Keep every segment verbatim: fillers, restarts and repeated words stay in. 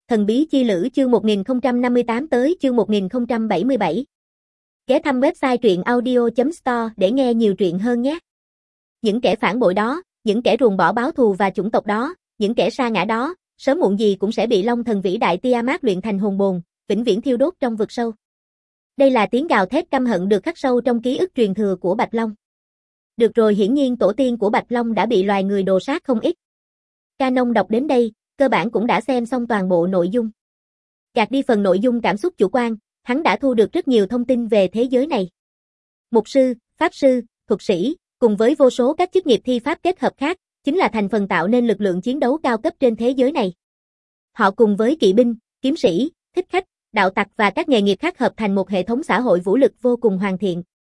Thần bí chi lữ chương một nghìn không trăm năm mươi tám tới chương một nghìn không trăm bảy mươi bảy. Ghé thăm website truyện audio chấm store để nghe nhiều truyện hơn nhé. Những kẻ phản bội đó, những kẻ ruồng bỏ báo thù và chủng tộc đó, những kẻ sa ngã đó, sớm muộn gì cũng sẽ bị Long thần vĩ đại Tiamat luyện thành hồn bồn, vĩnh viễn thiêu đốt trong vực sâu. Đây là tiếng gào thét căm hận được khắc sâu trong ký ức truyền thừa của Bạch Long. Được rồi, hiển nhiên tổ tiên của Bạch Long đã bị loài người đồ sát không ít. Canon đọc đến đây, cơ bản cũng đã xem xong toàn bộ nội dung. Gạt đi phần nội dung cảm xúc chủ quan, hắn đã thu được rất nhiều thông tin về thế giới này. Mục sư, pháp sư, thuật sĩ, cùng với vô số các chức nghiệp thi pháp kết hợp khác, chính là thành phần tạo nên lực lượng chiến đấu cao cấp trên thế giới này. Họ cùng với kỵ binh, kiếm sĩ, thích khách, đạo tặc và các nghề nghiệp khác hợp thành một hệ thống xã hội vũ lực vô cùng hoàn thiện.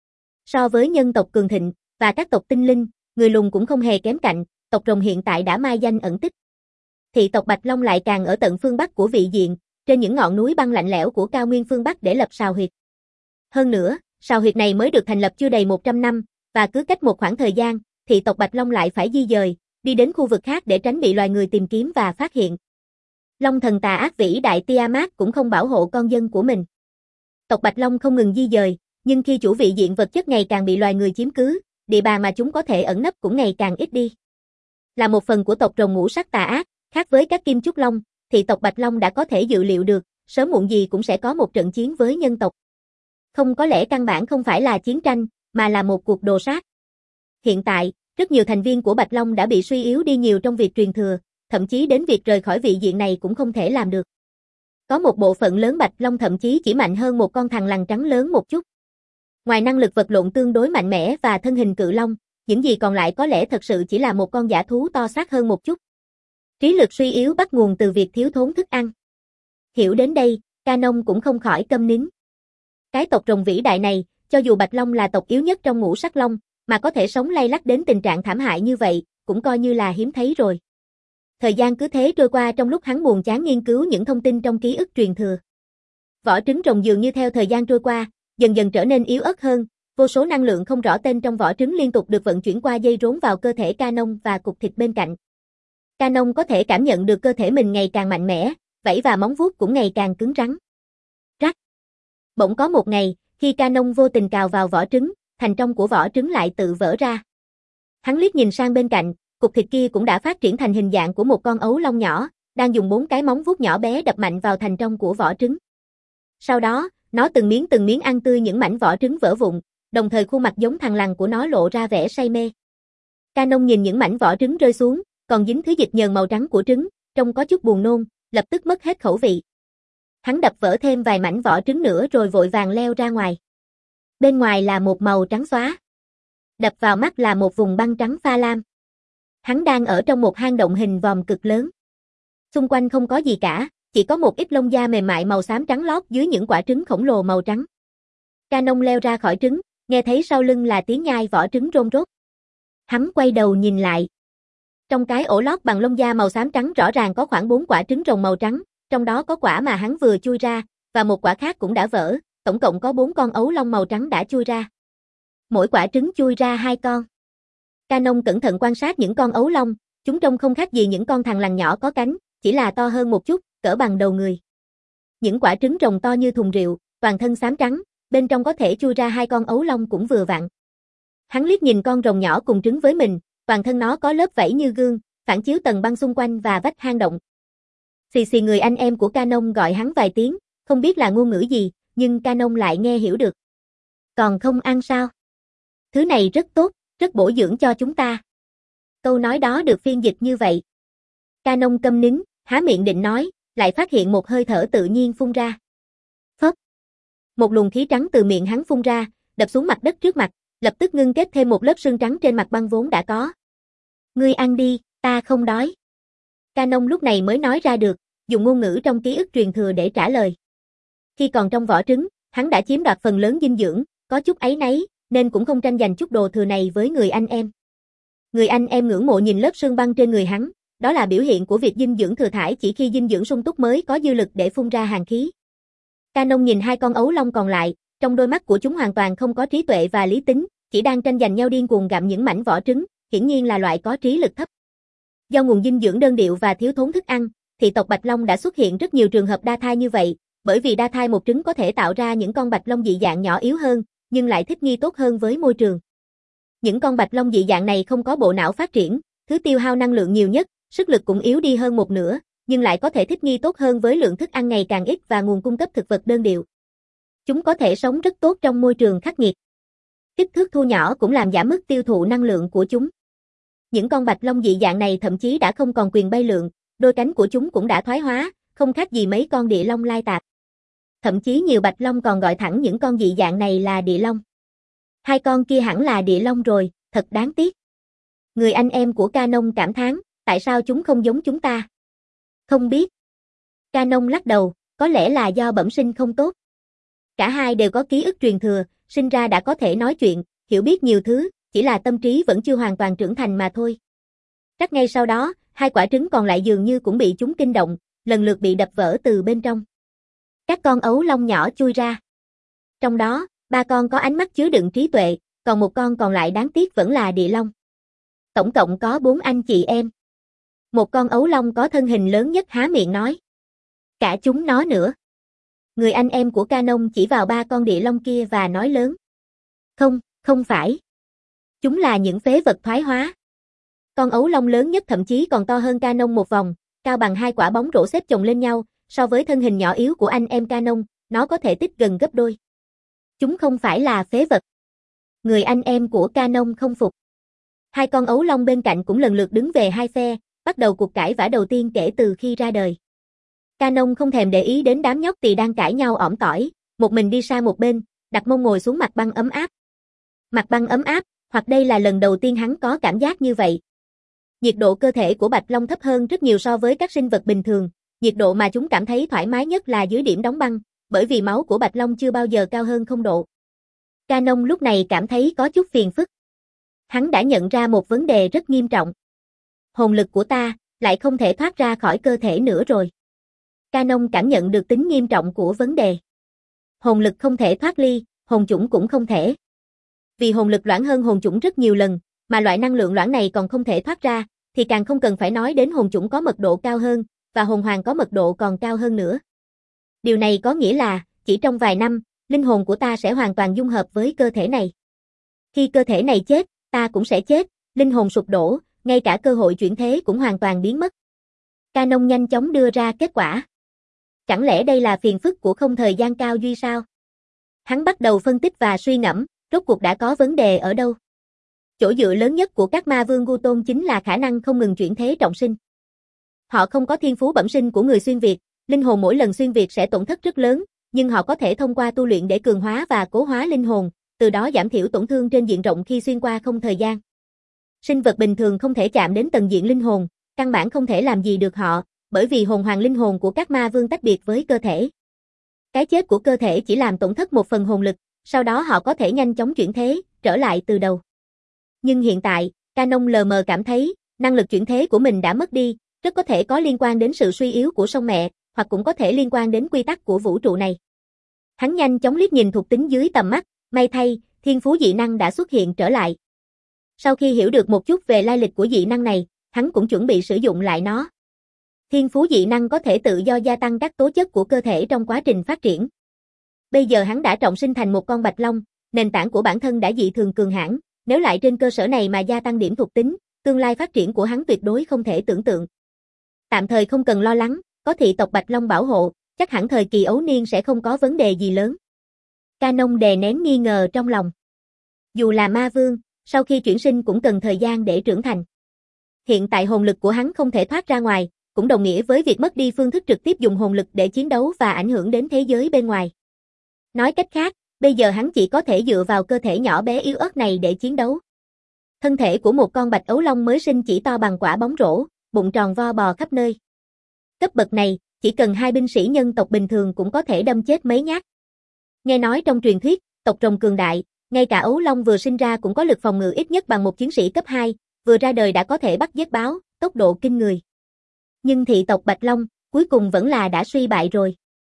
So với nhân tộc cường thịnh và các tộc tinh linh, người lùn cũng không hề kém cạnh, tộc rồng hiện tại đã mai danh ẩn tích. Thị tộc Bạch Long lại càng ở tận phương Bắc của vị diện, trên những ngọn núi băng lạnh lẽo của cao nguyên phương Bắc để lập sào huyệt. Hơn nữa, sào huyệt này mới được thành lập chưa đầy một trăm năm, và cứ cách một khoảng thời gian, thị tộc Bạch Long lại phải di dời, đi đến khu vực khác để tránh bị loài người tìm kiếm và phát hiện. Long thần tà ác vĩ đại Tiamat cũng không bảo hộ con dân của mình. Tộc Bạch Long không ngừng di dời, nhưng khi chủ vị diện vật chất ngày càng bị loài người chiếm cứ, địa bàn mà chúng có thể ẩn nấp cũng ngày càng ít đi. Là một phần của tộc rồng ngũ sắc tà ác, khác với các kim trúc long, thì tộc Bạch Long đã có thể dự liệu được, sớm muộn gì cũng sẽ có một trận chiến với nhân tộc. Không, có lẽ căn bản không phải là chiến tranh, mà là một cuộc đồ sát. Hiện tại, rất nhiều thành viên của Bạch Long đã bị suy yếu đi nhiều trong việc truyền thừa, thậm chí đến việc rời khỏi vị diện này cũng không thể làm được. Có một bộ phận lớn Bạch Long thậm chí chỉ mạnh hơn một con thằn lằn trắng lớn một chút. Ngoài năng lực vật lộn tương đối mạnh mẽ và thân hình cự long, những gì còn lại có lẽ thật sự chỉ là một con dã thú to xác hơn một chút. Trí lực suy yếu bắt nguồn từ việc thiếu thốn thức ăn. Hiểu đến đây, Canon cũng không khỏi câm nín. Cái tộc rồng vĩ đại này, cho dù Bạch Long là tộc yếu nhất trong ngũ sắc long, mà có thể sống lay lắt đến tình trạng thảm hại như vậy, cũng coi như là hiếm thấy rồi. Thời gian cứ thế trôi qua trong lúc hắn buồn chán nghiên cứu những thông tin trong ký ức truyền thừa. Vỏ trứng rồng dường như theo thời gian trôi qua, dần dần trở nên yếu ớt hơn, vô số năng lượng không rõ tên trong vỏ trứng liên tục được vận chuyển qua dây rốn vào cơ thể Canon và cục thịt bên cạnh. Canon có thể cảm nhận được cơ thể mình ngày càng mạnh mẽ, vảy và móng vuốt cũng ngày càng cứng rắn. Rắc. Bỗng có một ngày, khi Canon vô tình cào vào vỏ trứng, thành trong của vỏ trứng lại tự vỡ ra. Hắn liếc nhìn sang bên cạnh, cục thịt kia cũng đã phát triển thành hình dạng của một con ấu long nhỏ, đang dùng bốn cái móng vuốt nhỏ bé đập mạnh vào thành trong của vỏ trứng. Sau đó, nó từng miếng từng miếng ăn tươi những mảnh vỏ trứng vỡ vụn, đồng thời khuôn mặt giống thằn lằn của nó lộ ra vẻ say mê. Canon nhìn những mảnh vỏ trứng rơi xuống, còn dính thứ dịch nhờn màu trắng của trứng, trông có chút buồn nôn, lập tức mất hết khẩu vị. Hắn đập vỡ thêm vài mảnh vỏ trứng nữa rồi vội vàng leo ra ngoài. Bên ngoài là một màu trắng xóa. Đập vào mắt là một vùng băng trắng pha lam. Hắn đang ở trong một hang động hình vòm cực lớn. Xung quanh không có gì cả, chỉ có một ít lông da mềm mại màu xám trắng lót dưới những quả trứng khổng lồ màu trắng. Canon leo ra khỏi trứng, nghe thấy sau lưng là tiếng nhai vỏ trứng rôn rốt. Hắn quay đầu nhìn lại. Trong cái ổ lót bằng lông da màu xám trắng rõ ràng có khoảng bốn quả trứng rồng màu trắng, trong đó có quả mà hắn vừa chui ra, và một quả khác cũng đã vỡ, tổng cộng có bốn con ấu long màu trắng đã chui ra. Mỗi quả trứng chui ra hai con. Canon cẩn thận quan sát những con ấu long, chúng trông không khác gì những con thằn lằn nhỏ có cánh, chỉ là to hơn một chút, cỡ bằng đầu người. Những quả trứng rồng to như thùng rượu, toàn thân xám trắng, bên trong có thể chui ra hai con ấu long cũng vừa vặn. Hắn liếc nhìn con rồng nhỏ cùng trứng với mình, toàn thân nó có lớp vảy như gương, phản chiếu tầng băng xung quanh và vách hang động. Xì xì, người anh em của Canon gọi hắn vài tiếng, không biết là ngôn ngữ gì, nhưng Canon lại nghe hiểu được. Còn không ăn sao? Thứ này rất tốt, rất bổ dưỡng cho chúng ta. Câu nói đó được phiên dịch như vậy. Canon câm nín, há miệng định nói, lại phát hiện một hơi thở tự nhiên phun ra. Phốc. Một luồng khí trắng từ miệng hắn phun ra, đập xuống mặt đất trước mặt, lập tức ngưng kết thêm một lớp sương trắng trên mặt băng vốn đã có. Ngươi ăn đi, ta không đói. Canon lúc này mới nói ra được, dùng ngôn ngữ trong ký ức truyền thừa để trả lời. Khi còn trong vỏ trứng, hắn đã chiếm đoạt phần lớn dinh dưỡng, có chút áy náy, nên cũng không tranh giành chút đồ thừa này với người anh em. Người anh em ngưỡng mộ nhìn lớp sương băng trên người hắn, đó là biểu hiện của việc dinh dưỡng thừa thải chỉ khi dinh dưỡng sung túc mới có dư lực để phun ra hàn khí. Canon nhìn hai con ấu long còn lại, trong đôi mắt của chúng hoàn toàn không có trí tuệ và lý tính, chỉ đang tranh giành nhau điên cuồng gặm những mảnh vỏ trứng, hiển nhiên là loại có trí lực thấp. Do nguồn dinh dưỡng đơn điệu và thiếu thốn thức ăn, thị tộc Bạch Long đã xuất hiện rất nhiều trường hợp đa thai như vậy, bởi vì đa thai một trứng có thể tạo ra những con Bạch Long dị dạng nhỏ yếu hơn, nhưng lại thích nghi tốt hơn với môi trường. Những con Bạch Long dị dạng này không có bộ não phát triển, thứ tiêu hao năng lượng nhiều nhất, sức lực cũng yếu đi hơn một nửa, nhưng lại có thể thích nghi tốt hơn với lượng thức ăn ngày càng ít và nguồn cung cấp thực vật đơn điệu. Chúng có thể sống rất tốt trong môi trường khắc nghiệt. Kích thước thu nhỏ cũng làm giảm mức tiêu thụ năng lượng của chúng. Những con Bạch Long dị dạng này thậm chí đã không còn quyền bay lượn, đôi cánh của chúng cũng đã thoái hóa, không khác gì mấy con địa long lai tạp. Thậm chí nhiều Bạch Long còn gọi thẳng những con dị dạng này là địa long. Hai con kia hẳn là địa long rồi, thật đáng tiếc. Người anh em của Canon cảm thán, tại sao chúng không giống chúng ta? Không biết. Canon lắc đầu, có lẽ là do bẩm sinh không tốt. Cả hai đều có ký ức truyền thừa, sinh ra đã có thể nói chuyện, hiểu biết nhiều thứ, chỉ là tâm trí vẫn chưa hoàn toàn trưởng thành mà thôi. Rất ngay sau đó, hai quả trứng còn lại dường như cũng bị chúng kinh động, lần lượt bị đập vỡ từ bên trong. Các con ấu long nhỏ chui ra. Trong đó, ba con có ánh mắt chứa đựng trí tuệ, còn một con còn lại đáng tiếc vẫn là địa long. Tổng cộng có bốn anh chị em. Một con ấu long có thân hình lớn nhất há miệng nói. Cả chúng nó nữa. Người anh em của Canon chỉ vào ba con địa long kia và nói lớn. Không, không phải. Chúng là những phế vật thoái hóa. Con ấu long lớn nhất thậm chí còn to hơn Canon một vòng, cao bằng hai quả bóng rổ xếp chồng lên nhau, so với thân hình nhỏ yếu của anh em Canon, nó có thể tích gần gấp đôi. Chúng không phải là phế vật. Người anh em của Canon không phục. Hai con ấu long bên cạnh cũng lần lượt đứng về hai phe, bắt đầu cuộc cãi vã đầu tiên kể từ khi ra đời. Canon không thèm để ý đến đám nhóc tỳ đang cãi nhau ỏm tỏi, một mình đi sang một bên, đặt mông ngồi xuống mặt băng ấm áp. Mặt băng ấm áp, hoặc đây là lần đầu tiên hắn có cảm giác như vậy. Nhiệt độ cơ thể của Bạch Long thấp hơn rất nhiều so với các sinh vật bình thường, nhiệt độ mà chúng cảm thấy thoải mái nhất là dưới điểm đóng băng, bởi vì máu của Bạch Long chưa bao giờ cao hơn không độ. Canon lúc này cảm thấy có chút phiền phức. Hắn đã nhận ra một vấn đề rất nghiêm trọng. Hồn lực của ta lại không thể thoát ra khỏi cơ thể nữa rồi. Canon cảm nhận được tính nghiêm trọng của vấn đề. Hồn lực không thể thoát ly, hồn chủng cũng không thể. Vì hồn lực loãng hơn hồn chủng rất nhiều lần, mà loại năng lượng loãng này còn không thể thoát ra, thì càng không cần phải nói đến hồn chủng có mật độ cao hơn, và hồn hoàng có mật độ còn cao hơn nữa. Điều này có nghĩa là, chỉ trong vài năm, linh hồn của ta sẽ hoàn toàn dung hợp với cơ thể này. Khi cơ thể này chết, ta cũng sẽ chết, linh hồn sụp đổ, ngay cả cơ hội chuyển thế cũng hoàn toàn biến mất. Canon nhanh chóng đưa ra kết quả. Chẳng lẽ đây là phiền phức của không thời gian cao duy sao? Hắn bắt đầu phân tích và suy ngẫm, rốt cuộc đã có vấn đề ở đâu? Chỗ dựa lớn nhất của các ma vương Gu Tôn chính là khả năng không ngừng chuyển thế trọng sinh. Họ không có thiên phú bẩm sinh của người xuyên Việt, linh hồn mỗi lần xuyên Việt sẽ tổn thất rất lớn, nhưng họ có thể thông qua tu luyện để cường hóa và cố hóa linh hồn, từ đó giảm thiểu tổn thương trên diện rộng khi xuyên qua không thời gian. Sinh vật bình thường không thể chạm đến tầng diện linh hồn, căn bản không thể làm gì được họ, bởi vì hồn hoàng linh hồn của các ma vương tách biệt với cơ thể. Cái chết của cơ thể chỉ làm tổn thất một phần hồn lực, sau đó họ có thể nhanh chóng chuyển thế, trở lại từ đầu. Nhưng hiện tại, Canon lờ mờ cảm thấy, năng lực chuyển thế của mình đã mất đi, rất có thể có liên quan đến sự suy yếu của sông mẹ, hoặc cũng có thể liên quan đến quy tắc của vũ trụ này. Hắn nhanh chóng liếc nhìn thuộc tính dưới tầm mắt, may thay, thiên phú dị năng đã xuất hiện trở lại. Sau khi hiểu được một chút về lai lịch của dị năng này, hắn cũng chuẩn bị sử dụng lại nó. Thiên phú dị năng có thể tự do gia tăng các tố chất của cơ thể trong quá trình phát triển. Bây giờ hắn đã trọng sinh thành một con bạch long, nền tảng của bản thân đã dị thường cường hãn, nếu lại trên cơ sở này mà gia tăng điểm thuộc tính, tương lai phát triển của hắn tuyệt đối không thể tưởng tượng. Tạm thời không cần lo lắng, có thị tộc Bạch Long bảo hộ, chắc hẳn thời kỳ ấu niên sẽ không có vấn đề gì lớn. Canon đè nén nghi ngờ trong lòng. Dù là ma vương, sau khi chuyển sinh cũng cần thời gian để trưởng thành. Hiện tại hồn lực của hắn không thể thoát ra ngoài, cũng đồng nghĩa với việc mất đi phương thức trực tiếp dùng hồn lực để chiến đấu và ảnh hưởng đến thế giới bên ngoài. Nói cách khác, bây giờ hắn chỉ có thể dựa vào cơ thể nhỏ bé yếu ớt này để chiến đấu. Thân thể của một con bạch ấu long mới sinh chỉ to bằng quả bóng rổ, bụng tròn vo bò khắp nơi. Cấp bậc này, chỉ cần hai binh sĩ nhân tộc bình thường cũng có thể đâm chết mấy nhát. Nghe nói trong truyền thuyết, tộc rồng cường đại, ngay cả ấu long vừa sinh ra cũng có lực phòng ngự ít nhất bằng một chiến sĩ cấp hai, vừa ra đời đã có thể bắt giết báo, tốc độ kinh người. Nhưng thị tộc Bạch Long, cuối cùng vẫn là đã suy bại rồi.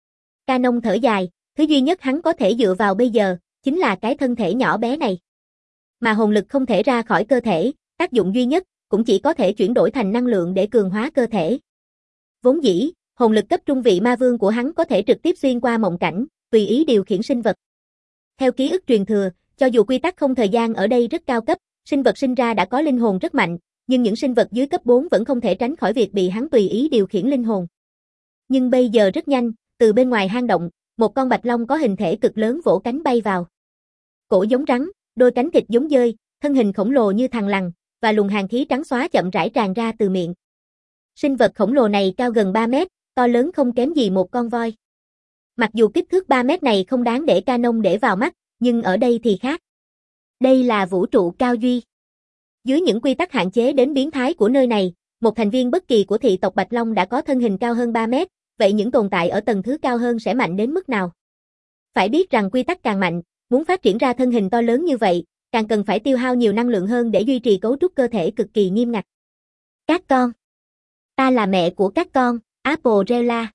Canon thở dài, thứ duy nhất hắn có thể dựa vào bây giờ, chính là cái thân thể nhỏ bé này. Mà hồn lực không thể ra khỏi cơ thể, tác dụng duy nhất, cũng chỉ có thể chuyển đổi thành năng lượng để cường hóa cơ thể. Vốn dĩ, hồn lực cấp trung vị ma vương của hắn có thể trực tiếp xuyên qua mộng cảnh, tùy ý điều khiển sinh vật. Theo ký ức truyền thừa, cho dù quy tắc không thời gian ở đây rất cao cấp, sinh vật sinh ra đã có linh hồn rất mạnh, nhưng những sinh vật dưới cấp bốn vẫn không thể tránh khỏi việc bị hắn tùy ý điều khiển linh hồn. Nhưng bây giờ rất nhanh, từ bên ngoài hang động, một con bạch long có hình thể cực lớn vỗ cánh bay vào. Cổ giống rắn, đôi cánh thịt giống dơi, thân hình khổng lồ như thằn lằn, và luồng hàn khí trắng xóa chậm rãi tràn ra từ miệng. Sinh vật khổng lồ này cao gần ba mét, to lớn không kém gì một con voi. Mặc dù kích thước ba mét này không đáng để Canon để vào mắt, nhưng ở đây thì khác. Đây là vũ trụ cao duy. Dưới những quy tắc hạn chế đến biến thái của nơi này, một thành viên bất kỳ của thị tộc Bạch Long đã có thân hình cao hơn ba mét, vậy những tồn tại ở tầng thứ cao hơn sẽ mạnh đến mức nào? Phải biết rằng quy tắc càng mạnh, muốn phát triển ra thân hình to lớn như vậy, càng cần phải tiêu hao nhiều năng lượng hơn để duy trì cấu trúc cơ thể cực kỳ nghiêm ngặt. Các con. Ta là mẹ của các con, Apple-Rella.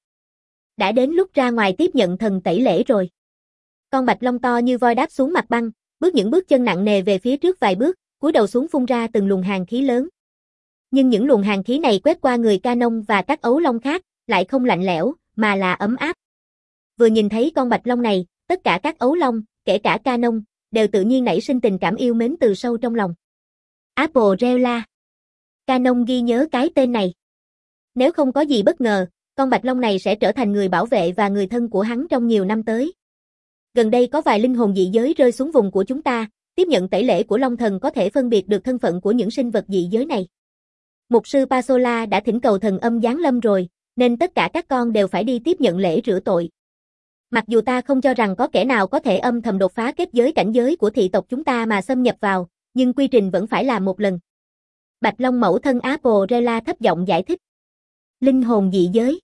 Đã đến lúc ra ngoài tiếp nhận thần tẩy lễ rồi. Con bạch long to như voi đáp xuống mặt băng, bước những bước chân nặng nề về phía trước vài bước, cúi đầu xuống phun ra từng luồng hàn khí lớn. Nhưng những luồng hàn khí này quét qua người Canon và các ấu long khác, lại không lạnh lẽo, mà là ấm áp. Vừa nhìn thấy con bạch long này, tất cả các ấu long, kể cả Canon, đều tự nhiên nảy sinh tình cảm yêu mến từ sâu trong lòng. Apple-Rella. Canon ghi nhớ cái tên này. Nếu không có gì bất ngờ, con bạch long này sẽ trở thành người bảo vệ và người thân của hắn trong nhiều năm tới. Gần đây có vài linh hồn dị giới rơi xuống vùng của chúng ta, tiếp nhận tẩy lễ của Long Thần có thể phân biệt được thân phận của những sinh vật dị giới này. Mục sư Pasola đã thỉnh cầu thần âm giáng lâm rồi, nên tất cả các con đều phải đi tiếp nhận lễ rửa tội. Mặc dù ta không cho rằng có kẻ nào có thể âm thầm đột phá kết giới cảnh giới của thị tộc chúng ta mà xâm nhập vào, nhưng quy trình vẫn phải làm một lần. Bạch Long mẫu thân Apple-Rella thấp giọng giải thích. Linh hồn dị giới.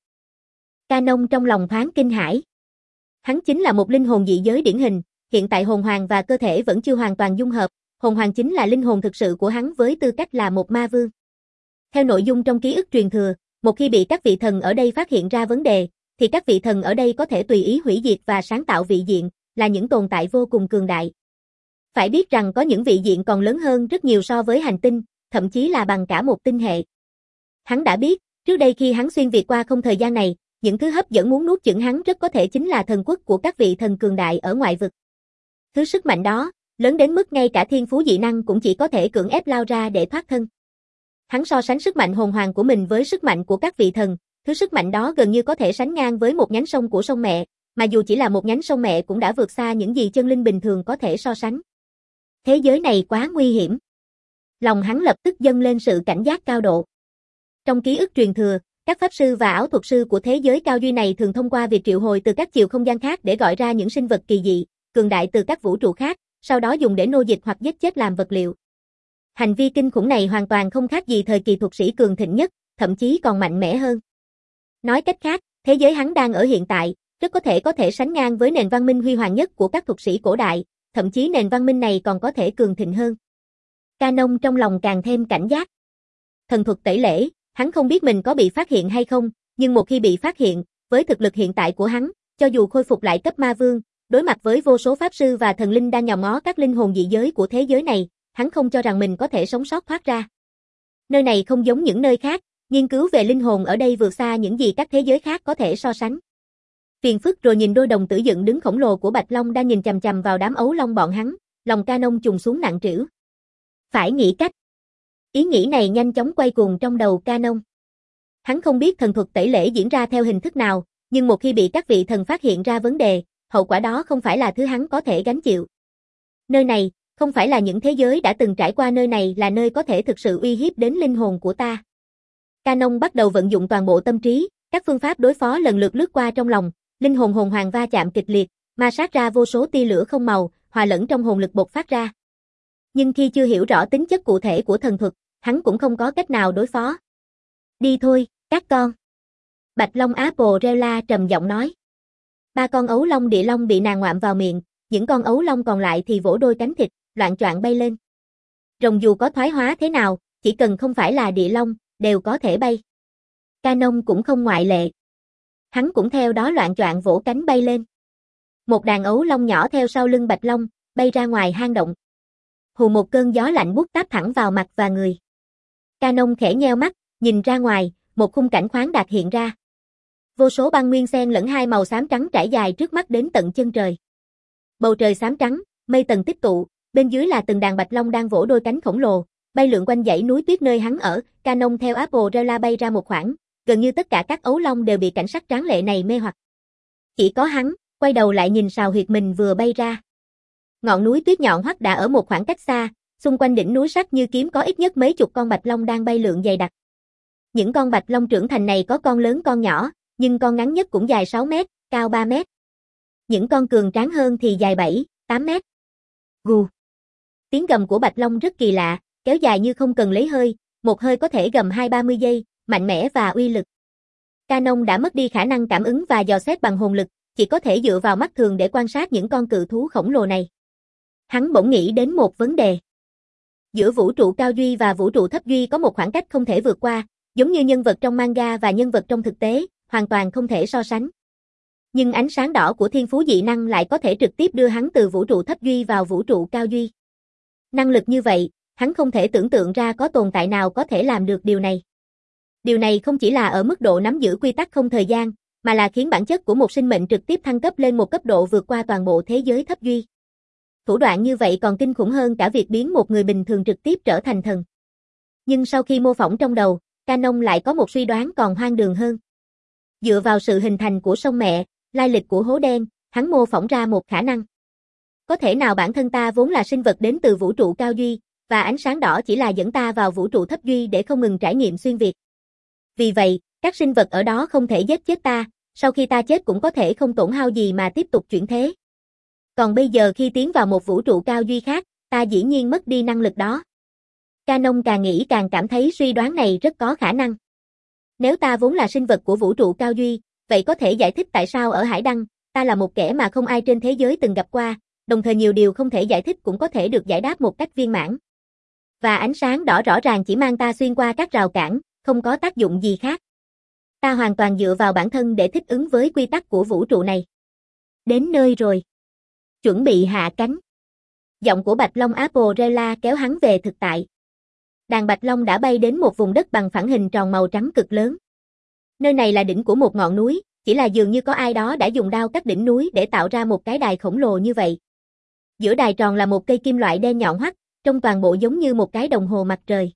Canon trong lòng thoáng kinh hãi. Hắn chính là một linh hồn dị giới điển hình, hiện tại hồn hoàng và cơ thể vẫn chưa hoàn toàn dung hợp, hồn hoàng chính là linh hồn thực sự của hắn với tư cách là một ma vương. Theo nội dung trong ký ức truyền thừa, một khi bị các vị thần ở đây phát hiện ra vấn đề, thì các vị thần ở đây có thể tùy ý hủy diệt và sáng tạo vị diện, là những tồn tại vô cùng cường đại. Phải biết rằng có những vị diện còn lớn hơn rất nhiều so với hành tinh, thậm chí là bằng cả một tinh hệ. Hắn đã biết, trước đây khi hắn xuyên việt qua không thời gian này, những thứ hấp dẫn muốn nuốt chửng hắn rất có thể chính là thần quốc của các vị thần cường đại ở ngoại vực. Thứ sức mạnh đó, lớn đến mức ngay cả thiên phú dị năng cũng chỉ có thể cưỡng ép lao ra để thoát thân. Hắn so sánh sức mạnh hồn hoàng của mình với sức mạnh của các vị thần, thứ sức mạnh đó gần như có thể sánh ngang với một nhánh sông của sông mẹ, mà dù chỉ là một nhánh sông mẹ cũng đã vượt xa những gì chân linh bình thường có thể so sánh. Thế giới này quá nguy hiểm. Lòng hắn lập tức dâng lên sự cảnh giác cao độ. Trong ký ức truyền thừa, các pháp sư và ảo thuật sư của thế giới cao duy này thường thông qua việc triệu hồi từ các chiều không gian khác để gọi ra những sinh vật kỳ dị, cường đại từ các vũ trụ khác, sau đó dùng để nô dịch hoặc giết chết làm vật liệu. Hành vi kinh khủng này hoàn toàn không khác gì thời kỳ thuật sĩ cường thịnh nhất, thậm chí còn mạnh mẽ hơn. Nói cách khác, thế giới hắn đang ở hiện tại, rất có thể có thể sánh ngang với nền văn minh huy hoàng nhất của các thuật sĩ cổ đại, thậm chí nền văn minh này còn có thể cường thịnh hơn. Canon trong lòng càng thêm cảnh giác. Thần thuật tẩy lễ, hắn không biết mình có bị phát hiện hay không, nhưng một khi bị phát hiện, với thực lực hiện tại của hắn, cho dù khôi phục lại cấp ma vương, đối mặt với vô số pháp sư và thần linh đang nhòm ngó các linh hồn dị giới của thế giới này, hắn không cho rằng mình có thể sống sót thoát ra. Nơi này không giống những nơi khác, nghiên cứu về linh hồn ở đây vượt xa những gì các thế giới khác có thể so sánh. Phiền phức rồi nhìn đôi đồng tử dựng đứng khổng lồ của Bạch Long đang nhìn chằm chằm vào đám ấu long bọn hắn, lòng Canon trùng xuống nặng trĩu. Phải nghĩ cách. Ý nghĩ này nhanh chóng quay cuồng trong đầu Canon. Hắn không biết thần thuật tẩy lễ diễn ra theo hình thức nào, nhưng một khi bị các vị thần phát hiện ra vấn đề, hậu quả đó không phải là thứ hắn có thể gánh chịu. Nơi này, không phải là những thế giới đã từng trải qua, nơi này là nơi có thể thực sự uy hiếp đến linh hồn của ta. Canon bắt đầu vận dụng toàn bộ tâm trí, các phương pháp đối phó lần lượt lướt qua trong lòng, linh hồn hồn hoàng va chạm kịch liệt, ma sát ra vô số tia lửa không màu, hòa lẫn trong hồn lực bộc phát ra. Nhưng khi chưa hiểu rõ tính chất cụ thể của thần thuật, hắn cũng không có cách nào đối phó. Đi thôi, các con. Bạch Long Apple-Rella trầm giọng nói. Ba con ấu long địa long bị nàng ngoạm vào miệng, những con ấu long còn lại thì vỗ đôi cánh thịt, loạng choạng bay lên. Rồng dù có thoái hóa thế nào, chỉ cần không phải là địa long, đều có thể bay. Canon cũng không ngoại lệ. Hắn cũng theo đó loạng choạng vỗ cánh bay lên. Một đàn ấu long nhỏ theo sau lưng Bạch Long, bay ra ngoài hang động. Hù một cơn gió lạnh buốt táp thẳng vào mặt và người. Canon khẽ nheo mắt, nhìn ra ngoài, một khung cảnh khoáng đạt hiện ra. Vô số băng nguyên xen lẫn hai màu xám trắng trải dài trước mắt đến tận chân trời. Bầu trời xám trắng, mây tầng tích tụ, bên dưới là từng đàn bạch long đang vỗ đôi cánh khổng lồ, bay lượn quanh dãy núi tuyết nơi hắn ở. Canon theo Aporella bay ra một khoảng, gần như tất cả các ấu long đều bị cảnh sắc tráng lệ này mê hoặc. Chỉ có hắn, quay đầu lại nhìn sào huyệt mình vừa bay ra. Ngọn núi tuyết nhọn hoắt đã ở một khoảng cách xa, xung quanh đỉnh núi sắc như kiếm có ít nhất mấy chục con bạch long đang bay lượn dày đặc. Những con bạch long trưởng thành này có con lớn con nhỏ, nhưng con ngắn nhất cũng dài sáu mét, cao ba mét. Những con cường tráng hơn thì dài bảy, tám mét. Gù. Tiếng gầm của bạch long rất kỳ lạ, kéo dài như không cần lấy hơi, một hơi có thể gầm hai ba mươi giây, mạnh mẽ và uy lực. Canon đã mất đi khả năng cảm ứng và dò xét bằng hồn lực, chỉ có thể dựa vào mắt thường để quan sát những con cự thú khổng lồ này. Hắn bỗng nghĩ đến một vấn đề. Giữa vũ trụ cao duy và vũ trụ thấp duy có một khoảng cách không thể vượt qua, giống như nhân vật trong manga và nhân vật trong thực tế, hoàn toàn không thể so sánh. Nhưng ánh sáng đỏ của thiên phú dị năng lại có thể trực tiếp đưa hắn từ vũ trụ thấp duy vào vũ trụ cao duy. Năng lực như vậy, hắn không thể tưởng tượng ra có tồn tại nào có thể làm được điều này. Điều này không chỉ là ở mức độ nắm giữ quy tắc không thời gian, mà là khiến bản chất của một sinh mệnh trực tiếp thăng cấp lên một cấp độ vượt qua toàn bộ thế giới thấp duy. Thủ đoạn như vậy còn kinh khủng hơn cả việc biến một người bình thường trực tiếp trở thành thần. Nhưng sau khi mô phỏng trong đầu, Canon lại có một suy đoán còn hoang đường hơn. Dựa vào sự hình thành của sông mẹ, lai lịch của hố đen, hắn mô phỏng ra một khả năng. Có thể nào bản thân ta vốn là sinh vật đến từ vũ trụ cao duy, và ánh sáng đỏ chỉ là dẫn ta vào vũ trụ thấp duy để không ngừng trải nghiệm xuyên việt. Vì vậy, các sinh vật ở đó không thể giết chết ta, sau khi ta chết cũng có thể không tổn hao gì mà tiếp tục chuyển thế. Còn bây giờ khi tiến vào một vũ trụ cao duy khác, ta dĩ nhiên mất đi năng lực đó. Canon càng nghĩ càng cảm thấy suy đoán này rất có khả năng. Nếu ta vốn là sinh vật của vũ trụ cao duy, vậy có thể giải thích tại sao ở Hải Đăng, ta là một kẻ mà không ai trên thế giới từng gặp qua, đồng thời nhiều điều không thể giải thích cũng có thể được giải đáp một cách viên mãn. Và ánh sáng đỏ rõ ràng chỉ mang ta xuyên qua các rào cản, không có tác dụng gì khác. Ta hoàn toàn dựa vào bản thân để thích ứng với quy tắc của vũ trụ này. Đến nơi rồi. Chuẩn bị hạ cánh. Giọng của Bạch Long Aporella kéo hắn về thực tại. Đàn Bạch Long đã bay đến một vùng đất bằng phẳng hình tròn màu trắng cực lớn. Nơi này là đỉnh của một ngọn núi, chỉ là dường như có ai đó đã dùng đao cắt đỉnh núi để tạo ra một cái đài khổng lồ như vậy. Giữa đài tròn là một cây kim loại đen nhọn hoắt, trông toàn bộ giống như một cái đồng hồ mặt trời.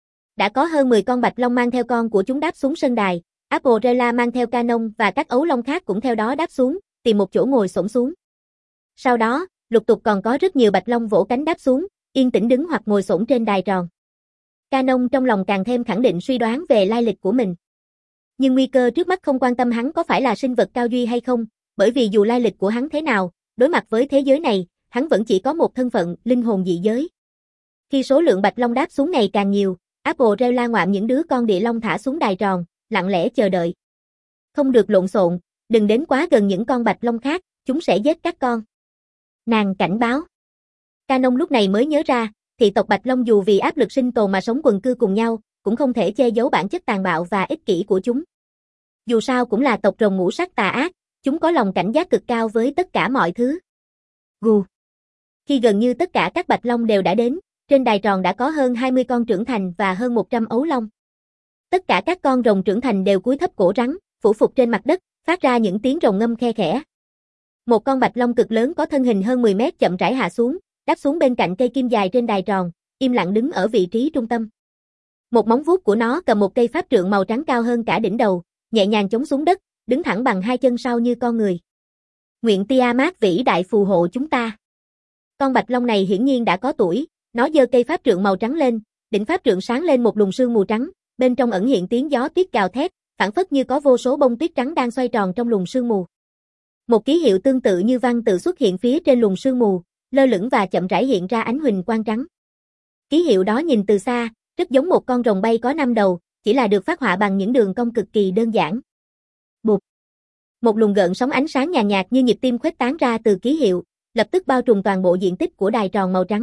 Đã có hơn mười con Bạch Long mang theo con của chúng đáp xuống sân đài, Aporella mang theo Canon và các ấu long khác cũng theo đó đáp xuống, tìm một chỗ ngồi xổm xuống. Sau đó, lục tục còn có rất nhiều Bạch Long vỗ cánh đáp xuống, yên tĩnh đứng hoặc ngồi xổm trên đài tròn. Canon trong lòng càng thêm khẳng định suy đoán về lai lịch của mình. Nhưng nguy cơ trước mắt không quan tâm hắn có phải là sinh vật cao duy hay không, bởi vì dù lai lịch của hắn thế nào, đối mặt với thế giới này, hắn vẫn chỉ có một thân phận, linh hồn dị giới. Khi số lượng Bạch Long đáp xuống ngày càng nhiều, Aporella ngoạm những đứa con địa long thả xuống đài tròn, lặng lẽ chờ đợi. Không được lộn xộn, đừng đến quá gần những con Bạch Long khác, chúng sẽ giết các con. Nàng cảnh báo. Canon lúc này mới nhớ ra, thị tộc Bạch Long dù vì áp lực sinh tồn mà sống quần cư cùng nhau, cũng không thể che giấu bản chất tàn bạo và ích kỷ của chúng. Dù sao cũng là tộc rồng ngũ sắc tà ác, chúng có lòng cảnh giác cực cao với tất cả mọi thứ. Gù. Khi gần như tất cả các Bạch Long đều đã đến, trên đài tròn đã có hơn hai mươi con trưởng thành và hơn một trăm ấu long. Tất cả các con rồng trưởng thành đều cúi thấp cổ rắn, phủ phục trên mặt đất, phát ra những tiếng rồng ngâm khe khẽ. Một con Bạch Long cực lớn có thân hình hơn mười mét chậm rãi hạ xuống, đáp xuống bên cạnh cây kim dài trên đài tròn, im lặng đứng ở vị trí trung tâm. Một móng vuốt của nó cầm một cây pháp trượng màu trắng cao hơn cả đỉnh đầu, nhẹ nhàng chống xuống đất, đứng thẳng bằng hai chân sau như con người. Nguyện Tiamat vĩ đại phù hộ chúng ta. Con Bạch Long này hiển nhiên đã có tuổi, nó giơ cây pháp trượng màu trắng lên, đỉnh pháp trượng sáng lên một luồng sương mù trắng, bên trong ẩn hiện tiếng gió tuyết gào thét, phảng phất như có vô số bông tuyết trắng đang xoay tròn trong luồng sương mù. Một ký hiệu tương tự như văn tự xuất hiện phía trên luồng sương mù, lơ lửng và chậm rãi hiện ra ánh huỳnh quang trắng. Ký hiệu đó nhìn từ xa, rất giống một con rồng bay có năm đầu, chỉ là được phác họa bằng những đường cong cực kỳ đơn giản. Bụp. Một luồng gợn sóng ánh sáng nhàn nhạt, nhạt như nhịp tim khuếch tán ra từ ký hiệu, lập tức bao trùm toàn bộ diện tích của đài tròn màu trắng.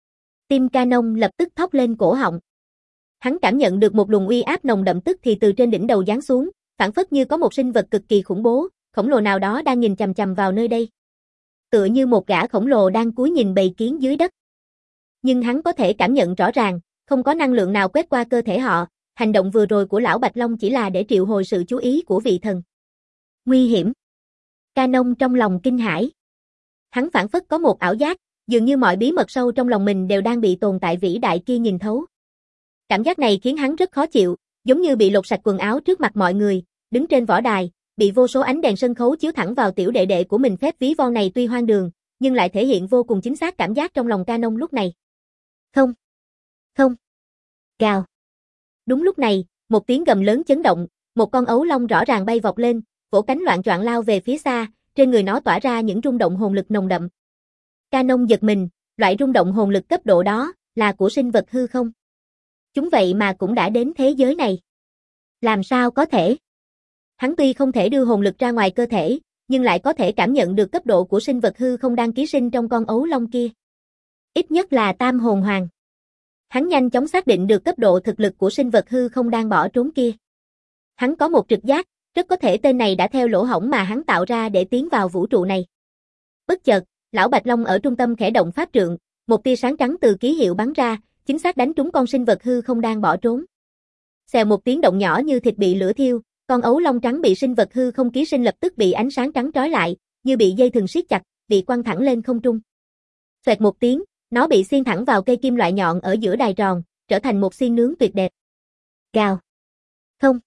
Tim Canon lập tức thốc lên cổ họng. Hắn cảm nhận được một luồng uy áp nồng đậm tức thì từ trên đỉnh đầu giáng xuống, phảng phất như có một sinh vật cực kỳ khủng bố, khổng lồ nào đó đang nhìn chằm chằm vào nơi đây. Tựa như một gã khổng lồ đang cúi nhìn bầy kiến dưới đất. Nhưng hắn có thể cảm nhận rõ ràng, không có năng lượng nào quét qua cơ thể họ, hành động vừa rồi của lão Bạch Long chỉ là để triệu hồi sự chú ý của vị thần. Nguy hiểm. Canon trong lòng kinh hãi. Hắn phảng phất có một ảo giác, dường như mọi bí mật sâu trong lòng mình đều đang bị tồn tại vĩ đại kia nhìn thấu. Cảm giác này khiến hắn rất khó chịu, giống như bị lột sạch quần áo trước mặt mọi người, đứng trên võ đài, bị vô số ánh đèn sân khấu chiếu thẳng vào tiểu đệ đệ của mình. Phép ví von này tuy hoang đường, nhưng lại thể hiện vô cùng chính xác cảm giác trong lòng Canon lúc này. Không. Không. Gào. Đúng lúc này, một tiếng gầm lớn chấn động, một con ấu long rõ ràng bay vọt lên, vỗ cánh loạn choạng lao về phía xa, trên người nó tỏa ra những rung động hồn lực nồng đậm. Canon giật mình, loại rung động hồn lực cấp độ đó, là của sinh vật hư không? Chúng vậy mà cũng đã đến thế giới này. Làm sao có thể? Hắn tuy không thể đưa hồn lực ra ngoài cơ thể, nhưng lại có thể cảm nhận được cấp độ của sinh vật hư không đang ký sinh trong con ấu long kia. Ít nhất là tam hồn hoàng. Hắn nhanh chóng xác định được cấp độ thực lực của sinh vật hư không đang bỏ trốn kia. Hắn có một trực giác, rất có thể tên này đã theo lỗ hổng mà hắn tạo ra để tiến vào vũ trụ này. Bất chợt, lão Bạch Long ở trung tâm khẽ động pháp trượng, một tia sáng trắng từ ký hiệu bắn ra, chính xác đánh trúng con sinh vật hư không đang bỏ trốn. Xèo một tiếng động nhỏ như thịt bị lửa thiêu, con ấu long trắng bị sinh vật hư không ký sinh lập tức bị ánh sáng trắng trói lại, như bị dây thừng siết chặt, bị quăng thẳng lên không trung. Xoẹt một tiếng, nó bị xiên thẳng vào cây kim loại nhọn ở giữa đài tròn, trở thành một xiên nướng tuyệt đẹp. Gào. Không.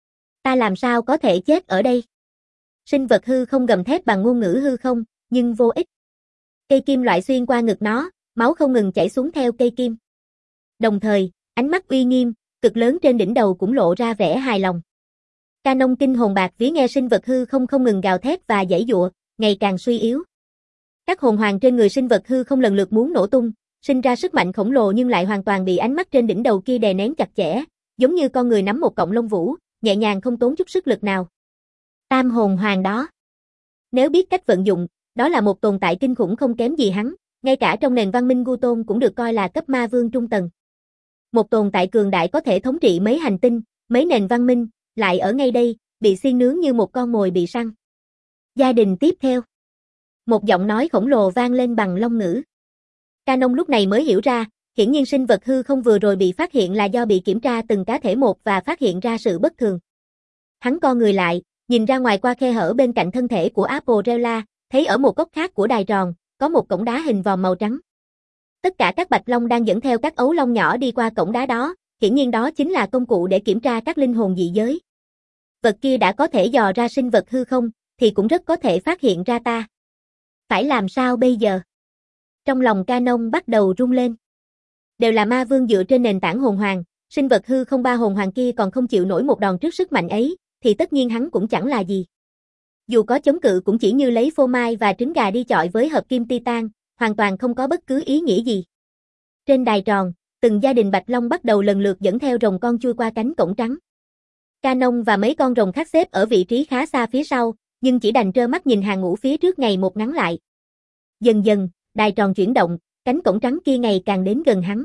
Ta làm sao có thể chết ở đây? Sinh vật hư không gầm thét bằng ngôn ngữ hư không, nhưng vô ích. Cây kim loại xuyên qua ngực nó, máu không ngừng chảy xuống theo cây kim. Đồng thời, ánh mắt uy nghiêm, cực lớn trên đỉnh đầu cũng lộ ra vẻ hài lòng. Canon kinh hồn bạc vía nghe sinh vật hư không không ngừng gào thét và giãy giụa, ngày càng suy yếu. Các hồn hoàng trên người sinh vật hư không lần lượt muốn nổ tung, sinh ra sức mạnh khổng lồ nhưng lại hoàn toàn bị ánh mắt trên đỉnh đầu kia đè nén chặt chẽ, giống như con người nắm một cọng lông vũ, nhẹ nhàng không tốn chút sức lực nào. Tam hồn hoàng đó. Nếu biết cách vận dụng, đó là một tồn tại kinh khủng không kém gì hắn, ngay cả trong nền văn minh Gu Tôn cũng được coi là cấp ma vương trung tầng. Một tồn tại cường đại có thể thống trị mấy hành tinh, mấy nền văn minh, lại ở ngay đây, bị xiên nướng như một con mồi bị săn. Gia đình tiếp theo. Một giọng nói khổng lồ vang lên bằng Long ngữ. Canon lúc này mới hiểu ra, hiển nhiên sinh vật hư không vừa rồi bị phát hiện là do bị kiểm tra từng cá thể một và phát hiện ra sự bất thường. Hắn co người lại, nhìn ra ngoài qua khe hở bên cạnh thân thể của Apollela, thấy ở một góc khác của đài tròn, có một cổng đá hình vòm màu trắng. Tất cả các bạch long đang dẫn theo các ấu long nhỏ đi qua cổng đá đó, hiển nhiên đó chính là công cụ để kiểm tra các linh hồn dị giới. Vật kia đã có thể dò ra sinh vật hư không, thì cũng rất có thể phát hiện ra ta. Phải làm sao bây giờ? Trong lòng Canon bắt đầu rung lên. Đều là ma vương dựa trên nền tảng hồn hoàng, sinh vật hư không ba hồn hoàng kia còn không chịu nổi một đòn trước sức mạnh ấy, thì tất nhiên hắn cũng chẳng là gì. Dù có chống cự cũng chỉ như lấy phô mai và trứng gà đi chọi với hợp kim titan, hoàn toàn không có bất cứ ý nghĩa gì. Trên đài tròn, từng gia đình bạch long bắt đầu lần lượt dẫn theo rồng con chui qua cánh cổng trắng. Canon và mấy con rồng khác xếp ở vị trí khá xa phía sau, nhưng chỉ đành trơ mắt nhìn hàng ngũ phía trước ngày một ngắn lại. Dần dần, đài tròn chuyển động, cánh cổng trắng kia ngày càng đến gần hắn.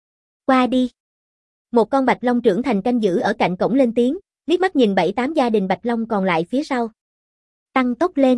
Qua đi. Một con bạch long trưởng thành canh giữ ở cạnh cổng lên tiếng, liếc mắt nhìn bảy tám gia đình bạch long còn lại phía sau. Tăng tốc lên.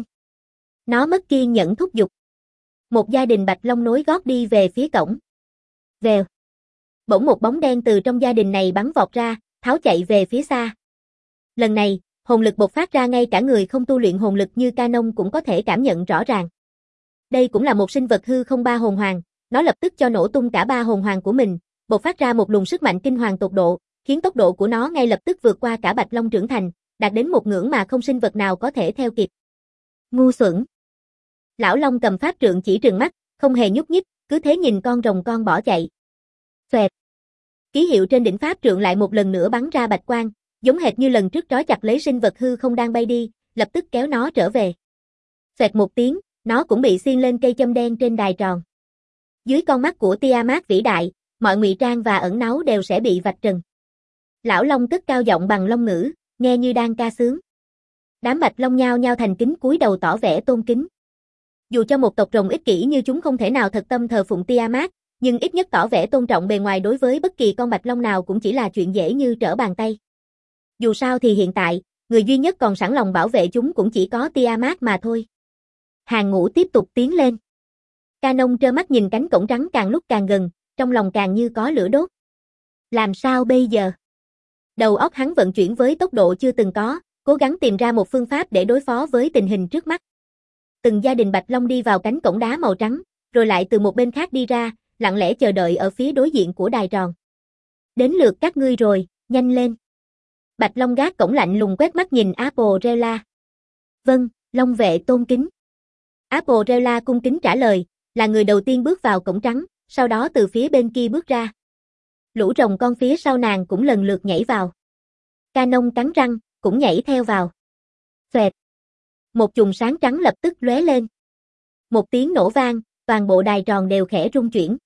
Nó mất kiên nhẫn thúc giục. Một gia đình bạch long nối gót đi về phía cổng. Vèo. Bỗng một bóng đen từ trong gia đình này bắn vọt ra, tháo chạy về phía xa. Lần này, hồn lực bộc phát ra ngay cả người không tu luyện hồn lực như Canon cũng có thể cảm nhận rõ ràng. Đây cũng là một sinh vật hư không ba hồn hoàng, nó lập tức cho nổ tung cả ba hồn hoàng của mình, bộc phát ra một luồng sức mạnh kinh hoàng tột độ, khiến tốc độ của nó ngay lập tức vượt qua cả bạch long trưởng thành, đạt đến một ngưỡng mà không sinh vật nào có thể theo kịp. Ngu xuẩn. Lão long cầm pháp trượng chỉ trừng mắt, không hề nhúc nhích, cứ thế nhìn con rồng con bỏ chạy. Xoẹt. Ký hiệu trên đỉnh pháp trượng lại một lần nữa bắn ra bạch quang, giống hệt như lần trước trói chặt lấy sinh vật hư không đang bay đi, lập tức kéo nó trở về. Xoẹt một tiếng, nó cũng bị xiên lên cây châm đen trên đài tròn. Dưới con mắt của Tiamat vĩ đại, mọi ngụy trang và ẩn náu đều sẽ bị vạch trần. Lão long cất cao giọng bằng long ngữ, nghe như đang ca sướng. Đám bạch long nhao nhao thành kính cúi đầu tỏ vẻ tôn kính. Dù cho một tộc rồng ích kỷ như chúng không thể nào thật tâm thờ phụng Tiamat, nhưng ít nhất tỏ vẻ tôn trọng bề ngoài đối với bất kỳ con bạch long nào cũng chỉ là chuyện dễ như trở bàn tay. Dù sao thì hiện tại, người duy nhất còn sẵn lòng bảo vệ chúng cũng chỉ có Tiamat mà thôi. Hàng ngũ tiếp tục tiến lên. Canon trơ mắt nhìn cánh cổng trắng càng lúc càng gần, trong lòng càng như có lửa đốt. Làm sao bây giờ? Đầu óc hắn vận chuyển với tốc độ chưa từng có, cố gắng tìm ra một phương pháp để đối phó với tình hình trước mắt. Từng gia đình Bạch Long đi vào cánh cổng đá màu trắng, rồi lại từ một bên khác đi ra, lặng lẽ chờ đợi ở phía đối diện của đài tròn. Đến lượt các ngươi rồi, nhanh lên. Bạch Long gác cổng lạnh lùng quét mắt nhìn Apple-Rella. Vâng, Long vệ tôn kính. Apple-Rella cung kính trả lời, là người đầu tiên bước vào cổng trắng, sau đó từ phía bên kia bước ra. Lũ rồng con phía sau nàng cũng lần lượt nhảy vào. Canon cắn răng, cũng nhảy theo vào. Xoẹt. Một chùm sáng trắng lập tức lóe lên. Một tiếng nổ vang, toàn bộ đài tròn đều khẽ rung chuyển.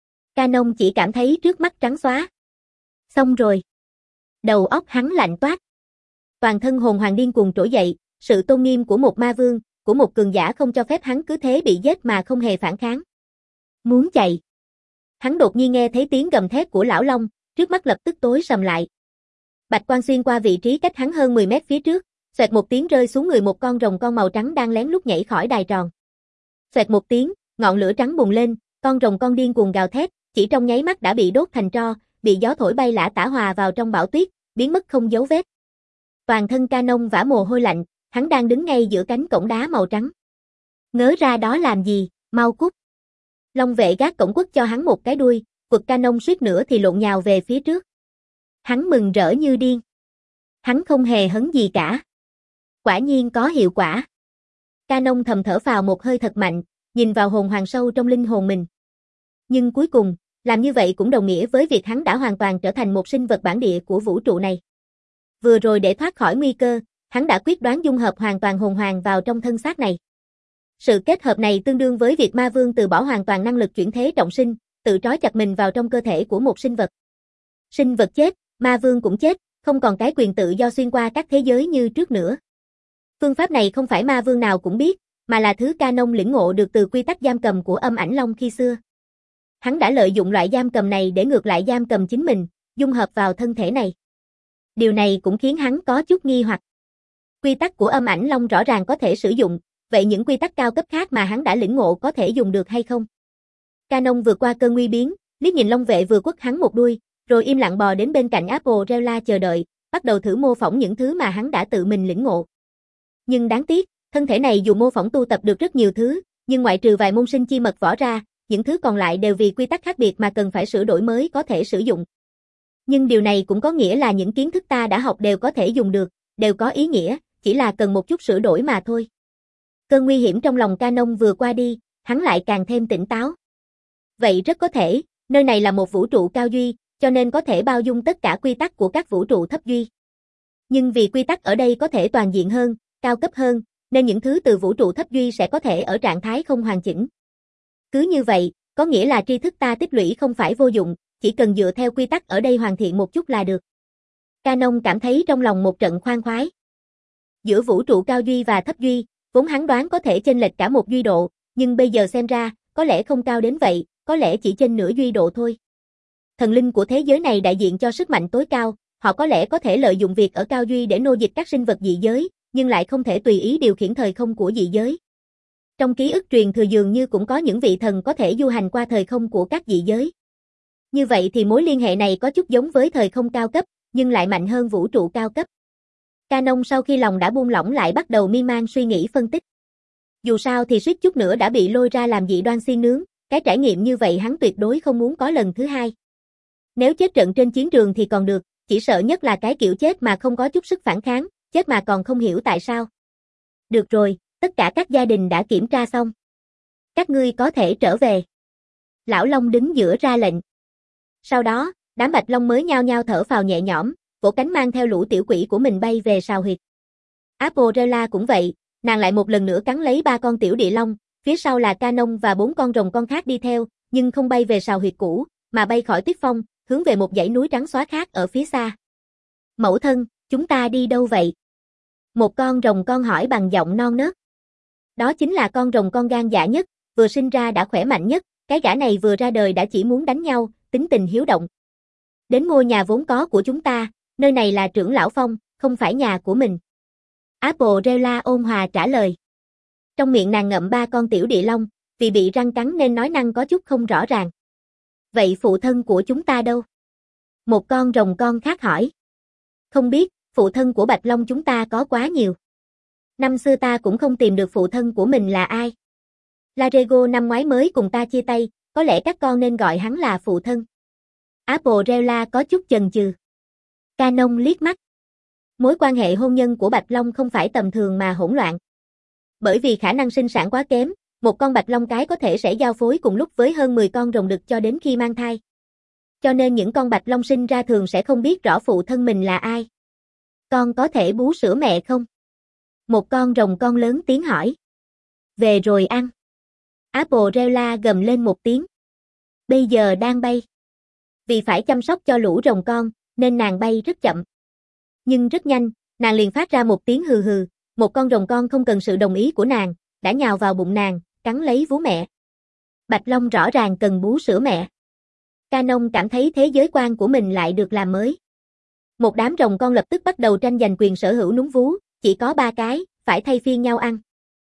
Canon chỉ cảm thấy trước mắt trắng xóa. Xong rồi. Đầu óc hắn lạnh toát. Toàn thân hồn hoàng điên cuồng trỗi dậy, sự tôn nghiêm của một ma vương, của một cường giả không cho phép hắn cứ thế bị giết mà không hề phản kháng. Muốn chạy. Hắn đột nhiên nghe thấy tiếng gầm thét của lão long, trước mắt lập tức tối sầm lại. Bạch quang xuyên qua vị trí cách hắn hơn mười mét phía trước, xoẹt một tiếng rơi xuống người một con rồng con màu trắng đang lén lút nhảy khỏi đài tròn. Xoẹt một tiếng, ngọn lửa trắng bùng lên, con rồng con điên cuồng gào thét, chỉ trong nháy mắt đã bị đốt thành tro, bị gió thổi bay lả tả hòa vào trong bão tuyết, biến mất không dấu vết. Toàn thân Canon vã mồ hôi lạnh, hắn đang đứng ngay giữa cánh cổng đá màu trắng. Ngớ ra đó làm gì, mau cút. Long vệ gác cổng quất cho hắn một cái đuôi, quật Canon suýt nữa thì lộn nhào về phía trước. Hắn mừng rỡ như điên. Hắn không hề hấn gì cả. Quả nhiên có hiệu quả. Canon thầm thở vào một hơi thật mạnh, nhìn vào hồn hoàng sâu trong linh hồn mình. Nhưng cuối cùng, làm như vậy cũng đồng nghĩa với việc hắn đã hoàn toàn trở thành một sinh vật bản địa của vũ trụ này. Vừa rồi để thoát khỏi nguy cơ, hắn đã quyết đoán dung hợp hoàn toàn hồn hoàng vào trong thân xác này. Sự kết hợp này tương đương với việc ma vương từ bỏ hoàn toàn năng lực chuyển thế trọng sinh, tự trói chặt mình vào trong cơ thể của một sinh vật. Sinh vật chết, ma vương cũng chết, không còn cái quyền tự do xuyên qua các thế giới như trước nữa. Phương pháp này không phải ma vương nào cũng biết, mà là thứ Canon lĩnh ngộ được từ quy tắc giam cầm của Âm Ảnh Long khi xưa. Hắn đã lợi dụng loại giam cầm này để ngược lại giam cầm chính mình, dung hợp vào thân thể này. Điều này cũng khiến hắn có chút nghi hoặc. Quy tắc của Âm Ảnh Long rõ ràng có thể sử dụng, vậy những quy tắc cao cấp khác mà hắn đã lĩnh ngộ có thể dùng được hay không? Canon vượt qua cơn nguy biến, liếc nhìn Long vệ vừa quất hắn một đuôi, rồi im lặng bò đến bên cạnh Apple-Rella chờ đợi, bắt đầu thử mô phỏng những thứ mà hắn đã tự mình lĩnh ngộ. Nhưng đáng tiếc, thân thể này dù mô phỏng tu tập được rất nhiều thứ, nhưng ngoại trừ vài môn sinh chi mật võ ra, những thứ còn lại đều vì quy tắc khác biệt mà cần phải sửa đổi mới có thể sử dụng. Nhưng điều này cũng có nghĩa là những kiến thức ta đã học đều có thể dùng được, đều có ý nghĩa, chỉ là cần một chút sửa đổi mà thôi. Cơn nguy hiểm trong lòng Canon vừa qua đi, hắn lại càng thêm tỉnh táo. Vậy rất có thể, nơi này là một vũ trụ cao duy, cho nên có thể bao dung tất cả quy tắc của các vũ trụ thấp duy. Nhưng vì quy tắc ở đây có thể toàn diện hơn, cao cấp hơn, nên những thứ từ vũ trụ thấp duy sẽ có thể ở trạng thái không hoàn chỉnh. Cứ như vậy, có nghĩa là tri thức ta tích lũy không phải vô dụng, chỉ cần dựa theo quy tắc ở đây hoàn thiện một chút là được. Canon cảm thấy trong lòng một trận khoan khoái. Giữa vũ trụ cao duy và thấp duy, vốn hắn đoán có thể chênh lệch cả một duy độ, nhưng bây giờ xem ra, có lẽ không cao đến vậy, có lẽ chỉ chênh nửa duy độ thôi. Thần linh của thế giới này đại diện cho sức mạnh tối cao, họ có lẽ có thể lợi dụng việc ở cao duy để nô dịch các sinh vật dị giới, nhưng lại không thể tùy ý điều khiển thời không của dị giới. Trong ký ức truyền thừa dường như cũng có những vị thần có thể du hành qua thời không của các dị giới. Như vậy thì mối liên hệ này có chút giống với thời không cao cấp, nhưng lại mạnh hơn vũ trụ cao cấp. Canon sau khi lòng đã buông lỏng lại bắt đầu miên man suy nghĩ phân tích. Dù sao thì suýt chút nữa đã bị lôi ra làm dị đoan xiên nướng, cái trải nghiệm như vậy hắn tuyệt đối không muốn có lần thứ hai. Nếu chết trận trên chiến trường thì còn được, chỉ sợ nhất là cái kiểu chết mà không có chút sức phản kháng, chết mà còn không hiểu tại sao. Được rồi, tất cả các gia đình đã kiểm tra xong. Các ngươi có thể trở về. Lão Long đứng giữa ra lệnh. Sau đó, đám Bạch Long mới nhao nhao thở phào nhẹ nhõm, vỗ cánh mang theo lũ tiểu quỷ của mình bay về sào huyệt. Apple-Rella cũng vậy, nàng lại một lần nữa cắn lấy ba con tiểu địa long, phía sau là Canon và bốn con rồng con khác đi theo, nhưng không bay về sào huyệt cũ, mà bay khỏi tuyết phong, hướng về một dãy núi trắng xóa khác ở phía xa. Mẫu thân, chúng ta đi đâu vậy? Một con rồng con hỏi bằng giọng non nớt. Đó chính là con rồng con gan dạ nhất, vừa sinh ra đã khỏe mạnh nhất, cái gã này vừa ra đời đã chỉ muốn đánh nhau, tính tình hiếu động. Đến ngôi nhà vốn có của chúng ta, nơi này là trưởng lão phong, không phải nhà của mình. Apple-Rella ôn hòa trả lời. Trong miệng nàng ngậm ba con tiểu địa long, vì bị răng cắn nên nói năng có chút không rõ ràng. Vậy phụ thân của chúng ta đâu? Một con rồng con khác hỏi. Không biết, phụ thân của Bạch Long chúng ta có quá nhiều. Năm xưa ta cũng không tìm được phụ thân của mình là ai. Larego năm ngoái mới cùng ta chia tay, có lẽ các con nên gọi hắn là phụ thân. Apple có chút chần chừ. Canon liếc mắt. Mối quan hệ hôn nhân của Bạch Long không phải tầm thường mà hỗn loạn. Bởi vì khả năng sinh sản quá kém, một con Bạch Long cái có thể sẽ giao phối cùng lúc với hơn mười con rồng đực cho đến khi mang thai. Cho nên những con Bạch Long sinh ra thường sẽ không biết rõ phụ thân mình là ai. Con có thể bú sữa mẹ không? Một con rồng con lớn tiếng hỏi. Về rồi ăn. Apple gầm lên một tiếng. Bây giờ đang bay. Vì phải chăm sóc cho lũ rồng con, nên nàng bay rất chậm. Nhưng rất nhanh, nàng liền phát ra một tiếng hừ hừ, một con rồng con không cần sự đồng ý của nàng, đã nhào vào bụng nàng, cắn lấy vú mẹ. Bạch Long rõ ràng cần bú sữa mẹ. Canon cảm thấy thế giới quan của mình lại được làm mới. Một đám rồng con lập tức bắt đầu tranh giành quyền sở hữu núm vú, chỉ có ba cái, phải thay phiên nhau ăn.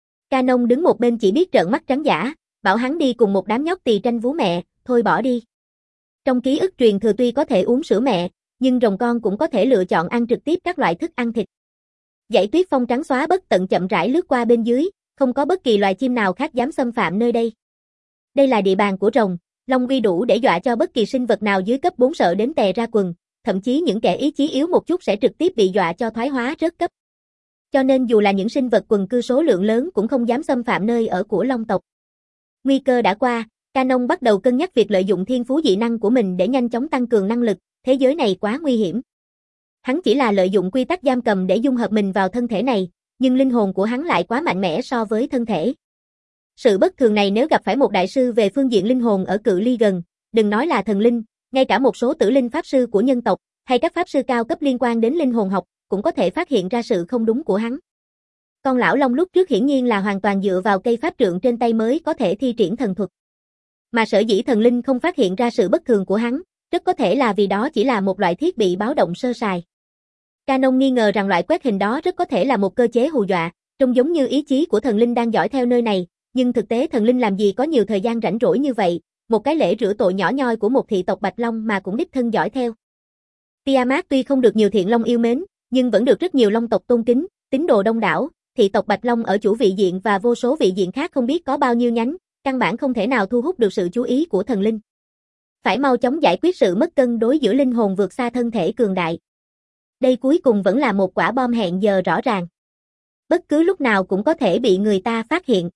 Canon đứng một bên chỉ biết trợn mắt trắng dã, bảo hắn đi cùng một đám nhóc tỳ tranh vú mẹ, thôi bỏ đi. Trong ký ức truyền thừa tuy có thể uống sữa mẹ, nhưng rồng con cũng có thể lựa chọn ăn trực tiếp các loại thức ăn thịt. Dãy tuyết phong trắng xóa bất tận chậm rãi lướt qua bên dưới, không có bất kỳ loài chim nào khác dám xâm phạm nơi đây. Đây là địa bàn của rồng, long uy đủ để dọa cho bất kỳ sinh vật nào dưới cấp bốn sợ đến tè ra quần, thậm chí những kẻ ý chí yếu một chút sẽ trực tiếp bị dọa cho thoái hóa rớt cấp. Cho nên dù là những sinh vật quần cư số lượng lớn cũng không dám xâm phạm nơi ở của long tộc. Nguy cơ đã qua, Canon bắt đầu cân nhắc việc lợi dụng thiên phú dị năng của mình để nhanh chóng tăng cường năng lực, thế giới này quá nguy hiểm. Hắn chỉ là lợi dụng quy tắc giam cầm để dung hợp mình vào thân thể này, nhưng linh hồn của hắn lại quá mạnh mẽ so với thân thể. Sự bất thường này nếu gặp phải một đại sư về phương diện linh hồn ở cự ly gần, đừng nói là thần linh, ngay cả một số tử linh pháp sư của nhân tộc, hay các pháp sư cao cấp liên quan đến linh hồn học, cũng có thể phát hiện ra sự không đúng của hắn. Con lão long lúc trước hiển nhiên là hoàn toàn dựa vào cây pháp trượng trên tay mới có thể thi triển thần thuật. Mà sở dĩ thần linh không phát hiện ra sự bất thường của hắn, rất có thể là vì đó chỉ là một loại thiết bị báo động sơ sài. Canon nghi ngờ rằng loại quét hình đó rất có thể là một cơ chế hù dọa, trông giống như ý chí của thần linh đang dõi theo nơi này, nhưng thực tế thần linh làm gì có nhiều thời gian rảnh rỗi như vậy, một cái lễ rửa tội nhỏ nhoi của một thị tộc Bạch Long mà cũng đích thân dõi theo. Tiamat tuy không được nhiều thiện long yêu mến, nhưng vẫn được rất nhiều long tộc tôn kính, tín đồ đông đảo, thị tộc Bạch Long ở chủ vị diện và vô số vị diện khác không biết có bao nhiêu nhánh, căn bản không thể nào thu hút được sự chú ý của thần linh. Phải mau chóng giải quyết sự mất cân đối giữa linh hồn vượt xa thân thể cường đại. Đây cuối cùng vẫn là một quả bom hẹn giờ rõ ràng. Bất cứ lúc nào cũng có thể bị người ta phát hiện.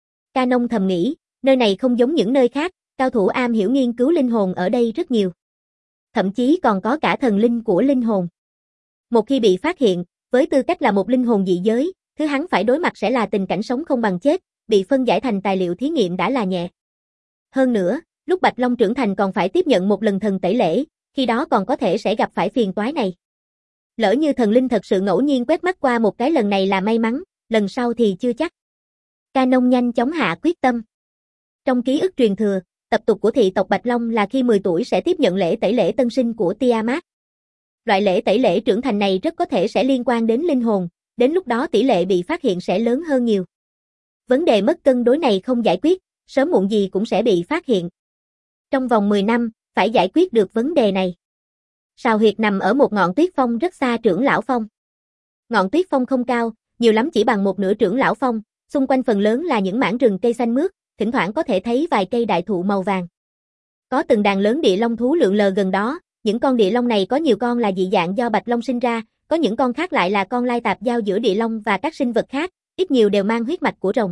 Canon thầm nghĩ, nơi này không giống những nơi khác, cao thủ am hiểu nghiên cứu linh hồn ở đây rất nhiều. Thậm chí còn có cả thần linh của linh hồn. Một khi bị phát hiện, với tư cách là một linh hồn dị giới, thứ hắn phải đối mặt sẽ là tình cảnh sống không bằng chết, bị phân giải thành tài liệu thí nghiệm đã là nhẹ. Hơn nữa, lúc Bạch Long trưởng thành còn phải tiếp nhận một lần thần tẩy lễ, khi đó còn có thể sẽ gặp phải phiền toái này. Lỡ như thần linh thật sự ngẫu nhiên quét mắt qua một cái lần này là may mắn, lần sau thì chưa chắc. Canon nhanh chóng hạ quyết tâm. Trong ký ức truyền thừa, tập tục của thị tộc Bạch Long là khi mười tuổi sẽ tiếp nhận lễ tẩy lễ tân sinh của Tiamat. Loại lễ tẩy lễ trưởng thành này rất có thể sẽ liên quan đến linh hồn, đến lúc đó tỷ lệ bị phát hiện sẽ lớn hơn nhiều. Vấn đề mất cân đối này không giải quyết, sớm muộn gì cũng sẽ bị phát hiện. Trong vòng mười năm, phải giải quyết được vấn đề này. Sào huyệt nằm ở một ngọn tuyết phong rất xa trưởng lão phong. Ngọn tuyết phong không cao, nhiều lắm chỉ bằng một nửa trưởng lão phong, xung quanh phần lớn là những mảng rừng cây xanh mướt, thỉnh thoảng có thể thấy vài cây đại thụ màu vàng. Có từng đàn lớn địa long thú lượn lờ gần đó, những con địa long này có nhiều con là dị dạng do Bạch Long sinh ra, có những con khác lại là con lai tạp giao giữa địa long và các sinh vật khác, ít nhiều đều mang huyết mạch của rồng.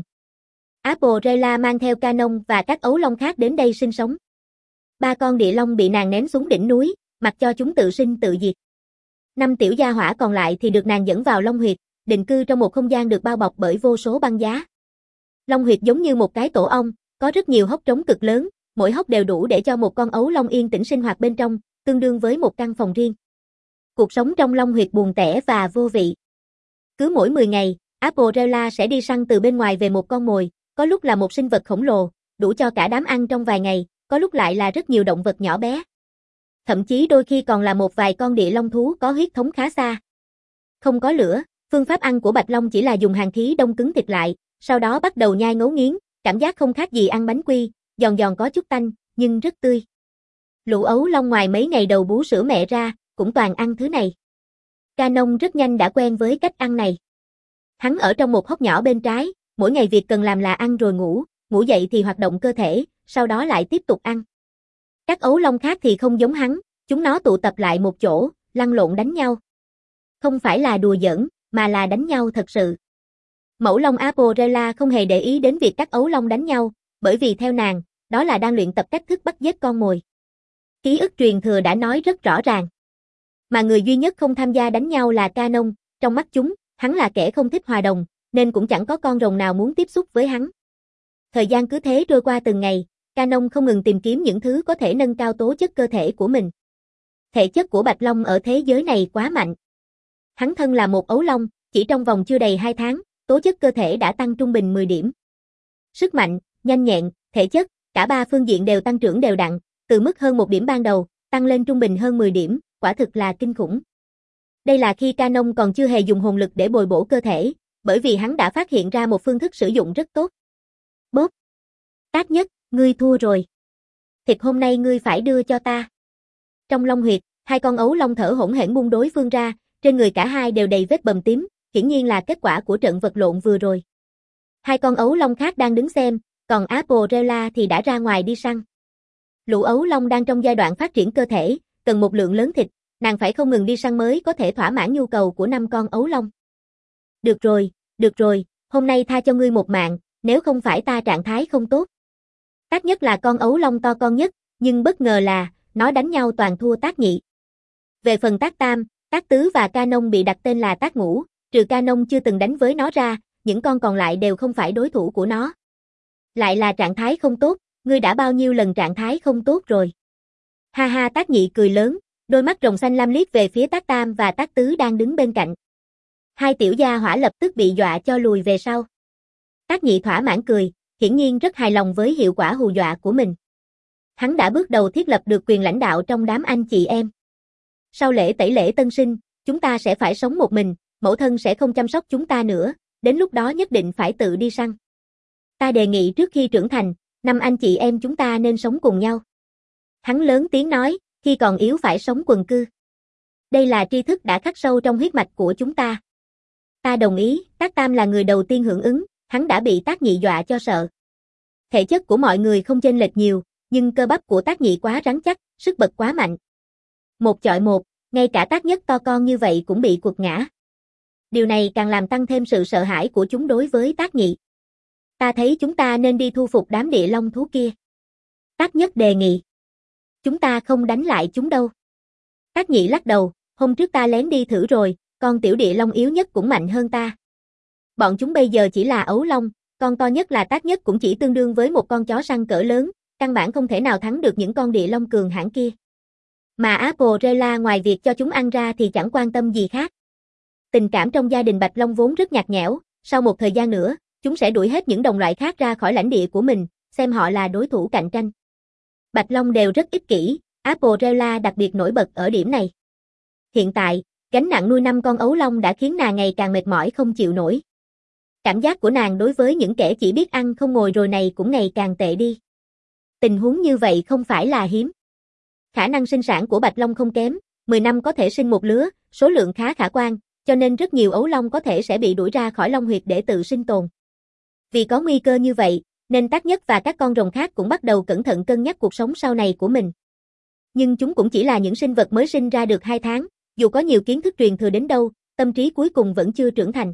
Apple mang theo Canon và các ấu long khác đến đây sinh sống. Ba con địa long bị nàng ném xuống đỉnh núi, mặc cho chúng tự sinh tự diệt. Năm tiểu gia hỏa còn lại thì được nàng dẫn vào long huyệt, định cư trong một không gian được bao bọc bởi vô số băng giá. Long huyệt giống như một cái tổ ong, có rất nhiều hốc trống cực lớn, mỗi hốc đều đủ để cho một con ấu long yên tĩnh sinh hoạt bên trong, tương đương với một căn phòng riêng. Cuộc sống trong long huyệt buồn tẻ và vô vị. Cứ mỗi mười ngày, Apple sẽ đi săn từ bên ngoài về một con mồi, có lúc là một sinh vật khổng lồ, đủ cho cả đám ăn trong vài ngày, có lúc lại là rất nhiều động vật nhỏ bé. Thậm chí đôi khi còn là một vài con địa long thú có huyết thống khá xa. Không có lửa, phương pháp ăn của Bạch Long chỉ là dùng hàn khí đông cứng thịt lại, sau đó bắt đầu nhai ngấu nghiến, cảm giác không khác gì ăn bánh quy, giòn giòn có chút tanh, nhưng rất tươi. Lũ ấu long ngoài mấy ngày đầu bú sữa mẹ ra, cũng toàn ăn thứ này. Canon rất nhanh đã quen với cách ăn này. Hắn ở trong một hốc nhỏ bên trái, mỗi ngày việc cần làm là ăn rồi ngủ, ngủ dậy thì hoạt động cơ thể, sau đó lại tiếp tục ăn. Các ấu long khác thì không giống hắn, chúng nó tụ tập lại một chỗ, lăn lộn đánh nhau. Không phải là đùa giỡn, mà là đánh nhau thật sự. Mẫu long Aporella không hề để ý đến việc các ấu long đánh nhau, bởi vì theo nàng, đó là đang luyện tập cách thức bắt giết con mồi. Ký ức truyền thừa đã nói rất rõ ràng. Mà người duy nhất không tham gia đánh nhau là Canon, trong mắt chúng, hắn là kẻ không thích hòa đồng, nên cũng chẳng có con rồng nào muốn tiếp xúc với hắn. Thời gian cứ thế trôi qua từng ngày, Canon không ngừng tìm kiếm những thứ có thể nâng cao tố chất cơ thể của mình. Thể chất của Bạch Long ở thế giới này quá mạnh. Hắn thân là một ấu long, chỉ trong vòng chưa đầy hai tháng, tố chất cơ thể đã tăng trung bình mười điểm. Sức mạnh, nhanh nhẹn, thể chất, cả ba phương diện đều tăng trưởng đều đặn, từ mức hơn một điểm ban đầu, tăng lên trung bình hơn mười điểm, quả thực là kinh khủng. Đây là khi Canon còn chưa hề dùng hồn lực để bồi bổ cơ thể, bởi vì hắn đã phát hiện ra một phương thức sử dụng rất tốt. Bốp. Tác Nhất, ngươi thua rồi. Thịt hôm nay ngươi phải đưa cho ta. Trong long huyệt, hai con ấu long thở hổn hển buông đối phương ra, trên người cả hai đều đầy vết bầm tím, hiển nhiên là kết quả của trận vật lộn vừa rồi. Hai con ấu long khác đang đứng xem, còn Aporella thì đã ra ngoài đi săn. Lũ ấu long đang trong giai đoạn phát triển cơ thể, cần một lượng lớn thịt, nàng phải không ngừng đi săn mới có thể thỏa mãn nhu cầu của năm con ấu long. Được rồi, được rồi, hôm nay tha cho ngươi một mạng, nếu không phải ta trạng thái không tốt. Tác Nhất là con ấu long to con nhất, nhưng bất ngờ là, nó đánh nhau toàn thua Tác Nhị. Về phần Tác Tam, Tác Tứ và Canon bị đặt tên là Tác Ngũ, trừ Canon chưa từng đánh với nó ra, những con còn lại đều không phải đối thủ của nó. Lại là trạng thái không tốt, ngươi đã bao nhiêu lần trạng thái không tốt rồi. Ha ha, Tác Nhị cười lớn, đôi mắt rồng xanh lam liếc về phía Tác Tam và Tác Tứ đang đứng bên cạnh. Hai tiểu gia hỏa lập tức bị dọa cho lùi về sau. Tác Nhị thỏa mãn cười, hiển nhiên rất hài lòng với hiệu quả hù dọa của mình. Hắn đã bước đầu thiết lập được quyền lãnh đạo trong đám anh chị em. Sau lễ tẩy lễ tân sinh, chúng ta sẽ phải sống một mình, mẫu thân sẽ không chăm sóc chúng ta nữa, đến lúc đó nhất định phải tự đi săn. Ta đề nghị trước khi trưởng thành, năm anh chị em chúng ta nên sống cùng nhau. Hắn lớn tiếng nói, khi còn yếu phải sống quần cư. Đây là tri thức đã khắc sâu trong huyết mạch của chúng ta. Ta đồng ý, Tác Tam là người đầu tiên hưởng ứng, hắn đã bị Tác Nhị dọa cho sợ. Thể chất của mọi người không chênh lệch nhiều, nhưng cơ bắp của Tác Nhị quá rắn chắc, sức bật quá mạnh. Một chọi một, ngay cả Tác Nhất to con như vậy cũng bị quật ngã. Điều này càng làm tăng thêm sự sợ hãi của chúng đối với Tác Nhị. Ta thấy chúng ta nên đi thu phục đám địa long thú kia. Tác Nhất đề nghị. Chúng ta không đánh lại chúng đâu. Tác Nhị lắc đầu, hôm trước ta lén đi thử rồi, con tiểu địa long yếu nhất cũng mạnh hơn ta. Bọn chúng bây giờ chỉ là ấu long, con to nhất là Tác Nhất cũng chỉ tương đương với một con chó săn cỡ lớn, căn bản không thể nào thắng được những con địa long cường hãn kia. Mà Aporella ngoài việc cho chúng ăn ra thì chẳng quan tâm gì khác. Tình cảm trong gia đình Bạch Long vốn rất nhạt nhẽo, sau một thời gian nữa, chúng sẽ đuổi hết những đồng loại khác ra khỏi lãnh địa của mình, xem họ là đối thủ cạnh tranh. Bạch Long đều rất ích kỷ, Aporella đặc biệt nổi bật ở điểm này. Hiện tại, gánh nặng nuôi năm con ấu long đã khiến nàng ngày càng mệt mỏi không chịu nổi. Cảm giác của nàng đối với những kẻ chỉ biết ăn không ngồi rồi này cũng ngày càng tệ đi. Tình huống như vậy không phải là hiếm. Khả năng sinh sản của Bạch Long không kém, mười năm có thể sinh một lứa, số lượng khá khả quan, cho nên rất nhiều ấu long có thể sẽ bị đuổi ra khỏi long huyệt để tự sinh tồn. Vì có nguy cơ như vậy, nên Tác Nhất và các con rồng khác cũng bắt đầu cẩn thận cân nhắc cuộc sống sau này của mình. Nhưng chúng cũng chỉ là những sinh vật mới sinh ra được hai tháng, dù có nhiều kiến thức truyền thừa đến đâu, tâm trí cuối cùng vẫn chưa trưởng thành.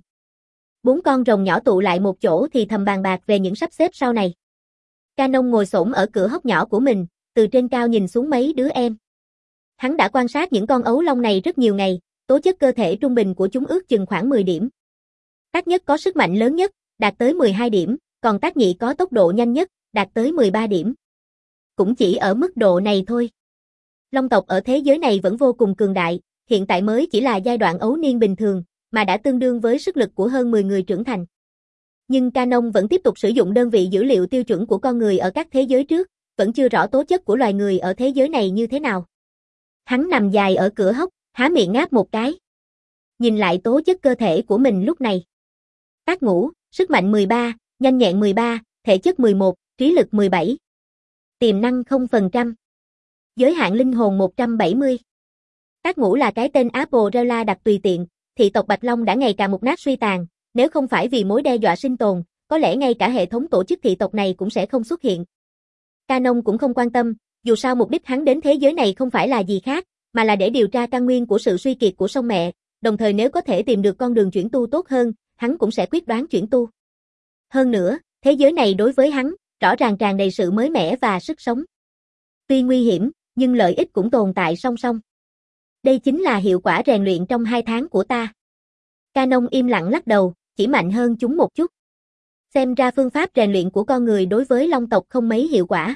Bốn con rồng nhỏ tụ lại một chỗ thì thầm bàn bạc về những sắp xếp sau này. Canon ngồi xổm ở cửa hốc nhỏ của mình, từ trên cao nhìn xuống mấy đứa em. Hắn đã quan sát những con ấu long này rất nhiều ngày, tố chất cơ thể trung bình của chúng ước chừng khoảng mười điểm. Tác Nhất có sức mạnh lớn nhất, đạt tới mười hai điểm, còn Tác Nhị có tốc độ nhanh nhất, đạt tới mười ba điểm. Cũng chỉ ở mức độ này thôi. Long tộc ở thế giới này vẫn vô cùng cường đại, hiện tại mới chỉ là giai đoạn ấu niên bình thường, mà đã tương đương với sức lực của hơn mười người trưởng thành. Nhưng Canon vẫn tiếp tục sử dụng đơn vị dữ liệu tiêu chuẩn của con người ở các thế giới trước, vẫn chưa rõ tố chất của loài người ở thế giới này như thế nào. Hắn nằm dài ở cửa hốc, há miệng ngáp một cái. Nhìn lại tố chất cơ thể của mình lúc này. Tác Ngũ, sức mạnh mười ba, nhanh nhẹn mười ba, thể chất mười một, trí lực mười bảy. Tiềm năng không phần trăm. Giới hạn linh hồn một trăm bảy mươi. Tác Ngũ là cái tên Apple Rela đặt tùy tiện, thị tộc Bạch Long đã ngày càng mục nát suy tàn, nếu không phải vì mối đe dọa sinh tồn, có lẽ ngay cả hệ thống tổ chức thị tộc này cũng sẽ không xuất hiện. Canon cũng không quan tâm, dù sao mục đích hắn đến thế giới này không phải là gì khác, mà là để điều tra căn nguyên của sự suy kiệt của sông mẹ, đồng thời nếu có thể tìm được con đường chuyển tu tốt hơn, hắn cũng sẽ quyết đoán chuyển tu. Hơn nữa, thế giới này đối với hắn, rõ ràng tràn đầy sự mới mẻ và sức sống. Tuy nguy hiểm, nhưng lợi ích cũng tồn tại song song. Đây chính là hiệu quả rèn luyện trong hai tháng của ta. Canon im lặng lắc đầu, chỉ mạnh hơn chúng một chút. Xem ra phương pháp rèn luyện của con người đối với Long tộc không mấy hiệu quả.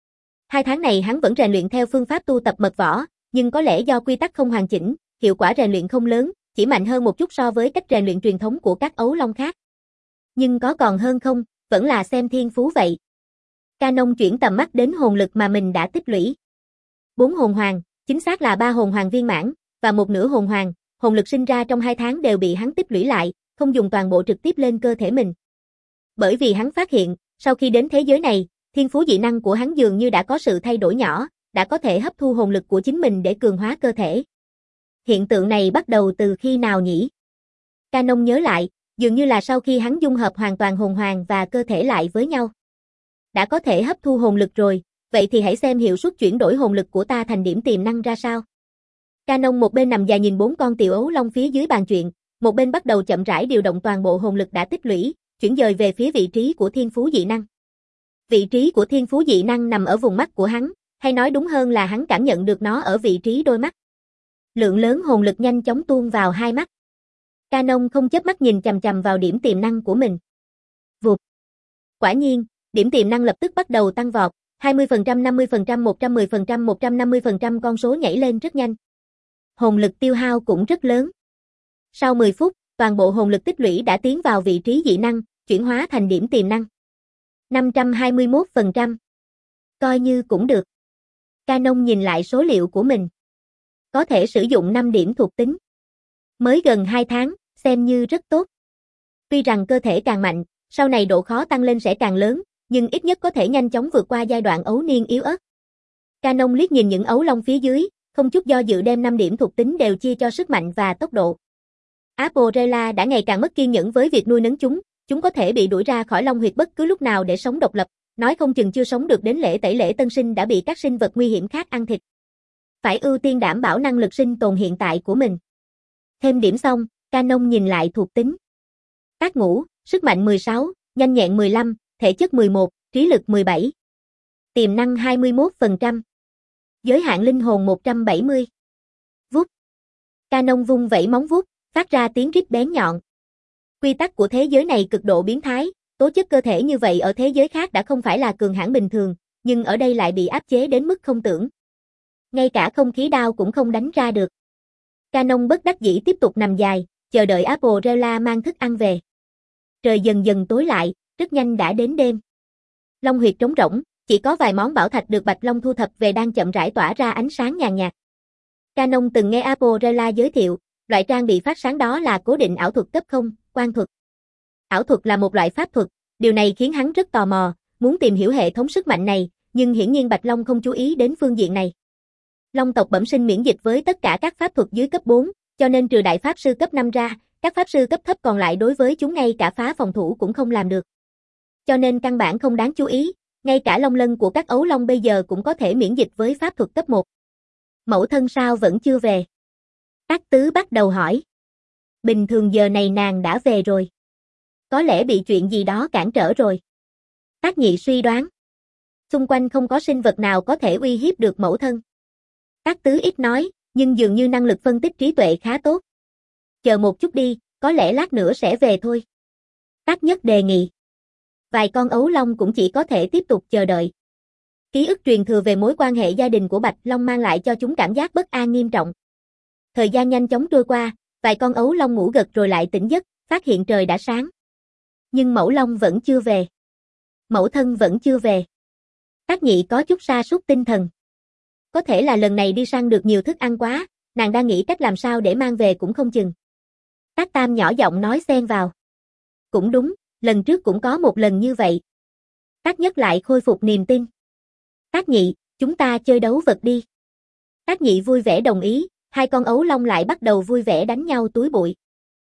Hai tháng này hắn vẫn rèn luyện theo phương pháp tu tập mật võ, nhưng có lẽ do quy tắc không hoàn chỉnh, hiệu quả rèn luyện không lớn, chỉ mạnh hơn một chút so với cách rèn luyện truyền thống của các ấu long khác. Nhưng có còn hơn không, vẫn là xem thiên phú vậy. Canon chuyển tầm mắt đến hồn lực mà mình đã tích lũy. Bốn hồn hoàng, chính xác là ba hồn hoàng viên mãn, và một nửa hồn hoàng, hồn lực sinh ra trong hai tháng đều bị hắn tích lũy lại, không dùng toàn bộ trực tiếp lên cơ thể mình. Bởi vì hắn phát hiện, sau khi đến thế giới này, thiên phú dị năng của hắn dường như đã có sự thay đổi nhỏ, đã có thể hấp thu hồn lực của chính mình để cường hóa cơ thể. Hiện tượng này bắt đầu từ khi nào nhỉ? Canon nhớ lại, dường như là sau khi hắn dung hợp hoàn toàn hồn hoàng và cơ thể lại với nhau. Đã có thể hấp thu hồn lực rồi, vậy thì hãy xem hiệu suất chuyển đổi hồn lực của ta thành điểm tiềm năng ra sao. Canon một bên nằm dài nhìn bốn con tiểu ấu long phía dưới bàn chuyện, một bên bắt đầu chậm rãi điều động toàn bộ hồn lực đã tích lũy, chuyển dời về phía vị trí của thiên phú dị năng. Vị trí của thiên phú dị năng nằm ở vùng mắt của hắn, hay nói đúng hơn là hắn cảm nhận được nó ở vị trí đôi mắt. Lượng lớn hồn lực nhanh chóng tuôn vào hai mắt. Canon không chớp mắt nhìn chằm chằm vào điểm tiềm năng của mình. Vụt. Quả nhiên, điểm tiềm năng lập tức bắt đầu tăng vọt, hai mươi phần trăm, năm mươi phần trăm, một trăm mười phần trăm, một trăm năm mươi phần trăm con số nhảy lên rất nhanh. Hồn lực tiêu hao cũng rất lớn. Sau mười phút, toàn bộ hồn lực tích lũy đã tiến vào vị trí dị năng, chuyển hóa thành điểm tiềm năng. năm trăm hai mươi mốt phần trăm. Coi như cũng được. Canon nhìn lại số liệu của mình. Có thể sử dụng năm điểm thuộc tính. Mới gần hai tháng, xem như rất tốt. Tuy rằng cơ thể càng mạnh, sau này độ khó tăng lên sẽ càng lớn, nhưng ít nhất có thể nhanh chóng vượt qua giai đoạn ấu niên yếu ớt. Canon liếc nhìn những ấu long phía dưới, không chút do dự đem năm điểm thuộc tính đều chia cho sức mạnh và tốc độ. Apple Rela đã ngày càng mất kiên nhẫn với việc nuôi nấng chúng, chúng có thể bị đuổi ra khỏi long huyệt bất cứ lúc nào để sống độc lập, nói không chừng chưa sống được đến lễ tẩy lễ tân sinh đã bị các sinh vật nguy hiểm khác ăn thịt. Phải ưu tiên đảm bảo năng lực sinh tồn hiện tại của mình. Thêm điểm xong, Canon nhìn lại thuộc tính. Tác Ngũ, sức mạnh mười sáu, nhanh nhẹn mười lăm, thể chất mười một, trí lực mười bảy. Tiềm năng hai mươi mốt phần trăm. Giới hạn linh hồn một trăm bảy mươi. Vút. Canon vung vẩy móng vuốt, phát ra tiếng rít bén nhọn. Quy tắc của thế giới này cực độ biến thái, tố chất cơ thể như vậy ở thế giới khác đã không phải là cường hãn bình thường, nhưng ở đây lại bị áp chế đến mức không tưởng. Ngay cả không khí đao cũng không đánh ra được. Canon bất đắc dĩ tiếp tục nằm dài, chờ đợi Apple Rela mang thức ăn về. Trời dần dần tối lại, rất nhanh đã đến đêm. Long huyệt trống rỗng, chỉ có vài món bảo thạch được Bạch Long thu thập về đang chậm rãi tỏa ra ánh sáng nhàn nhạt. Canon từng nghe Apple Rela giới thiệu, loại trang bị phát sáng đó là cố định ảo thuật cấp không, quang thuật. Ảo thuật là một loại pháp thuật, điều này khiến hắn rất tò mò, muốn tìm hiểu hệ thống sức mạnh này, nhưng hiển nhiên Bạch Long không chú ý đến phương diện này. Long tộc bẩm sinh miễn dịch với tất cả các pháp thuật dưới cấp bốn, cho nên trừ đại pháp sư cấp năm ra, các pháp sư cấp thấp còn lại đối với chúng ngay cả phá phòng thủ cũng không làm được. Cho nên căn bản không đáng chú ý, ngay cả long lân của các ấu long bây giờ cũng có thể miễn dịch với pháp thuật cấp một. Mẫu thân sao vẫn chưa về? Tác Tứ bắt đầu hỏi. Bình thường giờ này nàng đã về rồi. Có lẽ bị chuyện gì đó cản trở rồi. Tác Nhị suy đoán. Xung quanh không có sinh vật nào có thể uy hiếp được mẫu thân. Tác Tứ ít nói, nhưng dường như năng lực phân tích trí tuệ khá tốt. Chờ một chút đi, có lẽ lát nữa sẽ về thôi. Tác Nhất đề nghị. Vài con ấu long cũng chỉ có thể tiếp tục chờ đợi. Ký ức truyền thừa về mối quan hệ gia đình của Bạch Long mang lại cho chúng cảm giác bất an nghiêm trọng. Thời gian nhanh chóng trôi qua, vài con ấu long ngủ gật rồi lại tỉnh giấc, phát hiện trời đã sáng. Nhưng mẫu long vẫn chưa về. Mẫu thân vẫn chưa về. Tác Nhị có chút sa sút tinh thần. Có thể là lần này đi săn được nhiều thức ăn quá, nàng đang nghĩ cách làm sao để mang về cũng không chừng. Tác Tam nhỏ giọng nói xen vào. Cũng đúng, lần trước cũng có một lần như vậy. Tác Nhất lại khôi phục niềm tin. Tác Nhị, chúng ta chơi đấu vật đi. Tác Nhị vui vẻ đồng ý, hai con ấu long lại bắt đầu vui vẻ đánh nhau túi bụi.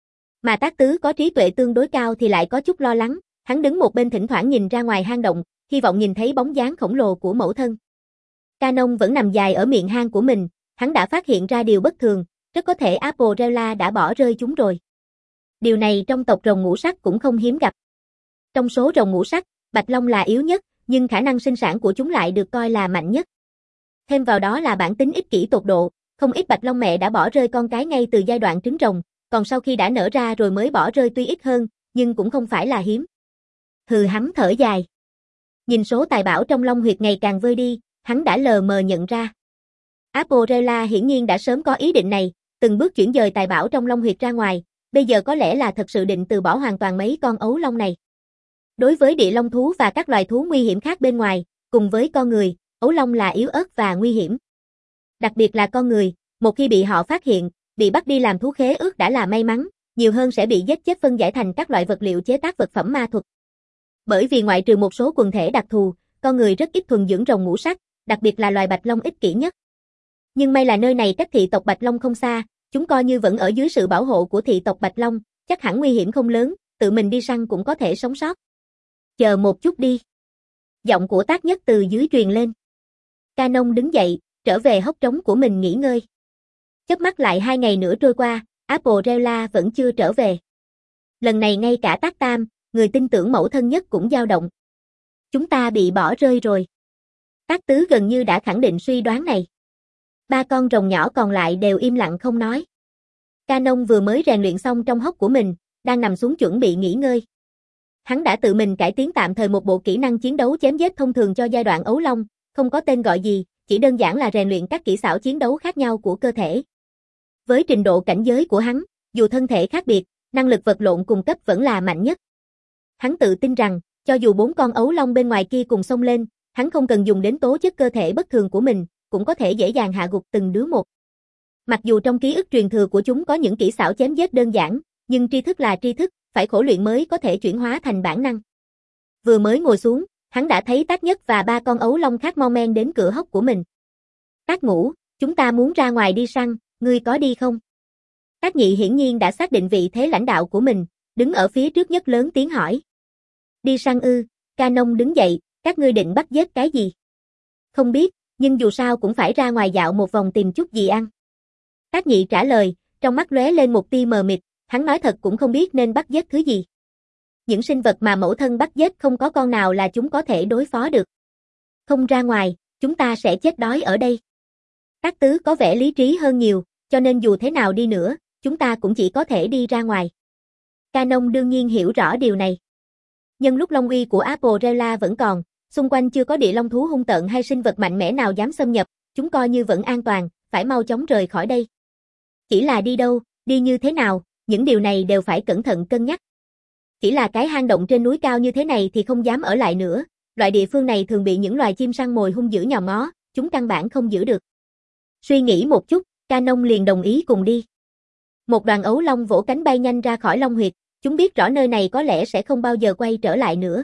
Mà Tác Tứ có trí tuệ tương đối cao thì lại có chút lo lắng, hắn đứng một bên thỉnh thoảng nhìn ra ngoài hang động, hy vọng nhìn thấy bóng dáng khổng lồ của mẫu thân. Canon vẫn nằm dài ở miệng hang của mình, hắn đã phát hiện ra điều bất thường, rất có thể Apparella đã bỏ rơi chúng rồi. Điều này trong tộc rồng ngũ sắc cũng không hiếm gặp. Trong số rồng ngũ sắc, Bạch Long là yếu nhất, nhưng khả năng sinh sản của chúng lại được coi là mạnh nhất. Thêm vào đó là bản tính ích kỷ tột độ, không ít Bạch Long mẹ đã bỏ rơi con cái ngay từ giai đoạn trứng rồng, còn sau khi đã nở ra rồi mới bỏ rơi tuy ít hơn, nhưng cũng không phải là hiếm. Hừ, hắn thở dài. Nhìn số tài bảo trong Long huyệt ngày càng vơi đi, hắn đã lờ mờ nhận ra. Apparella hiển nhiên đã sớm có ý định này, từng bước chuyển dời tài bảo trong Long huyệt ra ngoài, bây giờ có lẽ là thật sự định từ bỏ hoàn toàn mấy con ấu long này. Đối với địa long thú và các loài thú nguy hiểm khác bên ngoài, cùng với con người, ấu long là yếu ớt và nguy hiểm. Đặc biệt là con người, một khi bị họ phát hiện, bị bắt đi làm thú khế ước đã là may mắn, nhiều hơn sẽ bị giết chết phân giải thành các loại vật liệu chế tác vật phẩm ma thuật. Bởi vì ngoại trừ một số quần thể đặc thù, con người rất ít thuần dưỡng rồng ngũ sắc, đặc biệt là loài Bạch Long ích kỷ nhất. Nhưng may là nơi này cách thị tộc Bạch Long không xa, chúng coi như vẫn ở dưới sự bảo hộ của thị tộc Bạch Long, chắc hẳn nguy hiểm không lớn, tự mình đi săn cũng có thể sống sót. Chờ một chút đi. Giọng của Tác Nhất từ dưới truyền lên. Canon đứng dậy, trở về hốc trống của mình nghỉ ngơi. Chớp mắt lại hai ngày nữa trôi qua, Apparella vẫn chưa trở về. Lần này ngay cả Tác Tam, người tin tưởng mẫu thân nhất cũng dao động. Chúng ta bị bỏ rơi rồi. Tác Tứ gần như đã khẳng định suy đoán này. Ba con rồng nhỏ còn lại đều im lặng không nói. Canon vừa mới rèn luyện xong trong hốc của mình, đang nằm xuống chuẩn bị nghỉ ngơi. Hắn đã tự mình cải tiến tạm thời một bộ kỹ năng chiến đấu chém giết thông thường cho giai đoạn ấu long, không có tên gọi gì, chỉ đơn giản là rèn luyện các kỹ xảo chiến đấu khác nhau của cơ thể. Với trình độ cảnh giới của hắn, dù thân thể khác biệt, năng lực vật lộn cùng cấp vẫn là mạnh nhất. Hắn tự tin rằng, cho dù bốn con ấu long bên ngoài kia cùng xông lên, hắn không cần dùng đến tố chất cơ thể bất thường của mình, cũng có thể dễ dàng hạ gục từng đứa một. Mặc dù trong ký ức truyền thừa của chúng có những kỹ xảo chém giết đơn giản, nhưng tri thức là tri thức, phải khổ luyện mới có thể chuyển hóa thành bản năng. Vừa mới ngồi xuống, hắn đã thấy Tác Nhất và ba con ấu long khác mon men đến cửa hốc của mình. Tác Ngũ, chúng ta muốn ra ngoài đi săn, ngươi có đi không? Tác Nhị hiển nhiên đã xác định vị thế lãnh đạo của mình, đứng ở phía trước nhất lớn tiếng hỏi. Đi săn ư? Canon đứng dậy, các ngươi định bắt giết cái gì? Không biết, nhưng dù sao cũng phải ra ngoài dạo một vòng tìm chút gì ăn. Tác Nhị trả lời, trong mắt lóe lên một tia mờ mịt, hắn nói thật cũng không biết nên bắt giết thứ gì. Những sinh vật mà mẫu thân bắt giết không có con nào là chúng có thể đối phó được. Không ra ngoài, chúng ta sẽ chết đói ở đây. Tác Tứ có vẻ lý trí hơn nhiều, cho nên dù thế nào đi nữa, chúng ta cũng chỉ có thể đi ra ngoài. Canon đương nhiên hiểu rõ điều này. Nhân lúc long uy của Apparella vẫn còn, xung quanh chưa có địa long thú hung tợn hay sinh vật mạnh mẽ nào dám xâm nhập, chúng coi như vẫn an toàn, phải mau chóng rời khỏi đây. Chỉ là đi đâu, đi như thế nào, những điều này đều phải cẩn thận cân nhắc. Chỉ là cái hang động trên núi cao như thế này thì không dám ở lại nữa, loại địa phương này thường bị những loài chim săn mồi hung dữ nhòm ngó, chúng căn bản không giữ được. Suy nghĩ một chút, Canon liền đồng ý cùng đi. Một đoàn ấu long vỗ cánh bay nhanh ra khỏi long huyệt, chúng biết rõ nơi này có lẽ sẽ không bao giờ quay trở lại nữa.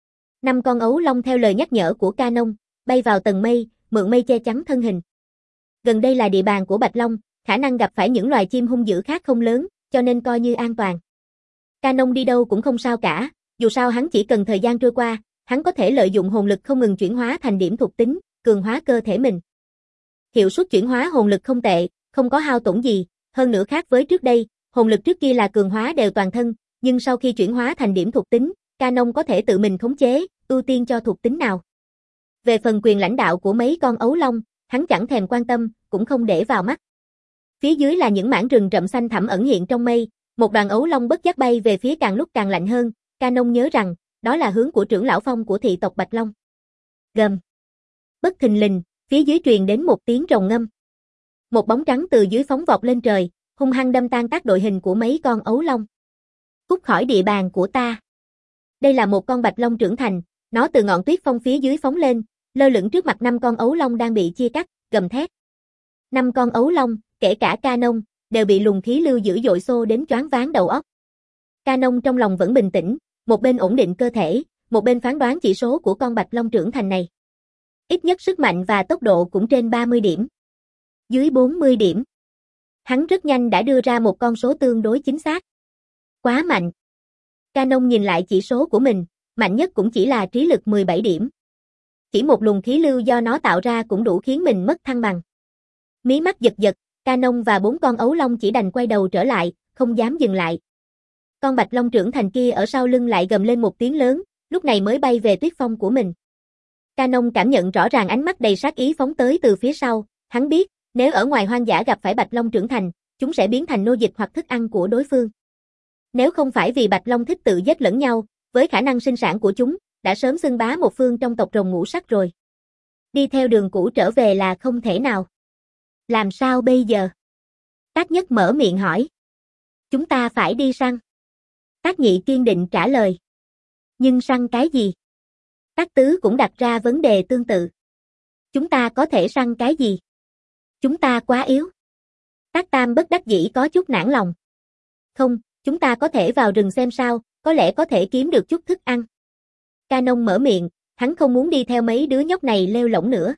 Năm con ấu long theo lời nhắc nhở của Canon, bay vào tầng mây, mượn mây che chắn thân hình. Gần đây là địa bàn của Bạch Long, khả năng gặp phải những loài chim hung dữ khác không lớn, cho nên coi như an toàn. Canon đi đâu cũng không sao cả, dù sao hắn chỉ cần thời gian trôi qua, hắn có thể lợi dụng hồn lực không ngừng chuyển hóa thành điểm thuộc tính, cường hóa cơ thể mình. Hiệu suất chuyển hóa hồn lực không tệ, không có hao tổn gì, hơn nữa khác với trước đây, hồn lực trước kia là cường hóa đều toàn thân, nhưng sau khi chuyển hóa thành điểm thuộc tính, Canon có thể tự mình khống chế, ưu tiên cho thuộc tính nào. Về phần quyền lãnh đạo của mấy con ấu long, hắn chẳng thèm quan tâm, cũng không để vào mắt. Phía dưới là những mảng rừng rậm xanh thẳm ẩn hiện trong mây, một đoàn ấu long bất giác bay về phía càng lúc càng lạnh hơn, Canon nhớ rằng, đó là hướng của trưởng lão phong của thị tộc Bạch Long. Gầm. Bất thình lình, phía dưới truyền đến một tiếng rồng ngâm. Một bóng trắng từ dưới phóng vọt lên trời, hung hăng đâm tan tác đội hình của mấy con ấu long. Cút khỏi địa bàn của ta. Đây là một con bạch long trưởng thành, nó từ ngọn tuyết phong phía dưới phóng lên, lơ lửng trước mặt năm con ấu long đang bị chia cắt, gầm thét. Năm con ấu long, kể cả Canon, đều bị luồng khí lưu dữ dội xô đến choáng váng đầu óc. Canon trong lòng vẫn bình tĩnh, một bên ổn định cơ thể, một bên phán đoán chỉ số của con bạch long trưởng thành này. Ít nhất sức mạnh và tốc độ cũng trên ba mươi điểm. Dưới bốn mươi điểm. Hắn rất nhanh đã đưa ra một con số tương đối chính xác. Quá mạnh. Canon nhìn lại chỉ số của mình, mạnh nhất cũng chỉ là trí lực mười bảy điểm. Chỉ một luồng khí lưu do nó tạo ra cũng đủ khiến mình mất thăng bằng. Mí mắt giật giật, Canon và bốn con ấu long chỉ đành quay đầu trở lại, không dám dừng lại. Con bạch long trưởng thành kia ở sau lưng lại gầm lên một tiếng lớn, lúc này mới bay về tuyết phong của mình. Canon cảm nhận rõ ràng ánh mắt đầy sát ý phóng tới từ phía sau, hắn biết, nếu ở ngoài hoang dã gặp phải bạch long trưởng thành, chúng sẽ biến thành nô dịch hoặc thức ăn của đối phương. Nếu không phải vì bạch long thích tự giết lẫn nhau, với khả năng sinh sản của chúng, đã sớm xưng bá một phương trong tộc rồng ngũ sắc rồi. Đi theo đường cũ trở về là không thể nào. Làm sao bây giờ? Tác Nhất mở miệng hỏi. Chúng ta phải đi săn. Tác Nhị kiên định trả lời. Nhưng săn cái gì? Tác Tứ cũng đặt ra vấn đề tương tự. Chúng ta có thể săn cái gì? Chúng ta quá yếu. Tác Tam bất đắc dĩ có chút nản lòng. Không, chúng ta có thể vào rừng xem sao, có lẽ có thể kiếm được chút thức ăn. Canon mở miệng, hắn không muốn đi theo mấy đứa nhóc này lêu lổng nữa.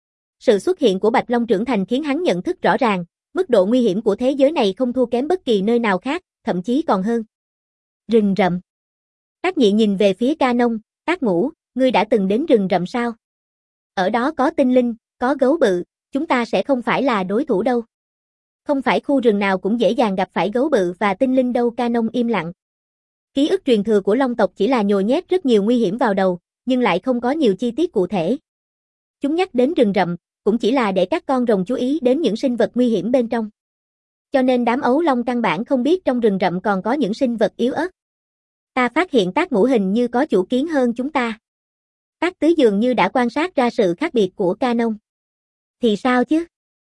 Sự xuất hiện của Bạch Long trưởng thành khiến hắn nhận thức rõ ràng, mức độ nguy hiểm của thế giới này không thua kém bất kỳ nơi nào khác, thậm chí còn hơn. Rừng rậm. Tác Nhị nhìn về phía Canon, Tác Ngũ, ngươi đã từng đến rừng rậm sao? Ở đó có tinh linh, có gấu bự, chúng ta sẽ không phải là đối thủ đâu. Không phải khu rừng nào cũng dễ dàng gặp phải gấu bự và tinh linh đâu. Canon im lặng. Ký ức truyền thừa của Long tộc chỉ là nhồi nhét rất nhiều nguy hiểm vào đầu, nhưng lại không có nhiều chi tiết cụ thể. Chúng nhắc đến rừng rậm, cũng chỉ là để các con rồng chú ý đến những sinh vật nguy hiểm bên trong. Cho nên đám ấu long căn bản không biết trong rừng rậm còn có những sinh vật yếu ớt. Ta phát hiện Tác Ngũ hình như có chủ kiến hơn chúng ta. Tác Tứ dường như đã quan sát ra sự khác biệt của Canon. Thì sao chứ?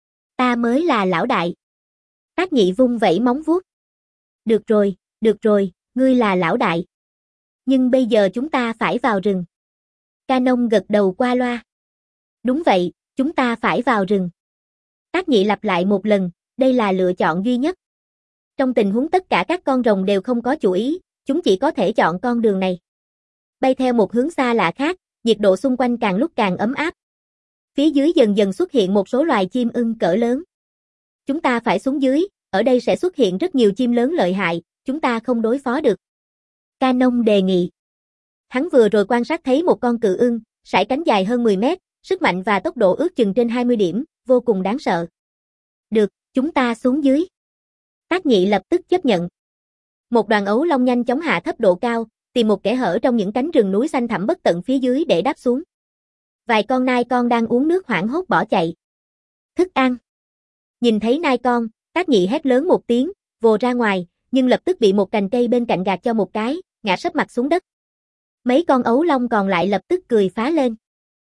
Ta mới là lão đại. Tác Nhị vung vẩy móng vuốt. Được rồi, được rồi, ngươi là lão đại. Nhưng bây giờ chúng ta phải vào rừng. Canon gật đầu qua loa. Đúng vậy, chúng ta phải vào rừng. Tác Nhị lặp lại một lần, đây là lựa chọn duy nhất. Trong tình huống tất cả các con rồng đều không có chủ ý, chúng chỉ có thể chọn con đường này. Bay theo một hướng xa lạ khác, nhiệt độ xung quanh càng lúc càng ấm áp. Phía dưới dần dần xuất hiện một số loài chim ưng cỡ lớn. Chúng ta phải xuống dưới, ở đây sẽ xuất hiện rất nhiều chim lớn lợi hại, chúng ta không đối phó được. Canon đề nghị. Hắn vừa rồi quan sát thấy một con cự ưng, sải cánh dài hơn mười mét, sức mạnh và tốc độ ước chừng trên hai mươi điểm, vô cùng đáng sợ. Được, chúng ta xuống dưới. Tác Nhị lập tức chấp nhận. Một đoàn ấu long nhanh chóng hạ thấp độ cao, tìm một kẽ hở trong những cánh rừng núi xanh thẳm bất tận phía dưới để đáp xuống. Vài con nai con đang uống nước hoảng hốt bỏ chạy. Thức ăn. Nhìn thấy nai con, Tác Nhị hét lớn một tiếng, vồ ra ngoài, nhưng lập tức bị một cành cây bên cạnh gạt cho một cái, ngã sấp mặt xuống đất. Mấy con ấu long còn lại lập tức cười phá lên.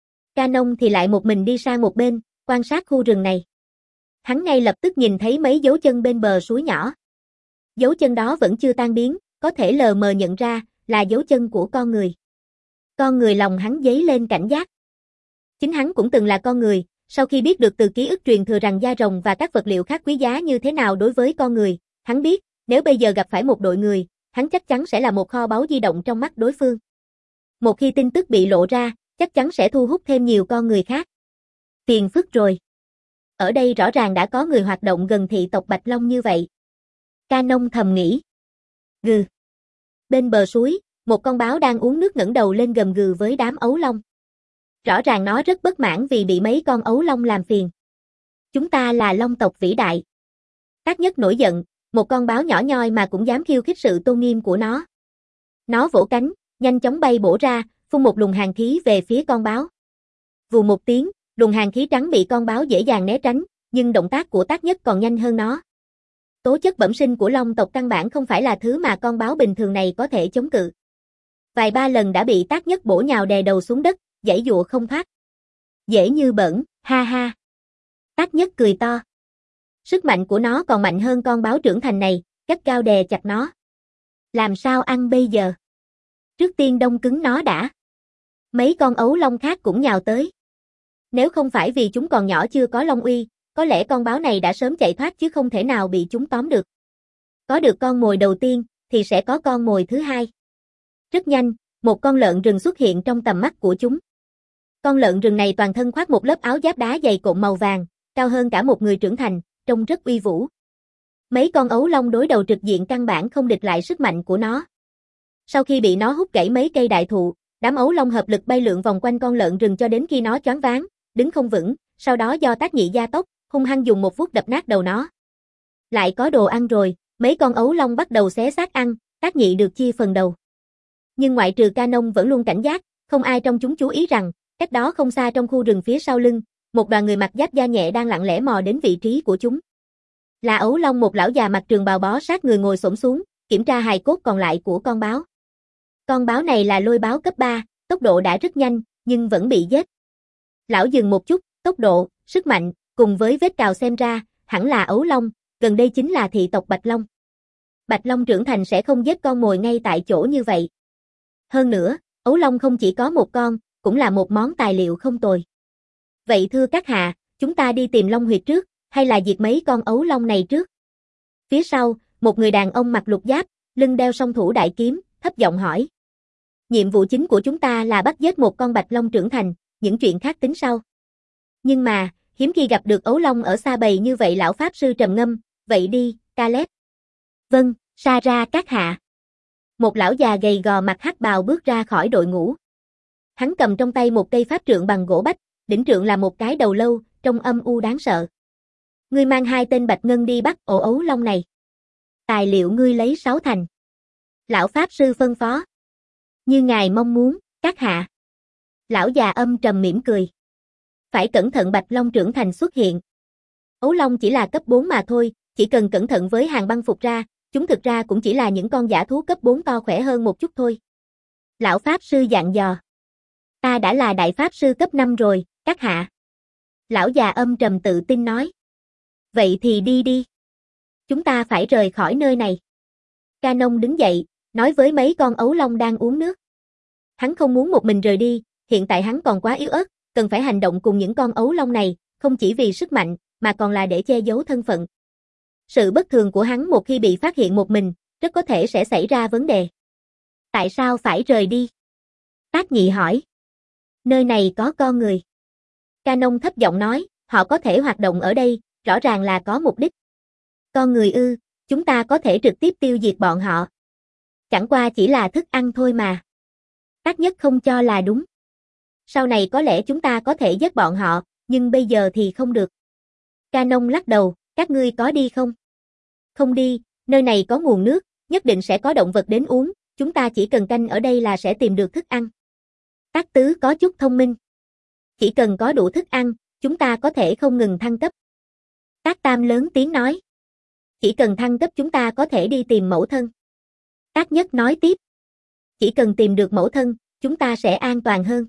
Canon thì lại một mình đi sang một bên, quan sát khu rừng này. Hắn ngay lập tức nhìn thấy mấy dấu chân bên bờ suối nhỏ. Dấu chân đó vẫn chưa tan biến, có thể lờ mờ nhận ra là dấu chân của con người. Con người lòng hắn dấy lên cảnh giác. Chính hắn cũng từng là con người, sau khi biết được từ ký ức truyền thừa rằng da rồng và các vật liệu khác quý giá như thế nào đối với con người, hắn biết, nếu bây giờ gặp phải một đội người, hắn chắc chắn sẽ là một kho báu di động trong mắt đối phương. Một khi tin tức bị lộ ra, chắc chắn sẽ thu hút thêm nhiều con người khác. Tiền phức rồi. Ở đây rõ ràng đã có người hoạt động gần thị tộc Bạch Long như vậy. Canon thầm nghĩ. Gừ. Bên bờ suối, một con báo đang uống nước ngẩng đầu lên gầm gừ với đám ấu long. Rõ ràng nó rất bất mãn vì bị mấy con ấu long làm phiền. Chúng ta là long tộc vĩ đại. Tác Nhất nổi giận, một con báo nhỏ nhoi mà cũng dám khiêu khích sự tôn nghiêm của nó. Nó vỗ cánh, nhanh chóng bay bổ ra, phun một luồng hàn khí về phía con báo. Vù một tiếng, luồng hàn khí trắng bị con báo dễ dàng né tránh, nhưng động tác của Tác Nhất còn nhanh hơn nó. Tố chất bẩm sinh của long tộc căn bản không phải là thứ mà con báo bình thường này có thể chống cự. Vài ba lần đã bị Tác Nhất bổ nhào đè đầu xuống đất, giãy giụa không thoát. Dễ như bẩn, ha ha. Tác Nhất cười to. Sức mạnh của nó còn mạnh hơn con báo trưởng thành này, gắt gao đè chặt nó. Làm sao ăn bây giờ? Trước tiên đông cứng nó đã. Mấy con ấu long khác cũng nhào tới. Nếu không phải vì chúng còn nhỏ chưa có long uy, có lẽ con báo này đã sớm chạy thoát chứ không thể nào bị chúng tóm được. Có được con mồi đầu tiên, thì sẽ có con mồi thứ hai. Rất nhanh, một con lợn rừng xuất hiện trong tầm mắt của chúng. Con lợn rừng này toàn thân khoác một lớp áo giáp đá dày cộm màu vàng, cao hơn cả một người trưởng thành, trông rất uy vũ. Mấy con ấu long đối đầu trực diện căn bản không địch lại sức mạnh của nó. Sau khi bị nó hút gãy mấy cây đại thụ, đám ấu long hợp lực bay lượn vòng quanh con lợn rừng cho đến khi nó choáng váng, đứng không vững, sau đó do Tác Nhị gia tốc, hung hăng dùng một vuốt đập nát đầu nó. Lại có đồ ăn rồi, mấy con ấu long bắt đầu xé xác ăn, Tác Nhị được chia phần đầu. Nhưng ngoại trừ Canon vẫn luôn cảnh giác, không ai trong chúng chú ý rằng, cách đó không xa trong khu rừng phía sau lưng, một đoàn người mặc giáp da nhẹ đang lặng lẽ mò đến vị trí của chúng. Là ấu long một lão già mặc trường bào bó sát người ngồi xổm xuống, kiểm tra hài cốt còn lại của con báo. Con báo này là lôi báo cấp ba, tốc độ đã rất nhanh, nhưng vẫn bị giết. Lão dừng một chút, tốc độ, sức mạnh, cùng với vết cào xem ra, hẳn là ấu long, gần đây chính là thị tộc Bạch Long. Bạch Long trưởng thành sẽ không giết con mồi ngay tại chỗ như vậy. Hơn nữa, ấu long không chỉ có một con, cũng là một món tài liệu không tồi. Vậy thưa các hạ, chúng ta đi tìm long huyệt trước, hay là diệt mấy con ấu long này trước? Phía sau, một người đàn ông mặc lục giáp, lưng đeo song thủ đại kiếm, thấp giọng hỏi. Nhiệm vụ chính của chúng ta là bắt giết một con bạch long trưởng thành, những chuyện khác tính sau. Nhưng mà, hiếm khi gặp được ấu long ở xa bầy như vậy lão pháp sư trầm ngâm, vậy đi, Caleb. Vâng, sa ra các hạ. Một lão già gầy gò mặc hắc bào bước ra khỏi đội ngũ. Hắn cầm trong tay một cây pháp trượng bằng gỗ bách, đỉnh trượng là một cái đầu lâu, trông âm u đáng sợ. Ngươi mang hai tên bạch ngân đi bắt ổ ấu long này. Tài liệu ngươi lấy sáu thành. Lão pháp sư phân phó. Như ngài mong muốn, các hạ. Lão già âm trầm mỉm cười. Phải cẩn thận bạch long trưởng thành xuất hiện. Ấu long chỉ là cấp bốn mà thôi, chỉ cần cẩn thận với hàng băng phục ra, chúng thực ra cũng chỉ là những con dã thú cấp bốn to khỏe hơn một chút thôi. Lão pháp sư dặn dò. Ta đã là đại pháp sư cấp năm rồi, các hạ. Lão già âm trầm tự tin nói. Vậy thì đi đi. Chúng ta phải rời khỏi nơi này. Canon đứng dậy, nói với mấy con ấu long đang uống nước. Hắn không muốn một mình rời đi, hiện tại hắn còn quá yếu ớt, cần phải hành động cùng những con ấu long này, không chỉ vì sức mạnh, mà còn là để che giấu thân phận. Sự bất thường của hắn một khi bị phát hiện một mình, rất có thể sẽ xảy ra vấn đề. Tại sao phải rời đi? Tác Nhị hỏi. Nơi này có con người. Canon thấp giọng nói, họ có thể hoạt động ở đây, rõ ràng là có mục đích. Con người ư, chúng ta có thể trực tiếp tiêu diệt bọn họ. Chẳng qua chỉ là thức ăn thôi mà. Tác Nhất không cho là đúng. Sau này có lẽ chúng ta có thể giết bọn họ, nhưng bây giờ thì không được. Canon lắc đầu, các ngươi có đi không? Không đi, nơi này có nguồn nước, nhất định sẽ có động vật đến uống, chúng ta chỉ cần canh ở đây là sẽ tìm được thức ăn. Tác Tứ có chút thông minh. Chỉ cần có đủ thức ăn, chúng ta có thể không ngừng thăng cấp. Tác Tam lớn tiếng nói. Chỉ cần thăng cấp chúng ta có thể đi tìm mẫu thân. Tác Nhất nói tiếp. Chỉ cần tìm được mẫu thân, chúng ta sẽ an toàn hơn.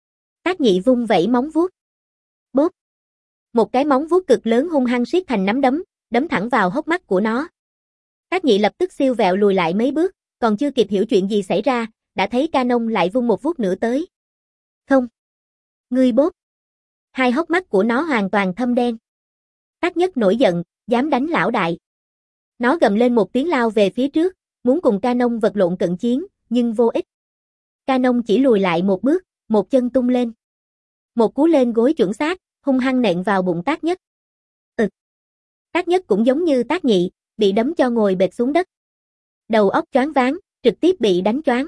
Tác Nhị vung vẩy móng vuốt. Bốp. Một cái móng vuốt cực lớn hung hăng siết thành nắm đấm, đấm thẳng vào hốc mắt của nó. Tác Nhị lập tức siêu vẹo lùi lại mấy bước, còn chưa kịp hiểu chuyện gì xảy ra, đã thấy Canon lại vung một vuốt nữa tới. Không. Ngươi bốp. Hai hốc mắt của nó hoàn toàn thâm đen. Tác Nhất nổi giận, dám đánh lão đại. Nó gầm lên một tiếng lao về phía trước, muốn cùng Canon vật lộn cận chiến, nhưng vô ích. Canon chỉ lùi lại một bước, một chân tung lên. Một cú lên gối chuẩn xác, hung hăng nện vào bụng Tác Nhất. Ực. Tác Nhất cũng giống như Tác Nhị, bị đấm cho ngồi bệt xuống đất. Đầu óc choáng váng, trực tiếp bị đánh choáng.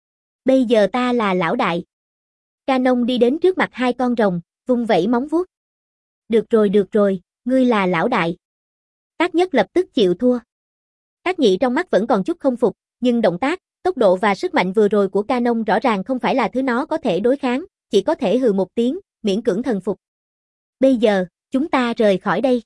Bây giờ ta là lão đại. Canon đi đến trước mặt hai con rồng, vung vẩy móng vuốt. Được rồi được rồi, ngươi là lão đại. Tác Nhất lập tức chịu thua. Tác Nhị trong mắt vẫn còn chút không phục, nhưng động tác, tốc độ và sức mạnh vừa rồi của Canon rõ ràng không phải là thứ nó có thể đối kháng, chỉ có thể hừ một tiếng, miễn cưỡng thần phục. Bây giờ, chúng ta rời khỏi đây.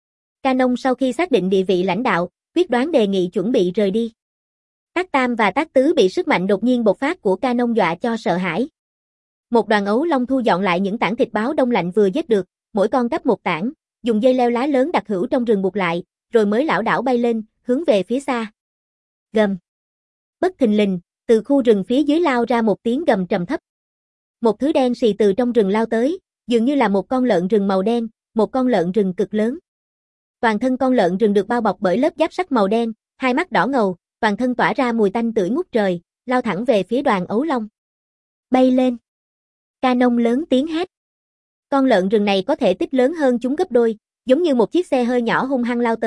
Canon sau khi xác định địa vị lãnh đạo, quyết đoán đề nghị chuẩn bị rời đi. Tác Tam và Tác Tứ bị sức mạnh đột nhiên bộc phát của Canon dọa cho sợ hãi. Một đoàn ấu long thu dọn lại những tảng thịt báo đông lạnh vừa giết được, mỗi con cắp một tảng, dùng dây leo lá lớn đặc hữu trong rừng buộc lại, rồi mới lảo đảo bay lên, hướng về phía xa. Gầm. Bất thình lình, từ khu rừng phía dưới lao ra một tiếng gầm trầm thấp. Một thứ đen xì từ trong rừng lao tới, dường như là một con lợn rừng màu đen, một con lợn rừng cực lớn. Toàn thân con lợn rừng được bao bọc bởi lớp giáp sắt màu đen, hai mắt đỏ ngầu, toàn thân tỏa ra mùi tanh tưởi ngút trời, lao thẳng về phía đoàn ấu long. Bay lên. Canon lớn tiếng hét. Con lợn rừng này có thể tích lớn hơn chúng gấp đôi, giống như một chiếc xe hơi nhỏ hung hăng lao tới,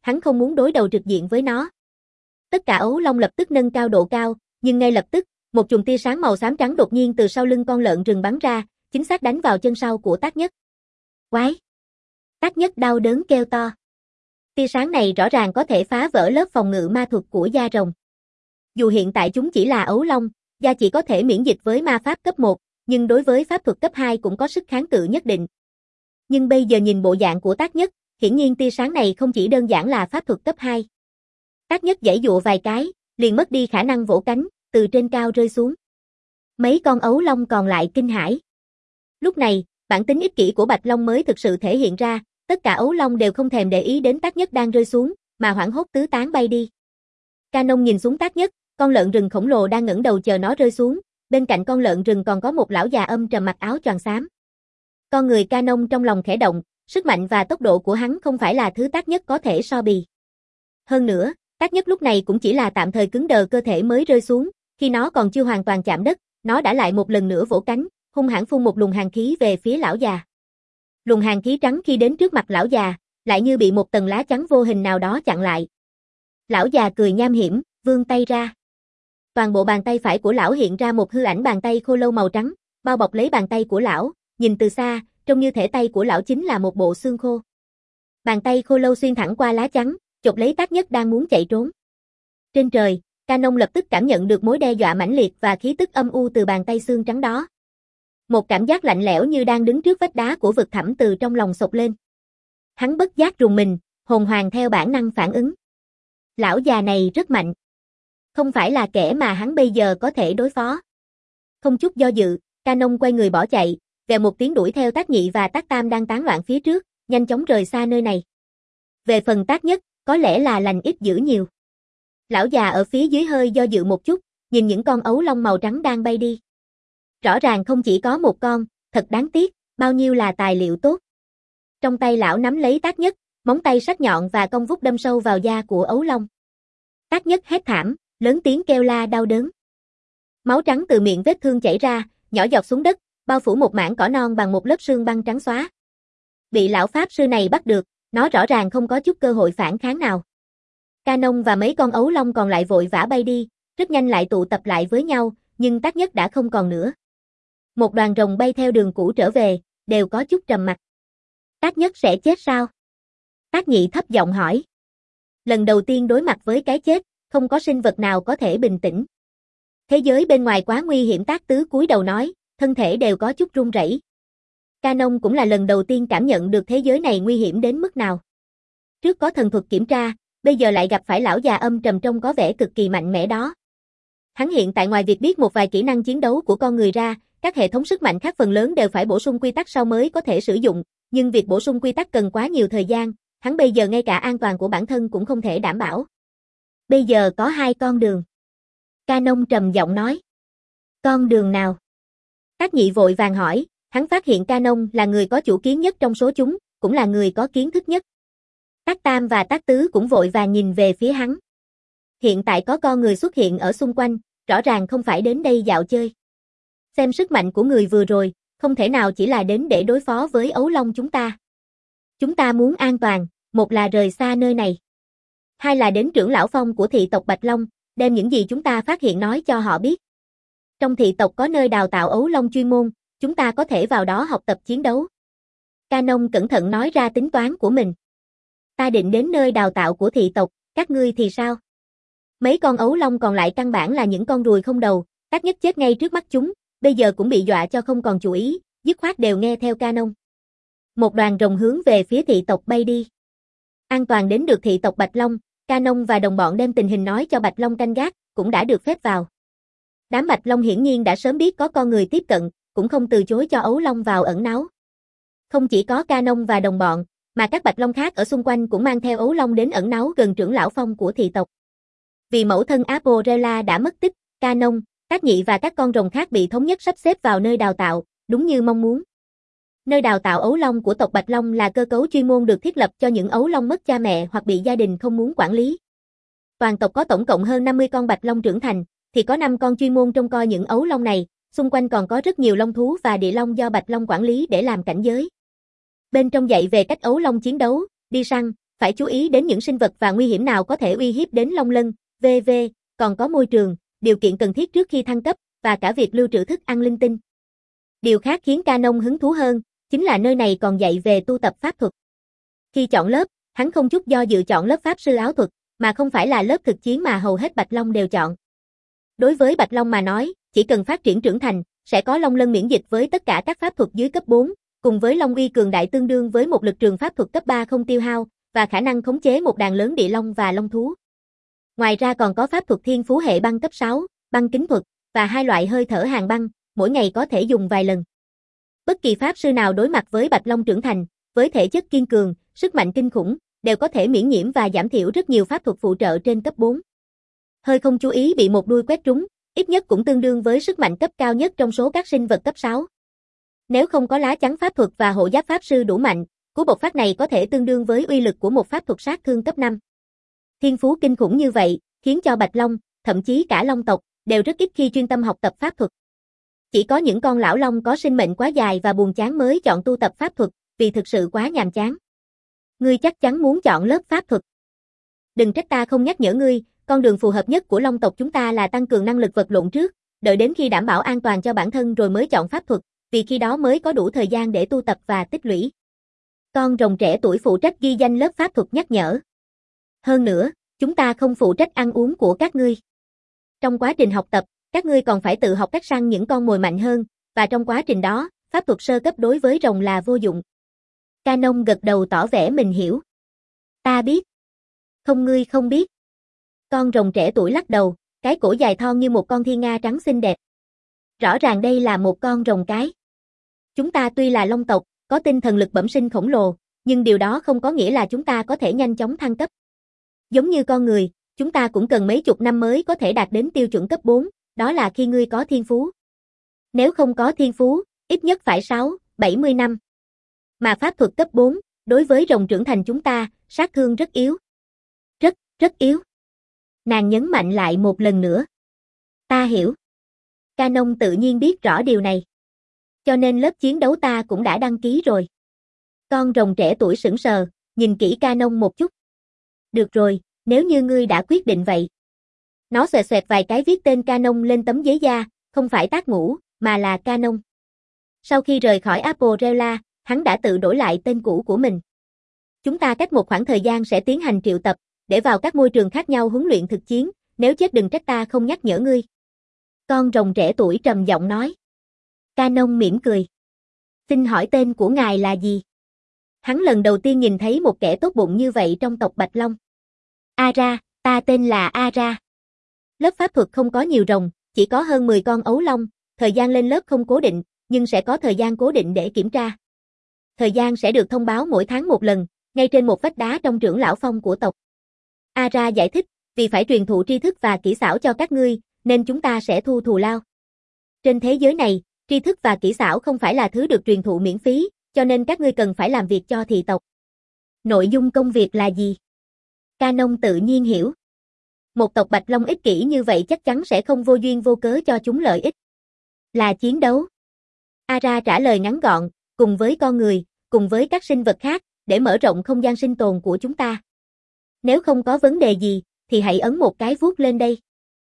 hắn không muốn đối đầu trực diện với nó. Tất cả ấu long lập tức nâng cao độ cao, nhưng ngay lập tức, một chùm tia sáng màu xám trắng đột nhiên từ sau lưng con lợn rừng bắn ra, chính xác đánh vào chân sau của Tác Nhất. Quái! Tác Nhất đau đớn kêu to. Tia sáng này rõ ràng có thể phá vỡ lớp phòng ngự ma thuật của da rồng. Dù hiện tại chúng chỉ là ấu long, da chỉ có thể miễn dịch với ma pháp cấp một, nhưng đối với pháp thuật cấp hai cũng có sức kháng cự nhất định. Nhưng bây giờ nhìn bộ dạng của Tác Nhất, hiển nhiên tia sáng này không chỉ đơn giản là pháp thuật cấp hai. Tác Nhất giãy dụa vài cái, liền mất đi khả năng vỗ cánh, từ trên cao rơi xuống. Mấy con ấu long còn lại kinh hãi. Lúc này, bản tính ích kỷ của Bạch Long mới thực sự thể hiện ra, tất cả ấu long đều không thèm để ý đến Tác Nhất đang rơi xuống, mà hoảng hốt tứ tán bay đi. Canon nhìn xuống Tác Nhất, con lợn rừng khổng lồ đang ngẩng đầu chờ nó rơi xuống, bên cạnh con lợn rừng còn có một lão già âm trầm mặc áo choàng xám. Con người Canon trong lòng khẽ động, sức mạnh và tốc độ của hắn không phải là thứ Tác Nhất có thể so bì. Hơn nữa, Tác Nhất lúc này cũng chỉ là tạm thời cứng đờ cơ thể mới rơi xuống, khi nó còn chưa hoàn toàn chạm đất, nó đã lại một lần nữa vỗ cánh, hung hãn phun một luồng hàn khí về phía lão già. Luồng hàn khí trắng khi đến trước mặt lão già, lại như bị một tầng lá chắn vô hình nào đó chặn lại. Lão già cười nham hiểm, vươn tay ra. Toàn bộ bàn tay phải của lão hiện ra một hư ảnh bàn tay khô lâu màu trắng, bao bọc lấy bàn tay của lão, nhìn từ xa, trông như thể tay của lão chính là một bộ xương khô. Bàn tay khô lâu xuyên thẳng qua lá chắn, chộp lấy Tác Nhất đang muốn chạy trốn. Trên trời, Canon lập tức cảm nhận được mối đe dọa mãnh liệt và khí tức âm u từ bàn tay xương trắng đó. Một cảm giác lạnh lẽo như đang đứng trước vách đá của vực thẳm từ trong lòng sộc lên. Hắn bất giác rùng mình, hồn hoàng theo bản năng phản ứng. Lão già này rất mạnh. Không phải là kẻ mà hắn bây giờ có thể đối phó. Không chút do dự, Canon quay người bỏ chạy, vèo một tiếng đuổi theo Tác Nhị và Tác Tam đang tán loạn phía trước, nhanh chóng rời xa nơi này. Về phần Tác Nhất, có lẽ là lành ít dữ nhiều. Lão già ở phía dưới hơi do dự một chút, nhìn những con ấu long màu trắng đang bay đi. Rõ ràng không chỉ có một con, thật đáng tiếc, bao nhiêu là tài liệu tốt. Trong tay lão nắm lấy Tác Nhất, móng tay sắc nhọn và cong vút đâm sâu vào da của ấu long. Tác Nhất hét thảm, lớn tiếng kêu la đau đớn. Máu trắng từ miệng vết thương chảy ra, nhỏ giọt xuống đất, bao phủ một mảng cỏ non bằng một lớp sương băng trắng xóa. Bị lão pháp sư này bắt được, nó rõ ràng không có chút cơ hội phản kháng nào. Canon và mấy con ấu long còn lại vội vã bay đi, rất nhanh lại tụ tập lại với nhau, nhưng Tác Nhất đã không còn nữa. Một đoàn rồng bay theo đường cũ trở về, đều có chút trầm mặc. Tác Nhất sẽ chết sao? Tác Nhị thấp giọng hỏi. Lần đầu tiên đối mặt với cái chết, không có sinh vật nào có thể bình tĩnh. Thế giới bên ngoài quá nguy hiểm, Tác Tứ cúi đầu nói, thân thể đều có chút run rẩy. Canon cũng là lần đầu tiên cảm nhận được thế giới này nguy hiểm đến mức nào. Trước có thần thuật kiểm tra, bây giờ lại gặp phải lão già âm trầm trông có vẻ cực kỳ mạnh mẽ đó. Hắn hiện tại ngoài việc biết một vài kỹ năng chiến đấu của con người ra, các hệ thống sức mạnh khác phần lớn đều phải bổ sung quy tắc sau mới có thể sử dụng, nhưng việc bổ sung quy tắc cần quá nhiều thời gian, hắn bây giờ ngay cả an toàn của bản thân cũng không thể đảm bảo. Bây giờ có hai con đường. Canon trầm giọng nói. Con đường nào? Tác Nhị vội vàng hỏi, hắn phát hiện Canon là người có chủ kiến nhất trong số chúng, cũng là người có kiến thức nhất. Tác Tam và Tác Tứ cũng vội vàng nhìn về phía hắn. Hiện tại có con người xuất hiện ở xung quanh, rõ ràng không phải đến đây dạo chơi. Xem sức mạnh của người vừa rồi, không thể nào chỉ là đến để đối phó với ấu long chúng ta. Chúng ta muốn an toàn, một là rời xa nơi này. Hai là đến trưởng lão phong của thị tộc Bạch Long, đem những gì chúng ta phát hiện nói cho họ biết. Trong thị tộc có nơi đào tạo ấu long chuyên môn, chúng ta có thể vào đó học tập chiến đấu. Canon cẩn thận nói ra tính toán của mình. Ta định đến nơi đào tạo của thị tộc, các ngươi thì sao? Mấy con ấu long còn lại căn bản là những con ruồi không đầu, Tác Nhất chết ngay trước mắt chúng, bây giờ cũng bị dọa cho không còn chú ý, dứt khoát đều nghe theo Canon. Một đoàn rồng hướng về phía thị tộc bay đi. An toàn đến được thị tộc Bạch Long, Canon và đồng bọn đem tình hình nói cho Bạch Long canh gác, cũng đã được phép vào. Đám Bạch Long hiển nhiên đã sớm biết có con người tiếp cận, cũng không từ chối cho ấu long vào ẩn náu. Không chỉ có Canon và đồng bọn, mà các Bạch Long khác ở xung quanh cũng mang theo ấu long đến ẩn náu gần trưởng lão phong của thị tộc. Vì mẫu thân Aporella đã mất tích, Canon, Tác Nhị và các con rồng khác bị thống nhất sắp xếp vào nơi đào tạo, đúng như mong muốn. Nơi đào tạo ấu long của tộc Bạch Long là cơ cấu chuyên môn được thiết lập cho những ấu long mất cha mẹ hoặc bị gia đình không muốn quản lý. Toàn tộc có tổng cộng hơn năm mươi con Bạch Long trưởng thành, thì có năm con chuyên môn trông coi những ấu long này, xung quanh còn có rất nhiều long thú và địa long do Bạch Long quản lý để làm cảnh giới. Bên trong dạy về cách ấu long chiến đấu, đi săn, phải chú ý đến những sinh vật và nguy hiểm nào có thể uy hiếp đến Long Lân, vân vân, còn có môi trường, điều kiện cần thiết trước khi thăng cấp, và cả việc lưu trữ thức ăn linh tinh. Điều khác khiến Canon hứng thú hơn, chính là nơi này còn dạy về tu tập pháp thuật. Khi chọn lớp, hắn không chút do dự chọn lớp Pháp sư áo thuật, mà không phải là lớp thực chiến mà hầu hết Bạch Long đều chọn. Đối với Bạch Long mà nói, chỉ cần phát triển trưởng thành, sẽ có Long Lân miễn dịch với tất cả các pháp thuật dưới cấp bốn, cùng với Long uy cường đại tương đương với một lực trường pháp thuật cấp ba không tiêu hao, và khả năng khống chế một đàn lớn địa long và long thú. Ngoài ra còn có pháp thuật thiên phú hệ băng cấp sáu, băng kính thuật, và hai loại hơi thở hàng băng, mỗi ngày có thể dùng vài lần. Bất kỳ pháp sư nào đối mặt với Bạch Long trưởng thành, với thể chất kiên cường, sức mạnh kinh khủng, đều có thể miễn nhiễm và giảm thiểu rất nhiều pháp thuật phụ trợ trên cấp bốn. Hơi không chú ý bị một đuôi quét trúng, ít nhất cũng tương đương với sức mạnh cấp cao nhất trong số các sinh vật cấp sáu. Nếu không có lá chắn pháp thuật và hộ giáp pháp sư đủ mạnh, cú bộc phát này có thể tương đương với uy lực của một pháp thuật sát thương cấp năm. Thiên phú kinh khủng như vậy, khiến cho Bạch Long, thậm chí cả Long tộc, đều rất ít khi chuyên tâm học tập pháp thuật. Chỉ có những con lão long có sinh mệnh quá dài và buồn chán mới chọn tu tập pháp thuật, vì thực sự quá nhàm chán. Ngươi chắc chắn muốn chọn lớp pháp thuật. Đừng trách ta không nhắc nhở ngươi, con đường phù hợp nhất của Long tộc chúng ta là tăng cường năng lực vật lộn trước, đợi đến khi đảm bảo an toàn cho bản thân rồi mới chọn pháp thuật, vì khi đó mới có đủ thời gian để tu tập và tích lũy. Con rồng trẻ tuổi phụ trách ghi danh lớp pháp thuật nhắc nhở. Hơn nữa, chúng ta không phụ trách ăn uống của các ngươi. Trong quá trình học tập, các ngươi còn phải tự học cách săn những con mồi mạnh hơn, và trong quá trình đó, pháp thuật sơ cấp đối với rồng là vô dụng. Canon gật đầu tỏ vẻ mình hiểu. Ta biết. Không, ngươi không biết. Con rồng trẻ tuổi lắc đầu, cái cổ dài thon như một con thiên nga trắng xinh đẹp. Rõ ràng đây là một con rồng cái. Chúng ta tuy là Long tộc, có tinh thần lực bẩm sinh khổng lồ, nhưng điều đó không có nghĩa là chúng ta có thể nhanh chóng thăng cấp. Giống như con người, chúng ta cũng cần mấy chục năm mới có thể đạt đến tiêu chuẩn cấp bốn, đó là khi ngươi có thiên phú. Nếu không có thiên phú, ít nhất phải sáu, bảy mươi năm. Mà pháp thuật cấp bốn, đối với rồng trưởng thành chúng ta, sát thương rất yếu. Rất, rất yếu. Nàng nhấn mạnh lại một lần nữa. Ta hiểu. Canon tự nhiên biết rõ điều này. Cho nên lớp chiến đấu ta cũng đã đăng ký rồi. Con rồng trẻ tuổi sững sờ, nhìn kỹ Canon một chút. Được rồi, nếu như ngươi đã quyết định vậy. Nó xoẹt xoẹt vài cái viết tên Canon lên tấm giấy da, không phải Tác Ngũ, mà là Canon. Sau khi rời khỏi Apporella, hắn đã tự đổi lại tên cũ của mình. Chúng ta cách một khoảng thời gian sẽ tiến hành triệu tập, để vào các môi trường khác nhau huấn luyện thực chiến, nếu chết đừng trách ta không nhắc nhở ngươi. Con rồng trẻ tuổi trầm giọng nói. Canon mỉm cười. Xin hỏi tên của ngài là gì? Hắn lần đầu tiên nhìn thấy một kẻ tốt bụng như vậy trong tộc Bạch Long. Ara, ta tên là Ara. Lớp pháp thuật không có nhiều rồng, chỉ có hơn mười con ấu long, thời gian lên lớp không cố định, nhưng sẽ có thời gian cố định để kiểm tra. Thời gian sẽ được thông báo mỗi tháng một lần, ngay trên một vách đá trong trưởng lão phong của tộc. Ara giải thích, vì phải truyền thụ tri thức và kỹ xảo cho các ngươi, nên chúng ta sẽ thu thù lao. Trên thế giới này, tri thức và kỹ xảo không phải là thứ được truyền thụ miễn phí, cho nên các ngươi cần phải làm việc cho thị tộc. Nội dung công việc là gì? Canon tự nhiên hiểu. Một tộc Bạch Long ích kỷ như vậy chắc chắn sẽ không vô duyên vô cớ cho chúng lợi ích. Là chiến đấu. Ara trả lời ngắn gọn, cùng với con người, cùng với các sinh vật khác, để mở rộng không gian sinh tồn của chúng ta. Nếu không có vấn đề gì, thì hãy ấn một cái vuốt lên đây.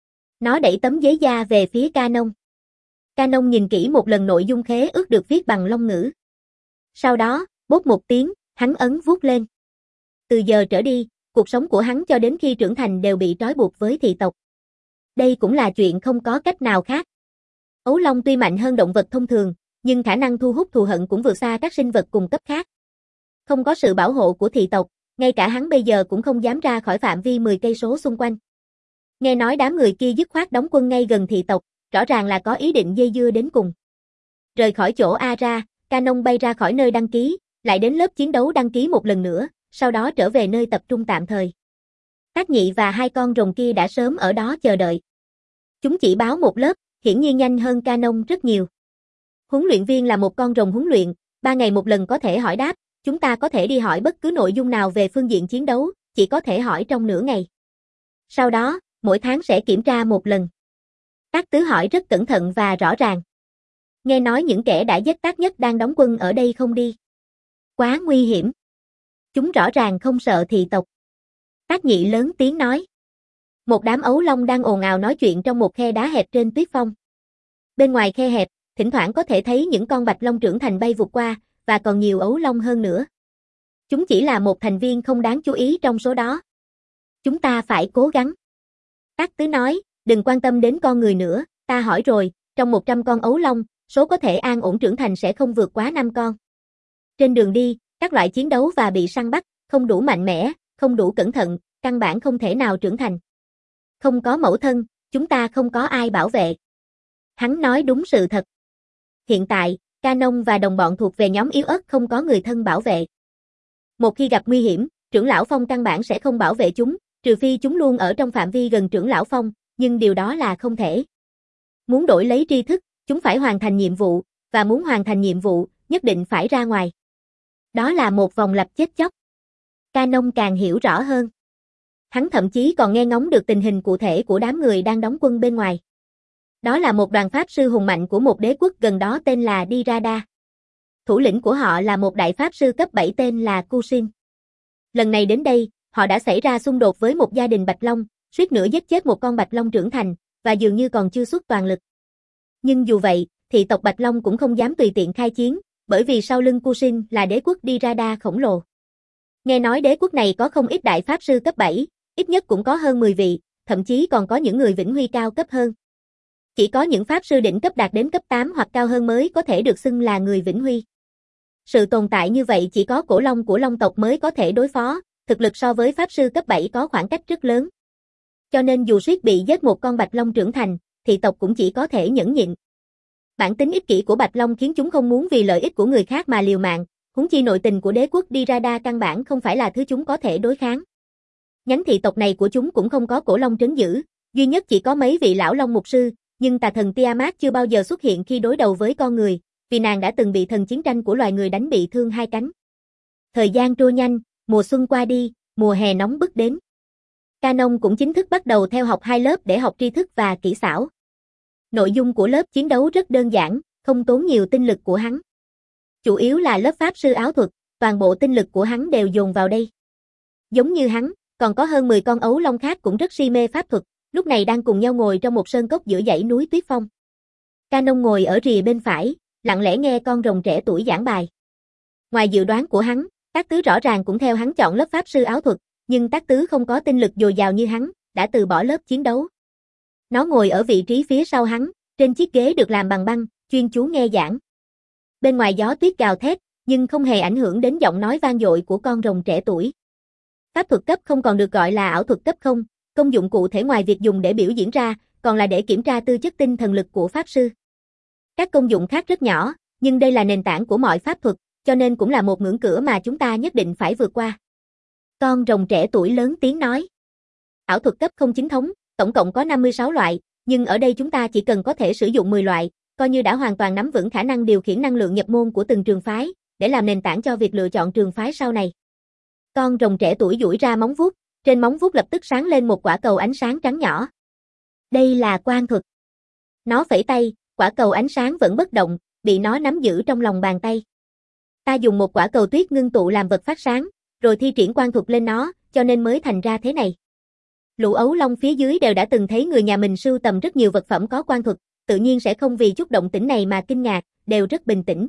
Nó đẩy tấm giấy da về phía Canon. Canon nhìn kỹ một lần nội dung khế ước được viết bằng Long ngữ. Sau đó, bốp một tiếng, hắn ấn vuốt lên. Từ giờ trở đi, cuộc sống của hắn cho đến khi trưởng thành đều bị trói buộc với thị tộc. Đây cũng là chuyện không có cách nào khác. Ấu long tuy mạnh hơn động vật thông thường, nhưng khả năng thu hút thù hận cũng vượt xa các sinh vật cùng cấp khác. Không có sự bảo hộ của thị tộc, ngay cả hắn bây giờ cũng không dám ra khỏi phạm vi mười cây số xung quanh. Nghe nói đám người kia dứt khoát đóng quân ngay gần thị tộc, rõ ràng là có ý định dây dưa đến cùng. Rời khỏi chỗ Ara, Canon bay ra khỏi nơi đăng ký, lại đến lớp chiến đấu đăng ký một lần nữa, sau đó trở về nơi tập trung tạm thời. Tác Nhị và hai con rồng kia đã sớm ở đó chờ đợi. Chúng chỉ báo một lớp, hiển nhiên nhanh hơn Canon rất nhiều. Huấn luyện viên là một con rồng huấn luyện, ba ngày một lần có thể hỏi đáp, chúng ta có thể đi hỏi bất cứ nội dung nào về phương diện chiến đấu, chỉ có thể hỏi trong nửa ngày. Sau đó, mỗi tháng sẽ kiểm tra một lần. Tác Tứ hỏi rất cẩn thận và rõ ràng. Nghe nói những kẻ đã giết Tác Nhất đang đóng quân ở đây không đi. Quá nguy hiểm. Chúng rõ ràng không sợ thị tộc. Tác Nhị lớn tiếng nói. Một đám ấu long đang ồn ào nói chuyện trong một khe đá hẹp trên tuyết phong. Bên ngoài khe hẹp, thỉnh thoảng có thể thấy những con bạch long trưởng thành bay vụt qua, và còn nhiều ấu long hơn nữa. Chúng chỉ là một thành viên không đáng chú ý trong số đó. Chúng ta phải cố gắng. Tác Tứ nói, đừng quan tâm đến con người nữa, ta hỏi rồi, trong một trăm con ấu long, số có thể an ổn trưởng thành sẽ không vượt quá năm con. Trên đường đi, các loại chiến đấu và bị săn bắt, không đủ mạnh mẽ, không đủ cẩn thận, căn bản không thể nào trưởng thành. Không có mẫu thân, chúng ta không có ai bảo vệ. Hắn nói đúng sự thật. Hiện tại, Canon và đồng bọn thuộc về nhóm yếu ớt không có người thân bảo vệ. Một khi gặp nguy hiểm, trưởng lão Phong căn bản sẽ không bảo vệ chúng, trừ phi chúng luôn ở trong phạm vi gần trưởng lão Phong, nhưng điều đó là không thể. Muốn đổi lấy tri thức, chúng phải hoàn thành nhiệm vụ, và muốn hoàn thành nhiệm vụ, nhất định phải ra ngoài. Đó là một vòng lặp chết chóc. Canon càng hiểu rõ hơn. Hắn thậm chí còn nghe ngóng được tình hình cụ thể của đám người đang đóng quân bên ngoài. Đó là một đoàn pháp sư hùng mạnh của một đế quốc gần đó tên là Dirada. Thủ lĩnh của họ là một đại pháp sư cấp bảy tên là Kusin. Lần này đến đây, họ đã xảy ra xung đột với một gia đình bạch long, suýt nữa giết chết một con bạch long trưởng thành, và dường như còn chưa xuất toàn lực. Nhưng dù vậy, thị tộc bạch long cũng không dám tùy tiện khai chiến, bởi vì sau lưng Kusin là đế quốc Dirada khổng lồ. Nghe nói đế quốc này có không ít đại pháp sư cấp bảy, ít nhất cũng có hơn mười vị, thậm chí còn có những người vĩnh huy cao cấp hơn. Chỉ có những pháp sư đỉnh cấp đạt đến cấp tám hoặc cao hơn mới có thể được xưng là người vĩnh huy. Sự tồn tại như vậy chỉ có cổ long của long tộc mới có thể đối phó, thực lực so với pháp sư cấp bảy có khoảng cách rất lớn. Cho nên dù suýt bị giết một con bạch long trưởng thành, thì tộc cũng chỉ có thể nhẫn nhịn. Bản tính ích kỷ của bạch long khiến chúng không muốn vì lợi ích của người khác mà liều mạng, huống chi nội tình của đế quốc Dirada căn bản không phải là thứ chúng có thể đối kháng. Nhánh thị tộc này của chúng cũng không có cổ long trấn giữ, duy nhất chỉ có mấy vị lão long mục sư, nhưng tà thần Tiamat chưa bao giờ xuất hiện khi đối đầu với con người, vì nàng đã từng bị thần chiến tranh của loài người đánh bị thương hai cánh. Thời gian trôi nhanh, mùa xuân qua đi, mùa hè nóng bức đến. Canon cũng chính thức bắt đầu theo học hai lớp để học tri thức và kỹ xảo. Nội dung của lớp chiến đấu rất đơn giản, không tốn nhiều tinh lực của hắn. Chủ yếu là lớp pháp sư áo thuật, toàn bộ tinh lực của hắn đều dồn vào đây. Giống như hắn, còn có hơn mười con ấu long khác cũng rất si mê pháp thuật, lúc này đang cùng nhau ngồi trong một sơn cốc giữa dãy núi tuyết phong. Canon ngồi ở rìa bên phải, lặng lẽ nghe con rồng trẻ tuổi giảng bài. Ngoài dự đoán của hắn, Tác Tứ rõ ràng cũng theo hắn chọn lớp pháp sư áo thuật, nhưng Tác Tứ không có tinh lực dồi dào như hắn, đã từ bỏ lớp chiến đấu. Nó ngồi ở vị trí phía sau hắn, trên chiếc ghế được làm bằng băng, chuyên chú nghe giảng. Bên ngoài gió tuyết gào thét, nhưng không hề ảnh hưởng đến giọng nói vang dội của con rồng trẻ tuổi. Pháp thuật cấp không còn được gọi là ảo thuật cấp không, công dụng cụ thể ngoài việc dùng để biểu diễn ra, còn là để kiểm tra tư chất tinh thần lực của pháp sư. Các công dụng khác rất nhỏ, nhưng đây là nền tảng của mọi pháp thuật, cho nên cũng là một ngưỡng cửa mà chúng ta nhất định phải vượt qua. Con rồng trẻ tuổi lớn tiếng nói. Ảo thuật cấp không chính thống, tổng cộng có năm mươi sáu loại, nhưng ở đây chúng ta chỉ cần có thể sử dụng mười loại, coi như đã hoàn toàn nắm vững khả năng điều khiển năng lượng nhập môn của từng trường phái, để làm nền tảng cho việc lựa chọn trường phái sau này. Con rồng trẻ tuổi duỗi ra móng vuốt, trên móng vuốt lập tức sáng lên một quả cầu ánh sáng trắng nhỏ. Đây là quang thuật. Nó phẩy tay, quả cầu ánh sáng vẫn bất động, bị nó nắm giữ trong lòng bàn tay. Ta dùng một quả cầu tuyết ngưng tụ làm vật phát sáng, rồi thi triển quang thuật lên nó, cho nên mới thành ra thế này. Lũ ấu long phía dưới đều đã từng thấy người nhà mình sưu tầm rất nhiều vật phẩm có quang thuật, tự nhiên sẽ không vì chút động tĩnh này mà kinh ngạc, đều rất bình tĩnh.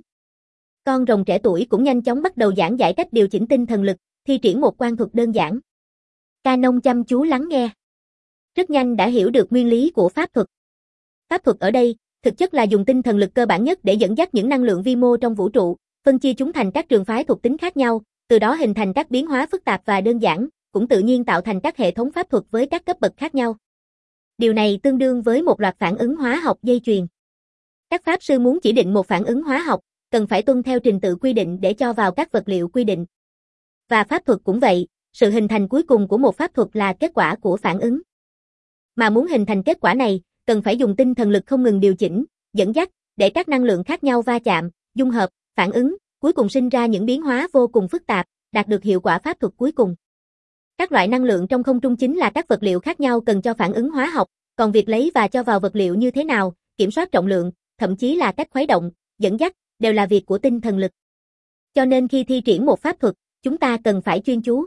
Con rồng trẻ tuổi cũng nhanh chóng bắt đầu giảng giải cách điều chỉnh tinh thần lực, thi triển một quang thuật đơn giản. Canon chăm chú lắng nghe. Rất nhanh đã hiểu được nguyên lý của pháp thuật. Pháp thuật ở đây, thực chất là dùng tinh thần lực cơ bản nhất để dẫn dắt những năng lượng vi mô trong vũ trụ, phân chia chúng thành các trường phái thuộc tính khác nhau, từ đó hình thành các biến hóa phức tạp và đơn giản, cũng tự nhiên tạo thành các hệ thống pháp thuật với các cấp bậc khác nhau. Điều này tương đương với một loạt phản ứng hóa học dây chuyền. Các pháp sư muốn chỉ định một phản ứng hóa học, cần phải tuân theo trình tự quy định để cho vào các vật liệu quy định. Và pháp thuật cũng vậy, sự hình thành cuối cùng của một pháp thuật là kết quả của phản ứng. Mà muốn hình thành kết quả này, cần phải dùng tinh thần lực không ngừng điều chỉnh, dẫn dắt, để các năng lượng khác nhau va chạm, dung hợp, phản ứng, cuối cùng sinh ra những biến hóa vô cùng phức tạp, đạt được hiệu quả pháp thuật cuối cùng. Các loại năng lượng trong không trung chính là các vật liệu khác nhau cần cho phản ứng hóa học, còn việc lấy và cho vào vật liệu như thế nào, kiểm soát trọng lượng, thậm chí là cách khuấy động, dẫn dắt, đều là việc của tinh thần lực. Cho nên khi thi triển một pháp thuật, chúng ta cần phải chuyên chú.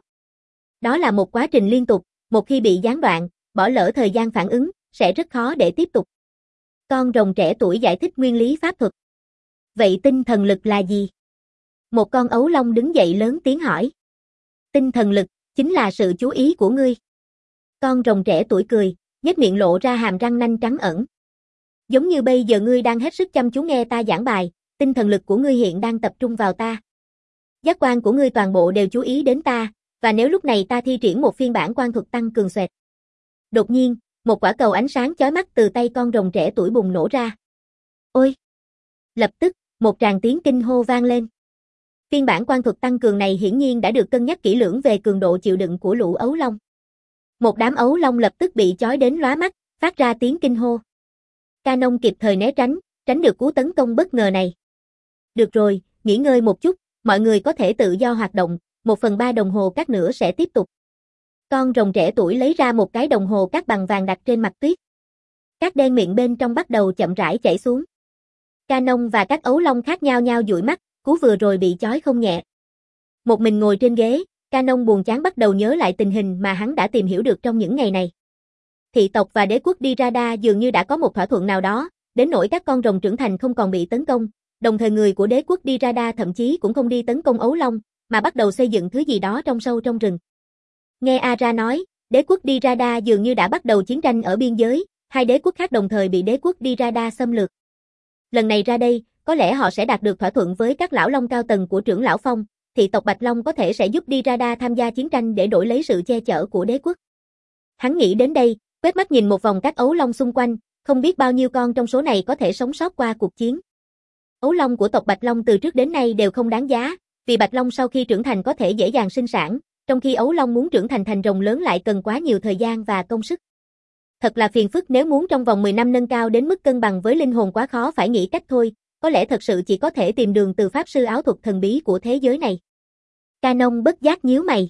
Đó là một quá trình liên tục, một khi bị gián đoạn, bỏ lỡ thời gian phản ứng, sẽ rất khó để tiếp tục. Con rồng trẻ tuổi giải thích nguyên lý pháp thuật. Vậy tinh thần lực là gì? Một con ấu long đứng dậy lớn tiếng hỏi. Tinh thần lực, chính là sự chú ý của ngươi. Con rồng trẻ tuổi cười, nhếch miệng lộ ra hàm răng nanh trắng ẩn. Giống như bây giờ ngươi đang hết sức chăm chú nghe ta giảng bài, tinh thần lực của ngươi hiện đang tập trung vào ta. Giác quan của ngươi toàn bộ đều chú ý đến ta, và nếu lúc này ta thi triển một phiên bản quan thuật tăng cường xoẹt. Đột nhiên, một quả cầu ánh sáng chói mắt từ tay con rồng trẻ tuổi bùng nổ ra. Ôi! Lập tức, một tràng tiếng kinh hô vang lên. Phiên bản quan thuật tăng cường này hiển nhiên đã được cân nhắc kỹ lưỡng về cường độ chịu đựng của lũ ấu long. Một đám ấu long lập tức bị chói đến lóa mắt, phát ra tiếng kinh hô. Canon kịp thời né tránh, tránh được cú tấn công bất ngờ này. Được rồi, nghỉ ngơi một chút, mọi người có thể tự do hoạt động, một phần ba đồng hồ cát nữa sẽ tiếp tục. Con rồng trẻ tuổi lấy ra một cái đồng hồ cát bằng vàng đặt trên mặt tuyết. Cát đen miệng bên trong bắt đầu chậm rãi chảy xuống. Canon và các ấu long khác nhau nhau dụi mắt, cú vừa rồi bị chói không nhẹ. Một mình ngồi trên ghế, Canon buồn chán bắt đầu nhớ lại tình hình mà hắn đã tìm hiểu được trong những ngày này. Thị tộc và đế quốc Dirada dường như đã có một thỏa thuận nào đó, đến nỗi các con rồng trưởng thành không còn bị tấn công, đồng thời người của đế quốc Dirada thậm chí cũng không đi tấn công ấu long, mà bắt đầu xây dựng thứ gì đó trong sâu trong rừng. Nghe Ara nói, đế quốc Dirada dường như đã bắt đầu chiến tranh ở biên giới, hai đế quốc khác đồng thời bị đế quốc Dirada xâm lược. Lần này ra đây, có lẽ họ sẽ đạt được thỏa thuận với các lão long cao tầng của trưởng lão Phong, thị tộc Bạch Long có thể sẽ giúp Dirada tham gia chiến tranh để đổi lấy sự che chở của đế quốc. Hắn nghĩ đến đây, quét mắt nhìn một vòng các ấu long xung quanh, không biết bao nhiêu con trong số này có thể sống sót qua cuộc chiến. Ấu long của tộc Bạch Long từ trước đến nay đều không đáng giá, vì Bạch Long sau khi trưởng thành có thể dễ dàng sinh sản, trong khi ấu long muốn trưởng thành thành rồng lớn lại cần quá nhiều thời gian và công sức. Thật là phiền phức, nếu muốn trong vòng mười năm nâng cao đến mức cân bằng với linh hồn quá khó phải nghĩ cách thôi, có lẽ thật sự chỉ có thể tìm đường từ pháp sư áo thuật thần bí của thế giới này. Canon bất giác nhíu mày.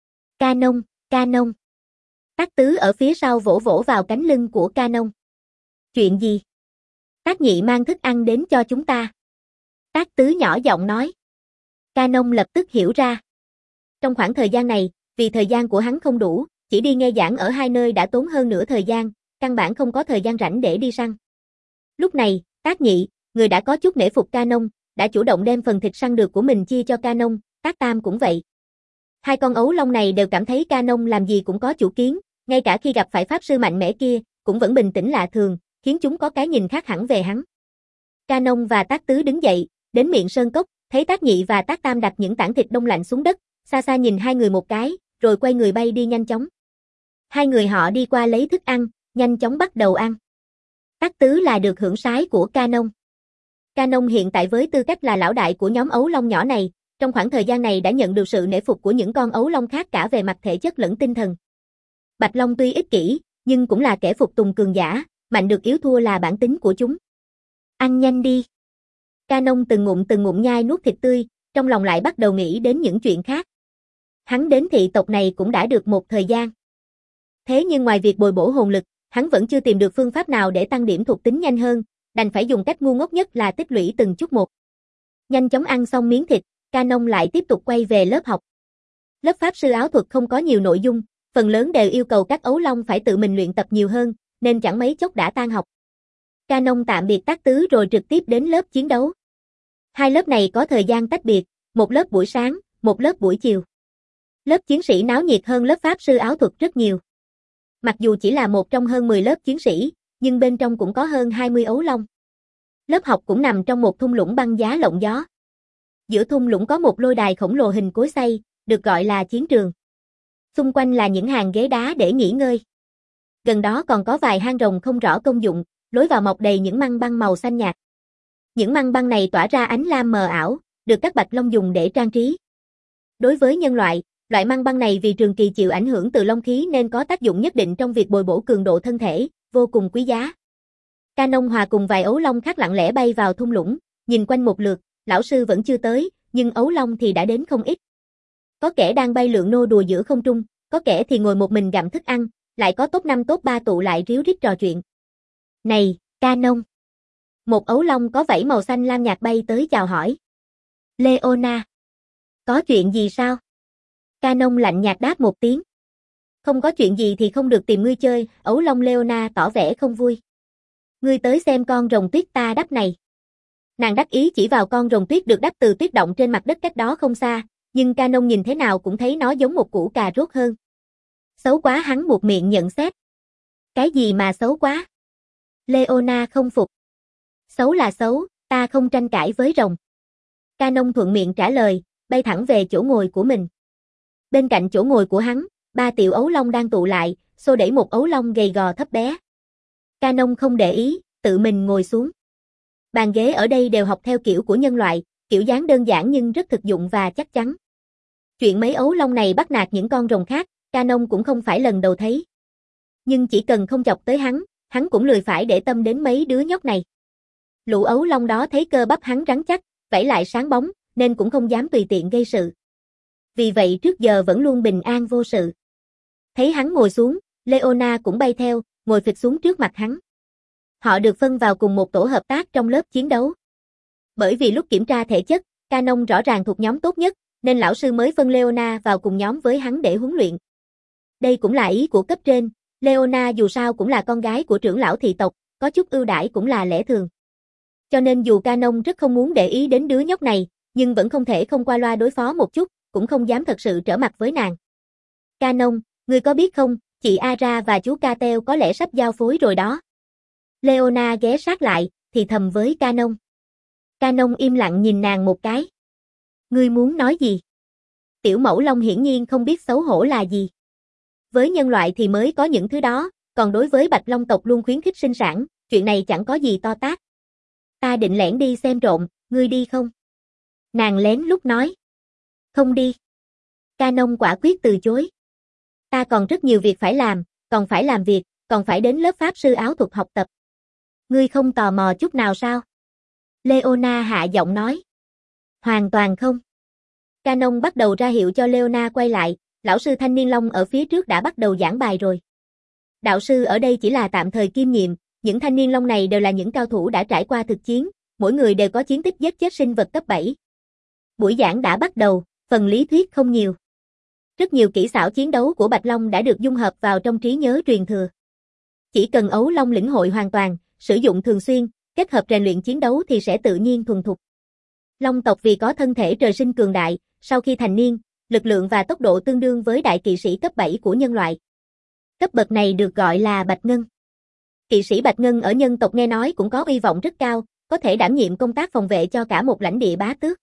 Canon, Canon. Tác Tứ ở phía sau vỗ vỗ vào cánh lưng của Canon. Chuyện gì? Tác Nhị mang thức ăn đến cho chúng ta. Tác Tứ nhỏ giọng nói. Canon lập tức hiểu ra. Trong khoảng thời gian này, vì thời gian của hắn không đủ, chỉ đi nghe giảng ở hai nơi đã tốn hơn nửa thời gian, căn bản không có thời gian rảnh để đi săn. Lúc này, Tác Nhị, người đã có chút nể phục Canon, đã chủ động đem phần thịt săn được của mình chia cho Canon, Tác Tam cũng vậy. Hai con ấu long này đều cảm thấy Canon làm gì cũng có chủ kiến, ngay cả khi gặp phải pháp sư mạnh mẽ kia, cũng vẫn bình tĩnh lạ thường, khiến chúng có cái nhìn khác hẳn về hắn. Canon và Tác Tứ đứng dậy, đến miệng sơn cốc, thấy Tác Nhị và Tác Tam đặt những tảng thịt đông lạnh xuống đất, xa xa nhìn hai người một cái, rồi quay người bay đi nhanh chóng. Hai người họ đi qua lấy thức ăn, nhanh chóng bắt đầu ăn. Tác Tứ là được hưởng sái của Canon. Canon hiện tại với tư cách là lão đại của nhóm ấu long nhỏ này, trong khoảng thời gian này đã nhận được sự nể phục của những con ấu long khác cả về mặt thể chất lẫn tinh thần. Bạch Long tuy ích kỷ, nhưng cũng là kẻ phục tùng cường giả, mạnh được yếu thua là bản tính của chúng. Ăn nhanh đi. Canon từng ngụm từng ngụm nhai nuốt thịt tươi, trong lòng lại bắt đầu nghĩ đến những chuyện khác. Hắn đến thị tộc này cũng đã được một thời gian. Thế nhưng ngoài việc bồi bổ hồn lực, hắn vẫn chưa tìm được phương pháp nào để tăng điểm thuộc tính nhanh hơn, đành phải dùng cách ngu ngốc nhất là tích lũy từng chút một. Nhanh chóng ăn xong miếng thịt, Canon lại tiếp tục quay về lớp học. Lớp pháp sư áo thuật không có nhiều nội dung, phần lớn đều yêu cầu các ấu long phải tự mình luyện tập nhiều hơn, nên chẳng mấy chốc đã tan học. Canon tạm biệt Tác Tứ rồi trực tiếp đến lớp chiến đấu. Hai lớp này có thời gian tách biệt, một lớp buổi sáng, một lớp buổi chiều. Lớp chiến sĩ náo nhiệt hơn lớp pháp sư áo thuật rất nhiều. Mặc dù chỉ là một trong hơn mười lớp chiến sĩ, nhưng bên trong cũng có hơn hai mươi ấu long. Lớp học cũng nằm trong một thung lũng băng giá lộng gió. Giữa thung lũng có một lôi đài khổng lồ hình cối xay, được gọi là chiến trường. Xung quanh là những hàng ghế đá để nghỉ ngơi. Gần đó còn có vài hang rồng không rõ công dụng, lối vào mọc đầy những măng băng màu xanh nhạt. Những măng băng này tỏa ra ánh lam mờ ảo, được các bạch long dùng để trang trí. Đối với nhân loại, loại măng băng này vì trường kỳ chịu ảnh hưởng từ long khí nên có tác dụng nhất định trong việc bồi bổ cường độ thân thể, vô cùng quý giá. Canon hòa cùng vài ấu long khác lặng lẽ bay vào thung lũng, nhìn quanh một lượt, lão sư vẫn chưa tới, nhưng ấu long thì đã đến không ít. Có kẻ đang bay lượn nô đùa giữa không trung, có kẻ thì ngồi một mình gặm thức ăn, lại có top năm top ba tụ lại ríu rít trò chuyện. Này, Canon! Một ấu long có vảy màu xanh lam nhạt bay tới chào hỏi. Leona! Có chuyện gì sao? Canon lạnh nhạt đáp một tiếng. Không có chuyện gì thì không được tìm ngươi chơi, ấu long Leona tỏ vẻ không vui. Ngươi tới xem con rồng tuyết ta đắp này. Nàng đắc ý chỉ vào con rồng tuyết được đắp từ tuyết động trên mặt đất cách đó không xa, nhưng Canon nhìn thế nào cũng thấy nó giống một củ cà rốt hơn. Xấu quá, hắn buột miệng nhận xét. Cái gì mà xấu quá? Leona không phục. Xấu là xấu, ta không tranh cãi với rồng. Canon thuận miệng trả lời, bay thẳng về chỗ ngồi của mình. Bên cạnh chỗ ngồi của hắn, ba tiểu ấu long đang tụ lại, xô đẩy một ấu long gầy gò thấp bé. Canon không để ý, tự mình ngồi xuống. Bàn ghế ở đây đều học theo kiểu của nhân loại, kiểu dáng đơn giản nhưng rất thực dụng và chắc chắn. Chuyện mấy ấu long này bắt nạt những con rồng khác, Canon cũng không phải lần đầu thấy. Nhưng chỉ cần không chọc tới hắn, hắn cũng lười phải để tâm đến mấy đứa nhóc này. Lũ ấu long đó thấy cơ bắp hắn rắn chắc, vảy lại sáng bóng, nên cũng không dám tùy tiện gây sự. Vì vậy trước giờ vẫn luôn bình an vô sự. Thấy hắn ngồi xuống, Leona cũng bay theo, ngồi phịch xuống trước mặt hắn. Họ được phân vào cùng một tổ hợp tác trong lớp chiến đấu. Bởi vì lúc kiểm tra thể chất, Canon rõ ràng thuộc nhóm tốt nhất, nên lão sư mới phân Leona vào cùng nhóm với hắn để huấn luyện. Đây cũng là ý của cấp trên, Leona dù sao cũng là con gái của trưởng lão thị tộc, có chút ưu đãi cũng là lẽ thường. Cho nên dù Canon rất không muốn để ý đến đứa nhóc này, nhưng vẫn không thể không qua loa đối phó một chút, cũng không dám thật sự trở mặt với nàng. Canon, ngươi có biết không, chị Ara và chú Catel có lẽ sắp giao phối rồi đó. Leona ghé sát lại, thì thầm với Canon. Canon im lặng nhìn nàng một cái. Ngươi muốn nói gì? Tiểu mẫu long hiển nhiên không biết xấu hổ là gì. Với nhân loại thì mới có những thứ đó, còn đối với bạch long tộc luôn khuyến khích sinh sản, chuyện này chẳng có gì to tát. Ta định lẻn đi xem trộm, ngươi đi không? Nàng lén lút nói. Không đi. Canon quả quyết từ chối. Ta còn rất nhiều việc phải làm, còn phải làm việc, còn phải đến lớp pháp sư áo thuật học tập. Ngươi không tò mò chút nào sao? Leona hạ giọng nói. Hoàn toàn không. Canon bắt đầu ra hiệu cho Leona quay lại, lão sư Thanh Niên Long ở phía trước đã bắt đầu giảng bài rồi. Đạo sư ở đây chỉ là tạm thời kiêm nhiệm, những Thanh Niên Long này đều là những cao thủ đã trải qua thực chiến, mỗi người đều có chiến tích giết chết sinh vật cấp bảy. Buổi giảng đã bắt đầu, phần lý thuyết không nhiều. Rất nhiều kỹ xảo chiến đấu của Bạch Long đã được dung hợp vào trong trí nhớ truyền thừa. Chỉ cần ấu long lĩnh hội hoàn toàn, sử dụng thường xuyên, kết hợp rèn luyện chiến đấu thì sẽ tự nhiên thuần thục. Long tộc vì có thân thể trời sinh cường đại, sau khi thành niên, lực lượng và tốc độ tương đương với đại kỵ sĩ cấp bảy của nhân loại. Cấp bậc này được gọi là Bạch Ngân. Kỵ sĩ Bạch Ngân ở nhân tộc nghe nói cũng có uy vọng rất cao, có thể đảm nhiệm công tác phòng vệ cho cả một lãnh địa bá tước.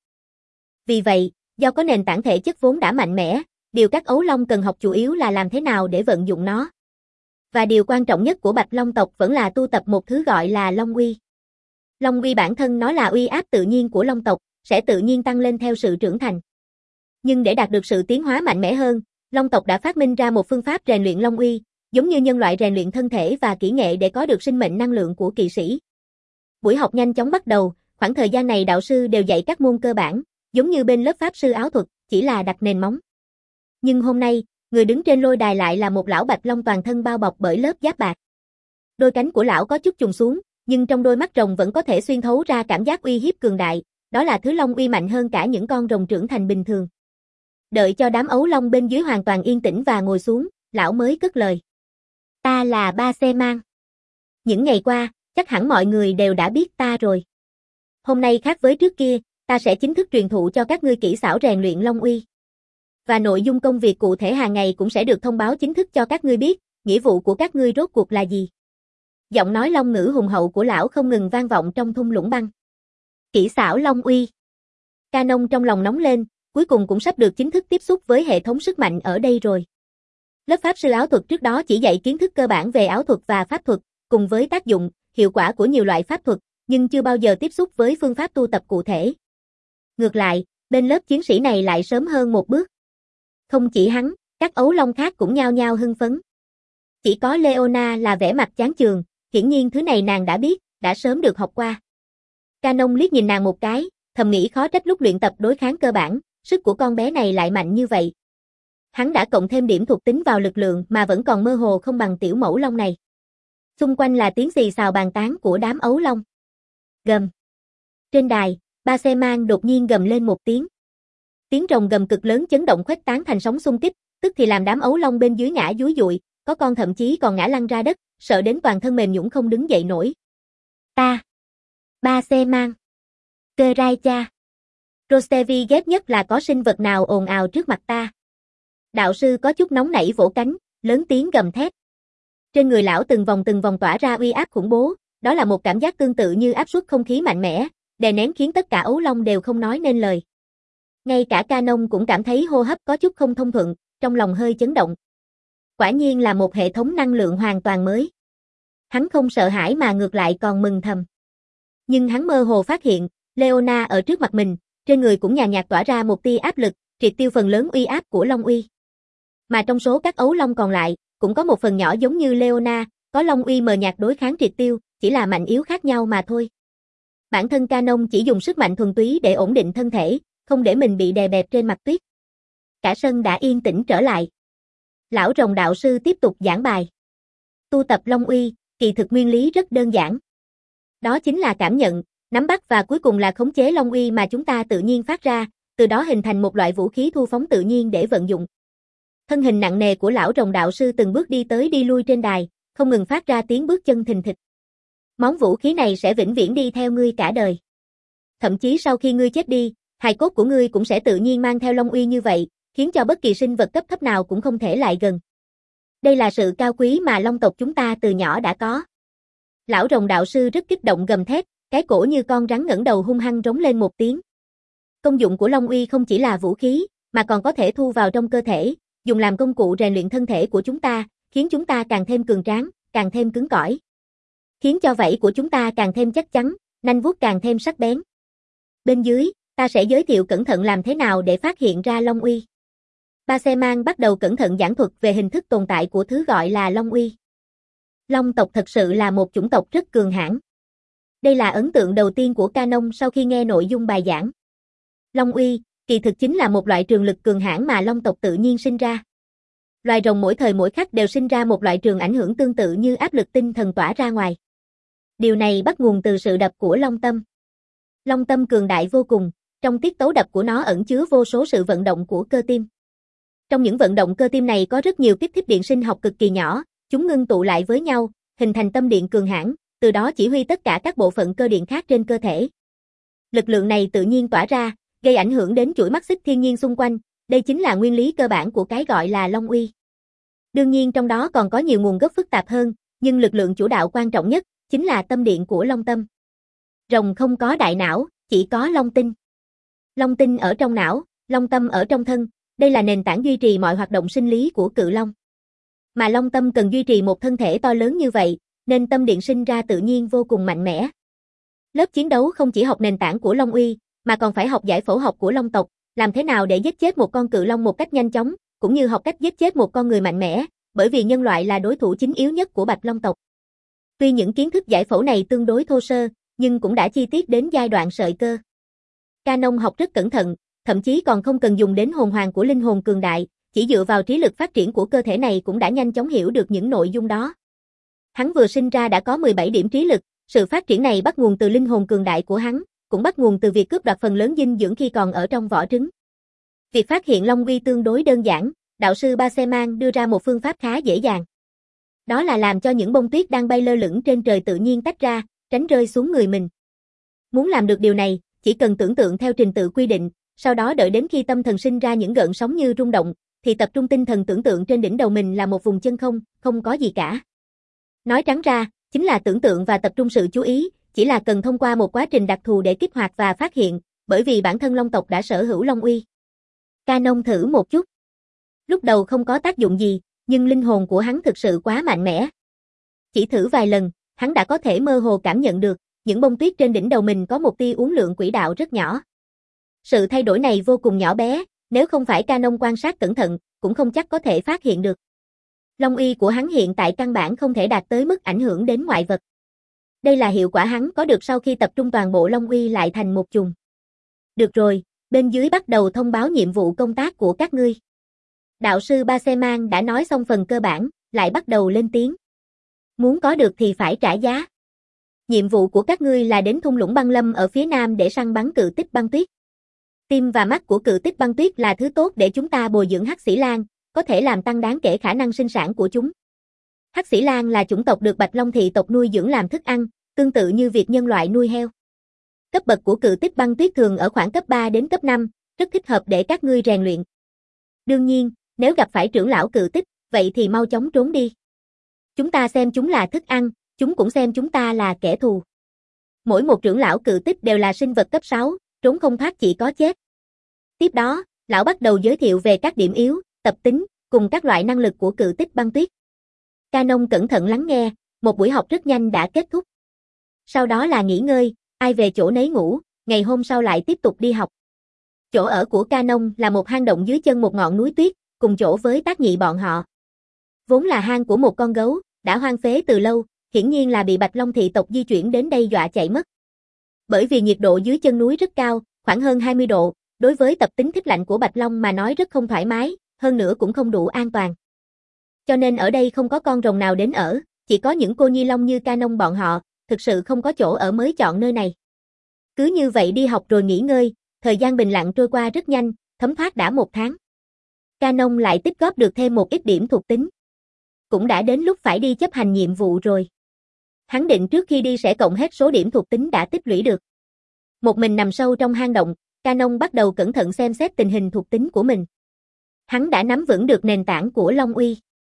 Vì vậy, do có nền tảng thể chất vốn đã mạnh mẽ, điều các ấu long cần học chủ yếu là làm thế nào để vận dụng nó. Và điều quan trọng nhất của Bạch Long tộc vẫn là tu tập một thứ gọi là Long uy. Long uy bản thân nó là uy áp tự nhiên của Long tộc, sẽ tự nhiên tăng lên theo sự trưởng thành. Nhưng để đạt được sự tiến hóa mạnh mẽ hơn, Long tộc đã phát minh ra một phương pháp rèn luyện Long uy, giống như nhân loại rèn luyện thân thể và kỹ nghệ để có được sinh mệnh năng lượng của kỵ sĩ. Buổi học nhanh chóng bắt đầu, khoảng thời gian này đạo sư đều dạy các môn cơ bản, giống như bên lớp pháp sư áo thuật, chỉ là đặt nền móng. Nhưng hôm nay, người đứng trên lôi đài lại là một lão Bạch Long toàn thân bao bọc bởi lớp giáp bạc. Đôi cánh của lão có chút chùng xuống, nhưng trong đôi mắt rồng vẫn có thể xuyên thấu ra cảm giác uy hiếp cường đại, đó là thứ Long uy mạnh hơn cả những con rồng trưởng thành bình thường. Đợi cho đám ấu long bên dưới hoàn toàn yên tĩnh và ngồi xuống, lão mới cất lời. Ta là Ba Xe Mang. Những ngày qua, chắc hẳn mọi người đều đã biết ta rồi. Hôm nay khác với trước kia, ta sẽ chính thức truyền thụ cho các ngươi kỹ xảo rèn luyện Long uy. Và nội dung công việc cụ thể hàng ngày cũng sẽ được thông báo chính thức cho các ngươi biết, nghĩa vụ của các ngươi rốt cuộc là gì. Giọng nói long ngữ hùng hậu của lão không ngừng vang vọng trong thung lũng băng. Kỹ xảo Long uy. Canon trong lòng nóng lên, cuối cùng cũng sắp được chính thức tiếp xúc với hệ thống sức mạnh ở đây rồi. Lớp pháp sư áo thuật trước đó chỉ dạy kiến thức cơ bản về áo thuật và pháp thuật, cùng với tác dụng, hiệu quả của nhiều loại pháp thuật, nhưng chưa bao giờ tiếp xúc với phương pháp tu tập cụ thể. Ngược lại, bên lớp chiến sĩ này lại sớm hơn một bước. Không chỉ hắn, các ấu long khác cũng nhao nhao hưng phấn. Chỉ có Leona là vẻ mặt chán chường, hiển nhiên thứ này nàng đã biết, đã sớm được học qua. Canon liếc nhìn nàng một cái, thầm nghĩ khó trách lúc luyện tập đối kháng cơ bản, sức của con bé này lại mạnh như vậy. Hắn đã cộng thêm điểm thuộc tính vào lực lượng mà vẫn còn mơ hồ không bằng tiểu mẫu long này. Xung quanh là tiếng xì xào bàn tán của đám ấu long. Gầm. Trên đài, Ba Xe Mang đột nhiên gầm lên một tiếng. Tiếng rồng gầm cực lớn chấn động khuếch tán thành sóng xung kích, tức thì làm đám ấu long bên dưới ngã dúi dụi, có con thậm chí còn ngã lăn ra đất, sợ đến toàn thân mềm nhũn không đứng dậy nổi. Ta. Ba xe mang. Cơ rai cha. Rostevi ghét nhất là có sinh vật nào ồn ào trước mặt ta. Đạo sư có chút nóng nảy vỗ cánh, lớn tiếng gầm thét. Trên người lão từng vòng từng vòng tỏa ra uy áp khủng bố, đó là một cảm giác tương tự như áp suất không khí mạnh mẽ, đè nén khiến tất cả ấu long đều không nói nên lời. Ngay cả Canon cũng cảm thấy hô hấp có chút không thông thuận, trong lòng hơi chấn động. Quả nhiên là một hệ thống năng lượng hoàn toàn mới. Hắn không sợ hãi mà ngược lại còn mừng thầm. Nhưng hắn mơ hồ phát hiện, Leona ở trước mặt mình, trên người cũng nhàn nhạt tỏa ra một tia áp lực, triệt tiêu phần lớn uy áp của Long Uy. Mà trong số các ấu long còn lại, cũng có một phần nhỏ giống như Leona, có Long Uy mờ nhạt đối kháng triệt tiêu, chỉ là mạnh yếu khác nhau mà thôi. Bản thân Canon chỉ dùng sức mạnh thuần túy để ổn định thân thể, không để mình bị đè bẹp trên mặt tuyết. Cả sân đã yên tĩnh trở lại. Lão rồng đạo sư tiếp tục giảng bài. Tu tập Long Uy, kỳ thực nguyên lý rất đơn giản. Đó chính là cảm nhận, nắm bắt và cuối cùng là khống chế Long Uy mà chúng ta tự nhiên phát ra, từ đó hình thành một loại vũ khí thu phóng tự nhiên để vận dụng. Thân hình nặng nề của lão rồng đạo sư từng bước đi tới đi lui trên đài, không ngừng phát ra tiếng bước chân thình thịch. Món vũ khí này sẽ vĩnh viễn đi theo ngươi cả đời. Thậm chí sau khi ngươi chết đi, hài cốt của ngươi cũng sẽ tự nhiên mang theo Long Uy như vậy, khiến cho bất kỳ sinh vật cấp thấp nào cũng không thể lại gần. Đây là sự cao quý mà Long tộc chúng ta từ nhỏ đã có. Lão rồng đạo sư rất kích động gầm thét, cái cổ như con rắn ngẩng đầu hung hăng rống lên một tiếng. Công dụng của Long Uy không chỉ là vũ khí, mà còn có thể thu vào trong cơ thể, dùng làm công cụ rèn luyện thân thể của chúng ta, khiến chúng ta càng thêm cường tráng, càng thêm cứng cỏi. Khiến cho vảy của chúng ta càng thêm chắc chắn, nanh vuốt càng thêm sắc bén. Bên dưới, ta sẽ giới thiệu cẩn thận làm thế nào để phát hiện ra Long Uy. Ba Xe Mang bắt đầu cẩn thận giảng thuật về hình thức tồn tại của thứ gọi là Long Uy. Long tộc thật sự là một chủng tộc rất cường hãn. Đây là ấn tượng đầu tiên của Canon sau khi nghe nội dung bài giảng. Long Uy, kỳ thực chính là một loại trường lực cường hãn mà Long tộc tự nhiên sinh ra. Loài rồng mỗi thời mỗi khắc đều sinh ra một loại trường ảnh hưởng tương tự như áp lực tinh thần tỏa ra ngoài. Điều này bắt nguồn từ sự đập của Long Tâm. Long Tâm cường đại vô cùng, trong tiết tấu đập của nó ẩn chứa vô số sự vận động của cơ tim. Trong những vận động cơ tim này có rất nhiều kích thích điện sinh học cực kỳ nhỏ, chúng ngưng tụ lại với nhau, hình thành tâm điện cường hãn, từ đó chỉ huy tất cả các bộ phận cơ điện khác trên cơ thể. Lực lượng này tự nhiên tỏa ra, gây ảnh hưởng đến chuỗi mắt xích thiên nhiên xung quanh, đây chính là nguyên lý cơ bản của cái gọi là Long Uy. Đương nhiên trong đó còn có nhiều nguồn gốc phức tạp hơn, nhưng lực lượng chủ đạo quan trọng nhất chính là tâm điện của Long Tâm. Rồng không có đại não, chỉ có Long Tinh. Long Tinh ở trong não, Long Tâm ở trong thân, đây là nền tảng duy trì mọi hoạt động sinh lý của cự long. Mà Long Tâm cần duy trì một thân thể to lớn như vậy, nên tâm điện sinh ra tự nhiên vô cùng mạnh mẽ. Lớp chiến đấu không chỉ học nền tảng của Long Uy, mà còn phải học giải phẫu học của Long tộc, làm thế nào để giết chết một con cự long một cách nhanh chóng, cũng như học cách giết chết một con người mạnh mẽ, bởi vì nhân loại là đối thủ chính yếu nhất của Bạch Long tộc. Tuy những kiến thức giải phẫu này tương đối thô sơ, nhưng cũng đã chi tiết đến giai đoạn sợi cơ. Canon học rất cẩn thận, thậm chí còn không cần dùng đến hồn hoàng của linh hồn cường đại, chỉ dựa vào trí lực phát triển của cơ thể này cũng đã nhanh chóng hiểu được những nội dung đó. Hắn vừa sinh ra đã có mười bảy điểm trí lực, sự phát triển này bắt nguồn từ linh hồn cường đại của hắn, cũng bắt nguồn từ việc cướp đoạt phần lớn dinh dưỡng khi còn ở trong vỏ trứng. Việc phát hiện Long Uy tương đối đơn giản, đạo sư Ba Xe Mang đưa ra một phương pháp khá dễ dàng. Đó là làm cho những bông tuyết đang bay lơ lửng trên trời tự nhiên tách ra, tránh rơi xuống người mình. Muốn làm được điều này, chỉ cần tưởng tượng theo trình tự quy định, sau đó đợi đến khi tâm thần sinh ra những gợn sóng như rung động, thì tập trung tinh thần tưởng tượng trên đỉnh đầu mình là một vùng chân không, không có gì cả. Nói trắng ra, chính là tưởng tượng và tập trung sự chú ý, chỉ là cần thông qua một quá trình đặc thù để kích hoạt và phát hiện, bởi vì bản thân Long tộc đã sở hữu Long Uy. Canon thử một chút. Lúc đầu không có tác dụng gì, nhưng linh hồn của hắn thực sự quá mạnh mẽ. Chỉ thử vài lần, hắn đã có thể mơ hồ cảm nhận được, những bông tuyết trên đỉnh đầu mình có một tia uốn lượn quỹ đạo rất nhỏ. Sự thay đổi này vô cùng nhỏ bé, nếu không phải Canon quan sát cẩn thận, cũng không chắc có thể phát hiện được. Long Uy của hắn hiện tại căn bản không thể đạt tới mức ảnh hưởng đến ngoại vật. Đây là hiệu quả hắn có được sau khi tập trung toàn bộ Long Uy lại thành một chùm. Được rồi, bên dưới bắt đầu thông báo nhiệm vụ công tác của các ngươi. Đạo sư Ba Xe Mang đã nói xong phần cơ bản, lại bắt đầu lên tiếng. Muốn có được thì phải trả giá. Nhiệm vụ của các ngươi là đến thung lũng băng lâm ở phía nam để săn bắn cự tích băng tuyết. Tim và mắt của cự tích băng tuyết là thứ tốt để chúng ta bồi dưỡng hắc xỉ lan, có thể làm tăng đáng kể khả năng sinh sản của chúng. Hắc xỉ lan là chủng tộc được Bạch Long thị tộc nuôi dưỡng làm thức ăn, tương tự như việc nhân loại nuôi heo. Cấp bậc của cự tích băng tuyết thường ở khoảng cấp ba đến cấp năm, rất thích hợp để các ngươi rèn luyện. Đương nhiên, nếu gặp phải trưởng lão cự tích, vậy thì mau chóng trốn đi. Chúng ta xem chúng là thức ăn, chúng cũng xem chúng ta là kẻ thù. Mỗi một trưởng lão cự tích đều là sinh vật cấp sáu, trốn không thoát chỉ có chết. Tiếp đó, lão bắt đầu giới thiệu về các điểm yếu, tập tính, cùng các loại năng lực của cự tích băng tuyết. Canon cẩn thận lắng nghe, một buổi học rất nhanh đã kết thúc. Sau đó là nghỉ ngơi, ai về chỗ nấy ngủ, ngày hôm sau lại tiếp tục đi học. Chỗ ở của Canon là một hang động dưới chân một ngọn núi tuyết, cùng chỗ với Tác Nhị bọn họ. Vốn là hang của một con gấu, đã hoang phế từ lâu, hiển nhiên là bị Bạch Long thị tộc di chuyển đến đây dọa chạy mất. Bởi vì nhiệt độ dưới chân núi rất cao, khoảng hơn hai mươi độ, đối với tập tính thích lạnh của Bạch Long mà nói rất không thoải mái, hơn nữa cũng không đủ an toàn. Cho nên ở đây không có con rồng nào đến ở, chỉ có những cô nhi long như Canon bọn họ, thực sự không có chỗ ở mới chọn nơi này. Cứ như vậy đi học rồi nghỉ ngơi, thời gian bình lặng trôi qua rất nhanh, thấm thoát đã một tháng. Canon lại tích góp được thêm một ít điểm thuộc tính. Cũng đã đến lúc phải đi chấp hành nhiệm vụ rồi. Hắn định trước khi đi sẽ cộng hết số điểm thuộc tính đã tích lũy được. Một mình nằm sâu trong hang động, Canon bắt đầu cẩn thận xem xét tình hình thuộc tính của mình. Hắn đã nắm vững được nền tảng của Long Uy.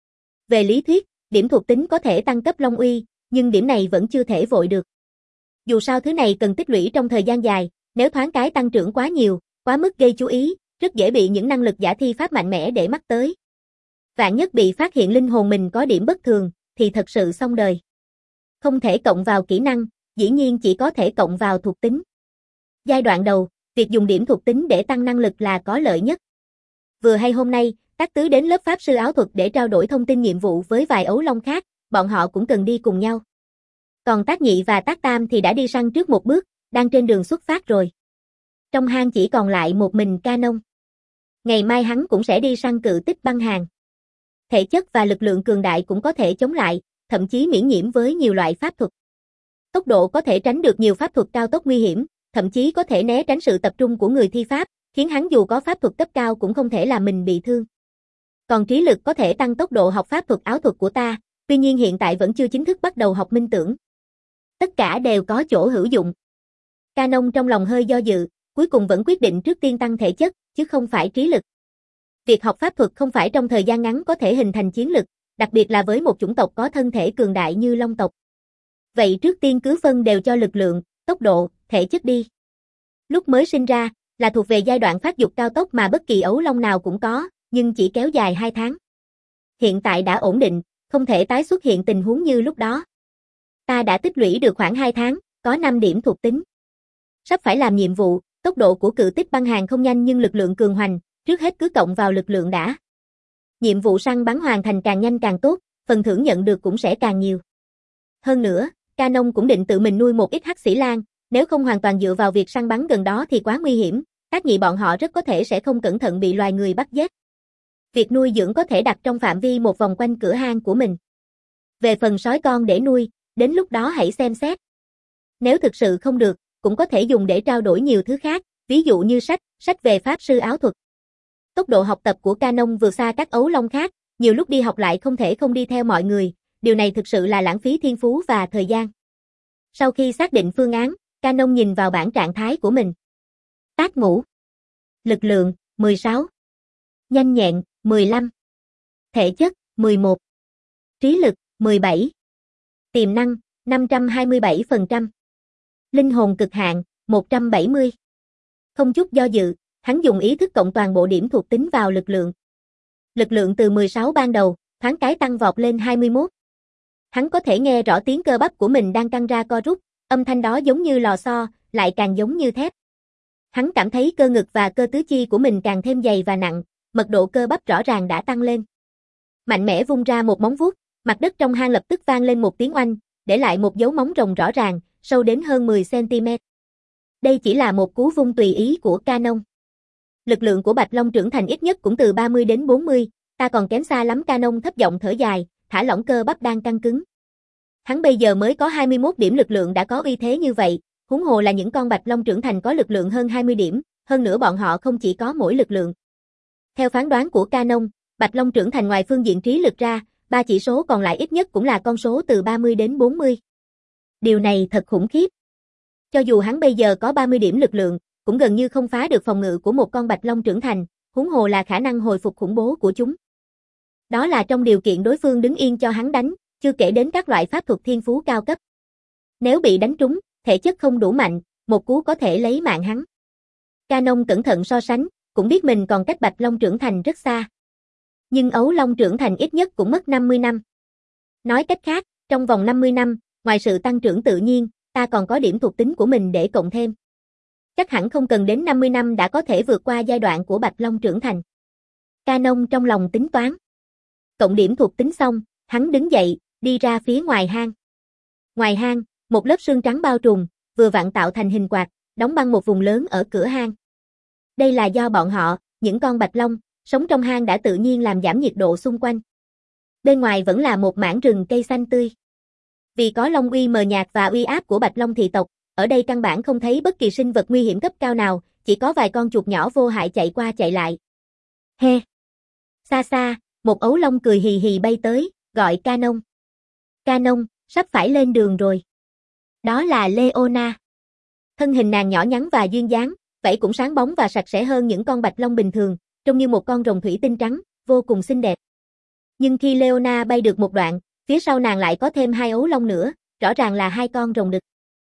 Về lý thuyết, điểm thuộc tính có thể tăng cấp Long Uy, nhưng điểm này vẫn chưa thể vội được. Dù sao thứ này cần tích lũy trong thời gian dài, nếu thoáng cái tăng trưởng quá nhiều, quá mức gây chú ý, rất dễ bị những năng lực giả thi pháp mạnh mẽ để mắc tới. Vạn nhất bị phát hiện linh hồn mình có điểm bất thường, thì thật sự xong đời. Không thể cộng vào kỹ năng, dĩ nhiên chỉ có thể cộng vào thuộc tính. Giai đoạn đầu, việc dùng điểm thuộc tính để tăng năng lực là có lợi nhất. Vừa hay hôm nay, Tác Tứ đến lớp pháp sư áo thuật để trao đổi thông tin nhiệm vụ với vài ấu long khác, bọn họ cũng cần đi cùng nhau. Còn Tác Nhị và Tác Tam thì đã đi săn trước một bước, đang trên đường xuất phát rồi. Trong hang chỉ còn lại một mình Canon. Ngày mai hắn cũng sẽ đi săn cự tích băng hàng. Thể chất và lực lượng cường đại cũng có thể chống lại, thậm chí miễn nhiễm với nhiều loại pháp thuật. Tốc độ có thể tránh được nhiều pháp thuật cao tốc nguy hiểm, thậm chí có thể né tránh sự tập trung của người thi pháp, khiến hắn dù có pháp thuật cấp cao cũng không thể làm mình bị thương. Còn trí lực có thể tăng tốc độ học pháp thuật áo thuật của ta, tuy nhiên hiện tại vẫn chưa chính thức bắt đầu học minh tưởng. Tất cả đều có chỗ hữu dụng. Canon trong lòng hơi do dự, cuối cùng vẫn quyết định trước tiên tăng thể chất, chứ không phải trí lực. Việc học pháp thuật không phải trong thời gian ngắn có thể hình thành chiến lực, đặc biệt là với một chủng tộc có thân thể cường đại như Long tộc. Vậy trước tiên cứ phân đều cho lực lượng, tốc độ, thể chất đi. Lúc mới sinh ra, là thuộc về giai đoạn phát dục cao tốc mà bất kỳ ấu long nào cũng có, nhưng chỉ kéo dài hai tháng. Hiện tại đã ổn định, không thể tái xuất hiện tình huống như lúc đó. Ta đã tích lũy được khoảng hai tháng, có năm điểm thuộc tính. Sắp phải làm nhiệm vụ, tốc độ của cự tích băng hàng không nhanh nhưng lực lượng cường hoành, trước hết cứ cộng vào lực lượng đã. Nhiệm vụ săn bắn hoàn thành càng nhanh càng tốt, phần thưởng nhận được cũng sẽ càng nhiều. Hơn nữa, Canon cũng định tự mình nuôi một ít hắc xỉ lan, nếu không hoàn toàn dựa vào việc săn bắn gần đó thì quá nguy hiểm, Tác Nhị bọn họ rất có thể sẽ không cẩn thận bị loài người bắt giết. Việc nuôi dưỡng có thể đặt trong phạm vi một vòng quanh cửa hang của mình. Về phần sói con để nuôi, đến lúc đó hãy xem xét. Nếu thực sự không được, cũng có thể dùng để trao đổi nhiều thứ khác, ví dụ như sách, sách về pháp sư áo thuật. Tốc độ học tập của Canon vượt xa các ấu long khác, nhiều lúc đi học lại không thể không đi theo mọi người, điều này thực sự là lãng phí thiên phú và thời gian. Sau khi xác định phương án, Canon nhìn vào bảng trạng thái của mình. Tác ngũ. Lực lượng, mười sáu. Nhanh nhẹn, mười lăm. Thể chất, mười một. Trí lực, mười bảy. Tiềm năng, năm trăm hai mươi bảy phần trăm. Linh hồn cực hạn, một trăm bảy mươi. Không chút do dự, hắn dùng ý thức cộng toàn bộ điểm thuộc tính vào lực lượng. Lực lượng từ mười sáu ban đầu, thoáng cái tăng vọt lên hai mươi mốt. Hắn có thể nghe rõ tiếng cơ bắp của mình đang căng ra co rút, âm thanh đó giống như lò xo, lại càng giống như thép. Hắn cảm thấy cơ ngực và cơ tứ chi của mình càng thêm dày và nặng, mật độ cơ bắp rõ ràng đã tăng lên. Mạnh mẽ vung ra một móng vuốt, mặt đất trong hang lập tức vang lên một tiếng oanh, để lại một dấu móng rồng rõ ràng, sâu đến hơn mười xăng ti mét. Đây chỉ là một cú vung tùy ý của Canon. Lực lượng của Bạch Long trưởng thành ít nhất cũng từ ba mươi đến bốn mươi, ta còn kém xa lắm. Canon thấp giọng thở dài, thả lỏng cơ bắp đang căng cứng. Hắn bây giờ mới có hai mươi mốt điểm lực lượng đã có uy thế như vậy, huống hồ là những con Bạch Long trưởng thành có lực lượng hơn hai mươi điểm, hơn nữa bọn họ không chỉ có mỗi lực lượng. Theo phán đoán của Canon, Bạch Long trưởng thành ngoài phương diện trí lực ra, ba chỉ số còn lại ít nhất cũng là con số từ ba mươi đến bốn mươi. Điều này thật khủng khiếp. Cho dù hắn bây giờ có ba mươi điểm lực lượng, cũng gần như không phá được phòng ngự của một con Bạch Long trưởng thành, huống hồ là khả năng hồi phục khủng bố của chúng. Đó là trong điều kiện đối phương đứng yên cho hắn đánh, chưa kể đến các loại pháp thuật thiên phú cao cấp. Nếu bị đánh trúng, thể chất không đủ mạnh, một cú có thể lấy mạng hắn. Canon cẩn thận so sánh, cũng biết mình còn cách Bạch Long trưởng thành rất xa. Nhưng ấu Long trưởng thành ít nhất cũng mất năm mươi năm. Nói cách khác, trong vòng năm mươi năm, ngoài sự tăng trưởng tự nhiên, ta còn có điểm thuộc tính của mình để cộng thêm. Chắc hẳn không cần đến năm mươi năm đã có thể vượt qua giai đoạn của Bạch Long trưởng thành. Canon trong lòng tính toán. Cộng điểm thuộc tính xong, hắn đứng dậy, đi ra phía ngoài hang. Ngoài hang, một lớp sương trắng bao trùm, vừa vặn tạo thành hình quạt, đóng băng một vùng lớn ở cửa hang. Đây là do bọn họ, những con Bạch Long, sống trong hang đã tự nhiên làm giảm nhiệt độ xung quanh. Bên ngoài vẫn là một mảng rừng cây xanh tươi. Vì có Long uy mờ nhạt và uy áp của Bạch Long thị tộc, ở đây căn bản không thấy bất kỳ sinh vật nguy hiểm cấp cao nào, chỉ có vài con chuột nhỏ vô hại chạy qua chạy lại. He! Xa xa, một ấu long cười hì hì bay tới, gọi Canon. Canon, sắp phải lên đường rồi. Đó là Leona. Thân hình nàng nhỏ nhắn và duyên dáng, vảy cũng sáng bóng và sạch sẽ hơn những con Bạch Long bình thường, trông như một con rồng thủy tinh trắng, vô cùng xinh đẹp. Nhưng khi Leona bay được một đoạn, phía sau nàng lại có thêm hai ấu long nữa, rõ ràng là hai con rồng đực.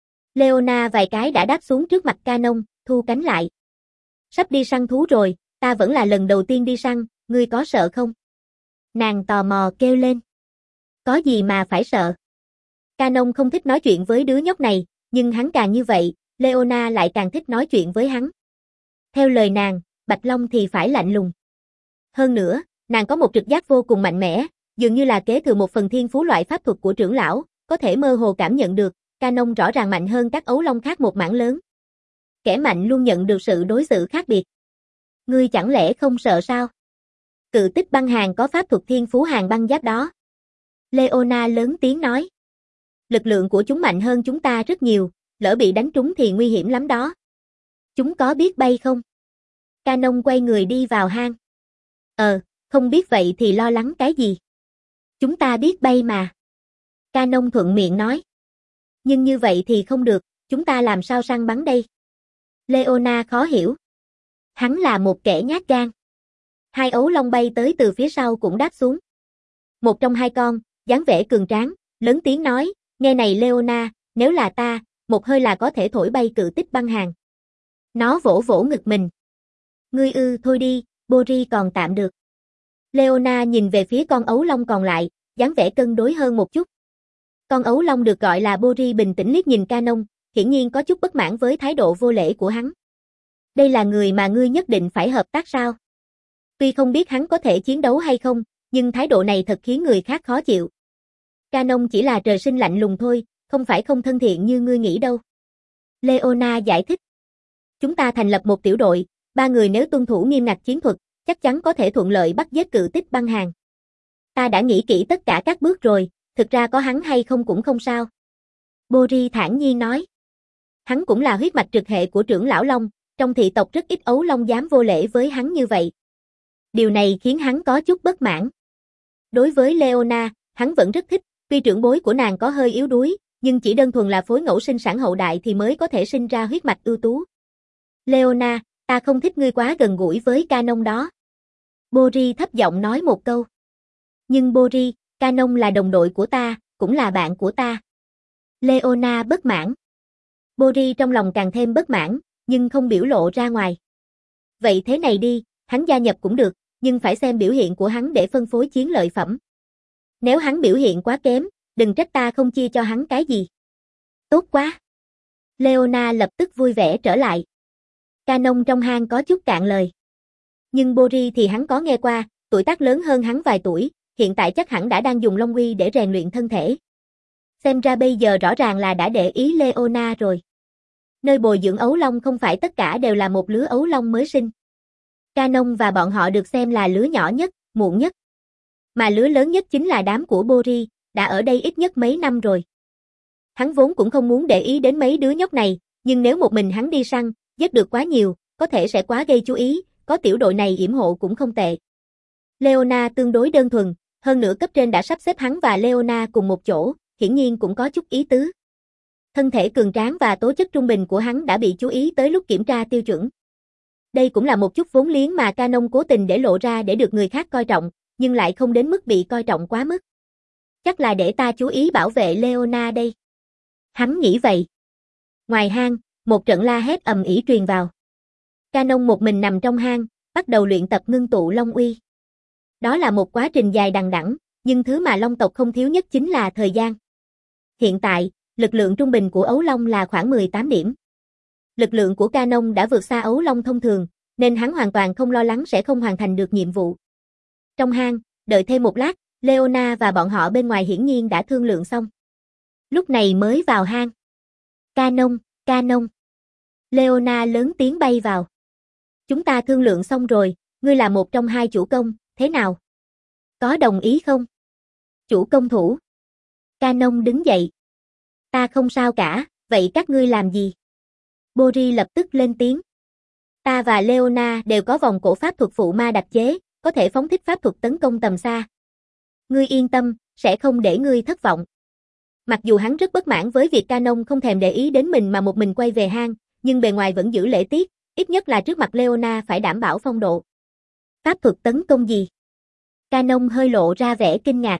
Leona vài cái đã đáp xuống trước mặt Canon, thu cánh lại. Sắp đi săn thú rồi, ta vẫn là lần đầu tiên đi săn, ngươi có sợ không? Nàng tò mò kêu lên. Có gì mà phải sợ? Canon không thích nói chuyện với đứa nhóc này, nhưng hắn càng như vậy, Leona lại càng thích nói chuyện với hắn. Theo lời nàng, Bạch Long thì phải lạnh lùng. Hơn nữa, nàng có một trực giác vô cùng mạnh mẽ, dường như là kế thừa một phần thiên phú loại pháp thuật của trưởng lão, có thể mơ hồ cảm nhận được, Canon rõ ràng mạnh hơn các ấu long khác một mảng lớn. Kẻ mạnh luôn nhận được sự đối xử khác biệt. Ngươi chẳng lẽ không sợ sao? Cự tích băng hàng có pháp thuật thiên phú hàng băng giáp đó. Leona lớn tiếng nói. Lực lượng của chúng mạnh hơn chúng ta rất nhiều, lỡ bị đánh trúng thì nguy hiểm lắm đó. Chúng có biết bay không? Canon quay người đi vào hang. Ờ, không biết vậy thì lo lắng cái gì? Chúng ta biết bay mà. Canon thuận miệng nói. Nhưng như vậy thì không được, chúng ta làm sao săn bắn đây? Leona khó hiểu. Hắn là một kẻ nhát gan. Hai ấu long bay tới từ phía sau cũng đáp xuống. Một trong hai con, dáng vẻ cường tráng, lớn tiếng nói, nghe này Leona, nếu là ta, một hơi là có thể thổi bay cự tích băng hàng. Nó vỗ vỗ ngực mình. Ngươi ư, thôi đi, Bori còn tạm được. Leona nhìn về phía con ấu long còn lại, dáng vẻ cân đối hơn một chút. Con ấu long được gọi là Bori bình tĩnh liếc nhìn Canon, hiển nhiên có chút bất mãn với thái độ vô lễ của hắn. Đây là người mà ngươi nhất định phải hợp tác sao? Tuy không biết hắn có thể chiến đấu hay không, nhưng thái độ này thật khiến người khác khó chịu. Canon chỉ là trời sinh lạnh lùng thôi, không phải không thân thiện như ngươi nghĩ đâu. Leona giải thích. Chúng ta thành lập một tiểu đội, ba người nếu tuân thủ nghiêm ngặt chiến thuật, chắc chắn có thể thuận lợi bắt giết cự tích băng hàng. Ta đã nghĩ kỹ tất cả các bước rồi, thực ra có hắn hay không cũng không sao. Bori thản nhiên nói. Hắn cũng là huyết mạch trực hệ của trưởng lão Long, trong thị tộc rất ít ấu long dám vô lễ với hắn như vậy. Điều này khiến hắn có chút bất mãn. Đối với Leona, hắn vẫn rất thích, tuy trưởng bối của nàng có hơi yếu đuối, nhưng chỉ đơn thuần là phối ngẫu sinh sản hậu đại thì mới có thể sinh ra huyết mạch ưu tú. Leona, ta không thích ngươi quá gần gũi với Canon đó. Bori thấp giọng nói một câu. Nhưng Bori, Canon là đồng đội của ta, cũng là bạn của ta. Leona bất mãn. Bori trong lòng càng thêm bất mãn, nhưng không biểu lộ ra ngoài. Vậy thế này đi, hắn gia nhập cũng được, nhưng phải xem biểu hiện của hắn để phân phối chiến lợi phẩm. Nếu hắn biểu hiện quá kém, đừng trách ta không chia cho hắn cái gì. Tốt quá. Leona lập tức vui vẻ trở lại. Canon trong hang có chút cạn lời. Nhưng Bori thì hắn có nghe qua, tuổi tác lớn hơn hắn vài tuổi, hiện tại chắc hẳn đã đang dùng Long uy để rèn luyện thân thể. Xem ra bây giờ rõ ràng là đã để ý Leona rồi. Nơi bồi dưỡng ấu long không phải tất cả đều là một lứa ấu long mới sinh. Canon và bọn họ được xem là lứa nhỏ nhất, muộn nhất. Mà lứa lớn nhất chính là đám của Bori, đã ở đây ít nhất mấy năm rồi. Hắn vốn cũng không muốn để ý đến mấy đứa nhóc này, nhưng nếu một mình hắn đi săn, giết được quá nhiều, có thể sẽ quá gây chú ý, có tiểu đội này yểm hộ cũng không tệ. Leona tương đối đơn thuần, hơn nữa cấp trên đã sắp xếp hắn và Leona cùng một chỗ, hiển nhiên cũng có chút ý tứ. Thân thể cường tráng và tố chất trung bình của hắn đã bị chú ý tới lúc kiểm tra tiêu chuẩn. Đây cũng là một chút vốn liếng mà Canon cố tình để lộ ra để được người khác coi trọng, nhưng lại không đến mức bị coi trọng quá mức. Chắc là để ta chú ý bảo vệ Leona đây. Hắn nghĩ vậy. Ngoài hang, một trận la hét ầm ĩ truyền vào. Canon một mình nằm trong hang, bắt đầu luyện tập ngưng tụ Long Uy. Đó là một quá trình dài đằng đẵng, nhưng thứ mà Long tộc không thiếu nhất chính là thời gian. Hiện tại, lực lượng trung bình của ấu long là khoảng mười tám điểm. Lực lượng của Canon đã vượt xa ấu long thông thường, nên hắn hoàn toàn không lo lắng sẽ không hoàn thành được nhiệm vụ. Trong hang, đợi thêm một lát, Leona và bọn họ bên ngoài hiển nhiên đã thương lượng xong. Lúc này mới vào hang. Canon, Canon. Leona lớn tiếng bay vào. Chúng ta thương lượng xong rồi, ngươi là một trong hai chủ công, thế nào? Có đồng ý không? Chủ công thủ. Canon đứng dậy. Ta không sao cả, vậy các ngươi làm gì? Bori lập tức lên tiếng. Ta và Leona đều có vòng cổ pháp thuật phụ ma đặc chế, có thể phóng thích pháp thuật tấn công tầm xa. Ngươi yên tâm, sẽ không để ngươi thất vọng. Mặc dù hắn rất bất mãn với việc Canon không thèm để ý đến mình mà một mình quay về hang, nhưng bề ngoài vẫn giữ lễ tiết, ít nhất là trước mặt Leona phải đảm bảo phong độ. Pháp thuật tấn công gì? Canon hơi lộ ra vẻ kinh ngạc.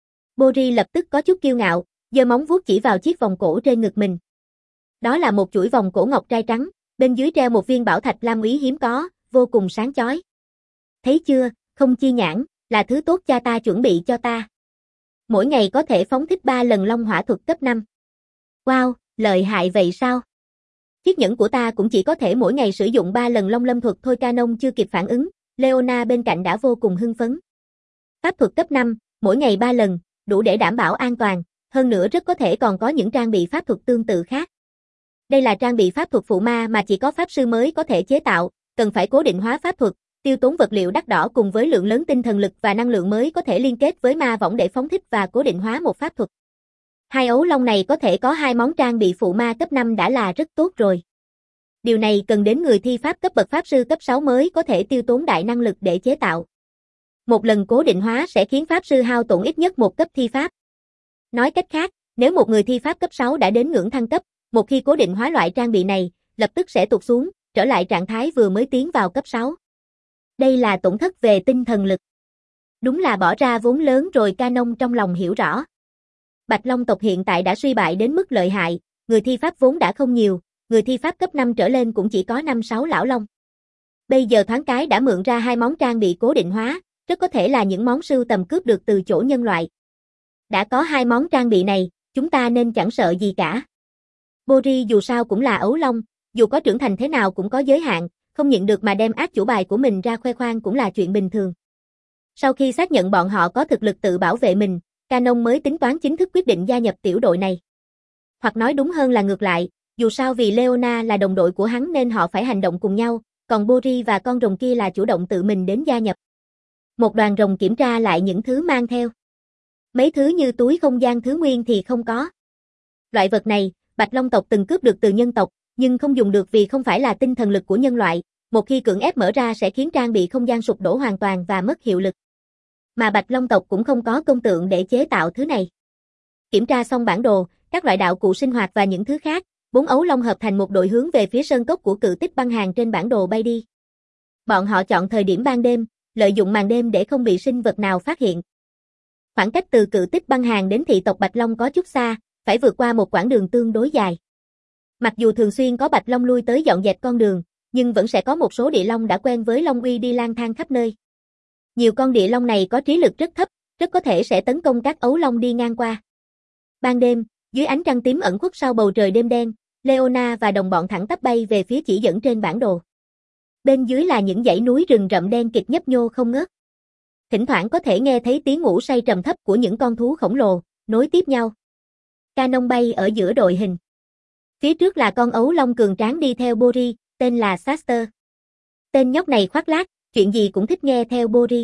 Bori lập tức có chút kiêu ngạo, giơ móng vuốt chỉ vào chiếc vòng cổ trên ngực mình. Đó là một chuỗi vòng cổ ngọc trai trắng, bên dưới treo một viên bảo thạch lam úy hiếm có, vô cùng sáng chói. Thấy chưa, không chi nhãn, là thứ tốt cha ta chuẩn bị cho ta. Mỗi ngày có thể phóng thích ba lần long hỏa thuật cấp năm. Wow, lợi hại vậy sao? Chiếc nhẫn của ta cũng chỉ có thể mỗi ngày sử dụng ba lần long lâm thuật thôi. Canon chưa kịp phản ứng, Leona bên cạnh đã vô cùng hưng phấn. Pháp thuật cấp năm, mỗi ngày ba lần, đủ để đảm bảo an toàn, hơn nữa rất có thể còn có những trang bị pháp thuật tương tự khác. Đây là trang bị pháp thuật phụ ma mà chỉ có pháp sư mới có thể chế tạo, cần phải cố định hóa pháp thuật, tiêu tốn vật liệu đắt đỏ cùng với lượng lớn tinh thần lực và năng lượng mới có thể liên kết với ma võng để phóng thích và cố định hóa một pháp thuật. Hai ấu long này có thể có hai món trang bị phụ ma cấp năm đã là rất tốt rồi. Điều này cần đến người thi pháp cấp bậc pháp sư cấp sáu mới có thể tiêu tốn đại năng lực để chế tạo. Một lần cố định hóa sẽ khiến pháp sư hao tổn ít nhất một cấp thi pháp. Nói cách khác, nếu một người thi pháp cấp sáu đã đến ngưỡng thăng cấp, một khi cố định hóa loại trang bị này, lập tức sẽ tụt xuống, trở lại trạng thái vừa mới tiến vào cấp sáu. Đây là tổn thất về tinh thần lực. Đúng là bỏ ra vốn lớn rồi. Canon trong lòng hiểu rõ. Bạch Long tộc hiện tại đã suy bại đến mức lợi hại, người thi pháp vốn đã không nhiều, người thi pháp cấp năm trở lên cũng chỉ có năm sáu lão long. Bây giờ thoáng cái đã mượn ra hai món trang bị cố định hóa, rất có thể là những món sưu tầm cướp được từ chỗ nhân loại. Đã có hai món trang bị này, chúng ta nên chẳng sợ gì cả. Bori dù sao cũng là ấu long, dù có trưởng thành thế nào cũng có giới hạn, không nhịn được mà đem át chủ bài của mình ra khoe khoang cũng là chuyện bình thường. Sau khi xác nhận bọn họ có thực lực tự bảo vệ mình, Canon mới tính toán chính thức quyết định gia nhập tiểu đội này. Hoặc nói đúng hơn là ngược lại, dù sao vì Leona là đồng đội của hắn nên họ phải hành động cùng nhau, còn Bori và con rồng kia là chủ động tự mình đến gia nhập. Một đoàn rồng kiểm tra lại những thứ mang theo. Mấy thứ như túi không gian thứ nguyên thì không có. Loại vật này, Bạch Long tộc từng cướp được từ nhân tộc, nhưng không dùng được vì không phải là tinh thần lực của nhân loại, một khi cưỡng ép mở ra sẽ khiến trang bị không gian sụp đổ hoàn toàn và mất hiệu lực. Mà Bạch Long tộc cũng không có công tượng để chế tạo thứ này. Kiểm tra xong bản đồ, các loại đạo cụ sinh hoạt và những thứ khác, bốn ấu long hợp thành một đội hướng về phía sơn cốc của cự tích băng hàng trên bản đồ bay đi. Bọn họ chọn thời điểm ban đêm, lợi dụng màn đêm để không bị sinh vật nào phát hiện. Khoảng cách từ cự tích băng hàng đến thị tộc Bạch Long có chút xa, phải vượt qua một quãng đường tương đối dài. Mặc dù thường xuyên có Bạch Long lui tới dọn dẹp con đường, nhưng vẫn sẽ có một số địa long đã quen với Long Uy đi lang thang khắp nơi. Nhiều con địa long này có trí lực rất thấp, rất có thể sẽ tấn công các ấu long đi ngang qua. Ban đêm, dưới ánh trăng tím ẩn khuất sau bầu trời đêm đen, Leona và đồng bọn thẳng tắp bay về phía chỉ dẫn trên bản đồ. Bên dưới là những dãy núi rừng rậm đen kịt nhấp nhô không ngớt. Thỉnh thoảng có thể nghe thấy tiếng ngủ say trầm thấp của những con thú khổng lồ, nối tiếp nhau. Canon bay ở giữa đội hình. Phía trước là con ấu long cường tráng đi theo Bori, tên là Saster. Tên nhóc này khoác lác, chuyện gì cũng thích nghe theo Bori.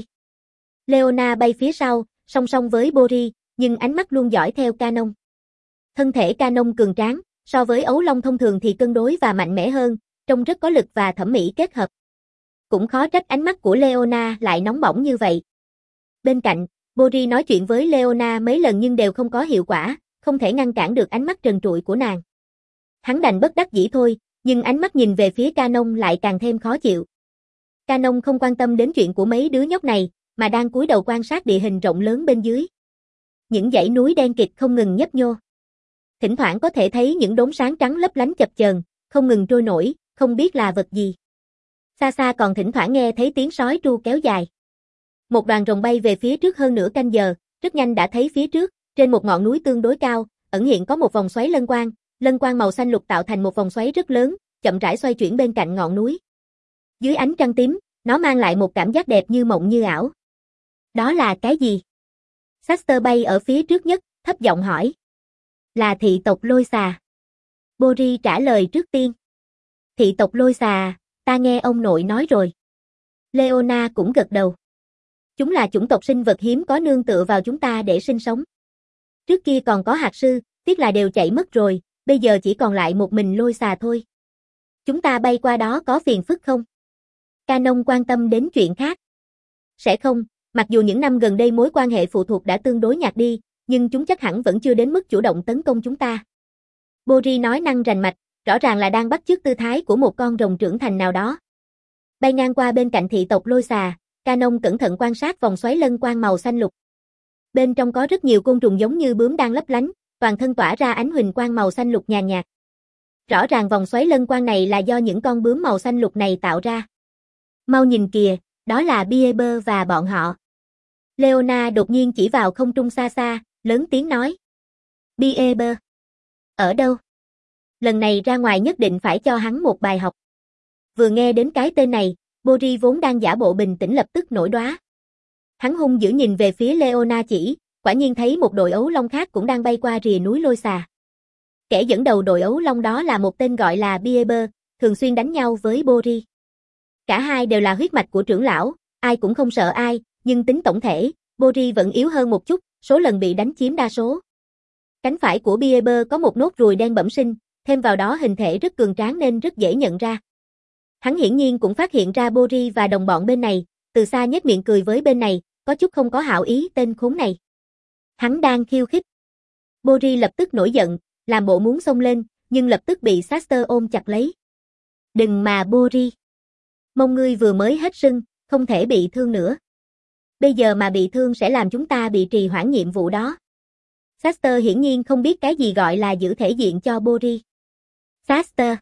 Leona bay phía sau, song song với Bori, nhưng ánh mắt luôn dõi theo Canon. Thân thể Canon cường tráng, so với ấu long thông thường thì cân đối và mạnh mẽ hơn, trông rất có lực và thẩm mỹ kết hợp. Cũng khó trách ánh mắt của Leona lại nóng bỏng như vậy. Bên cạnh, Boris nói chuyện với Leona mấy lần nhưng đều không có hiệu quả, không thể ngăn cản được ánh mắt trần trụi của nàng. Hắn đành bất đắc dĩ thôi, nhưng ánh mắt nhìn về phía Canon lại càng thêm khó chịu. Canon không quan tâm đến chuyện của mấy đứa nhóc này, mà đang cúi đầu quan sát địa hình rộng lớn bên dưới. Những dãy núi đen kịt không ngừng nhấp nhô. Thỉnh thoảng có thể thấy những đốm sáng trắng lấp lánh chập chờn, không ngừng trôi nổi, không biết là vật gì. Xa xa còn thỉnh thoảng nghe thấy tiếng sói tru kéo dài. Một đoàn rồng bay về phía trước hơn nửa canh giờ, rất nhanh đã thấy phía trước, trên một ngọn núi tương đối cao, ẩn hiện có một vòng xoáy lân quang, lân quang màu xanh lục tạo thành một vòng xoáy rất lớn, chậm rãi xoay chuyển bên cạnh ngọn núi. Dưới ánh trăng tím, nó mang lại một cảm giác đẹp như mộng như ảo. Đó là cái gì? Saster bay ở phía trước nhất, thấp giọng hỏi. Là thị tộc lôi xà. Boris trả lời trước tiên. Thị tộc lôi xà, ta nghe ông nội nói rồi. Leona cũng gật đầu. Chúng là chủng tộc sinh vật hiếm có nương tựa vào chúng ta để sinh sống. Trước kia còn có hạt sư, tiếc là đều chạy mất rồi, bây giờ chỉ còn lại một mình lôi xà thôi. Chúng ta bay qua đó có phiền phức không? Canon quan tâm đến chuyện khác. Sẽ không, mặc dù những năm gần đây mối quan hệ phụ thuộc đã tương đối nhạt đi, nhưng chúng chắc hẳn vẫn chưa đến mức chủ động tấn công chúng ta. Boris nói năng rành mạch, rõ ràng là đang bắt chước tư thái của một con rồng trưởng thành nào đó. Bay ngang qua bên cạnh thị tộc lôi xà, Canon cẩn thận quan sát vòng xoáy lân quang màu xanh lục. Bên trong có rất nhiều côn trùng giống như bướm đang lấp lánh, toàn thân tỏa ra ánh huỳnh quang màu xanh lục nhàn nhạt. Rõ ràng vòng xoáy lân quang này là do những con bướm màu xanh lục này tạo ra. Mau nhìn kìa, đó là Bieber và bọn họ. Leona đột nhiên chỉ vào không trung xa xa, lớn tiếng nói. Bieber? Ở đâu? Lần này ra ngoài nhất định phải cho hắn một bài học. Vừa nghe đến cái tên này, Boris vốn đang giả bộ bình tĩnh lập tức nổi đoá. Hắn hung dữ nhìn về phía Leona chỉ, quả nhiên thấy một đội ấu long khác cũng đang bay qua rìa núi lôi xà. Kẻ dẫn đầu đội ấu long đó là một tên gọi là Bieber, thường xuyên đánh nhau với Boris. Cả hai đều là huyết mạch của trưởng lão, ai cũng không sợ ai, nhưng tính tổng thể, Boris vẫn yếu hơn một chút, số lần bị đánh chiếm đa số. Cánh phải của Bieber có một nốt ruồi đen bẩm sinh, thêm vào đó hình thể rất cường tráng nên rất dễ nhận ra. Hắn hiển nhiên cũng phát hiện ra Boris và đồng bọn bên này, từ xa nhếch miệng cười với bên này, có chút không có hảo ý tên khốn này. Hắn đang khiêu khích. Boris lập tức nổi giận, làm bộ muốn xông lên, nhưng lập tức bị Saster ôm chặt lấy. Đừng mà Boris. Mong ngươi vừa mới hết sưng, không thể bị thương nữa. Bây giờ mà bị thương sẽ làm chúng ta bị trì hoãn nhiệm vụ đó. Saster hiển nhiên không biết cái gì gọi là giữ thể diện cho Boris. Saster.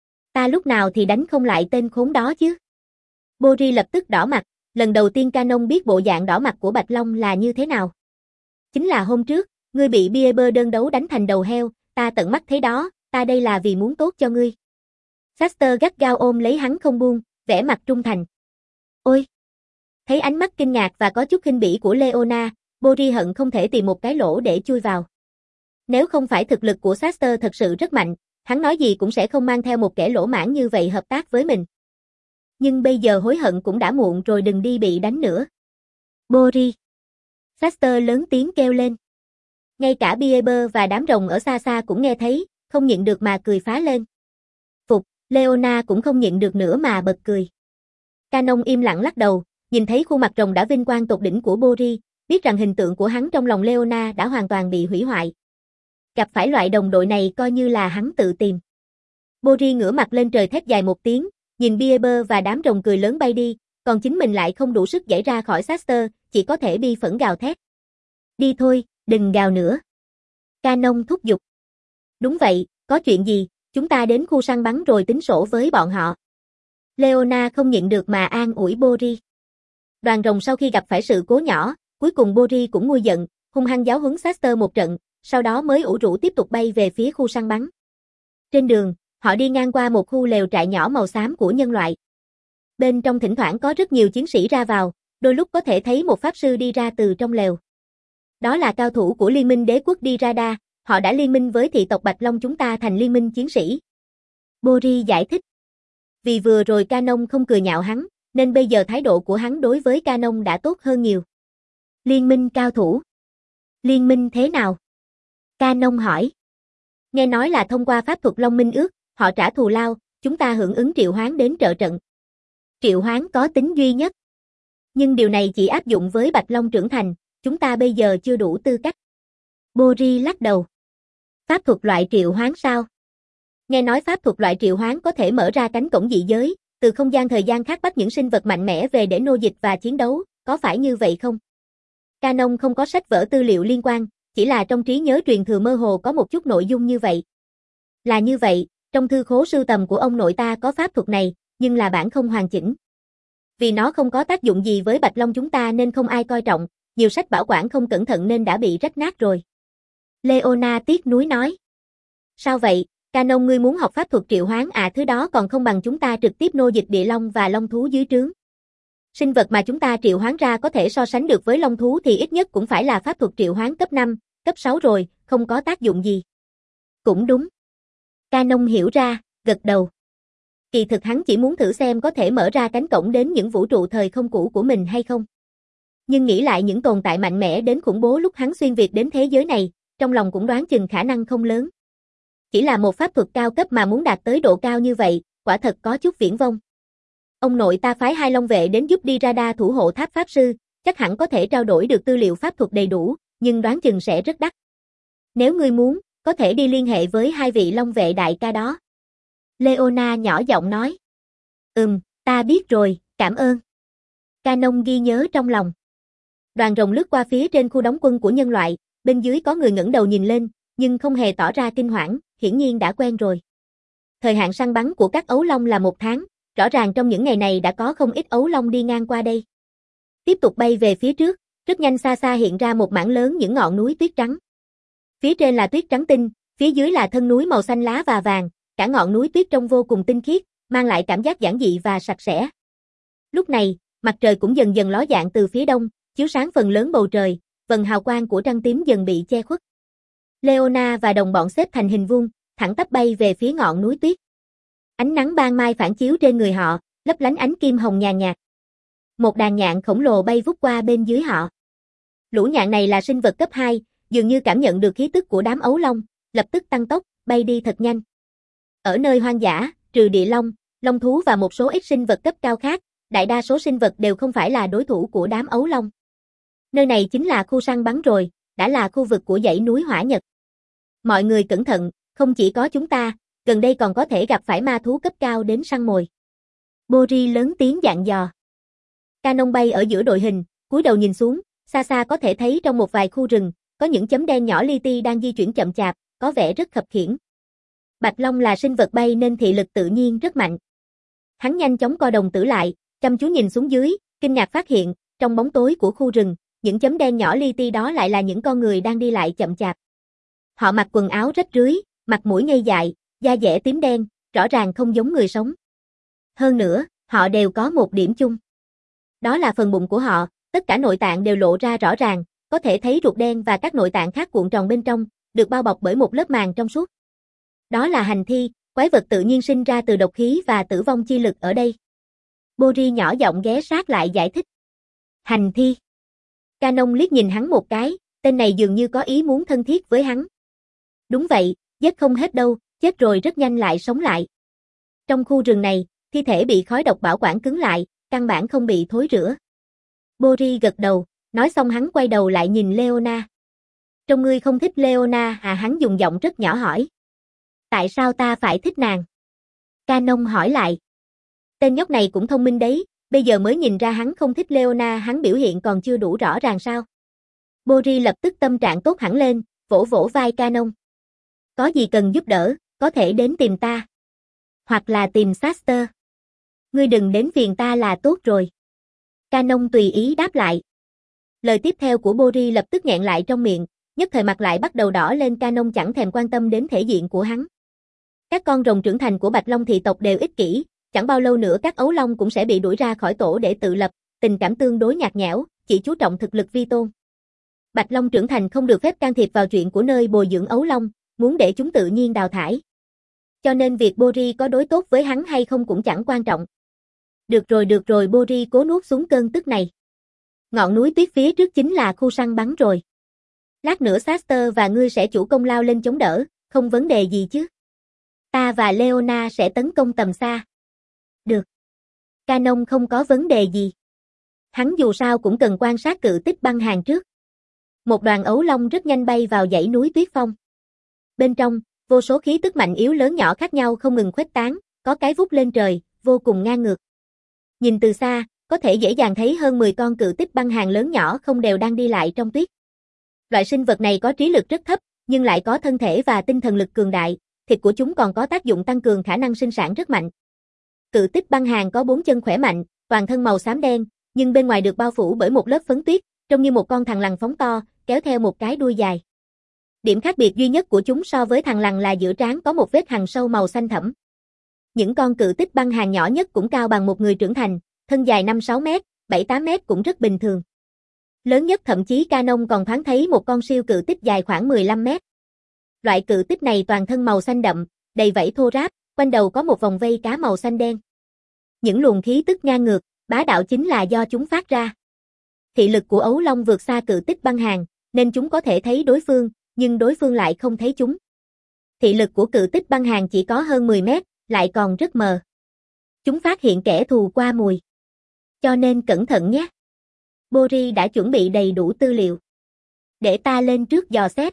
Ta lúc nào thì đánh không lại tên khốn đó chứ. Boris lập tức đỏ mặt, lần đầu tiên Canon biết bộ dạng đỏ mặt của Bạch Long là như thế nào. Chính là hôm trước, ngươi bị Bieber đơn đấu đánh thành đầu heo, ta tận mắt thấy đó, ta đây là vì muốn tốt cho ngươi. Saster gắt gao ôm lấy hắn không buông, vẻ mặt trung thành. Ôi! Thấy ánh mắt kinh ngạc và có chút khinh bỉ của Leona, Boris hận không thể tìm một cái lỗ để chui vào. Nếu không phải thực lực của Saster thật sự rất mạnh, hắn nói gì cũng sẽ không mang theo một kẻ lỗ mãng như vậy hợp tác với mình. Nhưng bây giờ hối hận cũng đã muộn rồi, đừng đi bị đánh nữa. Boris! Saster lớn tiếng kêu lên. Ngay cả Bieber và đám rồng ở xa xa cũng nghe thấy, không nhịn được mà cười phá lên. Phục, Leona cũng không nhịn được nữa mà bật cười. Canon im lặng lắc đầu, nhìn thấy khuôn mặt rồng đã vinh quang tột đỉnh của Boris, biết rằng hình tượng của hắn trong lòng Leona đã hoàn toàn bị hủy hoại. Gặp phải loại đồng đội này coi như là hắn tự tìm. Boris ngửa mặt lên trời thét dài một tiếng, nhìn Bieber và đám rồng cười lớn bay đi, còn chính mình lại không đủ sức giãy ra khỏi Saster, chỉ có thể bi phẫn gào thét. Đi thôi, đừng gào nữa. Canon thúc giục. Đúng vậy, có chuyện gì, chúng ta đến khu săn bắn rồi tính sổ với bọn họ. Leona không nhịn được mà an ủi Boris. Đoàn rồng sau khi gặp phải sự cố nhỏ, cuối cùng Boris cũng nguôi giận, hung hăng giáo huấn Saster một trận, sau đó mới ủ rũ tiếp tục bay về phía khu săn bắn. Trên đường, họ đi ngang qua một khu lều trại nhỏ màu xám của nhân loại. Bên trong thỉnh thoảng có rất nhiều chiến sĩ ra vào, đôi lúc có thể thấy một pháp sư đi ra từ trong lều. Đó là cao thủ của Liên minh Đế quốc Dirada, họ đã liên minh với thị tộc Bạch Long chúng ta thành liên minh chiến sĩ. Boris giải thích. Vì vừa rồi Canon không cười nhạo hắn, nên bây giờ thái độ của hắn đối với Canon đã tốt hơn nhiều. Liên minh cao thủ. Liên minh thế nào? Canon hỏi. Nghe nói là thông qua pháp thuật Long Minh ước, họ trả thù lao, chúng ta hưởng ứng triệu hoán đến trợ trận. Triệu hoán có tính duy nhất. Nhưng điều này chỉ áp dụng với Bạch Long trưởng thành, chúng ta bây giờ chưa đủ tư cách. Bori lắc đầu. Pháp thuật loại triệu hoán sao? Nghe nói pháp thuật loại triệu hoán có thể mở ra cánh cổng dị giới, từ không gian thời gian khác bắt những sinh vật mạnh mẽ về để nô dịch và chiến đấu, có phải như vậy không? Canon không có sách vở tư liệu liên quan, chỉ là trong trí nhớ truyền thừa mơ hồ có một chút nội dung như vậy. Là như vậy, trong thư khố sưu tầm của ông nội ta có pháp thuật này, nhưng là bản không hoàn chỉnh. Vì nó không có tác dụng gì với Bạch Long chúng ta nên không ai coi trọng, nhiều sách bảo quản không cẩn thận nên đã bị rách nát rồi. Leona tiếc nuối nói. Sao vậy, Canon ngươi muốn học pháp thuật triệu hoán à, thứ đó còn không bằng chúng ta trực tiếp nô dịch địa long và long thú dưới trướng. Sinh vật mà chúng ta triệu hoán ra có thể so sánh được với long thú thì ít nhất cũng phải là pháp thuật triệu hoán cấp năm, cấp sáu rồi, không có tác dụng gì. Cũng đúng. Canon hiểu ra, gật đầu. Kỳ thực hắn chỉ muốn thử xem có thể mở ra cánh cổng đến những vũ trụ thời không cũ của mình hay không. Nhưng nghĩ lại những tồn tại mạnh mẽ đến khủng bố lúc hắn xuyên việt đến thế giới này, trong lòng cũng đoán chừng khả năng không lớn. Chỉ là một pháp thuật cao cấp mà muốn đạt tới độ cao như vậy, quả thật có chút viển vông. Ông nội ta phái hai long vệ đến giúp đi radar thủ hộ tháp pháp sư, chắc hẳn có thể trao đổi được tư liệu pháp thuật đầy đủ, nhưng đoán chừng sẽ rất đắt. Nếu ngươi muốn, có thể đi liên hệ với hai vị long vệ đại ca đó. Leona nhỏ giọng nói. Ừm, ta biết rồi, cảm ơn. Canon ghi nhớ trong lòng. Đoàn rồng lướt qua phía trên khu đóng quân của nhân loại, bên dưới có người ngẩng đầu nhìn lên, nhưng không hề tỏ ra kinh hoảng, hiển nhiên đã quen rồi. Thời hạn săn bắn của các ấu long là một tháng, rõ ràng trong những ngày này đã có không ít ấu long đi ngang qua đây. Tiếp tục bay về phía trước, rất nhanh xa xa hiện ra một mảng lớn những ngọn núi tuyết trắng. Phía trên là tuyết trắng tinh, phía dưới là thân núi màu xanh lá và vàng, cả ngọn núi tuyết trông vô cùng tinh khiết, mang lại cảm giác giản dị và sạch sẽ. Lúc này, mặt trời cũng dần dần ló dạng từ phía đông, chiếu sáng phần lớn bầu trời, vầng hào quang của trăng tím dần bị che khuất. Leona và đồng bọn xếp thành hình vuông, thẳng tắp bay về phía ngọn núi tuyết. Ánh nắng ban mai phản chiếu trên người họ, lấp lánh ánh kim hồng nhàn nhạt. Một đàn nhạn khổng lồ bay vút qua bên dưới họ. Lũ nhạn này là sinh vật cấp hai, dường như cảm nhận được khí tức của đám ấu long, lập tức tăng tốc, bay đi thật nhanh. Ở nơi hoang dã, trừ địa long, long thú và một số ít sinh vật cấp cao khác, đại đa số sinh vật đều không phải là đối thủ của đám ấu long. Nơi này chính là khu săn bắn rồi, đã là khu vực của dãy núi Hỏa Nhật. Mọi người cẩn thận, không chỉ có chúng ta, gần đây còn có thể gặp phải ma thú cấp cao đến săn mồi. Bori lớn tiếng dặn dò. Canon bay ở giữa đội hình, cúi đầu nhìn xuống, xa xa có thể thấy trong một vài khu rừng, có những chấm đen nhỏ li ti đang di chuyển chậm chạp, có vẻ rất khập khiễng. Bạch Long là sinh vật bay nên thị lực tự nhiên rất mạnh. Hắn nhanh chóng co đồng tử lại, chăm chú nhìn xuống dưới, kinh ngạc phát hiện, trong bóng tối của khu rừng, những chấm đen nhỏ li ti đó lại là những con người đang đi lại chậm chạp. Họ mặc quần áo rách rưới, mặt mũi ngây dại, da dẻ tím đen, rõ ràng không giống người sống. Hơn nữa, họ đều có một điểm chung. Đó là phần bụng của họ, tất cả nội tạng đều lộ ra rõ ràng, có thể thấy ruột đen và các nội tạng khác cuộn tròn bên trong, được bao bọc bởi một lớp màng trong suốt. Đó là hành thi, quái vật tự nhiên sinh ra từ độc khí và tử vong chi lực ở đây. Bori nhỏ giọng ghé sát lại giải thích. Hành thi. Canon liếc nhìn hắn một cái, tên này dường như có ý muốn thân thiết với hắn. Đúng vậy, giết không hết đâu, chết rồi rất nhanh lại sống lại. Trong khu rừng này, thi thể bị khói độc bảo quản cứng lại, căn bản không bị thối rữa. Bori gật đầu, nói xong hắn quay đầu lại nhìn Leona. Trông ngươi không thích Leona à, hắn dùng giọng rất nhỏ hỏi. Tại sao ta phải thích nàng? Canon hỏi lại. Tên nhóc này cũng thông minh đấy, bây giờ mới nhìn ra hắn không thích Leona, hắn biểu hiện còn chưa đủ rõ ràng sao? Bori lập tức tâm trạng tốt hẳn lên, vỗ vỗ vai Canon. Có gì cần giúp đỡ, có thể đến tìm ta. Hoặc là tìm Saster. Ngươi đừng đến phiền ta là tốt rồi. Canon tùy ý đáp lại. Lời tiếp theo của Bori lập tức nghẹn lại trong miệng, nhất thời mặt lại bắt đầu đỏ lên. Canon chẳng thèm quan tâm đến thể diện của hắn. Các con rồng trưởng thành của Bạch Long thị tộc đều ích kỷ, chẳng bao lâu nữa các ấu long cũng sẽ bị đuổi ra khỏi tổ để tự lập, tình cảm tương đối nhạt nhẽo, chỉ chú trọng thực lực vi tôn. Bạch Long trưởng thành không được phép can thiệp vào chuyện của nơi bồi dưỡng ấu long, muốn để chúng tự nhiên đào thải. Cho nên việc Bori có đối tốt với hắn hay không cũng chẳng quan trọng. Được rồi được rồi, Bori cố nuốt xuống cơn tức này. Ngọn núi tuyết phía trước chính là khu săn bắn rồi. Lát nữa Saster và ngươi sẽ chủ công lao lên chống đỡ, không vấn đề gì chứ. Ta và Leona sẽ tấn công tầm xa. Được. Canon không có vấn đề gì. Hắn dù sao cũng cần quan sát cự tích băng hàng trước. Một đoàn ấu long rất nhanh bay vào dãy núi tuyết phong. Bên trong, vô số khí tức mạnh yếu lớn nhỏ khác nhau không ngừng khuếch tán, có cái vút lên trời, vô cùng ngang ngược. Nhìn từ xa, có thể dễ dàng thấy hơn mười con cự tích băng hàng lớn nhỏ không đều đang đi lại trong tuyết. Loại sinh vật này có trí lực rất thấp, nhưng lại có thân thể và tinh thần lực cường đại, thịt của chúng còn có tác dụng tăng cường khả năng sinh sản rất mạnh. Cự tích băng hàng có bốn chân khỏe mạnh, toàn thân màu xám đen, nhưng bên ngoài được bao phủ bởi một lớp phấn tuyết, trông như một con thằn lằn phóng to, kéo theo một cái đuôi dài. Điểm khác biệt duy nhất của chúng so với thằn lằn là giữa trán có một vết hằn sâu màu xanh thẫm. Những con cự tích băng hàng nhỏ nhất cũng cao bằng một người trưởng thành, thân dài năm sáu mét, bảy tám mét cũng rất bình thường. Lớn nhất thậm chí Canon còn thoáng thấy một con siêu cự tích dài khoảng mười lăm mét. Loại cự tích này toàn thân màu xanh đậm, đầy vảy thô ráp, quanh đầu có một vòng vây cá màu xanh đen. Những luồng khí tức ngang ngược, bá đạo chính là do chúng phát ra. Thị lực của ấu long vượt xa cự tích băng hàng, nên chúng có thể thấy đối phương, nhưng đối phương lại không thấy chúng. Thị lực của cự tích băng hàng chỉ có hơn mười mét, lại còn rất mờ. Chúng phát hiện kẻ thù qua mùi. Cho nên cẩn thận nhé. Bori đã chuẩn bị đầy đủ tư liệu. Để ta lên trước dò xét.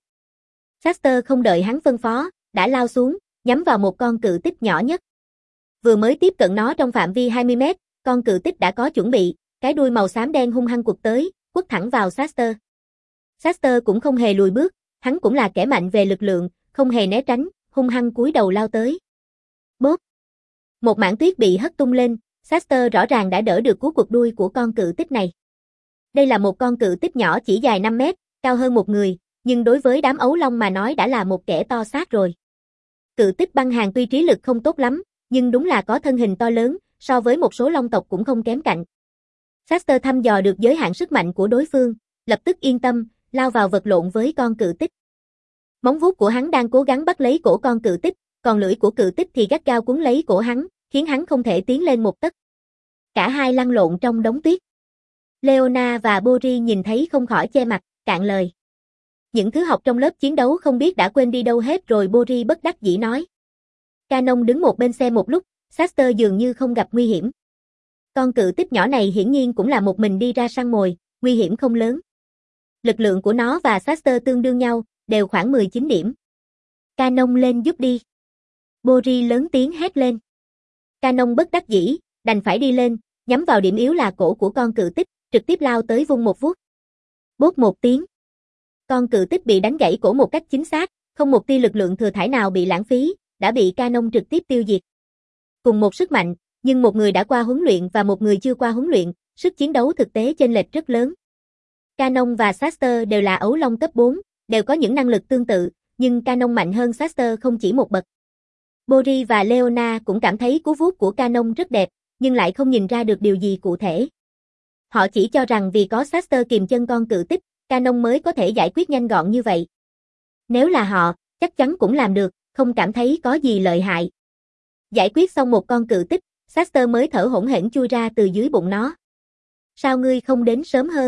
Saster không đợi hắn phân phó, đã lao xuống, nhắm vào một con cự tích nhỏ nhất. Vừa mới tiếp cận nó trong phạm vi hai mươi mét, con cự tích đã có chuẩn bị, cái đuôi màu xám đen hung hăng quật tới, quất thẳng vào Saster. Saster cũng không hề lùi bước, hắn cũng là kẻ mạnh về lực lượng, không hề né tránh, hung hăng cúi đầu lao tới. Bốp! Một mảng tuyết bị hất tung lên, Saster rõ ràng đã đỡ được cú quật đuôi của con cự tích này. Đây là một con cự tích nhỏ chỉ dài năm mét, cao hơn một người, nhưng đối với đám ấu long mà nói đã là một kẻ to xác rồi. Cự tích băng hàng tuy trí lực không tốt lắm, nhưng đúng là có thân hình to lớn, so với một số long tộc cũng không kém cạnh. Saster thăm dò được giới hạn sức mạnh của đối phương, lập tức yên tâm, lao vào vật lộn với con cự tích. Móng vuốt của hắn đang cố gắng bắt lấy cổ con cự tích, còn lưỡi của cự tích thì gắt gao cuốn lấy cổ hắn, khiến hắn không thể tiến lên một tấc. Cả hai lăn lộn trong đống tuyết. Leona và Bori nhìn thấy không khỏi che mặt, cạn lời. Những thứ học trong lớp chiến đấu không biết đã quên đi đâu hết rồi. Bori bất đắc dĩ nói. Canon đứng một bên xe một lúc, Saster dường như không gặp nguy hiểm. Con cự tích nhỏ này hiển nhiên cũng là một mình đi ra săn mồi, nguy hiểm không lớn. Lực lượng của nó và Saster tương đương nhau, đều khoảng mười chín điểm. Canon lên giúp đi. Bori lớn tiếng hét lên. Canon bất đắc dĩ, đành phải đi lên, nhắm vào điểm yếu là cổ của con cự tích, trực tiếp lao tới vung một vuốt. Bốp một tiếng. Con cự tích bị đánh gãy cổ một cách chính xác, không một tia lực lượng thừa thải nào bị lãng phí, đã bị Canon trực tiếp tiêu diệt. Cùng một sức mạnh, nhưng một người đã qua huấn luyện và một người chưa qua huấn luyện, sức chiến đấu thực tế chênh lệch rất lớn. Canon và Saster đều là ấu long cấp bốn, đều có những năng lực tương tự, nhưng Canon mạnh hơn Saster không chỉ một bậc. Bori và Leona cũng cảm thấy cú vuốt của Canon rất đẹp, nhưng lại không nhìn ra được điều gì cụ thể. Họ chỉ cho rằng vì có Saster kìm chân con cự tích, Canon mới có thể giải quyết nhanh gọn như vậy. Nếu là họ, chắc chắn cũng làm được, không cảm thấy có gì lợi hại. Giải quyết xong một con cự tích, Saster mới thở hổn hển chui ra từ dưới bụng nó. Sao ngươi không đến sớm hơn?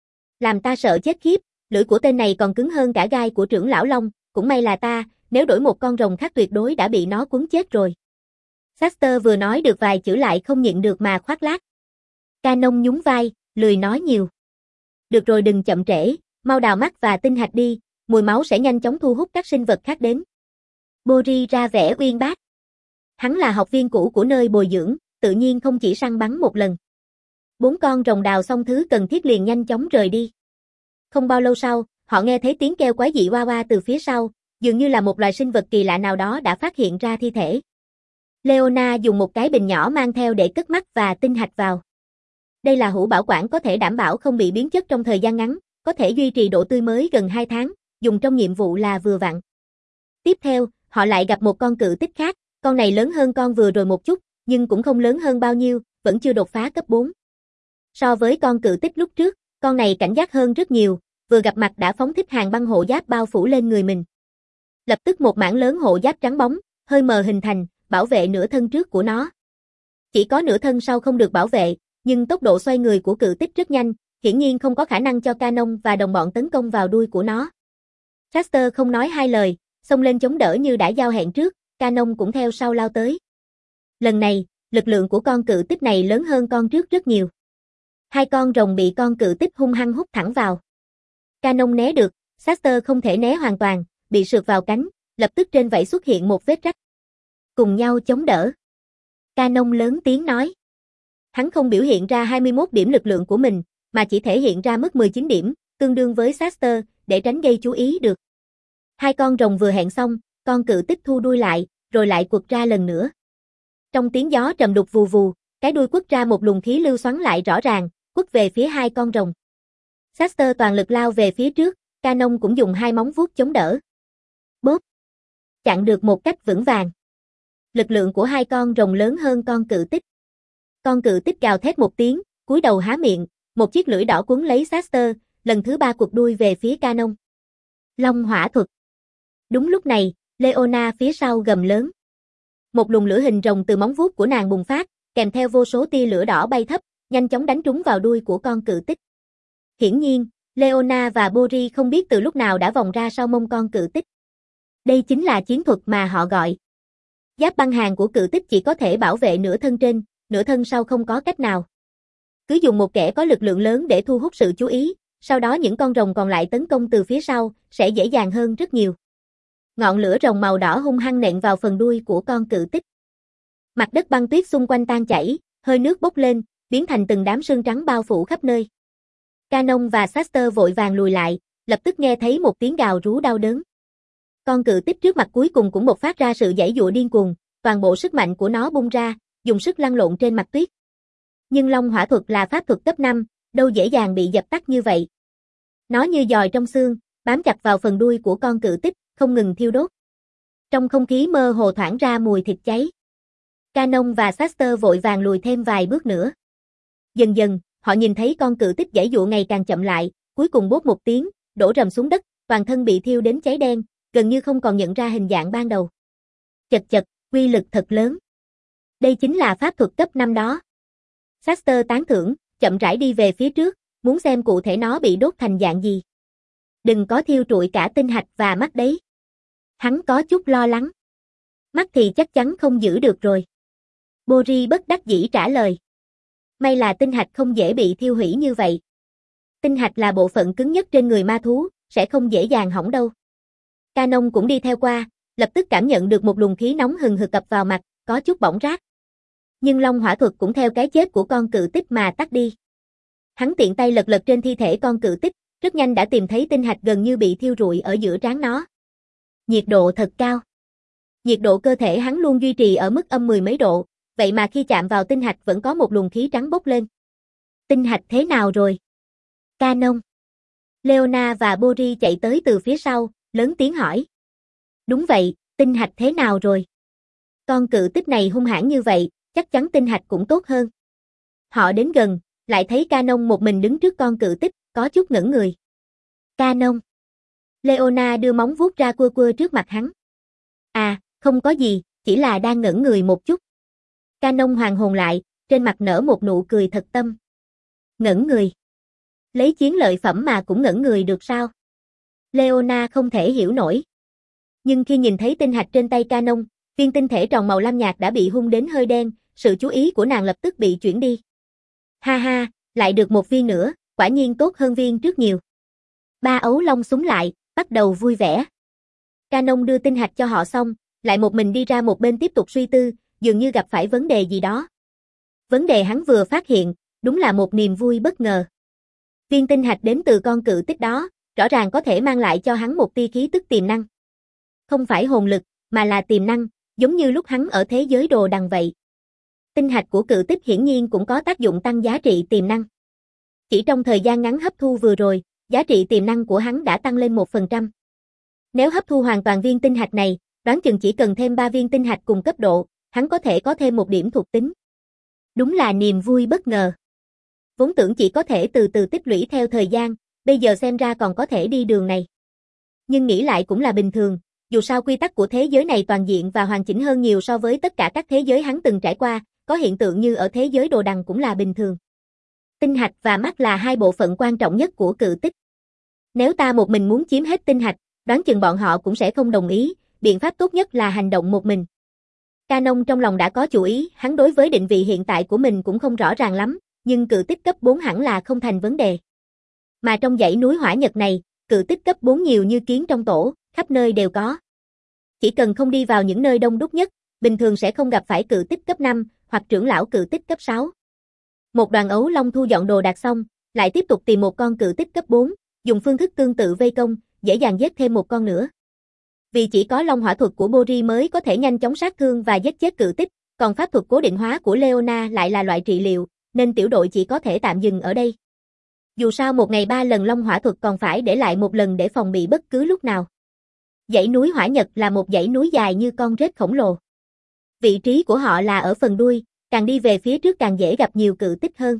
Làm ta sợ chết khiếp, lưỡi của tên này còn cứng hơn cả gai của trưởng lão long, cũng may là ta, nếu đổi một con rồng khác tuyệt đối đã bị nó cuốn chết rồi. Saster vừa nói được vài chữ lại không nhịn được mà khoác lác. Canon nhún vai, lười nói nhiều. Được rồi, đừng chậm trễ, mau đào mắt và tinh hạch đi, mùi máu sẽ nhanh chóng thu hút các sinh vật khác đến. Bori ra vẻ uyên bác. Hắn là học viên cũ của nơi bồi dưỡng, tự nhiên không chỉ săn bắn một lần. Bốn con rồng đào xong thứ cần thiết liền nhanh chóng rời đi. Không bao lâu sau, họ nghe thấy tiếng kêu quái dị oa oa từ phía sau, dường như là một loài sinh vật kỳ lạ nào đó đã phát hiện ra thi thể. Leona dùng một cái bình nhỏ mang theo để cất mắt và tinh hạch vào. Đây là hũ bảo quản có thể đảm bảo không bị biến chất trong thời gian ngắn, có thể duy trì độ tươi mới gần hai tháng, dùng trong nhiệm vụ là vừa vặn. Tiếp theo, họ lại gặp một con cự tích khác, con này lớn hơn con vừa rồi một chút, nhưng cũng không lớn hơn bao nhiêu, vẫn chưa đột phá cấp bốn. So với con cự tích lúc trước, con này cảnh giác hơn rất nhiều, vừa gặp mặt đã phóng thích hàng băng hộ giáp bao phủ lên người mình. Lập tức một mảng lớn hộ giáp trắng bóng, hơi mờ hình thành, bảo vệ nửa thân trước của nó. Chỉ có nửa thân sau không được bảo vệ, nhưng tốc độ xoay người của cự tích rất nhanh, hiển nhiên không có khả năng cho Canon và đồng bọn tấn công vào đuôi của nó. Saster không nói hai lời, xông lên chống đỡ như đã giao hẹn trước, Canon cũng theo sau lao tới. Lần này, lực lượng của con cự tích này lớn hơn con trước rất nhiều. Hai con rồng bị con cự tích hung hăng hút thẳng vào. Canon né được, Saster không thể né hoàn toàn, bị sượt vào cánh, lập tức trên vảy xuất hiện một vết rách. Cùng nhau chống đỡ. Canon lớn tiếng nói. Hắn không biểu hiện ra hai mươi mốt điểm lực lượng của mình, mà chỉ thể hiện ra mức mười chín điểm, tương đương với Saster, để tránh gây chú ý được. Hai con rồng vừa hẹn xong, con cự tích thu đuôi lại, rồi lại quật ra lần nữa. Trong tiếng gió trầm đục vù vù, cái đuôi quất ra một luồng khí lưu xoắn lại rõ ràng, quất về phía hai con rồng. Saster toàn lực lao về phía trước, Canon cũng dùng hai móng vuốt chống đỡ. Bóp! Chặn được một cách vững vàng. Lực lượng của hai con rồng lớn hơn con cự tích. Con cự tích gào thét một tiếng, cúi đầu há miệng, một chiếc lưỡi đỏ cuốn lấy Saster, lần thứ ba quật đuôi về phía Canon. Long hỏa thuật. Đúng lúc này, Leona phía sau gầm lớn. Một luồng lửa hình rồng từ móng vuốt của nàng bùng phát, kèm theo vô số tia lửa đỏ bay thấp, nhanh chóng đánh trúng vào đuôi của con cự tích. Hiển nhiên, Leona và Bori không biết từ lúc nào đã vòng ra sau mông con cự tích. Đây chính là chiến thuật mà họ gọi. Giáp băng hàng của cự tích chỉ có thể bảo vệ nửa thân trên, nửa thân sau không có cách nào. Cứ dùng một kẻ có lực lượng lớn để thu hút sự chú ý, sau đó những con rồng còn lại tấn công từ phía sau, sẽ dễ dàng hơn rất nhiều. Ngọn lửa rồng màu đỏ hung hăng nện vào phần đuôi của con cự tích. Mặt đất băng tuyết xung quanh tan chảy, hơi nước bốc lên, biến thành từng đám sương trắng bao phủ khắp nơi. Canon và Saster vội vàng lùi lại, lập tức nghe thấy một tiếng gào rú đau đớn. Con cự tích trước mặt cuối cùng cũng bộc phát ra sự giãy giụa điên cuồng, toàn bộ sức mạnh của nó bung ra, dùng sức lăn lộn trên mặt tuyết. Nhưng Long hỏa thuật là pháp thuật cấp năm, đâu dễ dàng bị dập tắt như vậy. Nó như giòi trong xương, bám chặt vào phần đuôi của con cự tích, không ngừng thiêu đốt. Trong không khí mơ hồ thoảng ra mùi thịt cháy. Canon và Saster vội vàng lùi thêm vài bước nữa. Dần dần, họ nhìn thấy con cự tích giãy giụa ngày càng chậm lại, cuối cùng bốp một tiếng, đổ rầm xuống đất, toàn thân bị thiêu đến cháy đen, gần như không còn nhận ra hình dạng ban đầu. Chật chật, uy lực thật lớn. Đây chính là pháp thuật cấp năm đó. Saster tán thưởng, chậm rãi đi về phía trước, muốn xem cụ thể nó bị đốt thành dạng gì. Đừng có thiêu trụi cả tinh hạch và mắt đấy. Hắn có chút lo lắng. Mắt thì chắc chắn không giữ được rồi. Bori bất đắc dĩ trả lời. May là tinh hạch không dễ bị thiêu hủy như vậy. Tinh hạch là bộ phận cứng nhất trên người ma thú, sẽ không dễ dàng hỏng đâu. Canon cũng đi theo qua, lập tức cảm nhận được một luồng khí nóng hừng hực ập vào mặt, có chút bỏng rát. Nhưng Long hỏa thuật cũng theo cái chết của con cự tích mà tắt đi. Hắn tiện tay lật lật trên thi thể con cự tích, rất nhanh đã tìm thấy tinh hạch gần như bị thiêu rụi ở giữa trán nó. Nhiệt độ thật cao. Nhiệt độ cơ thể hắn luôn duy trì ở mức âm mười mấy độ, vậy mà khi chạm vào tinh hạch vẫn có một luồng khí trắng bốc lên. Tinh hạch thế nào rồi? Canon. Leona và Bori chạy tới từ phía sau, lớn tiếng hỏi. Đúng vậy, tinh hạch thế nào rồi? Con cự tích này hung hãn như vậy, chắc chắn tinh hạch cũng tốt hơn. Họ đến gần, lại thấy Canon một mình đứng trước con cự tích, có chút ngẩn người. Canon. Leona đưa móng vuốt ra cua cua trước mặt hắn. À, không có gì, chỉ là đang ngẩn người một chút. Canon hoàn hồn lại, trên mặt nở một nụ cười thật tâm. Ngẩn người. Lấy chiến lợi phẩm mà cũng ngẩn người được sao? Leona không thể hiểu nổi. Nhưng khi nhìn thấy tinh hạch trên tay Canon, viên tinh thể tròn màu lam nhạt đã bị hun đến hơi đen, sự chú ý của nàng lập tức bị chuyển đi. Ha ha, lại được một viên nữa, quả nhiên tốt hơn viên trước nhiều. Ba ấu long súng lại, bắt đầu vui vẻ. Canon đưa tinh hạch cho họ xong, lại một mình đi ra một bên tiếp tục suy tư, dường như gặp phải vấn đề gì đó. Vấn đề hắn vừa phát hiện, đúng là một niềm vui bất ngờ. Viên tinh hạch đến từ con cự tích đó, rõ ràng có thể mang lại cho hắn một tia khí tức tiềm năng. Không phải hồn lực, mà là tiềm năng, giống như lúc hắn ở thế giới đồ đằng vậy. Tinh hạch của cự tích hiển nhiên cũng có tác dụng tăng giá trị tiềm năng. Chỉ trong thời gian ngắn hấp thu vừa rồi, giá trị tiềm năng của hắn đã tăng lên một phần trăm. Nếu hấp thu hoàn toàn viên tinh hạch này, đoán chừng chỉ cần thêm ba viên tinh hạch cùng cấp độ, hắn có thể có thêm một điểm thuộc tính. Đúng là niềm vui bất ngờ. Vốn tưởng chỉ có thể từ từ tích lũy theo thời gian, bây giờ xem ra còn có thể đi đường này. Nhưng nghĩ lại cũng là bình thường, dù sao quy tắc của thế giới này toàn diện và hoàn chỉnh hơn nhiều so với tất cả các thế giới hắn từng trải qua, có hiện tượng như ở thế giới đồ đằng cũng là bình thường. Tinh hạch và mắt là hai bộ phận quan trọng nhất của cự tích. Nếu ta một mình muốn chiếm hết tinh hạch, đoán chừng bọn họ cũng sẽ không đồng ý, biện pháp tốt nhất là hành động một mình. Canon trong lòng đã có chủ ý, hắn đối với định vị hiện tại của mình cũng không rõ ràng lắm, nhưng cự tích cấp bốn hẳn là không thành vấn đề. Mà trong dãy núi hỏa nhật này, cự tích cấp bốn nhiều như kiến trong tổ, khắp nơi đều có. Chỉ cần không đi vào những nơi đông đúc nhất, bình thường sẽ không gặp phải cự tích cấp năm, hoặc trưởng lão cự tích cấp sáu. Một đoàn ấu long thu dọn đồ đạc xong, lại tiếp tục tìm một con cự tích cấp bốn, dùng phương thức tương tự vây công, dễ dàng giết thêm một con nữa. Vì chỉ có long hỏa thuật của Bori mới có thể nhanh chóng sát thương và giết chết cự tích, còn pháp thuật cố định hóa của Leona lại là loại trị liệu, nên tiểu đội chỉ có thể tạm dừng ở đây. Dù sao một ngày ba lần long hỏa thuật còn phải để lại một lần để phòng bị bất cứ lúc nào. Dãy núi hỏa nhật là một dãy núi dài như con rết khổng lồ. Vị trí của họ là ở phần đuôi, càng đi về phía trước càng dễ gặp nhiều cự tích hơn.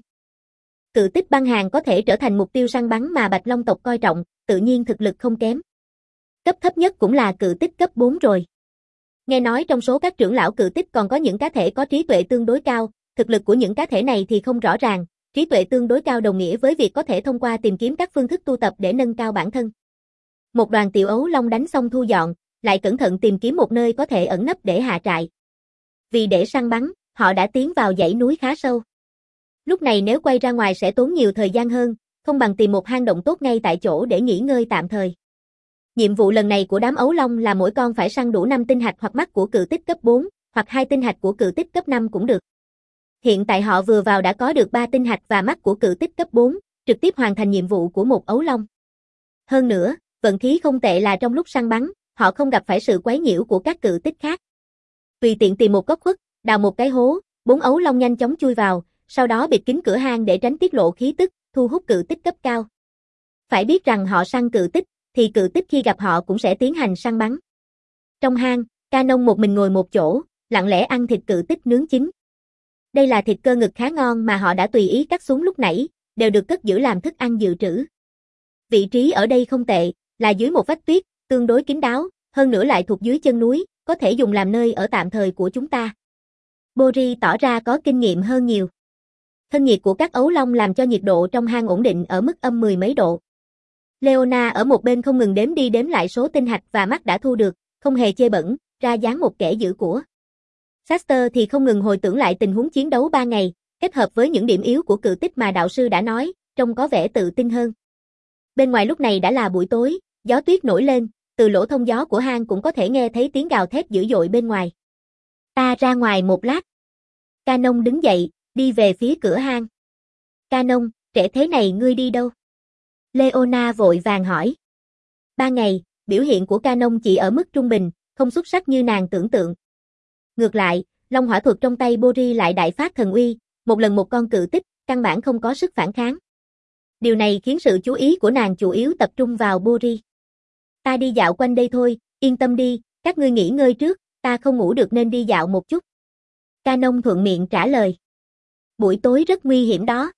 Cự tích băng hàng có thể trở thành mục tiêu săn bắn mà Bạch Long tộc coi trọng, tự nhiên thực lực không kém. Cấp thấp nhất cũng là cự tích cấp bốn rồi. Nghe nói trong số các trưởng lão cự tích còn có những cá thể có trí tuệ tương đối cao, thực lực của những cá thể này thì không rõ ràng, trí tuệ tương đối cao đồng nghĩa với việc có thể thông qua tìm kiếm các phương thức tu tập để nâng cao bản thân. Một đoàn tiểu ấu long đánh xong thu dọn, lại cẩn thận tìm kiếm một nơi có thể ẩn nấp để hạ trại. Vì để săn bắn, họ đã tiến vào dãy núi khá sâu. Lúc này nếu quay ra ngoài sẽ tốn nhiều thời gian hơn, không bằng tìm một hang động tốt ngay tại chỗ để nghỉ ngơi tạm thời. Nhiệm vụ lần này của đám ấu long là mỗi con phải săn đủ năm tinh hạch hoặc mắt của cự tích cấp bốn, hoặc hai tinh hạch của cự tích cấp năm cũng được. Hiện tại họ vừa vào đã có được ba tinh hạch và mắt của cự tích cấp bốn, trực tiếp hoàn thành nhiệm vụ của một ấu long. Hơn nữa, vận khí không tệ là trong lúc săn bắn, họ không gặp phải sự quấy nhiễu của các cự tích khác. Tùy tiện tìm một góc khuất, đào một cái hố, bốn ấu long nhanh chóng chui vào, sau đó bịt kín cửa hang để tránh tiết lộ khí tức, thu hút cự tích cấp cao. Phải biết rằng họ săn cự tích, thì cự tích khi gặp họ cũng sẽ tiến hành săn bắn. Trong hang, Canon một mình ngồi một chỗ, lặng lẽ ăn thịt cự tích nướng chín. Đây là thịt cơ ngực khá ngon mà họ đã tùy ý cắt xuống lúc nãy, đều được cất giữ làm thức ăn dự trữ. Vị trí ở đây không tệ, là dưới một vách tuyết, tương đối kín đáo, hơn nữa lại thuộc dưới chân núi, có thể dùng làm nơi ở tạm thời của chúng ta. Bori tỏ ra có kinh nghiệm hơn nhiều. Thân nhiệt của các ấu long làm cho nhiệt độ trong hang ổn định ở mức âm mười mấy độ. Leona ở một bên không ngừng đếm đi đếm lại số tinh hạch và mắt đã thu được, không hề chê bẩn, ra dáng một kẻ giữ của. Saster thì không ngừng hồi tưởng lại tình huống chiến đấu ba ngày, kết hợp với những điểm yếu của cự tích mà đạo sư đã nói, trông có vẻ tự tin hơn. Bên ngoài lúc này đã là buổi tối, gió tuyết nổi lên, từ lỗ thông gió của hang cũng có thể nghe thấy tiếng gào thét dữ dội bên ngoài. Ta ra ngoài một lát. Canon đứng dậy, đi về phía cửa hang. Canon, trễ thế này ngươi đi đâu? Leona vội vàng hỏi. Ba ngày, biểu hiện của Canon chỉ ở mức trung bình, không xuất sắc như nàng tưởng tượng. Ngược lại, long hỏa thuật trong tay Bori lại đại phát thần uy, một lần một con cự tích, căn bản không có sức phản kháng. Điều này khiến sự chú ý của nàng chủ yếu tập trung vào Bori. Ta đi dạo quanh đây thôi, yên tâm đi, các ngươi nghỉ ngơi trước, ta không ngủ được nên đi dạo một chút. Canon thuận miệng trả lời. Buổi tối rất nguy hiểm đó.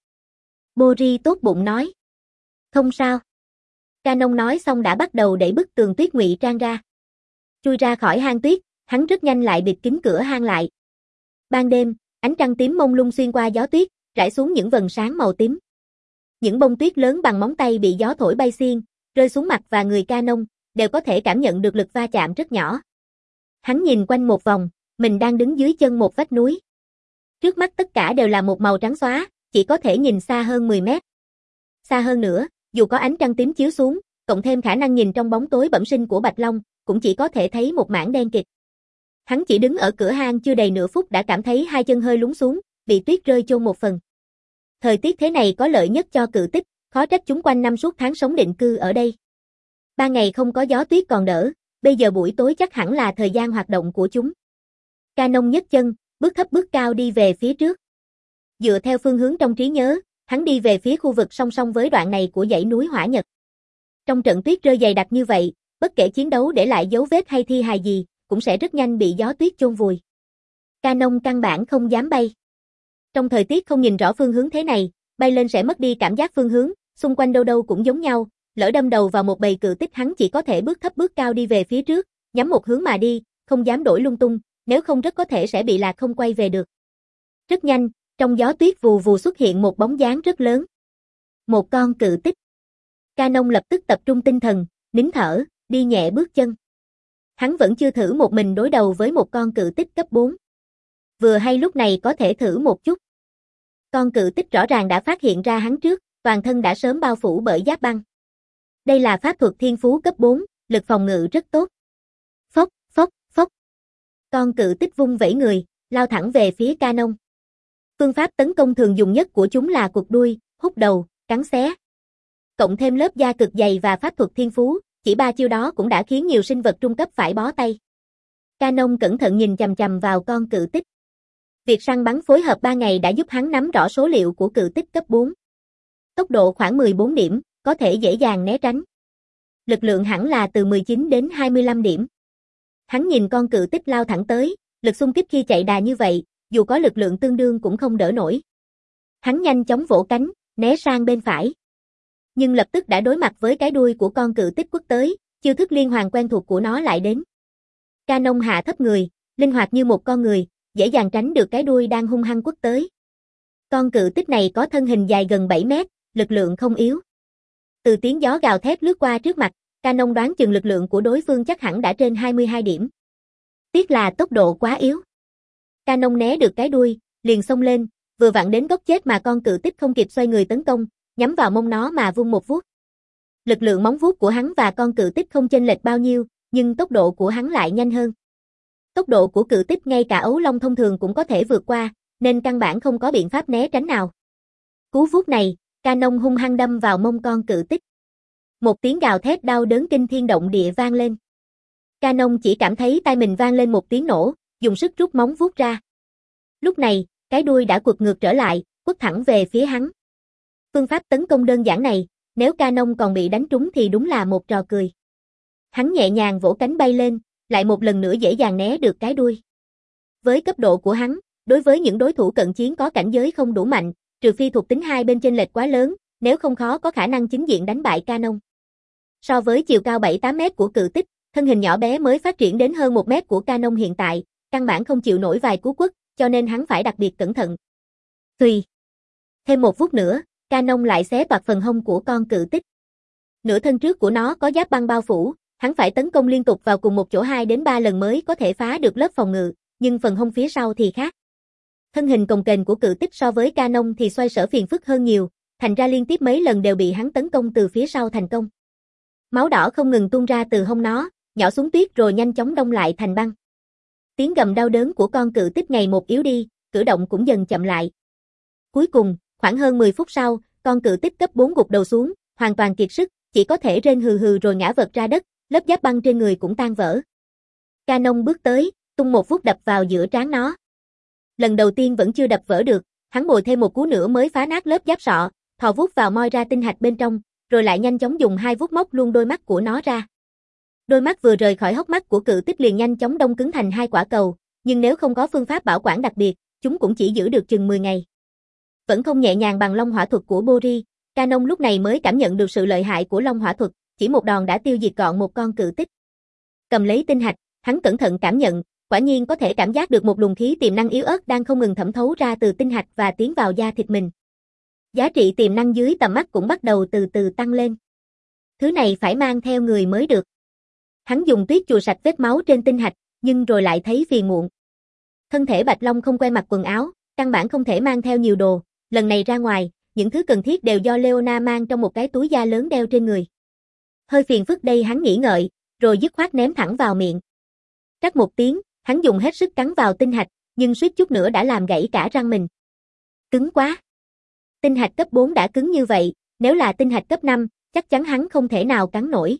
Bori tốt bụng nói. Không sao. Canon nói xong đã bắt đầu đẩy bức tường tuyết ngụy trang ra. Chui ra khỏi hang tuyết, hắn rất nhanh lại bịt kín cửa hang lại. Ban đêm, ánh trăng tím mông lung xuyên qua gió tuyết, rải xuống những vầng sáng màu tím. Những bông tuyết lớn bằng móng tay bị gió thổi bay xiên, rơi xuống mặt và người Canon, đều có thể cảm nhận được lực va chạm rất nhỏ. Hắn nhìn quanh một vòng, mình đang đứng dưới chân một vách núi. Trước mắt tất cả đều là một màu trắng xóa, chỉ có thể nhìn xa hơn mười mét. Xa hơn nữa, dù có ánh trăng tím chiếu xuống, cộng thêm khả năng nhìn trong bóng tối bẩm sinh của Bạch Long, cũng chỉ có thể thấy một mảng đen kịt. Hắn chỉ đứng ở cửa hang chưa đầy nửa phút đã cảm thấy hai chân hơi lún xuống, bị tuyết rơi chôn một phần. Thời tiết thế này có lợi nhất cho cự tích, khó trách chúng quanh năm suốt tháng sống định cư ở đây. Ba ngày không có gió tuyết còn đỡ, bây giờ buổi tối chắc hẳn là thời gian hoạt động của chúng. Canon nhấc chân, bước thấp bước cao đi về phía trước. Dựa theo phương hướng trong trí nhớ, hắn đi về phía khu vực song song với đoạn này của dãy núi Hỏa Nhật. Trong trận tuyết rơi dày đặc như vậy, bất kể chiến đấu để lại dấu vết hay thi hài gì, cũng sẽ rất nhanh bị gió tuyết chôn vùi. Canon căn bản không dám bay. Trong thời tiết không nhìn rõ phương hướng thế này, bay lên sẽ mất đi cảm giác phương hướng, xung quanh đâu đâu cũng giống nhau, lỡ đâm đầu vào một bầy cự tích hắn chỉ có thể bước thấp bước cao đi về phía trước, nhắm một hướng mà đi, không dám đổi lung tung, nếu không rất có thể sẽ bị lạc không quay về được. Rất nhanh, trong gió tuyết vù vù xuất hiện một bóng dáng rất lớn. Một con cự tích. Canon lập tức tập trung tinh thần, nín thở, đi nhẹ bước chân. Hắn vẫn chưa thử một mình đối đầu với một con cự tích cấp bốn. Vừa hay lúc này có thể thử một chút. Con cự tích rõ ràng đã phát hiện ra hắn trước, toàn thân đã sớm bao phủ bởi giáp băng. Đây là pháp thuật thiên phú cấp bốn, lực phòng ngự rất tốt. Phốc, phốc, phốc. Con cự tích vung vẩy người, lao thẳng về phía Canon. Phương pháp tấn công thường dùng nhất của chúng là cụt đuôi, hút đầu, cắn xé. Cộng thêm lớp da cực dày và pháp thuật thiên phú, chỉ ba chiêu đó cũng đã khiến nhiều sinh vật trung cấp phải bó tay. Canon cẩn thận nhìn chằm chằm vào con cự tích. Việc săn bắn phối hợp ba ngày đã giúp hắn nắm rõ số liệu của cự tích cấp bốn. Tốc độ khoảng mười bốn điểm, có thể dễ dàng né tránh. Lực lượng hẳn là từ mười chín đến hai mươi lăm điểm. Hắn nhìn con cự tích lao thẳng tới, lực xung kích khi chạy đà như vậy, dù có lực lượng tương đương cũng không đỡ nổi. Hắn nhanh chóng vỗ cánh, né sang bên phải. Nhưng lập tức đã đối mặt với cái đuôi của con cự tích quất tới, chiêu thức liên hoàn quen thuộc của nó lại đến. Canon hạ thấp người, linh hoạt như một con người, dễ dàng tránh được cái đuôi đang hung hăng quất tới. Con cự tích này có thân hình dài gần bảy mét, lực lượng không yếu. Từ tiếng gió gào thét lướt qua trước mặt, Canon đoán chừng lực lượng của đối phương chắc hẳn đã trên hai mươi hai điểm. Tiếc là tốc độ quá yếu. Canon né được cái đuôi, liền xông lên, vừa vặn đến góc chết mà con cự tích không kịp xoay người tấn công, nhắm vào mông nó mà vung một vuốt. Lực lượng móng vuốt của hắn và con cự tích không chênh lệch bao nhiêu, nhưng tốc độ của hắn lại nhanh hơn. Tốc độ của cự tích ngay cả ấu long thông thường cũng có thể vượt qua, nên căn bản không có biện pháp né tránh nào. Cú vuốt này, Canon hung hăng đâm vào mông con cự tích. Một tiếng gào thét đau đớn kinh thiên động địa vang lên. Canon chỉ cảm thấy tay mình vang lên một tiếng nổ, dùng sức rút móng vuốt ra. Lúc này, cái đuôi đã quật ngược trở lại, quất thẳng về phía hắn. Phương pháp tấn công đơn giản này, nếu Canon còn bị đánh trúng thì đúng là một trò cười. Hắn nhẹ nhàng vỗ cánh bay lên, lại một lần nữa dễ dàng né được cái đuôi. Với cấp độ của hắn, đối với những đối thủ cận chiến có cảnh giới không đủ mạnh, trừ phi thuộc tính hai bên chênh lệch quá lớn, nếu không khó có khả năng chính diện đánh bại Canon. So với chiều cao bảy tám mét của cự tích, thân hình nhỏ bé mới phát triển đến hơn một mét của Canon hiện tại, căn bản không chịu nổi vài cú quất, cho nên hắn phải đặc biệt cẩn thận. Tùy. Thêm một vuốt nữa, Canon lại xé toạc phần hông của con cự tích. Nửa thân trước của nó có giáp băng bao phủ, hắn phải tấn công liên tục vào cùng một chỗ hai đến ba lần mới có thể phá được lớp phòng ngự, nhưng phần hông phía sau thì khác. Thân hình cồng kềnh của cự tích so với Canon thì xoay sở phiền phức hơn nhiều, thành ra liên tiếp mấy lần đều bị hắn tấn công từ phía sau thành công. Máu đỏ không ngừng tuôn ra từ hông nó, nhỏ xuống tuyết rồi nhanh chóng đông lại thành băng. Tiếng gầm đau đớn của con cự tích ngày một yếu đi, cử động cũng dần chậm lại. Cuối cùng, khoảng hơn mười phút sau, con cự tích cấp bốn gục đầu xuống, hoàn toàn kiệt sức, chỉ có thể rên hừ hừ rồi ngã vật ra đất, lớp giáp băng trên người cũng tan vỡ. Canon bước tới, tung một vuốt đập vào giữa trán nó. Lần đầu tiên vẫn chưa đập vỡ được, hắn bồi thêm một cú nữa mới phá nát lớp giáp sọ, thò vuốt vào moi ra tinh hạch bên trong, rồi lại nhanh chóng dùng hai vuốt móc luôn đôi mắt của nó ra. Đôi mắt vừa rời khỏi hốc mắt của cự tích liền nhanh chóng đông cứng thành hai quả cầu, nhưng nếu không có phương pháp bảo quản đặc biệt, chúng cũng chỉ giữ được chừng mười ngày. Vẫn không nhẹ nhàng bằng long hỏa thuật của Bori, Canon lúc này mới cảm nhận được sự lợi hại của long hỏa thuật, chỉ một đòn đã tiêu diệt gọn một con cự tích. Cầm lấy tinh hạch, hắn cẩn thận cảm nhận, quả nhiên có thể cảm giác được một luồng khí tiềm năng yếu ớt đang không ngừng thẩm thấu ra từ tinh hạch và tiến vào da thịt mình. Giá trị tiềm năng dưới tầm mắt cũng bắt đầu từ từ tăng lên. Thứ này phải mang theo người mới được. Hắn dùng tuyết chùi sạch vết máu trên tinh hạch, nhưng rồi lại thấy phiền muộn. Thân thể Bạch Long không quen mặc quần áo, căn bản không thể mang theo nhiều đồ, lần này ra ngoài, những thứ cần thiết đều do Leona mang trong một cái túi da lớn đeo trên người. Hơi phiền phức đây hắn nghĩ ngợi, rồi dứt khoát ném thẳng vào miệng. Trắc một tiếng, hắn dùng hết sức cắn vào tinh hạch, nhưng suýt chút nữa đã làm gãy cả răng mình. Cứng quá. Tinh hạch cấp bốn đã cứng như vậy, nếu là tinh hạch cấp năm, chắc chắn hắn không thể nào cắn nổi.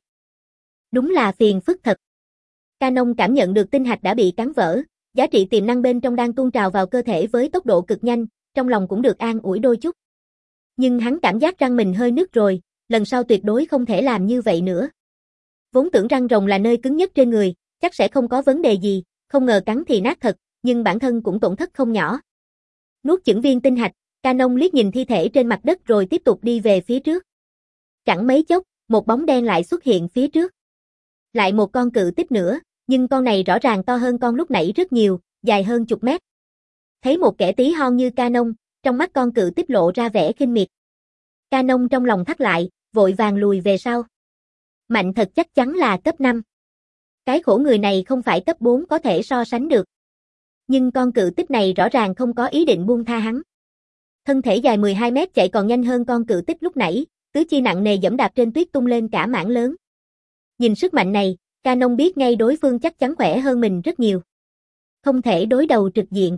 Đúng là phiền phức thật. Canon cảm nhận được tinh hạch đã bị cắn vỡ, giá trị tiềm năng bên trong đang tuôn trào vào cơ thể với tốc độ cực nhanh, trong lòng cũng được an ủi đôi chút. Nhưng hắn cảm giác răng mình hơi nứt rồi, lần sau tuyệt đối không thể làm như vậy nữa. Vốn tưởng răng rồng là nơi cứng nhất trên người, chắc sẽ không có vấn đề gì, không ngờ cắn thì nát thật, nhưng bản thân cũng tổn thất không nhỏ. Nuốt chửng viên tinh hạch, Canon liếc nhìn thi thể trên mặt đất rồi tiếp tục đi về phía trước. Chẳng mấy chốc, một bóng đen lại xuất hiện phía trước. Lại một con cự tích nữa, nhưng con này rõ ràng to hơn con lúc nãy rất nhiều, dài hơn chục mét. Thấy một kẻ tí hon như Canon, trong mắt con cự tích lộ ra vẻ khinh miệt. Canon trong lòng thắt lại, vội vàng lùi về sau. Mạnh thật chắc chắn là cấp năm. Cái khổ người này không phải cấp bốn có thể so sánh được. Nhưng con cự tích này rõ ràng không có ý định buông tha hắn. Thân thể dài mười hai mét chạy còn nhanh hơn con cự tích lúc nãy, tứ chi nặng nề giẫm đạp trên tuyết tung lên cả mảng lớn. Nhìn sức mạnh này, Canon biết ngay đối phương chắc chắn khỏe hơn mình rất nhiều. Không thể đối đầu trực diện.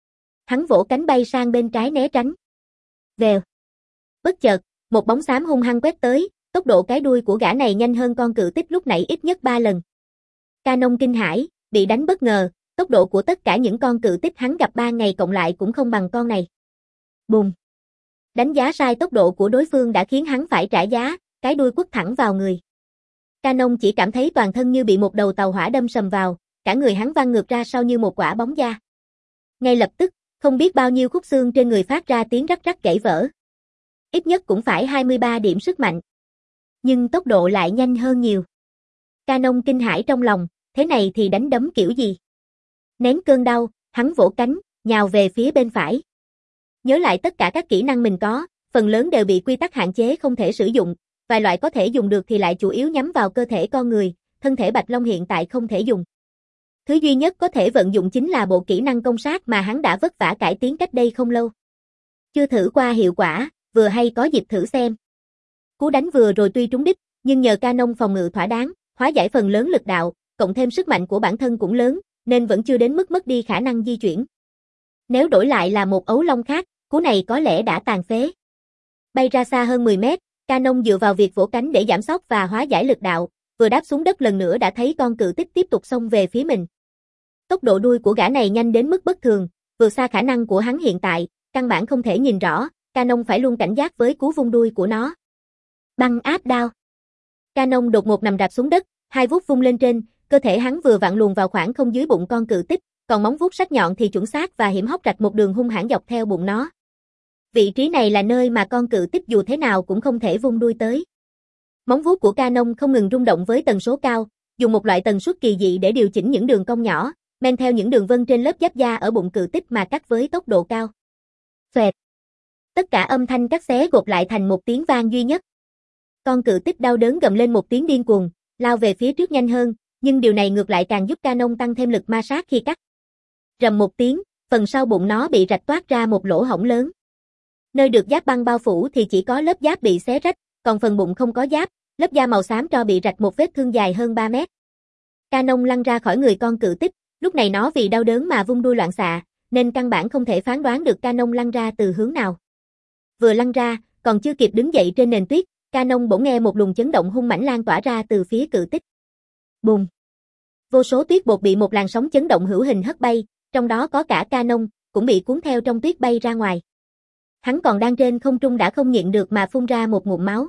Hắn vỗ cánh bay sang bên trái né tránh. Vèo. Bất chợt, một bóng xám hung hăng quét tới, tốc độ cái đuôi của gã này nhanh hơn con cự tích lúc nãy ít nhất ba lần. Canon kinh hãi, bị đánh bất ngờ, tốc độ của tất cả những con cự tích hắn gặp ba ngày cộng lại cũng không bằng con này. Bùm. Đánh giá sai tốc độ của đối phương đã khiến hắn phải trả giá, cái đuôi quất thẳng vào người. Canon chỉ cảm thấy toàn thân như bị một đầu tàu hỏa đâm sầm vào, cả người hắn văng ngược ra sau như một quả bóng da. Ngay lập tức, không biết bao nhiêu khúc xương trên người phát ra tiếng rắc rắc gãy vỡ. Ít nhất cũng phải hai mươi ba điểm sức mạnh. Nhưng tốc độ lại nhanh hơn nhiều. Canon kinh hãi trong lòng, thế này thì đánh đấm kiểu gì? Nén cơn đau, hắn vỗ cánh, nhào về phía bên phải. Nhớ lại tất cả các kỹ năng mình có, phần lớn đều bị quy tắc hạn chế không thể sử dụng, vài loại có thể dùng được thì lại chủ yếu nhắm vào cơ thể con người, thân thể Bạch Long hiện tại không thể dùng. Thứ duy nhất có thể vận dụng chính là bộ kỹ năng công sát mà hắn đã vất vả cải tiến cách đây không lâu. Chưa thử qua hiệu quả, vừa hay có dịp thử xem. Cú đánh vừa rồi tuy trúng đích, nhưng nhờ Canon phòng ngự thỏa đáng, hóa giải phần lớn lực đạo, cộng thêm sức mạnh của bản thân cũng lớn, nên vẫn chưa đến mức mất đi khả năng di chuyển. Nếu đổi lại là một ấu long khác, cú này có lẽ đã tàn phế. Bay ra xa hơn mười mét, Canon dựa vào việc vỗ cánh để giảm sóc và hóa giải lực đạo, vừa đáp xuống đất lần nữa đã thấy con cự tích tiếp tục xông về phía mình. Tốc độ đuôi của gã này nhanh đến mức bất thường, vượt xa khả năng của hắn hiện tại, căn bản không thể nhìn rõ, Canon phải luôn cảnh giác với cú vung đuôi của nó. Băng áp đao. Canon đột ngột nằm rạp xuống đất, hai vuốt vung lên trên, cơ thể hắn vừa vặn luồn vào khoảng không dưới bụng con cự tích, còn móng vuốt sắc nhọn thì chuẩn xác và hiểm hóc rạch một đường hung hãn dọc theo bụng nó. Vị trí này là nơi mà con cự tích dù thế nào cũng không thể vung đuôi tới. Móng vuốt của Canon không ngừng rung động với tần số cao, dùng một loại tần suất kỳ dị để điều chỉnh những đường cong nhỏ, men theo những đường vân trên lớp giáp da ở bụng cự tích mà cắt với tốc độ cao. Xoẹt. Tất cả âm thanh cắt xé gộp lại thành một tiếng vang duy nhất. Con cự tích đau đớn gầm lên một tiếng điên cuồng, lao về phía trước nhanh hơn, nhưng điều này ngược lại càng giúp Canon tăng thêm lực ma sát khi cắt. Rầm một tiếng, phần sau bụng nó bị rạch toát ra một lỗ hổng lớn. Nơi được giáp băng bao phủ thì chỉ có lớp giáp bị xé rách, còn phần bụng không có giáp, lớp da màu xám tro bị rạch một vết thương dài hơn ba mét. Canon lăn ra khỏi người con cự tích, lúc này nó vì đau đớn mà vung đuôi loạn xạ, nên căn bản không thể phán đoán được Canon lăn ra từ hướng nào. Vừa lăn ra, còn chưa kịp đứng dậy trên nền tuyết, Canon bỗng nghe một luồng chấn động hung mãnh lan tỏa ra từ phía cự tích. Bùm! Vô số tuyết bột bị một làn sóng chấn động hữu hình hất bay, trong đó có cả Canon, cũng bị cuốn theo trong tuyết bay ra ngoài. Hắn còn đang trên không trung đã không nhịn được mà phun ra một ngụm máu.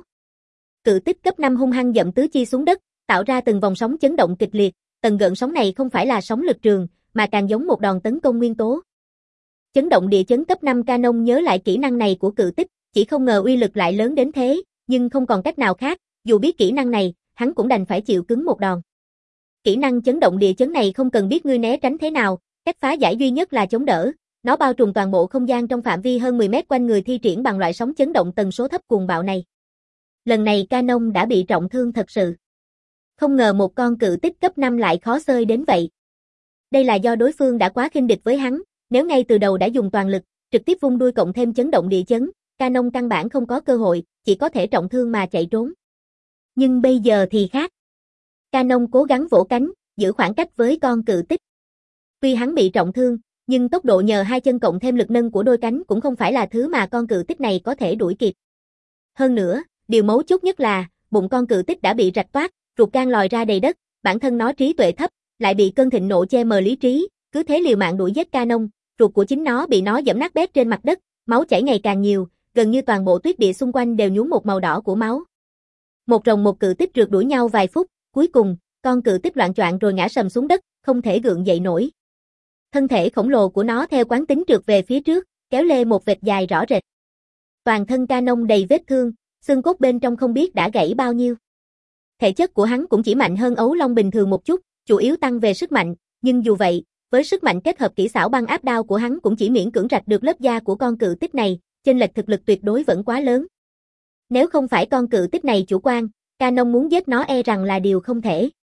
Cự tích cấp năm hung hăng dậm tứ chi xuống đất, tạo ra từng vòng sóng chấn động kịch liệt, tầng gợn sóng này không phải là sóng lực trường, mà càng giống một đòn tấn công nguyên tố. Chấn động địa chấn cấp năm Canon nhớ lại kỹ năng này của cự tích, chỉ không ngờ uy lực lại lớn đến thế, nhưng không còn cách nào khác, dù biết kỹ năng này, hắn cũng đành phải chịu cứng một đòn. Kỹ năng chấn động địa chấn này không cần biết ngươi né tránh thế nào, cách phá giải duy nhất là chống đỡ. Nó bao trùm toàn bộ không gian trong phạm vi hơn mười mét quanh người thi triển bằng loại sóng chấn động tần số thấp cuồng bạo này. Lần này Canon đã bị trọng thương thật sự. Không ngờ một con cự tích cấp năm lại khó xơi đến vậy. Đây là do đối phương đã quá khinh địch với hắn, nếu ngay từ đầu đã dùng toàn lực, trực tiếp vung đuôi cộng thêm chấn động địa chấn, Canon căn bản không có cơ hội, chỉ có thể trọng thương mà chạy trốn. Nhưng bây giờ thì khác. Canon cố gắng vỗ cánh, giữ khoảng cách với con cự tích. Tuy hắn bị trọng thương, nhưng tốc độ nhờ hai chân cộng thêm lực nâng của đôi cánh cũng không phải là thứ mà con cự tích này có thể đuổi kịp. Hơn nữa, điều mấu chốt nhất là, bụng con cự tích đã bị rạch toát, ruột gan lòi ra đầy đất, bản thân nó trí tuệ thấp, lại bị cơn thịnh nộ che mờ lý trí, cứ thế liều mạng đuổi giết Canon, ruột của chính nó bị nó giẫm nát bét trên mặt đất, máu chảy ngày càng nhiều, gần như toàn bộ tuyết địa xung quanh đều nhuốm một màu đỏ của máu. Một rồng một cự tích rượt đuổi nhau vài phút, cuối cùng, con cự tích loạng choạng rồi ngã sầm xuống đất, không thể gượng dậy nổi. Thân thể khổng lồ của nó theo quán tính trượt về phía trước, kéo lê một vệt dài rõ rệt. Toàn thân Canon đầy vết thương, xương cốt bên trong không biết đã gãy bao nhiêu. Thể chất của hắn cũng chỉ mạnh hơn ấu long bình thường một chút, chủ yếu tăng về sức mạnh, nhưng dù vậy, với sức mạnh kết hợp kỹ xảo băng áp đao của hắn cũng chỉ miễn cưỡng rạch được lớp da của con cự tích này, chênh lệch thực lực tuyệt đối vẫn quá lớn. Nếu không phải con cự tích này chủ quan, Canon muốn giết nó e rằng là điều không thể.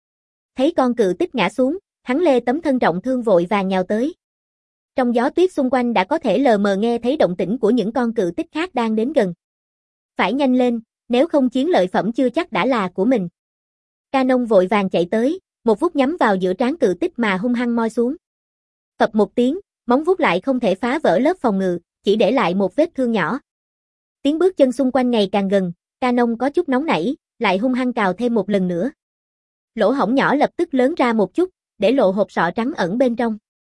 Thấy con cự tích ngã xuống, hắn lê tấm thân trọng thương vội vàng nhào tới. Trong gió tuyết xung quanh đã có thể lờ mờ nghe thấy động tĩnh của những con cự tích khác đang đến gần. Phải nhanh lên, nếu không chiến lợi phẩm chưa chắc đã là của mình. Canon vội vàng chạy tới, một vút nhắm vào giữa trán cự tích mà hung hăng moi xuống. Phập một tiếng, móng vuốt lại không thể phá vỡ lớp phòng ngự, chỉ để lại một vết thương nhỏ. Tiếng bước chân xung quanh ngày càng gần, Canon có chút nóng nảy, lại hung hăng cào thêm một lần nữa. Lỗ hổng nhỏ lập tức lớn ra một chút, để lộ hộp sọ trắng ẩn bên trong.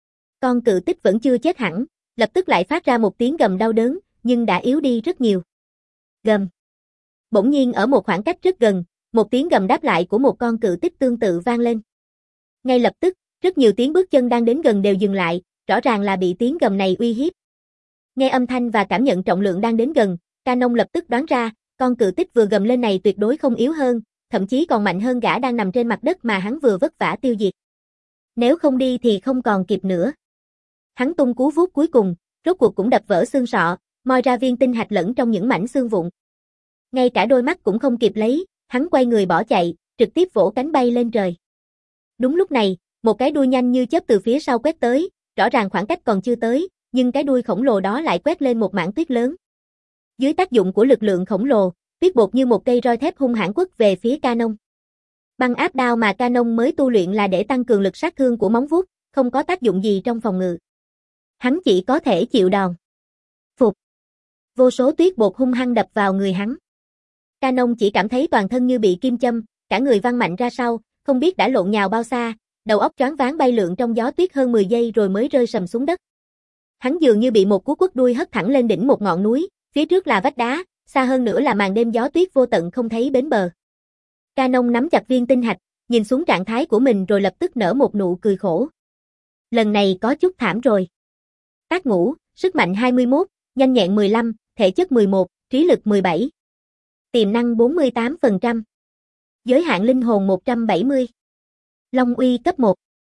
Con cự tích vẫn chưa chết hẳn, lập tức lại phát ra một tiếng gầm đau đớn, nhưng đã yếu đi rất nhiều. Gầm. Bỗng nhiên ở một khoảng cách rất gần, một tiếng gầm đáp lại của một con cự tích tương tự vang lên. Ngay lập tức, rất nhiều tiếng bước chân đang đến gần đều dừng lại, rõ ràng là bị tiếng gầm này uy hiếp. Nghe âm thanh và cảm nhận trọng lượng đang đến gần, Canon lập tức đoán ra, con cự tích vừa gầm lên này tuyệt đối không yếu hơn, thậm chí còn mạnh hơn gã đang nằm trên mặt đất mà hắn vừa vất vả tiêu diệt. Nếu không đi thì không còn kịp nữa. Hắn tung cú vuốt cuối cùng, rốt cuộc cũng đập vỡ xương sọ, moi ra viên tinh hạch lẫn trong những mảnh xương vụn. Ngay cả đôi mắt cũng không kịp lấy, hắn quay người bỏ chạy, trực tiếp vỗ cánh bay lên trời. Đúng lúc này, một cái đuôi nhanh như chớp từ phía sau quét tới, rõ ràng khoảng cách còn chưa tới, nhưng cái đuôi khổng lồ đó lại quét lên một mảng tuyết lớn. Dưới tác dụng của lực lượng khổng lồ, tuyết bột như một cây roi thép hung hãn quất về phía Canon. Băng áp đao mà Canon mới tu luyện là để tăng cường lực sát thương của móng vuốt, không có tác dụng gì trong phòng ngự. Hắn chỉ có thể chịu đòn. Phục. Vô số tuyết bột hung hăng đập vào người hắn. Canon chỉ cảm thấy toàn thân như bị kim châm, cả người văng mạnh ra sau, không biết đã lộn nhào bao xa, đầu óc choáng váng bay lượn trong gió tuyết hơn mười giây rồi mới rơi sầm xuống đất. Hắn dường như bị một cú quất đuôi hất thẳng lên đỉnh một ngọn núi, phía trước là vách đá, xa hơn nữa là màn đêm gió tuyết vô tận không thấy bến bờ. Canon nắm chặt viên tinh hạch, nhìn xuống trạng thái của mình rồi lập tức nở một nụ cười khổ. Lần này có chút thảm rồi. Tác ngũ, sức mạnh hai mươi mốt, nhanh nhẹn mười lăm, thể chất mười một, trí lực mười bảy. Tiềm năng bốn mươi tám phần trăm. Giới hạn linh hồn một trăm bảy mươi. Long uy cấp một.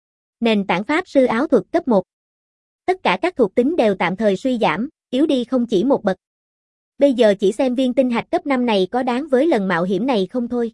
Nền tảng pháp sư áo thuật cấp một. Tất cả các thuộc tính đều tạm thời suy giảm, yếu đi không chỉ một bậc. Bây giờ chỉ xem viên tinh hạch cấp năm này có đáng với lần mạo hiểm này không thôi.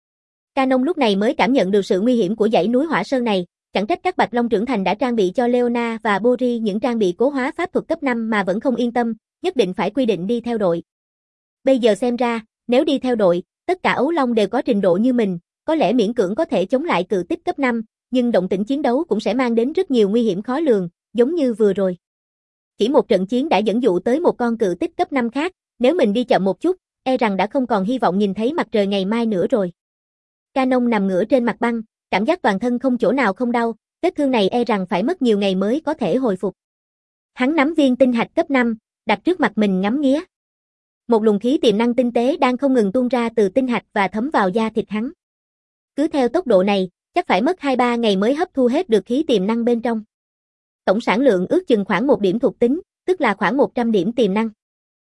Canon lúc này mới cảm nhận được sự nguy hiểm của dãy núi Hỏa Sơn này, chẳng trách các Bạch Long trưởng thành đã trang bị cho Leona và Bori những trang bị cố hóa pháp thuật cấp năm mà vẫn không yên tâm, nhất định phải quy định đi theo đội. Bây giờ xem ra, nếu đi theo đội, tất cả ấu long đều có trình độ như mình, có lẽ miễn cưỡng có thể chống lại cự tích cấp năm, nhưng động tĩnh chiến đấu cũng sẽ mang đến rất nhiều nguy hiểm khó lường, giống như vừa rồi. Chỉ một trận chiến đã dẫn dụ tới một con cự tích cấp năm khác, nếu mình đi chậm một chút, e rằng đã không còn hy vọng nhìn thấy mặt trời ngày mai nữa rồi. Canon nằm ngửa trên mặt băng, cảm giác toàn thân không chỗ nào không đau, vết thương này e rằng phải mất nhiều ngày mới có thể hồi phục. Hắn nắm viên tinh hạch cấp năm, đặt trước mặt mình ngắm nghía. Một luồng khí tiềm năng tinh tế đang không ngừng tuôn ra từ tinh hạch và thấm vào da thịt hắn. Cứ theo tốc độ này, chắc phải mất hai ba ngày mới hấp thu hết được khí tiềm năng bên trong. Tổng sản lượng ước chừng khoảng một điểm thuộc tính, tức là khoảng một trăm điểm tiềm năng.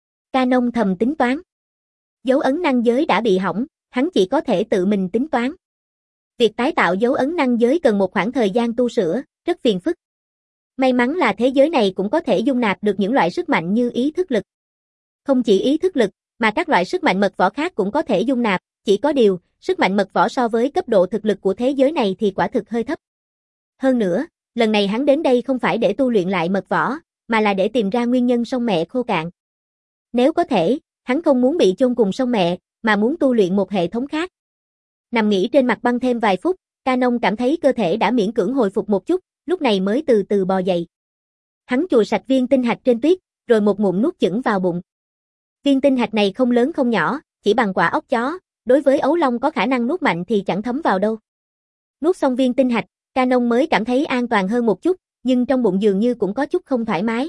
Canon thầm tính toán. Dấu ấn năng giới đã bị hỏng, hắn chỉ có thể tự mình tính toán. Việc tái tạo dấu ấn năng giới cần một khoảng thời gian tu sửa, rất phiền phức. May mắn là thế giới này cũng có thể dung nạp được những loại sức mạnh như ý thức lực. Không chỉ ý thức lực, mà các loại sức mạnh mật võ khác cũng có thể dung nạp, chỉ có điều, sức mạnh mật võ so với cấp độ thực lực của thế giới này thì quả thực hơi thấp. Hơn nữa, lần này hắn đến đây không phải để tu luyện lại mật võ, mà là để tìm ra nguyên nhân sông mẹ khô cạn. Nếu có thể, hắn không muốn bị chôn cùng sông mẹ, mà muốn tu luyện một hệ thống khác. Nằm nghỉ trên mặt băng thêm vài phút, Canon cảm thấy cơ thể đã miễn cưỡng hồi phục một chút, lúc này mới từ từ bò dậy. Hắn chùi sạch viên tinh hạch trên tuyết, rồi một ngụm nuốt chửng vào bụng. Viên tinh hạch này không lớn không nhỏ, chỉ bằng quả ốc chó, đối với ấu long có khả năng nuốt mạnh thì chẳng thấm vào đâu. Nuốt xong viên tinh hạch, Canon mới cảm thấy an toàn hơn một chút, nhưng trong bụng dường như cũng có chút không thoải mái.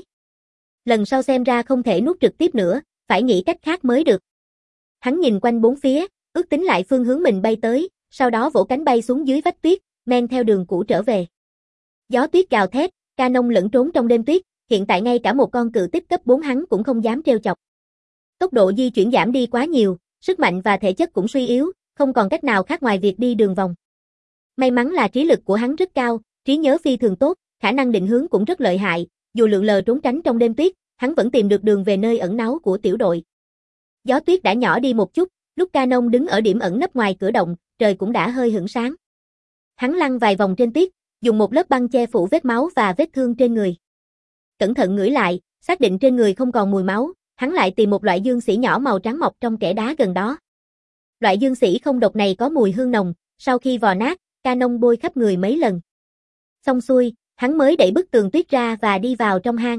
Lần sau xem ra không thể nuốt trực tiếp nữa, phải nghĩ cách khác mới được. Hắn nhìn quanh bốn phía, ước tính lại phương hướng mình bay tới, sau đó vỗ cánh bay xuống dưới vách tuyết, men theo đường cũ trở về. Gió tuyết gào thét, Canon lẫn trốn trong đêm tuyết, hiện tại ngay cả một con cự tích cấp bốn hắn cũng không dám trêu chọc. Tốc độ di chuyển giảm đi quá nhiều, sức mạnh và thể chất cũng suy yếu, không còn cách nào khác ngoài việc đi đường vòng. May mắn là trí lực của hắn rất cao, trí nhớ phi thường tốt, khả năng định hướng cũng rất lợi hại, dù lượn lờ trốn tránh trong đêm tuyết, hắn vẫn tìm được đường về nơi ẩn náu của tiểu đội. Gió tuyết đã nhỏ đi một chút, lúc Canon đứng ở điểm ẩn nấp ngoài cửa động, trời cũng đã hơi hửng sáng. Hắn lăn vài vòng trên tuyết, dùng một lớp băng che phủ vết máu và vết thương trên người. Cẩn thận ngửi lại, xác định trên người không còn mùi máu, hắn lại tìm một loại dương xỉ nhỏ màu trắng mọc trong kẽ đá gần đó. Loại dương xỉ không độc này có mùi hương nồng, sau khi vò nát, Canon bôi khắp người mấy lần. Xong xuôi, hắn mới đẩy bức tường tuyết ra và đi vào trong hang.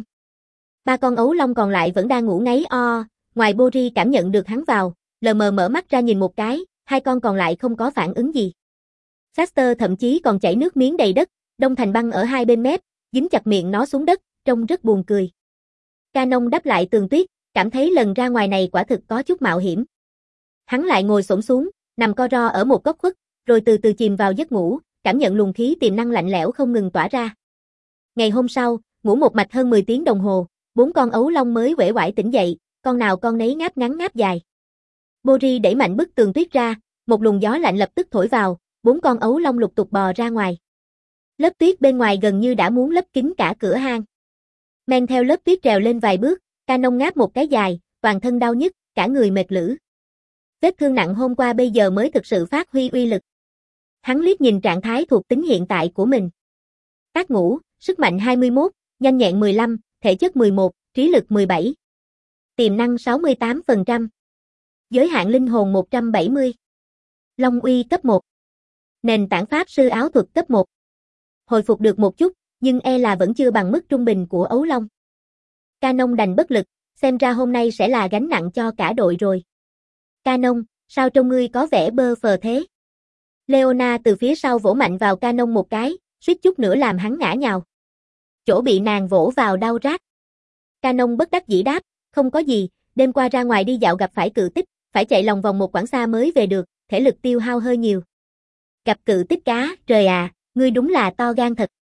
Ba con ấu long còn lại vẫn đang ngủ ngáy o, ngoài Bori cảm nhận được hắn vào, lờ mờ mở mắt ra nhìn một cái, hai con còn lại không có phản ứng gì. Saster thậm chí còn chảy nước miếng đầy đất, đông thành băng ở hai bên mép, dính chặt miệng nó xuống đất, trông rất buồn cười. Canon đắp lại tường tuyết, cảm thấy lần ra ngoài này quả thực có chút mạo hiểm. Hắn lại ngồi xổm xuống, nằm co ro ở một góc khuất, rồi từ từ chìm vào giấc ngủ, cảm nhận luồng khí tiềm năng lạnh lẽo không ngừng tỏa ra. Ngày hôm sau, ngủ một mạch hơn mười tiếng đồng hồ, bốn con ấu long mới uể oải tỉnh dậy, con nào con nấy ngáp ngắn ngáp dài. Bori đẩy mạnh bức tường tuyết ra, một luồng gió lạnh lập tức thổi vào, bốn con ấu long lục tục bò ra ngoài. Lớp tuyết bên ngoài gần như đã muốn lấp kín cả cửa hang. Men theo lớp tuyết trèo lên vài bước, Canon ngáp một cái dài, toàn thân đau nhức, cả người mệt lử. Vết thương nặng hôm qua bây giờ mới thực sự phát huy uy lực. Hắn liếc nhìn trạng thái thuộc tính hiện tại của mình. Tác ngũ, sức mạnh hai mươi mốt, nhanh nhẹn mười lăm, thể chất mười một, trí lực mười bảy. Tiềm năng sáu mươi tám phần trăm. Giới hạn linh hồn một trăm bảy mươi. Long uy cấp một. Nền tảng pháp sư áo thuật cấp một. Hồi phục được một chút, nhưng e là vẫn chưa bằng mức trung bình của ấu long. Canon đành bất lực, xem ra hôm nay sẽ là gánh nặng cho cả đội rồi. Canon, sao trông ngươi có vẻ bơ phờ thế? Leona từ phía sau vỗ mạnh vào Canon một cái, suýt chút nữa làm hắn ngã nhào. Chỗ bị nàng vỗ vào đau rát. Canon bất đắc dĩ đáp, không có gì, đêm qua ra ngoài đi dạo gặp phải cự tích, phải chạy lòng vòng một quãng xa mới về được, thể lực tiêu hao hơi nhiều. Gặp cự tích cá, trời à, ngươi đúng là to gan thật.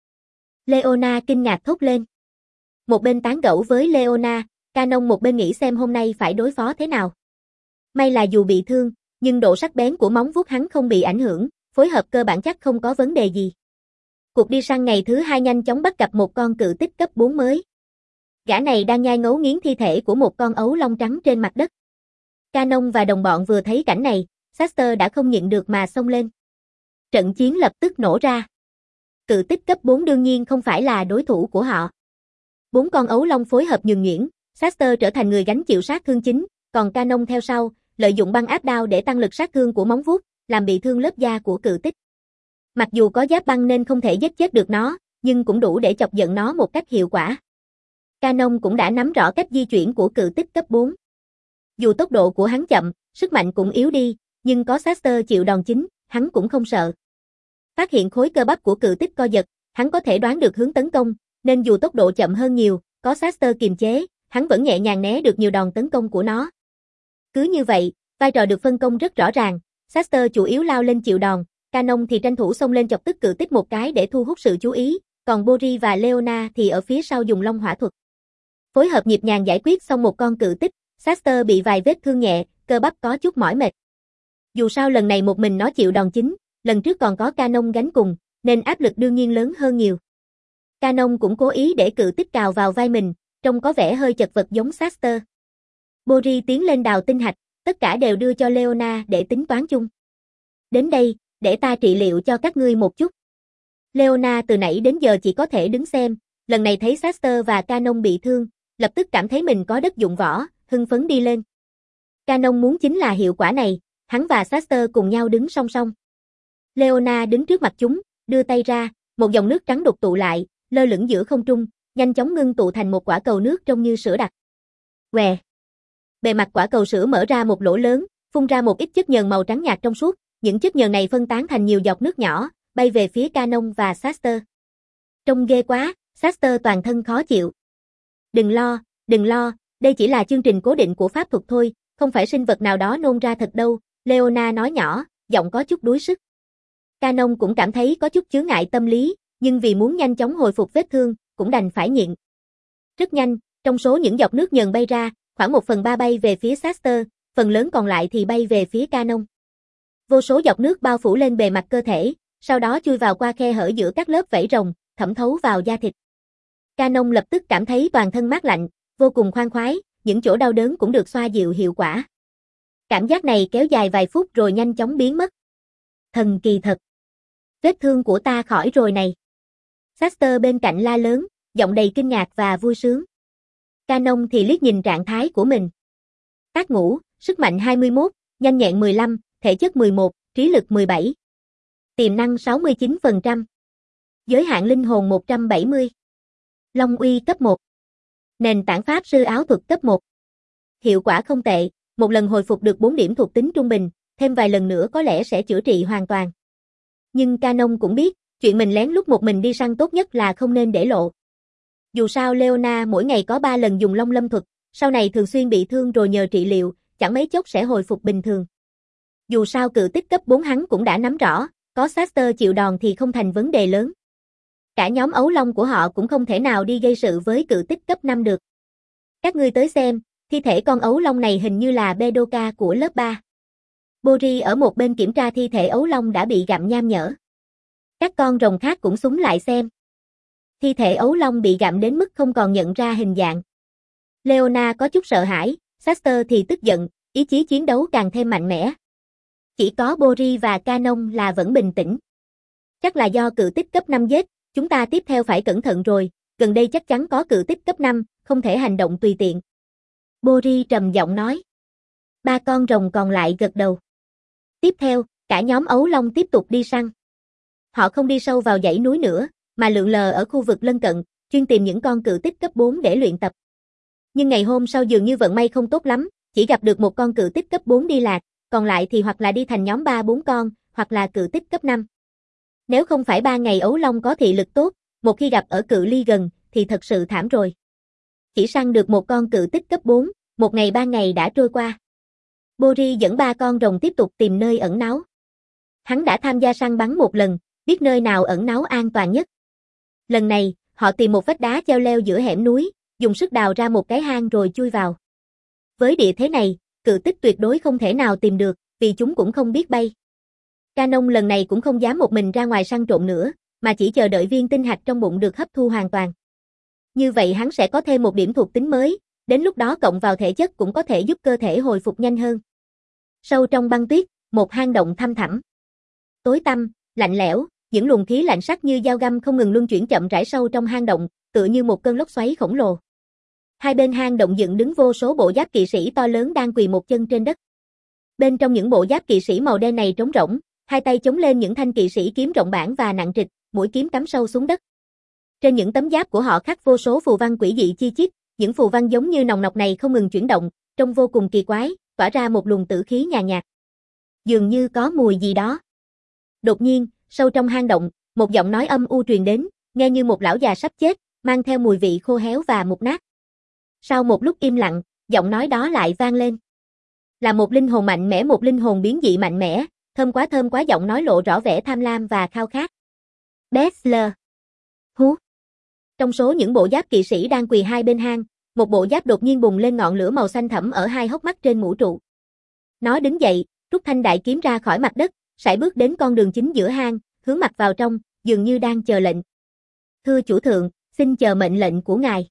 Leona kinh ngạc thốt lên. Một bên tán gẫu với Leona, Canon một bên nghĩ xem hôm nay phải đối phó thế nào. May là dù bị thương, nhưng độ sắc bén của móng vuốt hắn không bị ảnh hưởng, phối hợp cơ bản chắc không có vấn đề gì. Cuộc đi săn ngày thứ hai nhanh chóng bắt gặp một con cự tích cấp bốn mới. Gã này đang nhai ngấu nghiến thi thể của một con ấu long trắng trên mặt đất. Canon và đồng bọn vừa thấy cảnh này, Saster đã không nhịn được mà xông lên. Trận chiến lập tức nổ ra. Cự tích cấp bốn đương nhiên không phải là đối thủ của họ. Bốn con ấu long phối hợp nhường nhuyễn, Saster trở thành người gánh chịu sát thương chính, còn Canon theo sau, lợi dụng băng áp đao để tăng lực sát thương của móng vuốt, làm bị thương lớp da của cự tích. Mặc dù có giáp băng nên không thể giết chết được nó, nhưng cũng đủ để chọc giận nó một cách hiệu quả. Canon cũng đã nắm rõ cách di chuyển của cự tích cấp bốn. Dù tốc độ của hắn chậm, sức mạnh cũng yếu đi, nhưng có Saster chịu đòn chính, hắn cũng không sợ. Phát hiện khối cơ bắp của cự tích co giật, hắn có thể đoán được hướng tấn công, nên dù tốc độ chậm hơn nhiều, có Saster kiềm chế, hắn vẫn nhẹ nhàng né được nhiều đòn tấn công của nó. Cứ như vậy, vai trò được phân công rất rõ ràng, Saster chủ yếu lao lên chịu đòn, Canon thì tranh thủ xông lên chọc tức cự tích một cái để thu hút sự chú ý, còn Bori và Leona thì ở phía sau dùng long hỏa thuật. Phối hợp nhịp nhàng giải quyết xong một con cự tích, Saster bị vài vết thương nhẹ, cơ bắp có chút mỏi mệt. Dù sao lần này một mình nó chịu đòn chính, lần trước còn có Canon gánh cùng, nên áp lực đương nhiên lớn hơn nhiều. Canon cũng cố ý để cự tích cào vào vai mình, trông có vẻ hơi chật vật giống Saster. Bori tiến lên đào tinh hạch, tất cả đều đưa cho Leona để tính toán chung. Đến đây, để ta trị liệu cho các ngươi một chút. Leona từ nãy đến giờ chỉ có thể đứng xem, lần này thấy Saster và Canon bị thương, lập tức cảm thấy mình có đất dụng võ, hưng phấn đi lên. Canon muốn chính là hiệu quả này, hắn và Saster cùng nhau đứng song song. Leona đứng trước mặt chúng, đưa tay ra, một dòng nước trắng đục tụ lại, lơ lửng giữa không trung, nhanh chóng ngưng tụ thành một quả cầu nước trông như sữa đặc. Què. Bề mặt quả cầu sữa mở ra một lỗ lớn, phun ra một ít chất nhờn màu trắng nhạt trong suốt, những chất nhờn này phân tán thành nhiều giọt nước nhỏ, bay về phía Canon và Saster. Trông ghê quá, Saster toàn thân khó chịu. Đừng lo, đừng lo, đây chỉ là chương trình cố định của pháp thuật thôi, không phải sinh vật nào đó nôn ra thật đâu, Leona nói nhỏ, giọng có chút đuối sức. Canon cũng cảm thấy có chút chướng ngại tâm lý, nhưng vì muốn nhanh chóng hồi phục vết thương, cũng đành phải nhịn. Rất nhanh, trong số những giọt nước nhờn bay ra, khoảng một phần ba bay về phía Saster, phần lớn còn lại thì bay về phía Canon. Vô số giọt nước bao phủ lên bề mặt cơ thể, sau đó chui vào qua khe hở giữa các lớp vảy rồng, thẩm thấu vào da thịt. Canon lập tức cảm thấy toàn thân mát lạnh, vô cùng khoan khoái, những chỗ đau đớn cũng được xoa dịu hiệu quả. Cảm giác này kéo dài vài phút rồi nhanh chóng biến mất. Thần kỳ thật. Vết thương của ta khỏi rồi này. Caster bên cạnh la lớn, giọng đầy kinh ngạc và vui sướng. Canon thì liếc nhìn trạng thái của mình. Tác ngũ, sức mạnh hai mươi mốt, nhanh nhẹn mười lăm, thể chất mười một, trí lực mười bảy. Tiềm năng sáu mươi chín phần trăm. Giới hạn linh hồn một trăm bảy mươi. Long uy cấp một. Nền tảng pháp sư áo thuật cấp một. Hiệu quả không tệ, một lần hồi phục được bốn điểm thuộc tính trung bình, thêm vài lần nữa có lẽ sẽ chữa trị hoàn toàn. Nhưng Canon cũng biết, chuyện mình lén lút một mình đi săn tốt nhất là không nên để lộ. Dù sao Leona mỗi ngày có ba lần dùng Long Lâm thuật, sau này thường xuyên bị thương rồi nhờ trị liệu, chẳng mấy chốc sẽ hồi phục bình thường. Dù sao cự tích cấp bốn hắn cũng đã nắm rõ, có Caster chịu đòn thì không thành vấn đề lớn. Cả nhóm ấu long của họ cũng không thể nào đi gây sự với cự tích cấp năm được. Các ngươi tới xem, thi thể con ấu long này hình như là Bedoka của lớp ba. Bori ở một bên kiểm tra thi thể ấu long đã bị gặm nham nhở. Các con rồng khác cũng xúm lại xem. Thi thể ấu long bị gặm đến mức không còn nhận ra hình dạng. Leona có chút sợ hãi, Caster thì tức giận, ý chí chiến đấu càng thêm mạnh mẽ. Chỉ có Bori và Canon là vẫn bình tĩnh. Chắc là do cự tích cấp năm giết, chúng ta tiếp theo phải cẩn thận rồi, gần đây chắc chắn có cự tích cấp năm, không thể hành động tùy tiện. Bori trầm giọng nói. Ba con rồng còn lại gật đầu. Tiếp theo, cả nhóm ấu long tiếp tục đi săn. Họ không đi sâu vào dãy núi nữa, mà lượn lờ ở khu vực lân cận, chuyên tìm những con cự tích cấp bốn để luyện tập. Nhưng ngày hôm sau dường như vận may không tốt lắm, chỉ gặp được một con cự tích cấp bốn đi lạc, còn lại thì hoặc là đi thành nhóm ba bốn con, hoặc là cự tích cấp năm. Nếu không phải ba ngày ấu long có thị lực tốt, một khi gặp ở cự ly gần, thì thật sự thảm rồi. Chỉ săn được một con cự tích cấp bốn, một ngày ba ngày đã trôi qua. Bori dẫn ba con rồng tiếp tục tìm nơi ẩn náu. Hắn đã tham gia săn bắn một lần, biết nơi nào ẩn náu an toàn nhất. Lần này, họ tìm một vách đá cheo leo giữa hẻm núi, dùng sức đào ra một cái hang rồi chui vào. Với địa thế này, cự tích tuyệt đối không thể nào tìm được, vì chúng cũng không biết bay. Canon lần này cũng không dám một mình ra ngoài săn trộm nữa, mà chỉ chờ đợi viên tinh hạch trong bụng được hấp thu hoàn toàn. Như vậy hắn sẽ có thêm một điểm thuộc tính mới, đến lúc đó cộng vào thể chất cũng có thể giúp cơ thể hồi phục nhanh hơn. Sâu trong băng tuyết, một hang động thăm thẳm. Tối tăm, lạnh lẽo, những luồng khí lạnh sắc như dao găm không ngừng luân chuyển chậm rãi sâu trong hang động, tựa như một cơn lốc xoáy khổng lồ. Hai bên hang động dựng đứng vô số bộ giáp kỵ sĩ to lớn đang quỳ một chân trên đất. Bên trong những bộ giáp kỵ sĩ màu đen này trống rỗng, hai tay chống lên những thanh kỵ sĩ kiếm rộng bản và nặng trịch, mũi kiếm cắm sâu xuống đất. Trên những tấm giáp của họ khắc vô số phù văn quỷ dị chi chít, những phù văn giống như nòng nọc này không ngừng chuyển động, trông vô cùng kỳ quái, tỏa ra một luồng tử khí nhàn nhạt. Dường như có mùi gì đó. Đột nhiên, sâu trong hang động, một giọng nói âm u truyền đến, nghe như một lão già sắp chết, mang theo mùi vị khô héo và mục nát. Sau một lúc im lặng, giọng nói đó lại vang lên. Là một linh hồn mạnh mẽ, một linh hồn biến dị mạnh mẽ, thơm quá thơm quá, giọng nói lộ rõ vẻ tham lam và khao khát. Bessler. Hú. Trong số những bộ giáp kỵ sĩ đang quỳ hai bên hang, một bộ giáp đột nhiên bùng lên ngọn lửa màu xanh thẫm ở hai hốc mắt trên mũ trụ. Nó đứng dậy, rút thanh đại kiếm ra khỏi mặt đất, sải bước đến con đường chính giữa hang, hướng mặt vào trong, dường như đang chờ lệnh. Thưa chủ thượng, xin chờ mệnh lệnh của ngài.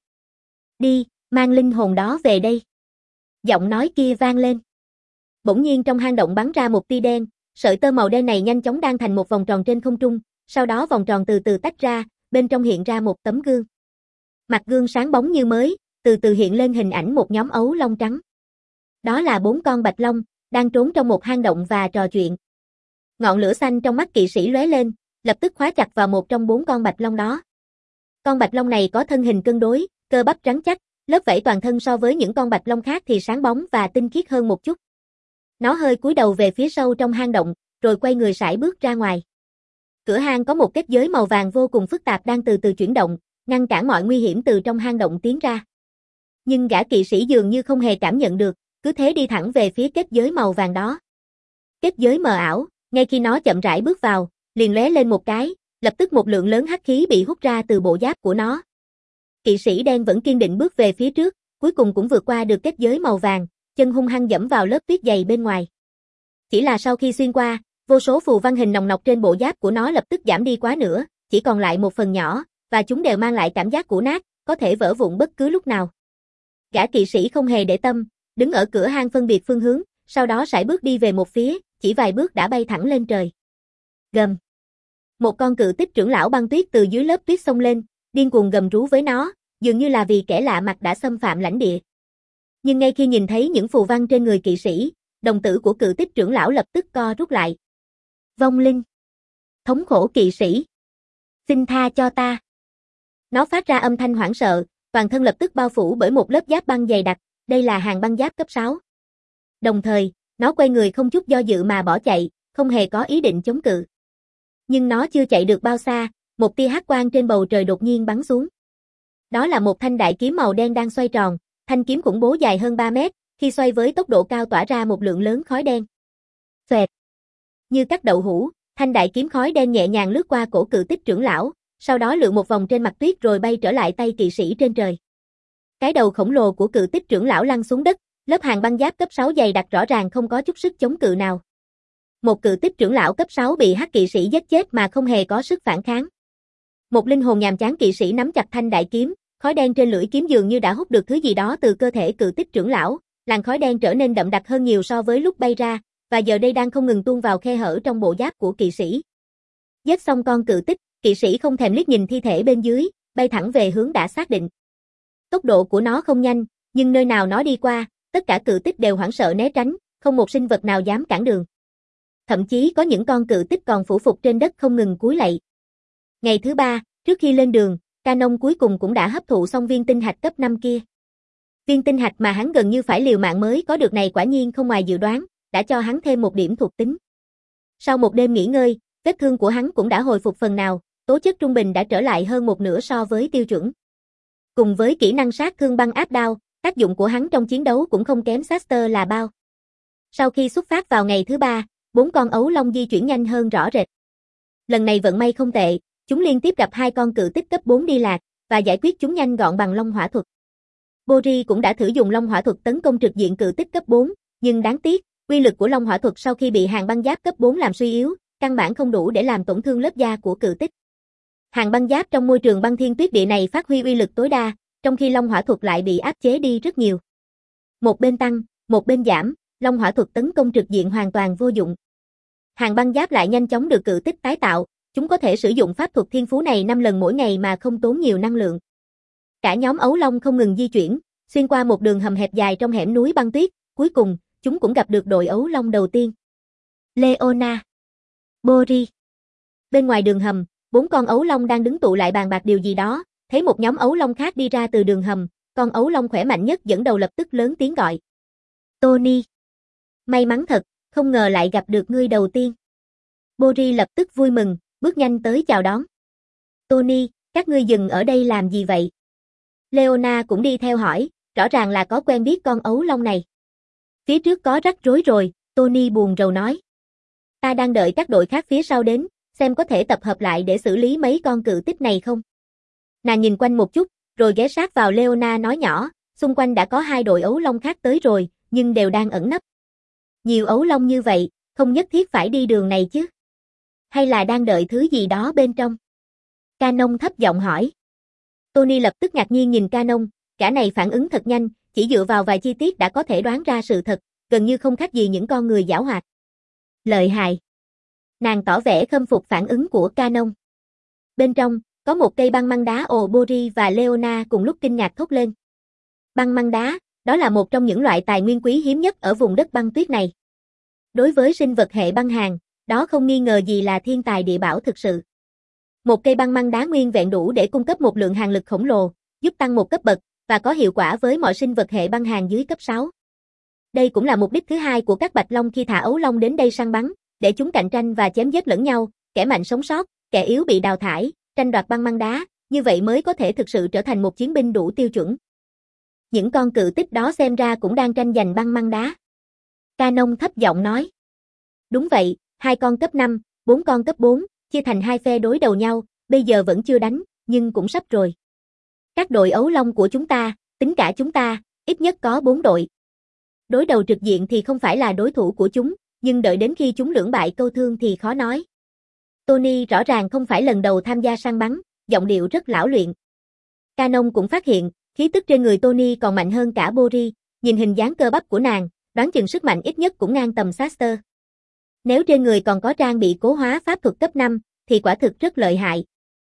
Đi, mang linh hồn đó về đây. Giọng nói kia vang lên. Bỗng nhiên trong hang động bắn ra một tia đen, sợi tơ màu đen này nhanh chóng đan thành một vòng tròn trên không trung, sau đó vòng tròn từ từ tách ra, bên trong hiện ra một tấm gương. Mặt gương sáng bóng như mới, từ từ hiện lên hình ảnh một nhóm ấu long trắng. Đó là bốn con bạch long, đang trốn trong một hang động và trò chuyện. Ngọn lửa xanh trong mắt kỵ sĩ lóe lên, lập tức khóa chặt vào một trong bốn con bạch long đó. Con bạch long này có thân hình cân đối, cơ bắp rắn chắc, lớp vảy toàn thân so với những con bạch long khác thì sáng bóng và tinh khiết hơn một chút. Nó hơi cúi đầu về phía sâu trong hang động, rồi quay người sải bước ra ngoài. Cửa hang có một kết giới màu vàng vô cùng phức tạp đang từ từ chuyển động, ngăn cản mọi nguy hiểm từ trong hang động tiến ra. Nhưng gã kỵ sĩ dường như không hề cảm nhận được, cứ thế đi thẳng về phía kết giới màu vàng đó. Kết giới mờ ảo, ngay khi nó chậm rãi bước vào, liền lóe lên một cái, lập tức một lượng lớn hắc khí bị hút ra từ bộ giáp của nó. Kỵ sĩ đen vẫn kiên định bước về phía trước, cuối cùng cũng vượt qua được kết giới màu vàng, chân hung hăng dẫm vào lớp tuyết dày bên ngoài. Chỉ là sau khi xuyên qua, vô số phù văn hình nòng nọc trên bộ giáp của nó lập tức giảm đi quá nửa, chỉ còn lại một phần nhỏ, và chúng đều mang lại cảm giác cũ nát, có thể vỡ vụn bất cứ lúc nào. Gã kỵ sĩ không hề để tâm, đứng ở cửa hang phân biệt phương hướng, sau đó sải bước đi về một phía, chỉ vài bước đã bay thẳng lên trời. Gầm. Một con cự tích trưởng lão băng tuyết từ dưới lớp tuyết xông lên, điên cuồng gầm rú với nó, dường như là vì kẻ lạ mặt đã xâm phạm lãnh địa. Nhưng ngay khi nhìn thấy những phù văn trên người kỵ sĩ, đồng tử của cự tích trưởng lão lập tức co rút lại. Vong linh. Thống khổ kỵ sĩ. Xin tha cho ta. Nó phát ra âm thanh hoảng sợ, toàn thân lập tức bao phủ bởi một lớp giáp băng dày đặc, đây là hàng băng giáp cấp sáu. Đồng thời, nó quay người không chút do dự mà bỏ chạy, không hề có ý định chống cự. Nhưng nó chưa chạy được bao xa, một tia hắc quang trên bầu trời đột nhiên bắn xuống. Đó là một thanh đại kiếm màu đen đang xoay tròn, thanh kiếm khủng bố dài hơn ba mét, khi xoay với tốc độ cao tỏa ra một lượng lớn khói đen. Xoẹt. Như cắt đậu hũ, thanh đại kiếm khói đen nhẹ nhàng lướt qua cổ cự tích trưởng lão, sau đó lượn một vòng trên mặt tuyết rồi bay trở lại tay kỵ sĩ trên trời. Cái đầu khổng lồ của cự tích trưởng lão lăn xuống đất, lớp hàng băng giáp cấp sáu dày đặc rõ ràng không có chút sức chống cự nào. Một cự tích trưởng lão cấp sáu bị hắc kỵ sĩ giết chết mà không hề có sức phản kháng. Một linh hồn nhàm chán kỵ sĩ nắm chặt thanh đại kiếm, khói đen trên lưỡi kiếm dường như đã hút được thứ gì đó từ cơ thể cự tích trưởng lão, làn khói đen trở nên đậm đặc hơn nhiều so với lúc bay ra, và giờ đây đang không ngừng tuôn vào khe hở trong bộ giáp của kỵ sĩ. Giết xong con cự tích, kỵ sĩ không thèm liếc nhìn thi thể bên dưới, bay thẳng về hướng đã xác định. Tốc độ của nó không nhanh, nhưng nơi nào nó đi qua, tất cả cự tích đều hoảng sợ né tránh, không một sinh vật nào dám cản đường. Thậm chí có những con cự tích còn phủ phục trên đất không ngừng cúi lạy. Ngày thứ ba, trước khi lên đường, Canon cuối cùng cũng đã hấp thụ xong viên tinh hạch cấp năm kia. Viên tinh hạch mà hắn gần như phải liều mạng mới có được này quả nhiên không ngoài dự đoán, đã cho hắn thêm một điểm thuộc tính. Sau một đêm nghỉ ngơi, vết thương của hắn cũng đã hồi phục phần nào, tố chất trung bình đã trở lại hơn một nửa so với tiêu chuẩn. Cùng với kỹ năng sát thương băng áp đao, tác dụng của hắn trong chiến đấu cũng không kém Saster là bao. Sau khi xuất phát vào ngày thứ ba, bốn con ấu long di chuyển nhanh hơn rõ rệt. Lần này vận may không tệ, chúng liên tiếp gặp hai con cự tích cấp bốn đi lạc, và giải quyết chúng nhanh gọn bằng long hỏa thuật. Bori cũng đã thử dùng long hỏa thuật tấn công trực diện cự tích cấp bốn, nhưng đáng tiếc, uy lực của long hỏa thuật sau khi bị hàng băng giáp cấp bốn làm suy yếu, căn bản không đủ để làm tổn thương lớp da của cự tích. Hàng băng giáp trong môi trường băng thiên tuyết địa này phát huy uy lực tối đa, trong khi long hỏa thuật lại bị áp chế đi rất nhiều. Một bên tăng, một bên giảm, long hỏa thuật tấn công trực diện hoàn toàn vô dụng. Hàng băng giáp lại nhanh chóng được cự tích tái tạo, chúng có thể sử dụng pháp thuật thiên phú này năm lần mỗi ngày mà không tốn nhiều năng lượng. Cả nhóm ấu long không ngừng di chuyển, xuyên qua một đường hầm hẹp dài trong hẻm núi băng tuyết, cuối cùng, chúng cũng gặp được đội ấu long đầu tiên. Leona, Bori. Bên ngoài đường hầm, bốn con ấu long đang đứng tụ lại bàn bạc điều gì đó, thấy một nhóm ấu long khác đi ra từ đường hầm, con ấu long khỏe mạnh nhất dẫn đầu lập tức lớn tiếng gọi. Tony. May mắn thật, không ngờ lại gặp được ngươi đầu tiên. Bori lập tức vui mừng, bước nhanh tới chào đón. Tony, các ngươi dừng ở đây làm gì vậy? Leona cũng đi theo hỏi, rõ ràng là có quen biết con ấu long này. Phía trước có rắc rối rồi, Tony buồn rầu nói. Ta đang đợi các đội khác phía sau đến, xem có thể tập hợp lại để xử lý mấy con cự tích này không. Nàng nhìn quanh một chút, rồi ghé sát vào Leona nói nhỏ, xung quanh đã có hai đội ấu long khác tới rồi, nhưng đều đang ẩn nấp. Nhiều ấu long như vậy, không nhất thiết phải đi đường này chứ. Hay là đang đợi thứ gì đó bên trong? Canon thấp giọng hỏi. Tony lập tức ngạc nhiên nhìn Canon, cả này phản ứng thật nhanh, chỉ dựa vào vài chi tiết đã có thể đoán ra sự thật, gần như không khác gì những con người giảo hoạt. Lợi hại. Nàng tỏ vẻ khâm phục phản ứng của Canon. Bên trong, có một cây băng măng đá ồ Bori và Leona cùng lúc kinh ngạc thốt lên. Băng măng đá, đó là một trong những loại tài nguyên quý hiếm nhất ở vùng đất băng tuyết này. Đối với sinh vật hệ băng hàn, đó không nghi ngờ gì là thiên tài địa bảo thực sự. Một cây băng măng đá nguyên vẹn đủ để cung cấp một lượng hàn lực khổng lồ, giúp tăng một cấp bậc, và có hiệu quả với mọi sinh vật hệ băng hàn dưới cấp sáu. Đây cũng là mục đích thứ hai của các bạch long khi thả ấu long đến đây săn bắn, để chúng cạnh tranh và chém giết lẫn nhau, kẻ mạnh sống sót, kẻ yếu bị đào thải, tranh đoạt băng măng đá, như vậy mới có thể thực sự trở thành một chiến binh đủ tiêu chuẩn. Những con cự tích đó xem ra cũng đang tranh giành băng măng đá. Canon thấp giọng nói. Đúng vậy, hai con cấp năm, bốn con cấp bốn, chia thành hai phe đối đầu nhau, bây giờ vẫn chưa đánh, nhưng cũng sắp rồi. Các đội ấu long của chúng ta, tính cả chúng ta, ít nhất có bốn đội. Đối đầu trực diện thì không phải là đối thủ của chúng, nhưng đợi đến khi chúng lưỡng bại câu thương thì khó nói. Tony rõ ràng không phải lần đầu tham gia săn bắn, giọng điệu rất lão luyện. Canon cũng phát hiện, khí tức trên người Tony còn mạnh hơn cả Bori, nhìn hình dáng cơ bắp của nàng, đoán chừng sức mạnh ít nhất cũng ngang tầm Saster. Nếu trên người còn có trang bị cố hóa pháp thuật cấp năm, thì quả thực rất lợi hại.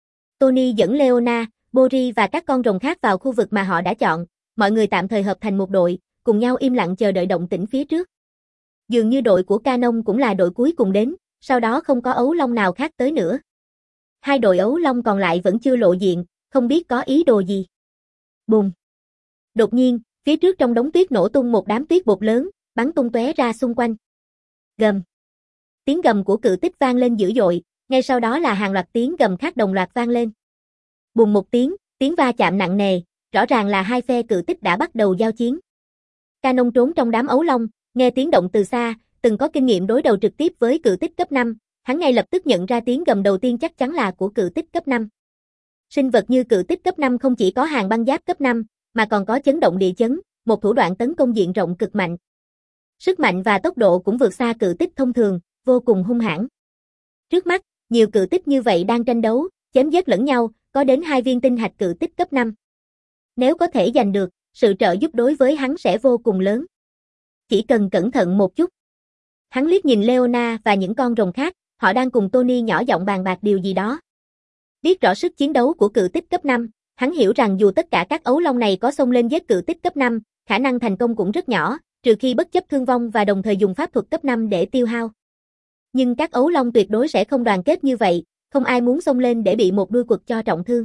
Tony dẫn Leona, Boris và các con rồng khác vào khu vực mà họ đã chọn, mọi người tạm thời hợp thành một đội, cùng nhau im lặng chờ đợi động tĩnh phía trước. Dường như đội của Canon cũng là đội cuối cùng đến, sau đó không có ấu long nào khác tới nữa. Hai đội ấu long còn lại vẫn chưa lộ diện, không biết có ý đồ gì. Bùm! Đột nhiên, phía trước trong đống tuyết nổ tung một đám tuyết bột lớn, bắn tung tóe ra xung quanh. Gầm! Tiếng gầm của cự tích vang lên dữ dội, ngay sau đó là hàng loạt tiếng gầm khác đồng loạt vang lên. Bùm một tiếng, tiếng va chạm nặng nề, rõ ràng là hai phe cự tích đã bắt đầu giao chiến. Canon trốn trong đám ấu long, nghe tiếng động từ xa, từng có kinh nghiệm đối đầu trực tiếp với cự tích cấp năm, hắn ngay lập tức nhận ra tiếng gầm đầu tiên chắc chắn là của cự tích cấp năm. Sinh vật như cự tích cấp năm không chỉ có hàng băng giáp cấp năm, mà còn có chấn động địa chấn, một thủ đoạn tấn công diện rộng cực mạnh. Sức mạnh và tốc độ cũng vượt xa cự tích thông thường, vô cùng hung hãn. Trước mắt, nhiều cự tích như vậy đang tranh đấu, chém giết lẫn nhau, có đến hai viên tinh hạch cự tích cấp năm. Nếu có thể giành được, sự trợ giúp đối với hắn sẽ vô cùng lớn. Chỉ cần cẩn thận một chút. Hắn liếc nhìn Leona và những con rồng khác, họ đang cùng Tony nhỏ giọng bàn bạc điều gì đó. Biết rõ sức chiến đấu của cự tích cấp năm, hắn hiểu rằng dù tất cả các ấu long này có xông lên giết cự tích cấp năm, khả năng thành công cũng rất nhỏ, trừ khi bất chấp thương vong và đồng thời dùng pháp thuật cấp năm để tiêu hao. Nhưng các ấu long tuyệt đối sẽ không đoàn kết như vậy, không ai muốn xông lên để bị một đuôi quật cho trọng thương.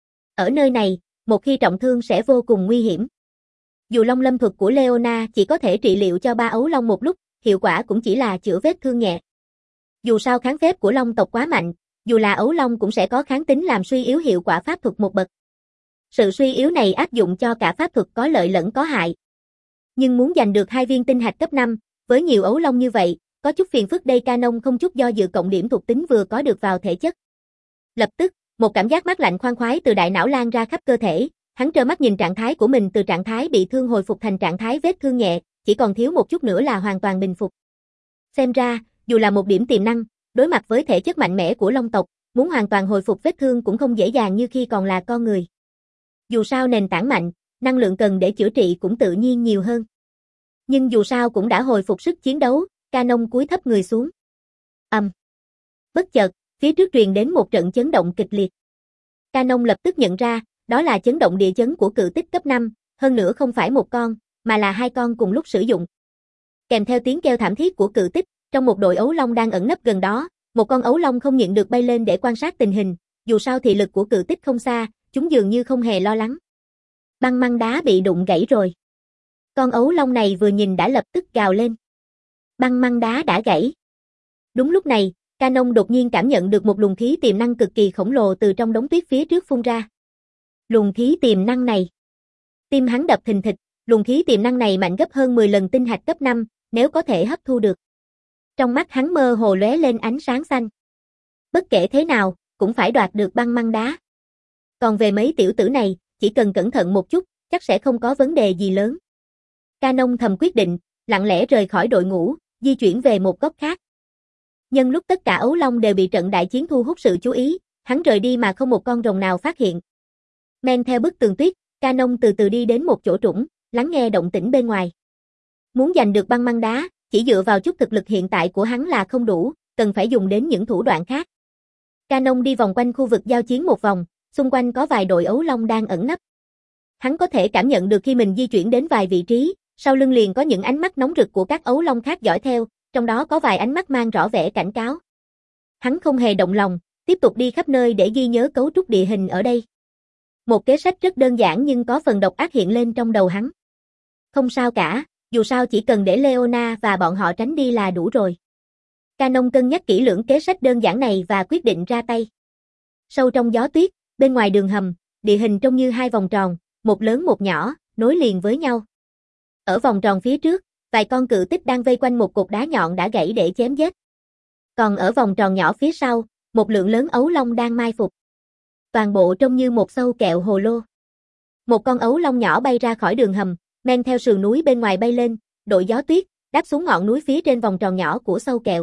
Ở nơi này, một khi trọng thương sẽ vô cùng nguy hiểm. Dù long lâm thuật của Leona chỉ có thể trị liệu cho ba ấu long một lúc, hiệu quả cũng chỉ là chữa vết thương nhẹ. Dù sao kháng phép của long tộc quá mạnh, dù là ấu long cũng sẽ có kháng tính làm suy yếu hiệu quả pháp thuật một bậc. Sự suy yếu này áp dụng cho cả pháp thuật có lợi lẫn có hại. Nhưng muốn giành được hai viên tinh hạch cấp năm, với nhiều ấu long như vậy, có chút phiền phức đây. Canon không chút do dự cộng điểm thuộc tính vừa có được vào thể chất. Lập tức, một cảm giác mát lạnh khoan khoái từ đại não lan ra khắp cơ thể, hắn trơ mắt nhìn trạng thái của mình từ trạng thái bị thương hồi phục thành trạng thái vết thương nhẹ, chỉ còn thiếu một chút nữa là hoàn toàn bình phục. Xem ra, dù là một điểm tiềm năng, đối mặt với thể chất mạnh mẽ của long tộc, muốn hoàn toàn hồi phục vết thương cũng không dễ dàng như khi còn là con người. Dù sao nền tảng mạnh, năng lượng cần để chữa trị cũng tự nhiên nhiều hơn. Nhưng dù sao cũng đã hồi phục sức chiến đấu, Canon cúi thấp người xuống. Ầm. Um. Bất chợt, phía trước truyền đến một trận chấn động kịch liệt. Canon lập tức nhận ra, đó là chấn động địa chấn của cự tích cấp năm, hơn nữa không phải một con, mà là hai con cùng lúc sử dụng. Kèm theo tiếng kêu thảm thiết của cự tích, trong một đội ấu long đang ẩn nấp gần đó, một con ấu long không nhịn được bay lên để quan sát tình hình, dù sao thị lực của cự tích không xa, chúng dường như không hề lo lắng. Băng măng đá bị đụng gãy rồi. Con ấu long này vừa nhìn đã lập tức gào lên. Băng măng đá đã gãy. Đúng lúc này, Canon đột nhiên cảm nhận được một luồng khí tiềm năng cực kỳ khổng lồ từ trong đống tuyết phía trước phun ra. Luồng khí tiềm năng này. Tim hắn đập thình thịch, luồng khí tiềm năng này mạnh gấp hơn mười lần tinh hạch cấp năm, nếu có thể hấp thu được. Trong mắt hắn mơ hồ lóe lên ánh sáng xanh. Bất kể thế nào, cũng phải đoạt được băng măng đá. Còn về mấy tiểu tử này, chỉ cần cẩn thận một chút, chắc sẽ không có vấn đề gì lớn. Canon thầm quyết định, lặng lẽ rời khỏi đội ngũ, di chuyển về một góc khác. Nhân lúc tất cả ấu long đều bị trận đại chiến thu hút sự chú ý, hắn rời đi mà không một con rồng nào phát hiện. Men theo bức tường tuyết, Canon từ từ đi đến một chỗ trũng, lắng nghe động tĩnh bên ngoài. Muốn giành được băng măng đá, chỉ dựa vào chút thực lực hiện tại của hắn là không đủ, cần phải dùng đến những thủ đoạn khác. Canon đi vòng quanh khu vực giao chiến một vòng, xung quanh có vài đội ấu long đang ẩn nấp. Hắn có thể cảm nhận được khi mình di chuyển đến vài vị trí, sau lưng liền có những ánh mắt nóng rực của các ấu long khác dõi theo, trong đó có vài ánh mắt mang rõ vẻ cảnh cáo. Hắn không hề động lòng, tiếp tục đi khắp nơi để ghi nhớ cấu trúc địa hình ở đây. Một kế sách rất đơn giản nhưng có phần độc ác hiện lên trong đầu hắn. Không sao cả, dù sao chỉ cần để Leona và bọn họ tránh đi là đủ rồi. Canon cân nhắc kỹ lưỡng kế sách đơn giản này và quyết định ra tay. Sâu trong gió tuyết, bên ngoài đường hầm, địa hình trông như hai vòng tròn, một lớn một nhỏ, nối liền với nhau. Ở vòng tròn phía trước, vài con cự tích đang vây quanh một cột đá nhọn đã gãy để chém giết. Còn ở vòng tròn nhỏ phía sau, một lượng lớn ấu long đang mai phục. Toàn bộ trông như một xâu kẹo hồ lô. Một con ấu long nhỏ bay ra khỏi đường hầm, men theo sườn núi bên ngoài bay lên, đội gió tuyết, đáp xuống ngọn núi phía trên vòng tròn nhỏ của xâu kẹo.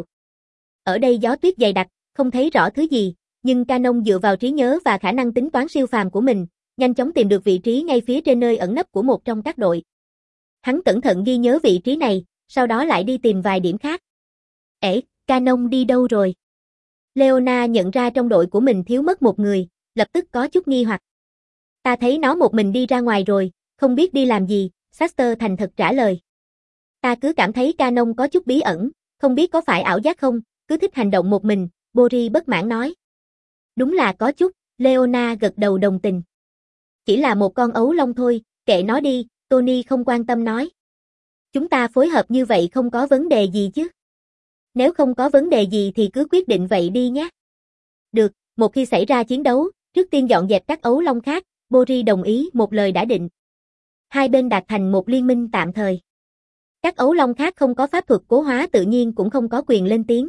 Ở đây gió tuyết dày đặc, không thấy rõ thứ gì, nhưng Canon dựa vào trí nhớ và khả năng tính toán siêu phàm của mình, nhanh chóng tìm được vị trí ngay phía trên nơi ẩn nấp của một trong các đội. Hắn cẩn thận ghi nhớ vị trí này, sau đó lại đi tìm vài điểm khác. Ê, Canon đi đâu rồi? Leona nhận ra trong đội của mình thiếu mất một người, lập tức có chút nghi hoặc. Ta thấy nó một mình đi ra ngoài rồi, không biết đi làm gì, Saster thành thật trả lời. Ta cứ cảm thấy Canon có chút bí ẩn, không biết có phải ảo giác không, cứ thích hành động một mình, Bori bất mãn nói. Đúng là có chút, Leona gật đầu đồng tình. Chỉ là một con ấu long thôi, kệ nó đi, Tony không quan tâm nói. Chúng ta phối hợp như vậy không có vấn đề gì chứ? Nếu không có vấn đề gì thì cứ quyết định vậy đi nhé. Được, một khi xảy ra chiến đấu, trước tiên dọn dẹp các ấu long khác, Bori đồng ý một lời đã định. Hai bên đạt thành một liên minh tạm thời. Các ấu long khác không có pháp thuật cố hóa tự nhiên cũng không có quyền lên tiếng.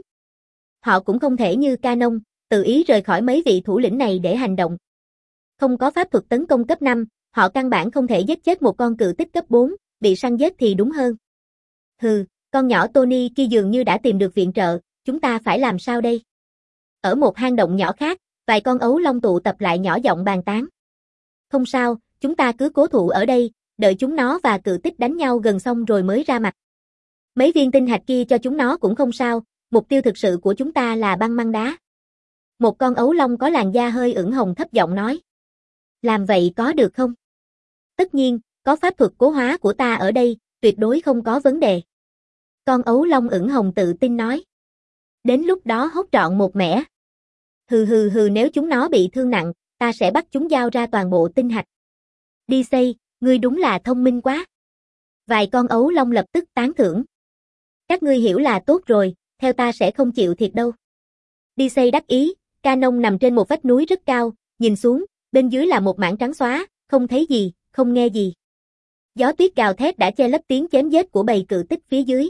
Họ cũng không thể như Canon, tự ý rời khỏi mấy vị thủ lĩnh này để hành động. Không có pháp thuật tấn công cấp năm, họ căn bản không thể giết chết một con cự tích cấp bốn, bị săn giết thì đúng hơn. Hừ, con nhỏ Tony kia dường như đã tìm được viện trợ, chúng ta phải làm sao đây? Ở một hang động nhỏ khác, vài con ấu long tụ tập lại nhỏ giọng bàn tán. Không sao, chúng ta cứ cố thủ ở đây, đợi chúng nó và cự tích đánh nhau gần xong rồi mới ra mặt. Mấy viên tinh hạch kia cho chúng nó cũng không sao, mục tiêu thực sự của chúng ta là băng măng đá. Một con ấu long có làn da hơi ửng hồng thấp giọng nói. Làm vậy có được không? Tất nhiên, có pháp thuật cố hóa của ta ở đây, tuyệt đối không có vấn đề. Con ấu long ửng hồng tự tin nói. Đến lúc đó hốt trọn một mẻ. Hừ hừ hừ nếu chúng nó bị thương nặng, ta sẽ bắt chúng giao ra toàn bộ tinh hạch. Đi xây, ngươi đúng là thông minh quá. Vài con ấu long lập tức tán thưởng. Các ngươi hiểu là tốt rồi, theo ta sẽ không chịu thiệt đâu. Đi xây đắc ý, Canon nằm trên một vách núi rất cao, nhìn xuống, bên dưới là một mảng trắng xóa, không thấy gì, không nghe gì. Gió tuyết gào thét đã che lấp tiếng chém giết của bầy cự tích phía dưới.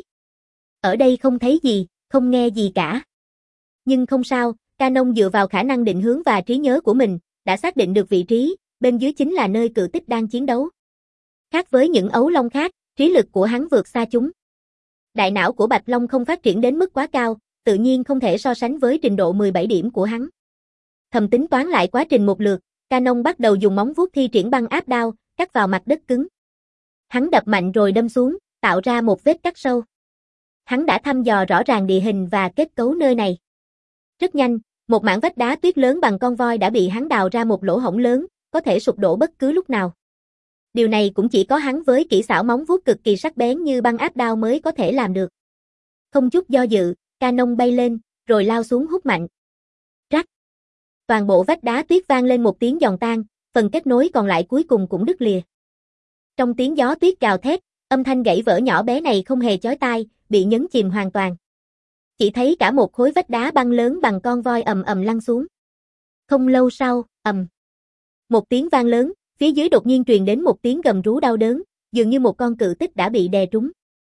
Ở đây không thấy gì, không nghe gì cả. Nhưng không sao, Canon dựa vào khả năng định hướng và trí nhớ của mình, đã xác định được vị trí, bên dưới chính là nơi cự tích đang chiến đấu. Khác với những ấu long khác, trí lực của hắn vượt xa chúng. Đại não của Bạch Long không phát triển đến mức quá cao, tự nhiên không thể so sánh với trình độ mười bảy điểm của hắn. Thầm tính toán lại quá trình một lượt, Canon bắt đầu dùng móng vuốt thi triển băng áp đao, cắt vào mặt đất cứng. Hắn đập mạnh rồi đâm xuống, tạo ra một vết cắt sâu. Hắn đã thăm dò rõ ràng địa hình và kết cấu nơi này. Rất nhanh, một mảng vách đá tuyết lớn bằng con voi đã bị hắn đào ra một lỗ hổng lớn, có thể sụp đổ bất cứ lúc nào. Điều này cũng chỉ có hắn với kỹ xảo móng vuốt cực kỳ sắc bén như băng áp đao mới có thể làm được. Không chút do dự, Canon bay lên, rồi lao xuống hút mạnh. Rắc. Toàn bộ vách đá tuyết vang lên một tiếng giòn tan, phần kết nối còn lại cuối cùng cũng đứt lìa. Trong tiếng gió tuyết gào thét, âm thanh gãy vỡ nhỏ bé này không hề chói tai, bị nhấn chìm hoàn toàn. Chỉ thấy cả một khối vách đá băng lớn bằng con voi ầm ầm lăn xuống. Không lâu sau, ầm. Một tiếng vang lớn, phía dưới đột nhiên truyền đến một tiếng gầm rú đau đớn, dường như một con cự tích đã bị đè trúng.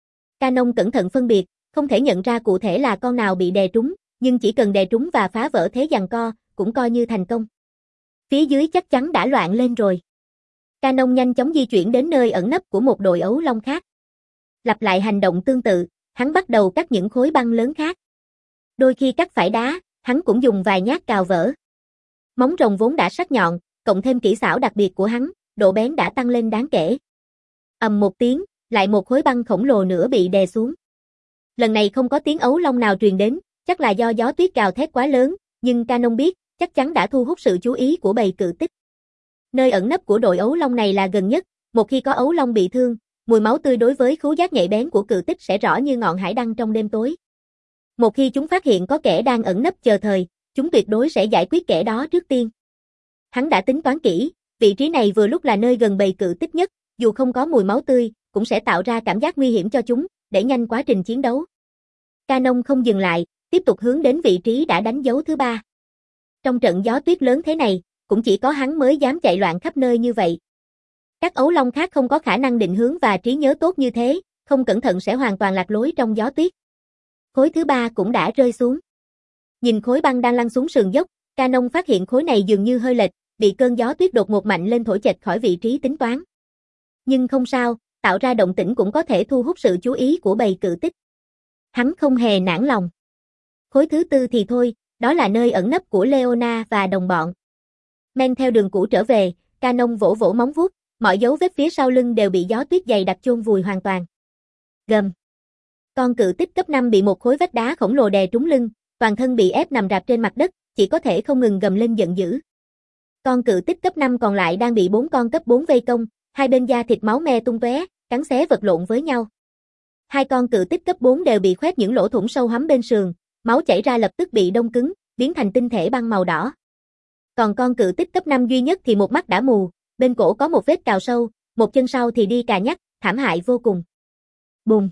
Canon cẩn thận phân biệt, không thể nhận ra cụ thể là con nào bị đè trúng, nhưng chỉ cần đè trúng và phá vỡ thế giằng co, cũng coi như thành công. Phía dưới chắc chắn đã loạn lên rồi. Canon nhanh chóng di chuyển đến nơi ẩn nấp của một đội ấu long khác. Lặp lại hành động tương tự, hắn bắt đầu cắt những khối băng lớn khác. Đôi khi cắt phải đá, hắn cũng dùng vài nhát cào vỡ. Móng rồng vốn đã sắc nhọn, cộng thêm kỹ xảo đặc biệt của hắn, độ bén đã tăng lên đáng kể. Ầm một tiếng, lại một khối băng khổng lồ nữa bị đè xuống. Lần này không có tiếng ấu long nào truyền đến, chắc là do gió tuyết gào thét quá lớn, nhưng Canon biết, chắc chắn đã thu hút sự chú ý của bầy cự tích. Nơi ẩn nấp của đội ấu long này là gần nhất, một khi có ấu long bị thương, mùi máu tươi đối với khứu giác nhạy bén của cự tích sẽ rõ như ngọn hải đăng trong đêm tối. Một khi chúng phát hiện có kẻ đang ẩn nấp chờ thời, chúng tuyệt đối sẽ giải quyết kẻ đó trước tiên. Hắn đã tính toán kỹ, vị trí này vừa lúc là nơi gần bầy cự tích nhất, dù không có mùi máu tươi, cũng sẽ tạo ra cảm giác nguy hiểm cho chúng, để nhanh quá trình chiến đấu. Canon không dừng lại, tiếp tục hướng đến vị trí đã đánh dấu thứ ba. Trong trận gió tuyết lớn thế này, cũng chỉ có hắn mới dám chạy loạn khắp nơi như vậy. Các ấu long khác không có khả năng định hướng và trí nhớ tốt như thế, không cẩn thận sẽ hoàn toàn lạc lối trong gió tuyết. Khối thứ ba cũng đã rơi xuống. Nhìn khối băng đang lăn xuống sườn dốc, Canon phát hiện khối này dường như hơi lệch, bị cơn gió tuyết đột ngột mạnh lên thổi chệch khỏi vị trí tính toán. Nhưng không sao, tạo ra động tĩnh cũng có thể thu hút sự chú ý của bầy cự tích. Hắn không hề nản lòng. Khối thứ tư thì thôi, đó là nơi ẩn nấp của Leona và đồng bọn. Men theo đường cũ trở về, Canon vỗ vỗ móng vuốt, mọi dấu vết phía sau lưng đều bị gió tuyết dày đặc chôn vùi hoàn toàn. Gầm. Con cự tích cấp năm bị một khối vách đá khổng lồ đè trúng lưng, toàn thân bị ép nằm rạp trên mặt đất, chỉ có thể không ngừng gầm lên giận dữ. Con cự tích cấp năm còn lại đang bị bốn con cấp bốn vây công, hai bên da thịt máu me tung tóe, cắn xé vật lộn với nhau. Hai con cự tích cấp bốn đều bị khoét những lỗ thủng sâu hoắm bên sườn, máu chảy ra lập tức bị đông cứng, biến thành tinh thể băng màu đỏ. Còn con cự tích cấp năm duy nhất thì một mắt đã mù, bên cổ có một vết cào sâu, một chân sau thì đi cà nhắc, thảm hại vô cùng. Bùng!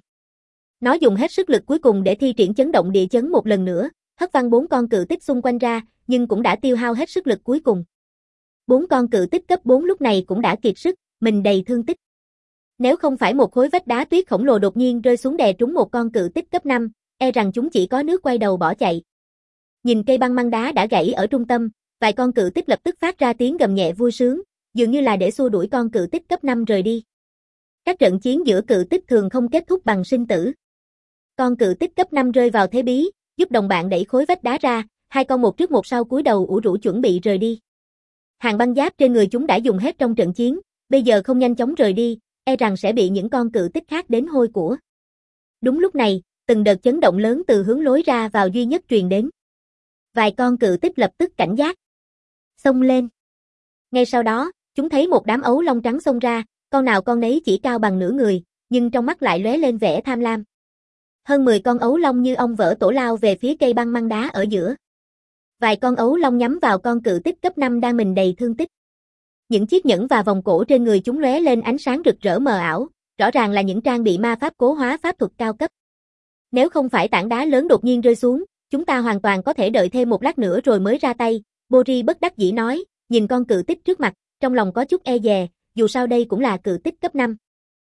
Nó dùng hết sức lực cuối cùng để thi triển chấn động địa chấn một lần nữa, hất văng bốn con cự tích xung quanh ra, nhưng cũng đã tiêu hao hết sức lực cuối cùng. Bốn con cự tích cấp bốn lúc này cũng đã kiệt sức, mình đầy thương tích. Nếu không phải một khối vách đá tuyết khổng lồ đột nhiên rơi xuống đè trúng một con cự tích cấp năm, e rằng chúng chỉ có nước quay đầu bỏ chạy. Nhìn cây băng măng đá đã gãy ở trung tâm, vài con cự tích lập tức phát ra tiếng gầm nhẹ vui sướng, dường như là để xua đuổi con cự tích cấp năm rời đi. Các trận chiến giữa cự tích thường không kết thúc bằng sinh tử. Con cự tích cấp năm rơi vào thế bí, giúp đồng bạn đẩy khối vách đá ra, hai con một trước một sau cúi đầu ủ rũ chuẩn bị rời đi. Hàng băng giáp trên người chúng đã dùng hết trong trận chiến, bây giờ không nhanh chóng rời đi, e rằng sẽ bị những con cự tích khác đến hôi của. Đúng lúc này, từng đợt chấn động lớn từ hướng lối ra vào duy nhất truyền đến. Vài con cự tích lập tức cảnh giác, xông lên. Ngay sau đó, chúng thấy một đám ấu long trắng xông ra, con nào con nấy chỉ cao bằng nửa người, nhưng trong mắt lại lóe lên vẻ tham lam. Hơn mười con ấu long như ong vỡ tổ lao về phía cây băng măng đá ở giữa. Vài con ấu long nhắm vào con cự tích cấp năm đang mình đầy thương tích. Những chiếc nhẫn và vòng cổ trên người chúng lóe lên ánh sáng rực rỡ mờ ảo, rõ ràng là những trang bị ma pháp cố hóa pháp thuật cao cấp. Nếu không phải tảng đá lớn đột nhiên rơi xuống, chúng ta hoàn toàn có thể đợi thêm một lát nữa rồi mới ra tay, Bori bất đắc dĩ nói, nhìn con cự tích trước mặt, trong lòng có chút e dè, dù sao đây cũng là cự tích cấp năm.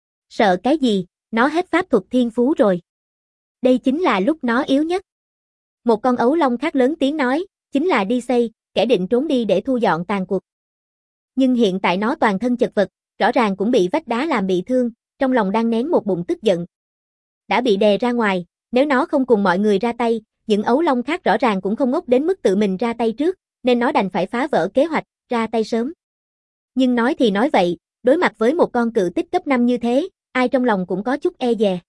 Sợ cái gì, nó hết pháp thuật thiên phú rồi. Đây chính là lúc nó yếu nhất. Một con ấu long khác lớn tiếng nói, chính là đi xây, kẻ định trốn đi để thu dọn tàn cuộc. Nhưng hiện tại nó toàn thân chật vật, rõ ràng cũng bị vách đá làm bị thương, trong lòng đang nén một bụng tức giận. Đã bị đè ra ngoài, nếu nó không cùng mọi người ra tay, những ấu long khác rõ ràng cũng không ngốc đến mức tự mình ra tay trước, nên nó đành phải phá vỡ kế hoạch, ra tay sớm. Nhưng nói thì nói vậy, đối mặt với một con cự tích cấp năm như thế, ai trong lòng cũng có chút e dè.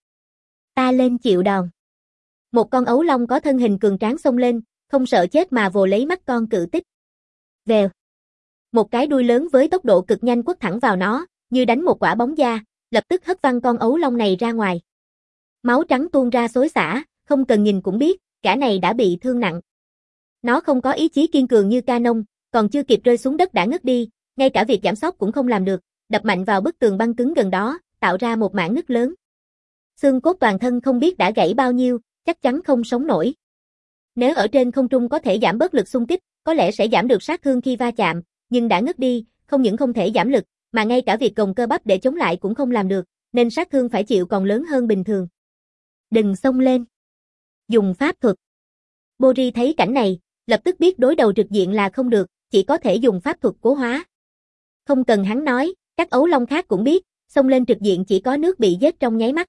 Ta lên chịu đòn. Một con ấu long có thân hình cường tráng xông lên, không sợ chết mà vồ lấy mắt con cự tích. Vèo. Một cái đuôi lớn với tốc độ cực nhanh quất thẳng vào nó, như đánh một quả bóng da, lập tức hất văng con ấu long này ra ngoài. Máu trắng tuôn ra xối xả, không cần nhìn cũng biết, gã này đã bị thương nặng. Nó không có ý chí kiên cường như Canon, còn chưa kịp rơi xuống đất đã ngất đi, ngay cả việc giảm sóc cũng không làm được, đập mạnh vào bức tường băng cứng gần đó, tạo ra một mảng nứt lớn. Xương cốt toàn thân không biết đã gãy bao nhiêu, chắc chắn không sống nổi. Nếu ở trên không trung có thể giảm bớt lực xung kích, có lẽ sẽ giảm được sát thương khi va chạm, nhưng đã ngất đi, không những không thể giảm lực, mà ngay cả việc gồng cơ bắp để chống lại cũng không làm được, nên sát thương phải chịu còn lớn hơn bình thường. Đừng xông lên. Dùng pháp thuật. Bori thấy cảnh này, lập tức biết đối đầu trực diện là không được, chỉ có thể dùng pháp thuật cố hóa. Không cần hắn nói, các ấu long khác cũng biết, xông lên trực diện chỉ có nước bị giết trong nháy mắt.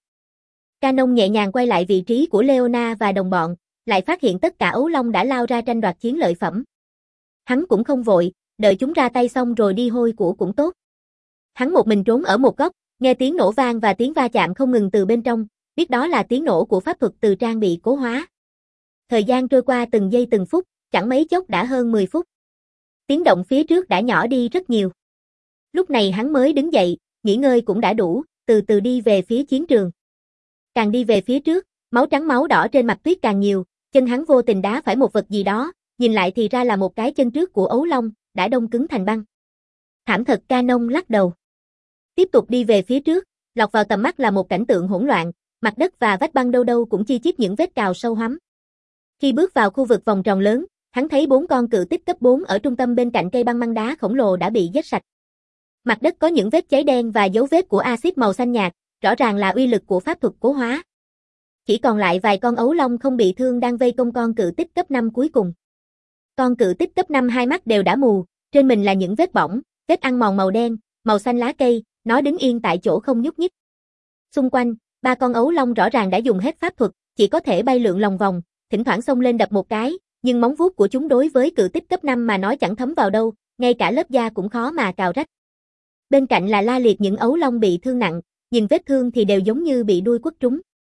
Canon nhẹ nhàng quay lại vị trí của Leona và đồng bọn, lại phát hiện tất cả ấu long đã lao ra tranh đoạt chiến lợi phẩm. Hắn cũng không vội, đợi chúng ra tay xong rồi đi hôi của cũng tốt. Hắn một mình trốn ở một góc, nghe tiếng nổ vang và tiếng va chạm không ngừng từ bên trong, biết đó là tiếng nổ của pháp thuật từ trang bị cố hóa. Thời gian trôi qua từng giây từng phút, chẳng mấy chốc đã hơn mười phút. Tiếng động phía trước đã nhỏ đi rất nhiều. Lúc này hắn mới đứng dậy, nghỉ ngơi cũng đã đủ, từ từ đi về phía chiến trường. Càng đi về phía trước, máu trắng máu đỏ trên mặt tuyết càng nhiều, chân hắn vô tình đá phải một vật gì đó, nhìn lại thì ra là một cái chân trước của ấu long, đã đông cứng thành băng. Thảm thật, Canon lắc đầu. Tiếp tục đi về phía trước, lọt vào tầm mắt là một cảnh tượng hỗn loạn, mặt đất và vách băng đâu đâu cũng chi chít những vết cào sâu hoắm. Khi bước vào khu vực vòng tròn lớn, hắn thấy bốn con cự tích cấp bốn ở trung tâm bên cạnh cây băng măng đá khổng lồ đã bị giết sạch. Mặt đất có những vết cháy đen và dấu vết của axit màu xanh nhạt, rõ ràng là uy lực của pháp thuật cố hóa. Chỉ còn lại vài con ấu long không bị thương đang vây công con cự tích cấp năm cuối cùng. Con cự tích cấp năm hai mắt đều đã mù, trên mình là những vết bỏng, vết ăn mòn màu đen, màu xanh lá cây, nó đứng yên tại chỗ không nhúc nhích. Xung quanh, ba con ấu long rõ ràng đã dùng hết pháp thuật, chỉ có thể bay lượn lòng vòng, thỉnh thoảng xông lên đập một cái, nhưng móng vuốt của chúng đối với cự tích cấp năm mà nói chẳng thấm vào đâu, ngay cả lớp da cũng khó mà cào rách. Bên cạnh là la liệt những ấu long bị thương nặng, nhìn vết thương thì đều giống như bị đuôi quất trúng.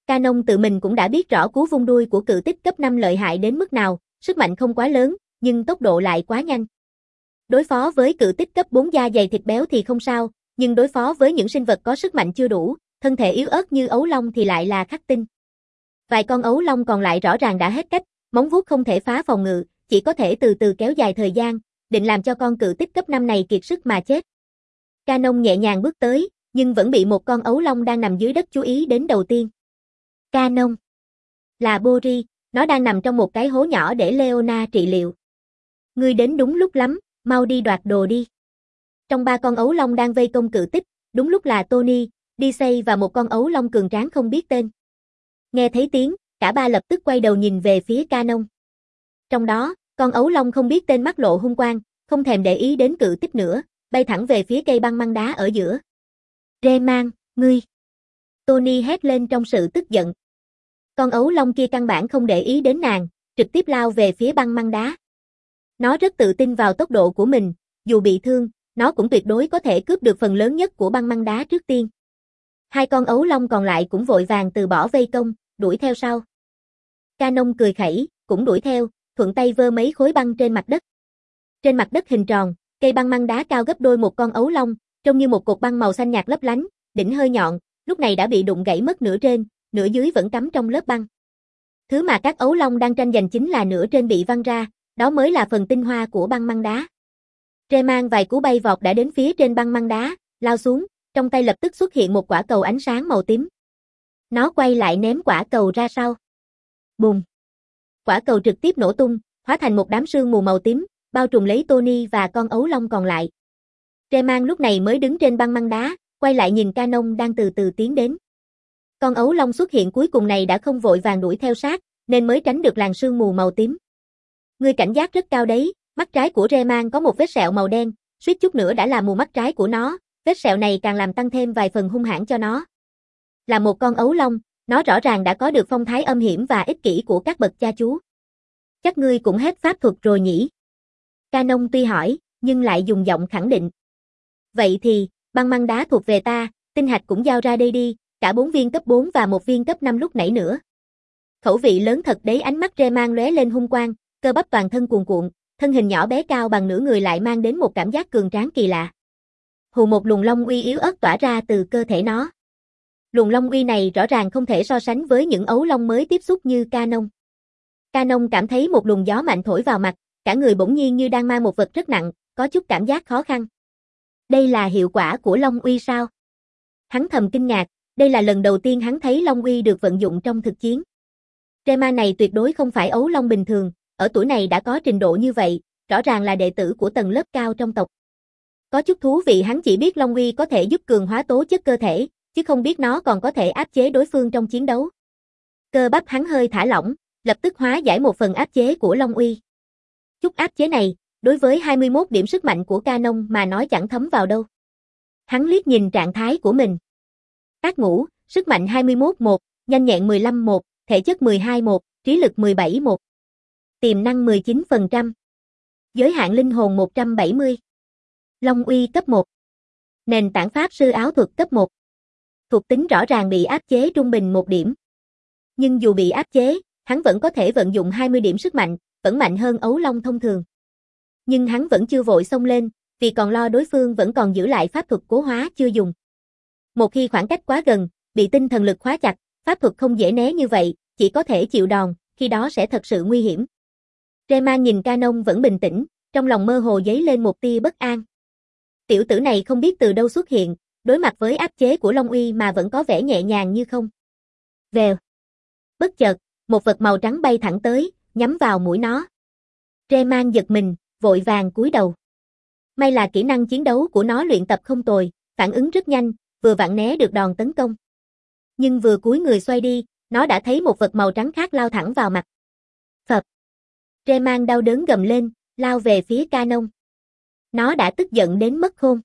Canon tự mình cũng đã biết rõ cú vung đuôi của cự tích cấp năm lợi hại đến mức nào, sức mạnh không quá lớn, nhưng tốc độ lại quá nhanh. Đối phó với cự tích cấp bốn da dày thịt béo thì không sao, nhưng đối phó với những sinh vật có sức mạnh chưa đủ, thân thể yếu ớt như ấu long thì lại là khắc tinh. Vài con ấu long còn lại rõ ràng đã hết cách, móng vuốt không thể phá phòng ngự, chỉ có thể từ từ kéo dài thời gian, định làm cho con cự tích cấp năm này kiệt sức mà chết. Canon nhẹ nhàng bước tới, nhưng vẫn bị một con ấu long đang nằm dưới đất chú ý đến đầu tiên. Canon. Là Bori, nó đang nằm trong một cái hố nhỏ để Leona trị liệu. Ngươi đến đúng lúc lắm, mau đi đoạt đồ đi. Trong ba con ấu long đang vây công cự tích, đúng lúc là Tony, Disay và một con ấu long cường tráng không biết tên. Nghe thấy tiếng, cả ba lập tức quay đầu nhìn về phía Canon. Trong đó, con ấu long không biết tên mắt lộ hung quang, không thèm để ý đến cự tích nữa, bay thẳng về phía cây băng măng đá ở giữa. Rayman, ngươi! Tony hét lên trong sự tức giận. Con ấu long kia căn bản không để ý đến nàng, trực tiếp lao về phía băng măng đá. Nó rất tự tin vào tốc độ của mình, dù bị thương, nó cũng tuyệt đối có thể cướp được phần lớn nhất của băng măng đá trước tiên. Hai con ấu long còn lại cũng vội vàng từ bỏ vây công, đuổi theo sau. Canon cười khẩy, cũng đuổi theo, thuận tay vơ mấy khối băng trên mặt đất. Trên mặt đất hình tròn, cây băng măng đá cao gấp đôi một con ấu long, trông như một cột băng màu xanh nhạt lấp lánh, đỉnh hơi nhọn, lúc này đã bị đụng gãy mất nửa trên, nửa dưới vẫn cắm trong lớp băng. Thứ mà các ấu long đang tranh giành chính là nửa trên bị văng ra, đó mới là phần tinh hoa của băng măng đá. Rayman vài cú bay vọt đã đến phía trên băng măng đá, lao xuống, trong tay lập tức xuất hiện một quả cầu ánh sáng màu tím. Nó quay lại ném quả cầu ra sau. Bùm! Quả cầu trực tiếp nổ tung, hóa thành một đám sương mù màu tím, bao trùm lấy Tony và con ấu long còn lại. Rayman lúc này mới đứng trên băng măng đá, quay lại nhìn Canon đang từ từ tiến đến. Con ấu long xuất hiện cuối cùng này đã không vội vàng đuổi theo sát, nên mới tránh được làn sương mù màu tím. Ngươi cảnh giác rất cao đấy, mắt trái của Rayman có một vết sẹo màu đen, suýt chút nữa đã làm mù mắt trái của nó, vết sẹo này càng làm tăng thêm vài phần hung hãn cho nó. Là một con ấu long, nó rõ ràng đã có được phong thái âm hiểm và ích kỷ của các bậc cha chú. Chắc ngươi cũng hết pháp thuật rồi nhỉ? Canon tuy hỏi, nhưng lại dùng giọng khẳng định. Vậy thì, băng măng đá thuộc về ta, tinh hạch cũng giao ra đây đi, cả bốn viên cấp bốn và một viên cấp năm lúc nãy nữa. Khẩu vị lớn thật đấy, ánh mắt Rayman lóe lên hung quang, cơ bắp toàn thân cuồn cuộn, thân hình nhỏ bé cao bằng nửa người lại mang đến một cảm giác cường tráng kỳ lạ. Hù, một luồng long uy yếu ớt tỏa ra từ cơ thể nó. Luồng long uy này rõ ràng không thể so sánh với những ấu long mới tiếp xúc như Canon. Canon cảm thấy một luồng gió mạnh thổi vào mặt, cả người bỗng nhiên như đang mang một vật rất nặng, có chút cảm giác khó khăn. Đây là hiệu quả của long uy sao? Hắn thầm kinh ngạc, đây là lần đầu tiên hắn thấy long uy được vận dụng trong thực chiến. Rayman này tuyệt đối không phải ấu long bình thường, ở tuổi này đã có trình độ như vậy, rõ ràng là đệ tử của tầng lớp cao trong tộc. Có chút thú vị, hắn chỉ biết long uy có thể giúp cường hóa tố chất cơ thể, chứ không biết nó còn có thể áp chế đối phương trong chiến đấu. Cơ bắp hắn hơi thả lỏng, lập tức hóa giải một phần áp chế của long uy. Chút áp chế này, đối với hai mươi mốt điểm sức mạnh của Canon mà nói chẳng thấm vào đâu. Hắn liếc nhìn trạng thái của mình. Ác ngũ, sức mạnh hai mươi mốt một, nhanh nhẹn mười lăm một, thể chất mười hai một, trí lực mười bảy một. Tiềm năng mười chín phần trăm. Giới hạn linh hồn một trăm bảy mươi. Long uy cấp một. Nền tảng pháp sư áo thuật cấp một. Thuộc tính rõ ràng bị áp chế trung bình một điểm. Nhưng dù bị áp chế, hắn vẫn có thể vận dụng hai mươi điểm sức mạnh, vẫn mạnh hơn ấu long thông thường. Nhưng hắn vẫn chưa vội xông lên, vì còn lo đối phương vẫn còn giữ lại pháp thuật cố hóa chưa dùng. Một khi khoảng cách quá gần, bị tinh thần lực khóa chặt, pháp thuật không dễ né như vậy, chỉ có thể chịu đòn, khi đó sẽ thật sự nguy hiểm. Rayman nhìn Canon vẫn bình tĩnh, trong lòng mơ hồ dấy lên một tia bất an. Tiểu tử này không biết từ đâu xuất hiện, đối mặt với áp chế của Long Uy mà vẫn có vẻ nhẹ nhàng như không. Vèo. Bất chợt, một vật màu trắng bay thẳng tới, nhắm vào mũi nó. Rayman giật mình, vội vàng cúi đầu. May là kỹ năng chiến đấu của nó luyện tập không tồi, phản ứng rất nhanh, vừa vặn né được đòn tấn công. Nhưng vừa cúi người xoay đi, nó đã thấy một vật màu trắng khác lao thẳng vào mặt. Phập. Rayman đau đớn gầm lên, lao về phía Canon. Nó đã tức giận đến mất khôn.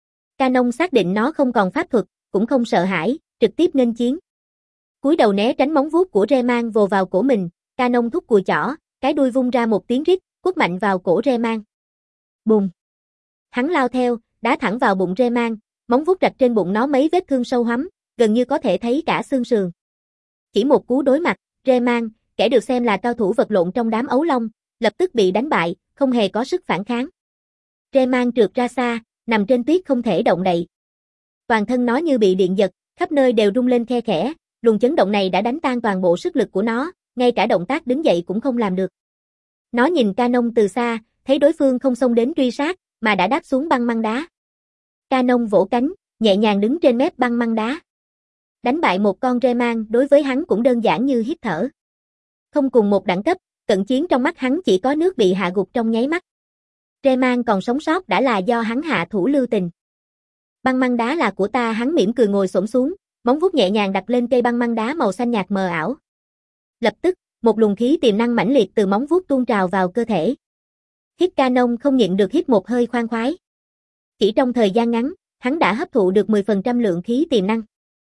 Canon xác định nó không còn pháp thuật, cũng không sợ hãi, trực tiếp nghênh chiến. Cúi đầu né tránh móng vuốt của Rayman vồ vào cổ mình, Canon thúc cùi chỏ, cái đuôi vung ra một tiếng rít, quất mạnh vào cổ Rayman. Bùm. Hắn lao theo, đá thẳng vào bụng Rayman, móng vuốt rạch trên bụng nó mấy vết thương sâu hoắm, gần như có thể thấy cả xương sườn. Chỉ một cú đối mặt, Rayman, kẻ được xem là cao thủ vật lộn trong đám ấu long, lập tức bị đánh bại, không hề có sức phản kháng. Rayman trượt ra xa, nằm trên tuyết không thể động đậy. Toàn thân nó như bị điện giật, khắp nơi đều rung lên khe khẽ, luồng chấn động này đã đánh tan toàn bộ sức lực của nó, ngay cả động tác đứng dậy cũng không làm được. Nó nhìn Canon từ xa, thấy đối phương không xông đến truy sát, mà đã đáp xuống băng măng đá. Canon vỗ cánh, nhẹ nhàng đứng trên mép băng măng đá. Đánh bại một con Rayman đối với hắn cũng đơn giản như hít thở. Không cùng một đẳng cấp, cận chiến trong mắt hắn chỉ có nước bị hạ gục trong nháy mắt. Rayman còn sống sót đã là do hắn hạ thủ lưu tình. Băng măng đá là của ta, hắn mỉm cười ngồi xổm xuống, móng vuốt nhẹ nhàng đặt lên cây băng măng đá màu xanh nhạt mờ ảo. Lập tức, một luồng khí tiềm năng mãnh liệt từ móng vuốt tuôn trào vào cơ thể. Hít Canon không nhịn được hít một hơi khoan khoái. Chỉ trong thời gian ngắn, hắn đã hấp thụ được mười phần trăm lượng khí tiềm năng.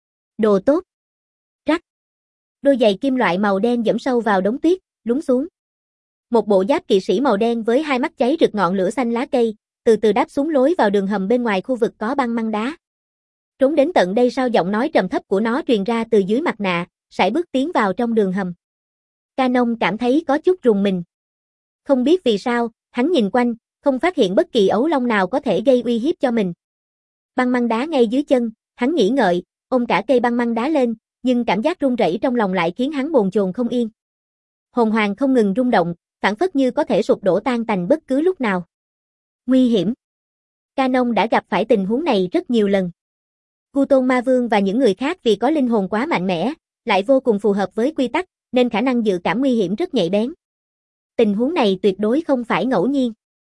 Đồ tốt. Rắc. Đôi giày kim loại màu đen dẫm sâu vào đống tuyết, lún xuống. Một bộ giáp kỵ sĩ màu đen với hai mắt cháy rực ngọn lửa xanh lá cây, từ từ đáp xuống lối vào đường hầm bên ngoài khu vực có băng măng đá. Trốn đến tận đây sao? Giọng nói trầm thấp của nó truyền ra từ dưới mặt nạ, sải bước tiến vào trong đường hầm. Canon cảm thấy có chút rùng mình. Không biết vì sao, hắn nhìn quanh, không phát hiện bất kỳ ấu long nào có thể gây uy hiếp cho mình. Băng măng đá ngay dưới chân, hắn nghĩ ngợi, ôm cả cây băng măng đá lên, nhưng cảm giác run rẩy trong lòng lại khiến hắn bồn chồn không yên. Hồn hoàng không ngừng rung động, phảng phất như có thể sụp đổ tan tành bất cứ lúc nào. Nguy hiểm. Canon đã gặp phải tình huống này rất nhiều lần. Cu Tôn Ma Vương và những người khác vì có linh hồn quá mạnh mẽ, lại vô cùng phù hợp với quy tắc, nên khả năng dự cảm nguy hiểm rất nhạy bén. Tình huống này tuyệt đối không phải ngẫu nhiên.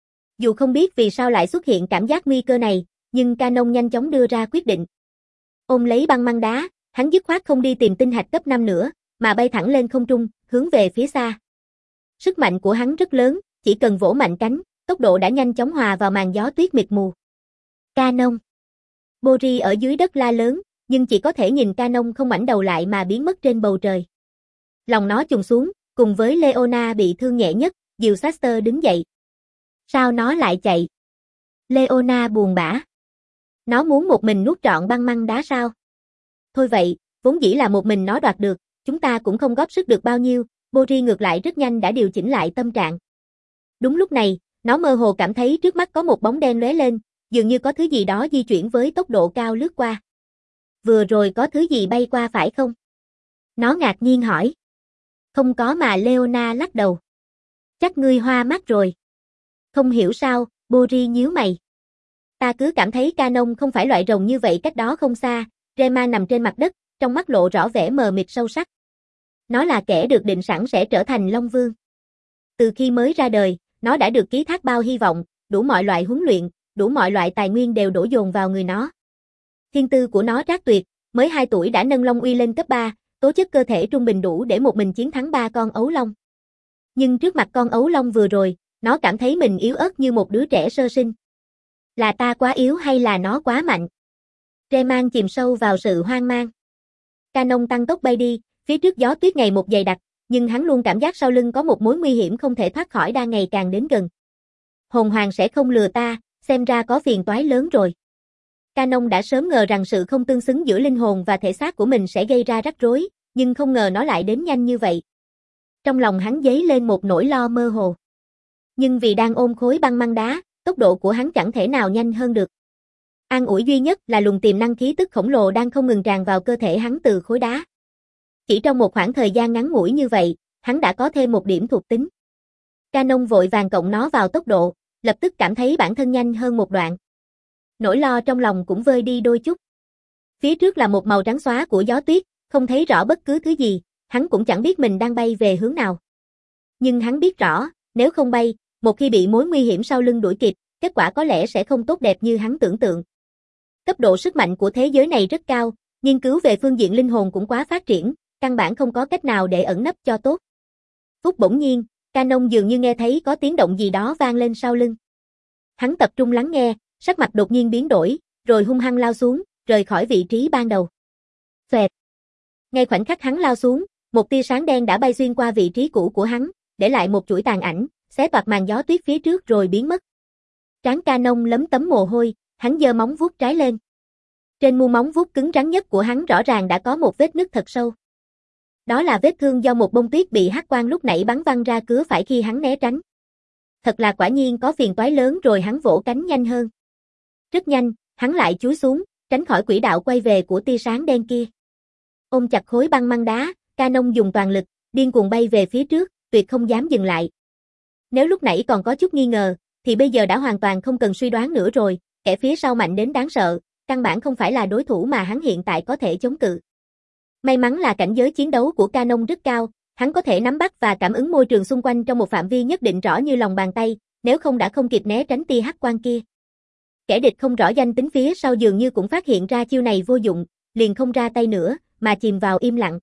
Dù không biết vì sao lại xuất hiện cảm giác nguy cơ này, nhưng Canon nhanh chóng đưa ra quyết định. Ôm lấy băng măng đá, hắn dứt khoát không đi tìm tinh hạch cấp năm nữa, mà bay thẳng lên không trung, hướng về phía xa. Sức mạnh của hắn rất lớn, chỉ cần vỗ mạnh cánh, tốc độ đã nhanh chóng hòa vào màn gió tuyết mịt mù. Canon. Bori ở dưới đất la lớn, nhưng chỉ có thể nhìn Canon không ngoảnh đầu lại mà biến mất trên bầu trời. Lòng nó chùng xuống, cùng với Leona bị thương nhẹ nhất, dìu Saster đứng dậy. Sao nó lại chạy? Leona buồn bã. Nó muốn một mình nuốt trọn băng măng đá sao? Thôi vậy, vốn dĩ là một mình nó đoạt được, chúng ta cũng không góp sức được bao nhiêu, Bori ngược lại rất nhanh đã điều chỉnh lại tâm trạng. Đúng lúc này, nó mơ hồ cảm thấy trước mắt có một bóng đen lóe lên, dường như có thứ gì đó di chuyển với tốc độ cao lướt qua. Vừa rồi có thứ gì bay qua phải không? Nó ngạc nhiên hỏi. Không có mà, Leona lắc đầu. Chắc ngươi hoa mắt rồi. Không hiểu sao, Bori nhíu mày. Ta cứ cảm thấy Canon không phải loại rồng như vậy. Cách đó không xa, Rayman nằm trên mặt đất, trong mắt lộ rõ vẻ mờ mịt sâu sắc. Nó là kẻ được định sẵn sẽ trở thành Long Vương. Từ khi mới ra đời, nó đã được ký thác bao hy vọng, đủ mọi loại huấn luyện, đủ mọi loại tài nguyên đều đổ dồn vào người nó. Thiên tư của nó trác tuyệt, mới hai tuổi đã nâng Long Uy lên cấp ba, tố chất cơ thể trung bình đủ để một mình chiến thắng ba con ấu long. Nhưng trước mặt con ấu long vừa rồi, nó cảm thấy mình yếu ớt như một đứa trẻ sơ sinh. Là ta quá yếu hay là nó quá mạnh? Rayman chìm sâu vào sự hoang mang. Canon tăng tốc bay đi, phía trước gió tuyết ngày một dày đặc, nhưng hắn luôn cảm giác sau lưng có một mối nguy hiểm không thể thoát khỏi đang ngày càng đến gần. Hồn hoàng sẽ không lừa ta, xem ra có phiền toái lớn rồi. Canon đã sớm ngờ rằng sự không tương xứng giữa linh hồn và thể xác của mình sẽ gây ra rắc rối, nhưng không ngờ nó lại đến nhanh như vậy. Trong lòng hắn dấy lên một nỗi lo mơ hồ. Nhưng vì đang ôm khối băng măng đá, tốc độ của hắn chẳng thể nào nhanh hơn được. An ủi duy nhất là luồng tiềm năng khí tức khổng lồ đang không ngừng tràn vào cơ thể hắn từ khối đá. Chỉ trong một khoảng thời gian ngắn ngủi như vậy, hắn đã có thêm một điểm thuộc tính. Canon vội vàng cộng nó vào tốc độ, lập tức cảm thấy bản thân nhanh hơn một đoạn. Nỗi lo trong lòng cũng vơi đi đôi chút. Phía trước là một màu trắng xóa của gió tuyết, không thấy rõ bất cứ thứ gì, hắn cũng chẳng biết mình đang bay về hướng nào. Nhưng hắn biết rõ, nếu không bay, một khi bị mối nguy hiểm sau lưng đuổi kịp, kết quả có lẽ sẽ không tốt đẹp như hắn tưởng tượng. Cấp độ sức mạnh của thế giới này rất cao, nghiên cứu về phương diện linh hồn cũng quá phát triển, căn bản không có cách nào để ẩn nấp cho tốt. Phút bỗng nhiên, Canon dường như nghe thấy có tiếng động gì đó vang lên sau lưng. Hắn tập trung lắng nghe, sắc mặt đột nhiên biến đổi, rồi hung hăng lao xuống, rời khỏi vị trí ban đầu. Xoẹt. Ngay khoảnh khắc hắn lao xuống, một tia sáng đen đã bay xuyên qua vị trí cũ của hắn, để lại một chuỗi tàn ảnh, xé toạc màn gió tuyết phía trước rồi biến mất. Trán Canon lấm tấm mồ hôi, hắn giơ móng vuốt trái lên. Trên mu móng vuốt cứng rắn nhất của hắn rõ ràng đã có một vết nứt thật sâu. Đó là vết thương do một bông tuyết bị hắc quang lúc nãy bắn văng ra cứa phải khi hắn né tránh. Thật là quả nhiên có phiền toái lớn rồi. Hắn vỗ cánh nhanh hơn. Rất nhanh, hắn lại chúi xuống, tránh khỏi quỹ đạo quay về của tia sáng đen kia. Ôm chặt khối băng măng đá, Canon dùng toàn lực, điên cuồng bay về phía trước, tuyệt không dám dừng lại. Nếu lúc nãy còn có chút nghi ngờ, thì bây giờ đã hoàn toàn không cần suy đoán nữa rồi, kẻ phía sau mạnh đến đáng sợ, căn bản không phải là đối thủ mà hắn hiện tại có thể chống cự. May mắn là cảnh giới chiến đấu của Canon rất cao, hắn có thể nắm bắt và cảm ứng môi trường xung quanh trong một phạm vi nhất định rõ như lòng bàn tay, nếu không đã không kịp né tránh tia hắc quang kia. Kẻ địch không rõ danh tính phía sau dường như cũng phát hiện ra chiêu này vô dụng, liền không ra tay nữa, mà chìm vào im lặng.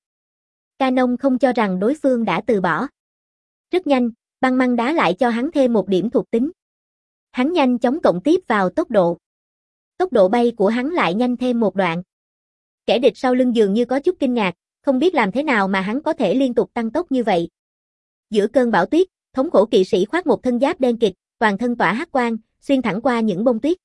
Canon không cho rằng đối phương đã từ bỏ. Rất nhanh, băng măng đá lại cho hắn thêm một điểm thuộc tính. Hắn nhanh chóng cộng tiếp vào tốc độ. Tốc độ bay của hắn lại nhanh thêm một đoạn. Kẻ địch sau lưng dường như có chút kinh ngạc, không biết làm thế nào mà hắn có thể liên tục tăng tốc như vậy. Giữa cơn bão tuyết, thống khổ kỵ sĩ khoác một thân giáp đen kịt, toàn thân tỏa hắc quang, xuyên thẳng qua những bông tuyết.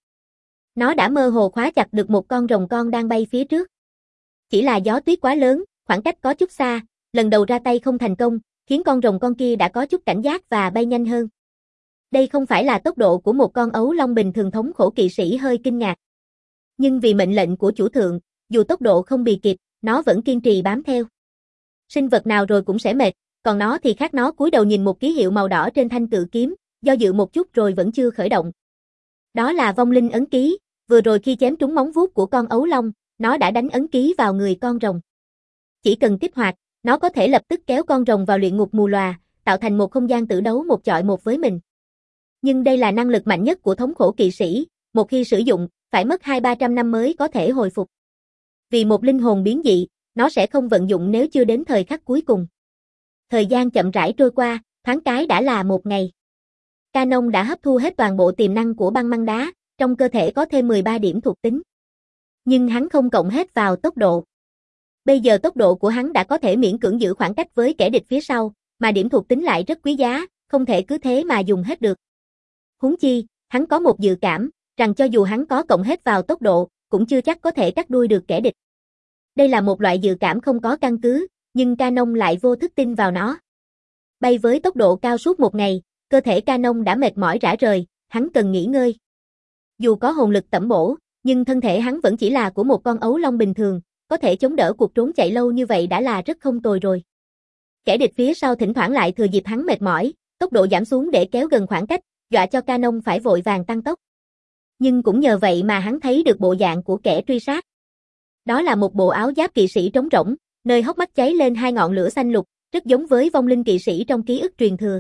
Nó đã mơ hồ khóa chặt được một con rồng con đang bay phía trước. Chỉ là gió tuyết quá lớn, khoảng cách có chút xa, lần đầu ra tay không thành công, khiến con rồng con kia đã có chút cảnh giác và bay nhanh hơn. Đây không phải là tốc độ của một con ấu long bình thường. Thống khổ kỵ sĩ hơi kinh ngạc. Nhưng vì mệnh lệnh của chủ thượng, dù tốc độ không bì kịp, nó vẫn kiên trì bám theo. Sinh vật nào rồi cũng sẽ mệt, còn nó thì khác. Nó cúi đầu nhìn một ký hiệu màu đỏ trên thanh cự kiếm, do dự một chút rồi vẫn chưa khởi động. Đó là vong linh ấn ký, vừa rồi khi chém trúng móng vuốt của con ấu long, nó đã đánh ấn ký vào người con rồng. Chỉ cần kích hoạt, nó có thể lập tức kéo con rồng vào luyện ngục mù lòa, tạo thành một không gian tử đấu một chọi một với mình. Nhưng đây là năng lực mạnh nhất của thống khổ kỵ sĩ, một khi sử dụng, phải mất hai ba trăm năm mới có thể hồi phục. Vì một linh hồn biến dị, nó sẽ không vận dụng nếu chưa đến thời khắc cuối cùng. Thời gian chậm rãi trôi qua, thoáng cái đã là một ngày. Canon đã hấp thu hết toàn bộ tiềm năng của băng măng đá, trong cơ thể có thêm mười ba điểm thuộc tính. Nhưng hắn không cộng hết vào tốc độ. Bây giờ tốc độ của hắn đã có thể miễn cưỡng giữ khoảng cách với kẻ địch phía sau, mà điểm thuộc tính lại rất quý giá, không thể cứ thế mà dùng hết được. Huống chi, hắn có một dự cảm, rằng cho dù hắn có cộng hết vào tốc độ, cũng chưa chắc có thể cắt đuôi được kẻ địch. Đây là một loại dự cảm không có căn cứ, nhưng Canon lại vô thức tin vào nó. Bay với tốc độ cao suốt một ngày, cơ thể Canon đã mệt mỏi rã rời, hắn cần nghỉ ngơi. Dù có hồn lực tẩm bổ, nhưng thân thể hắn vẫn chỉ là của một con ấu long bình thường, có thể chống đỡ cuộc trốn chạy lâu như vậy đã là rất không tồi rồi. Kẻ địch phía sau thỉnh thoảng lại thừa dịp hắn mệt mỏi, tốc độ giảm xuống để kéo gần khoảng cách, dọa cho Canon phải vội vàng tăng tốc. Nhưng cũng nhờ vậy mà hắn thấy được bộ dạng của kẻ truy sát. Đó là một bộ áo giáp kỵ sĩ trống rỗng, nơi hốc mắt cháy lên hai ngọn lửa xanh lục, rất giống với vong linh kỵ sĩ trong ký ức truyền thừa.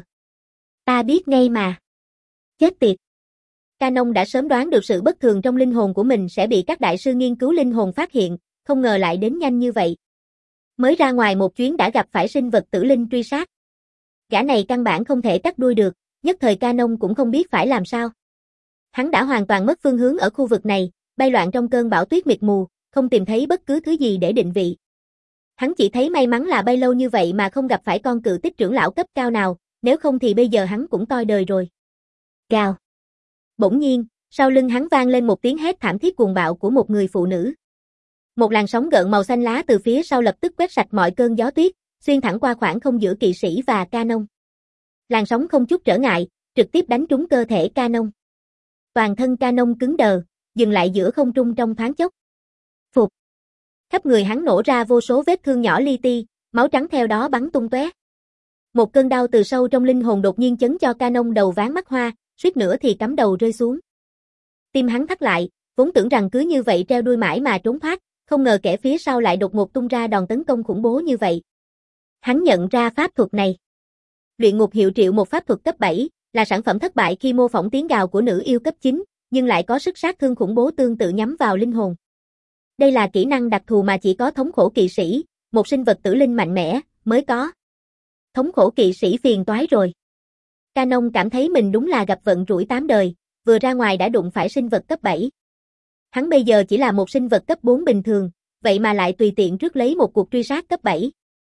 Ta biết ngay mà. Chết tiệt. Canon đã sớm đoán được sự bất thường trong linh hồn của mình sẽ bị các đại sư nghiên cứu linh hồn phát hiện, không ngờ lại đến nhanh như vậy. Mới ra ngoài một chuyến đã gặp phải sinh vật tử linh truy sát. Gã này căn bản không thể cắt đuôi được, nhất thời Canon cũng không biết phải làm sao. Hắn đã hoàn toàn mất phương hướng ở khu vực này, bay loạn trong cơn bão tuyết mịt mù, không tìm thấy bất cứ thứ gì để định vị. Hắn chỉ thấy may mắn là bay lâu như vậy mà không gặp phải con cự tích trưởng lão cấp cao nào, nếu không thì bây giờ hắn cũng toi đời rồi. Gào. Bỗng nhiên, sau lưng hắn vang lên một tiếng hét thảm thiết cuồng bạo của một người phụ nữ. Một làn sóng gợn màu xanh lá từ phía sau lập tức quét sạch mọi cơn gió tuyết, xuyên thẳng qua khoảng không giữa kỵ sĩ và Canon. Làn sóng không chút trở ngại, trực tiếp đánh trúng cơ thể Canon. Toàn thân Canon cứng đờ, dừng lại giữa không trung trong thoáng chốc. Phục. Khắp người hắn nổ ra vô số vết thương nhỏ li ti, máu trắng theo đó bắn tung tóe. Một cơn đau từ sâu trong linh hồn đột nhiên chấn cho Canon đầu váng mắt hoa, suýt nữa thì cắm đầu rơi xuống. Tim hắn thắt lại, vốn tưởng rằng cứ như vậy treo đuôi mãi mà trốn thoát, không ngờ kẻ phía sau lại đột ngột tung ra đòn tấn công khủng bố như vậy. Hắn nhận ra pháp thuật này. Luyện ngục hiệu triệu một pháp thuật cấp bảy, là sản phẩm thất bại khi mô phỏng tiếng gào của nữ yêu cấp chín, nhưng lại có sức sát thương khủng bố tương tự nhắm vào linh hồn. Đây là kỹ năng đặc thù mà chỉ có thống khổ kỵ sĩ, một sinh vật tử linh mạnh mẽ, mới có. Thống khổ kỵ sĩ phiền toái rồi. Canon cảm thấy mình đúng là gặp vận rủi tám đời, vừa ra ngoài đã đụng phải sinh vật cấp bảy. Hắn bây giờ chỉ là một sinh vật cấp bốn bình thường, vậy mà lại tùy tiện rước lấy một cuộc truy sát cấp bảy.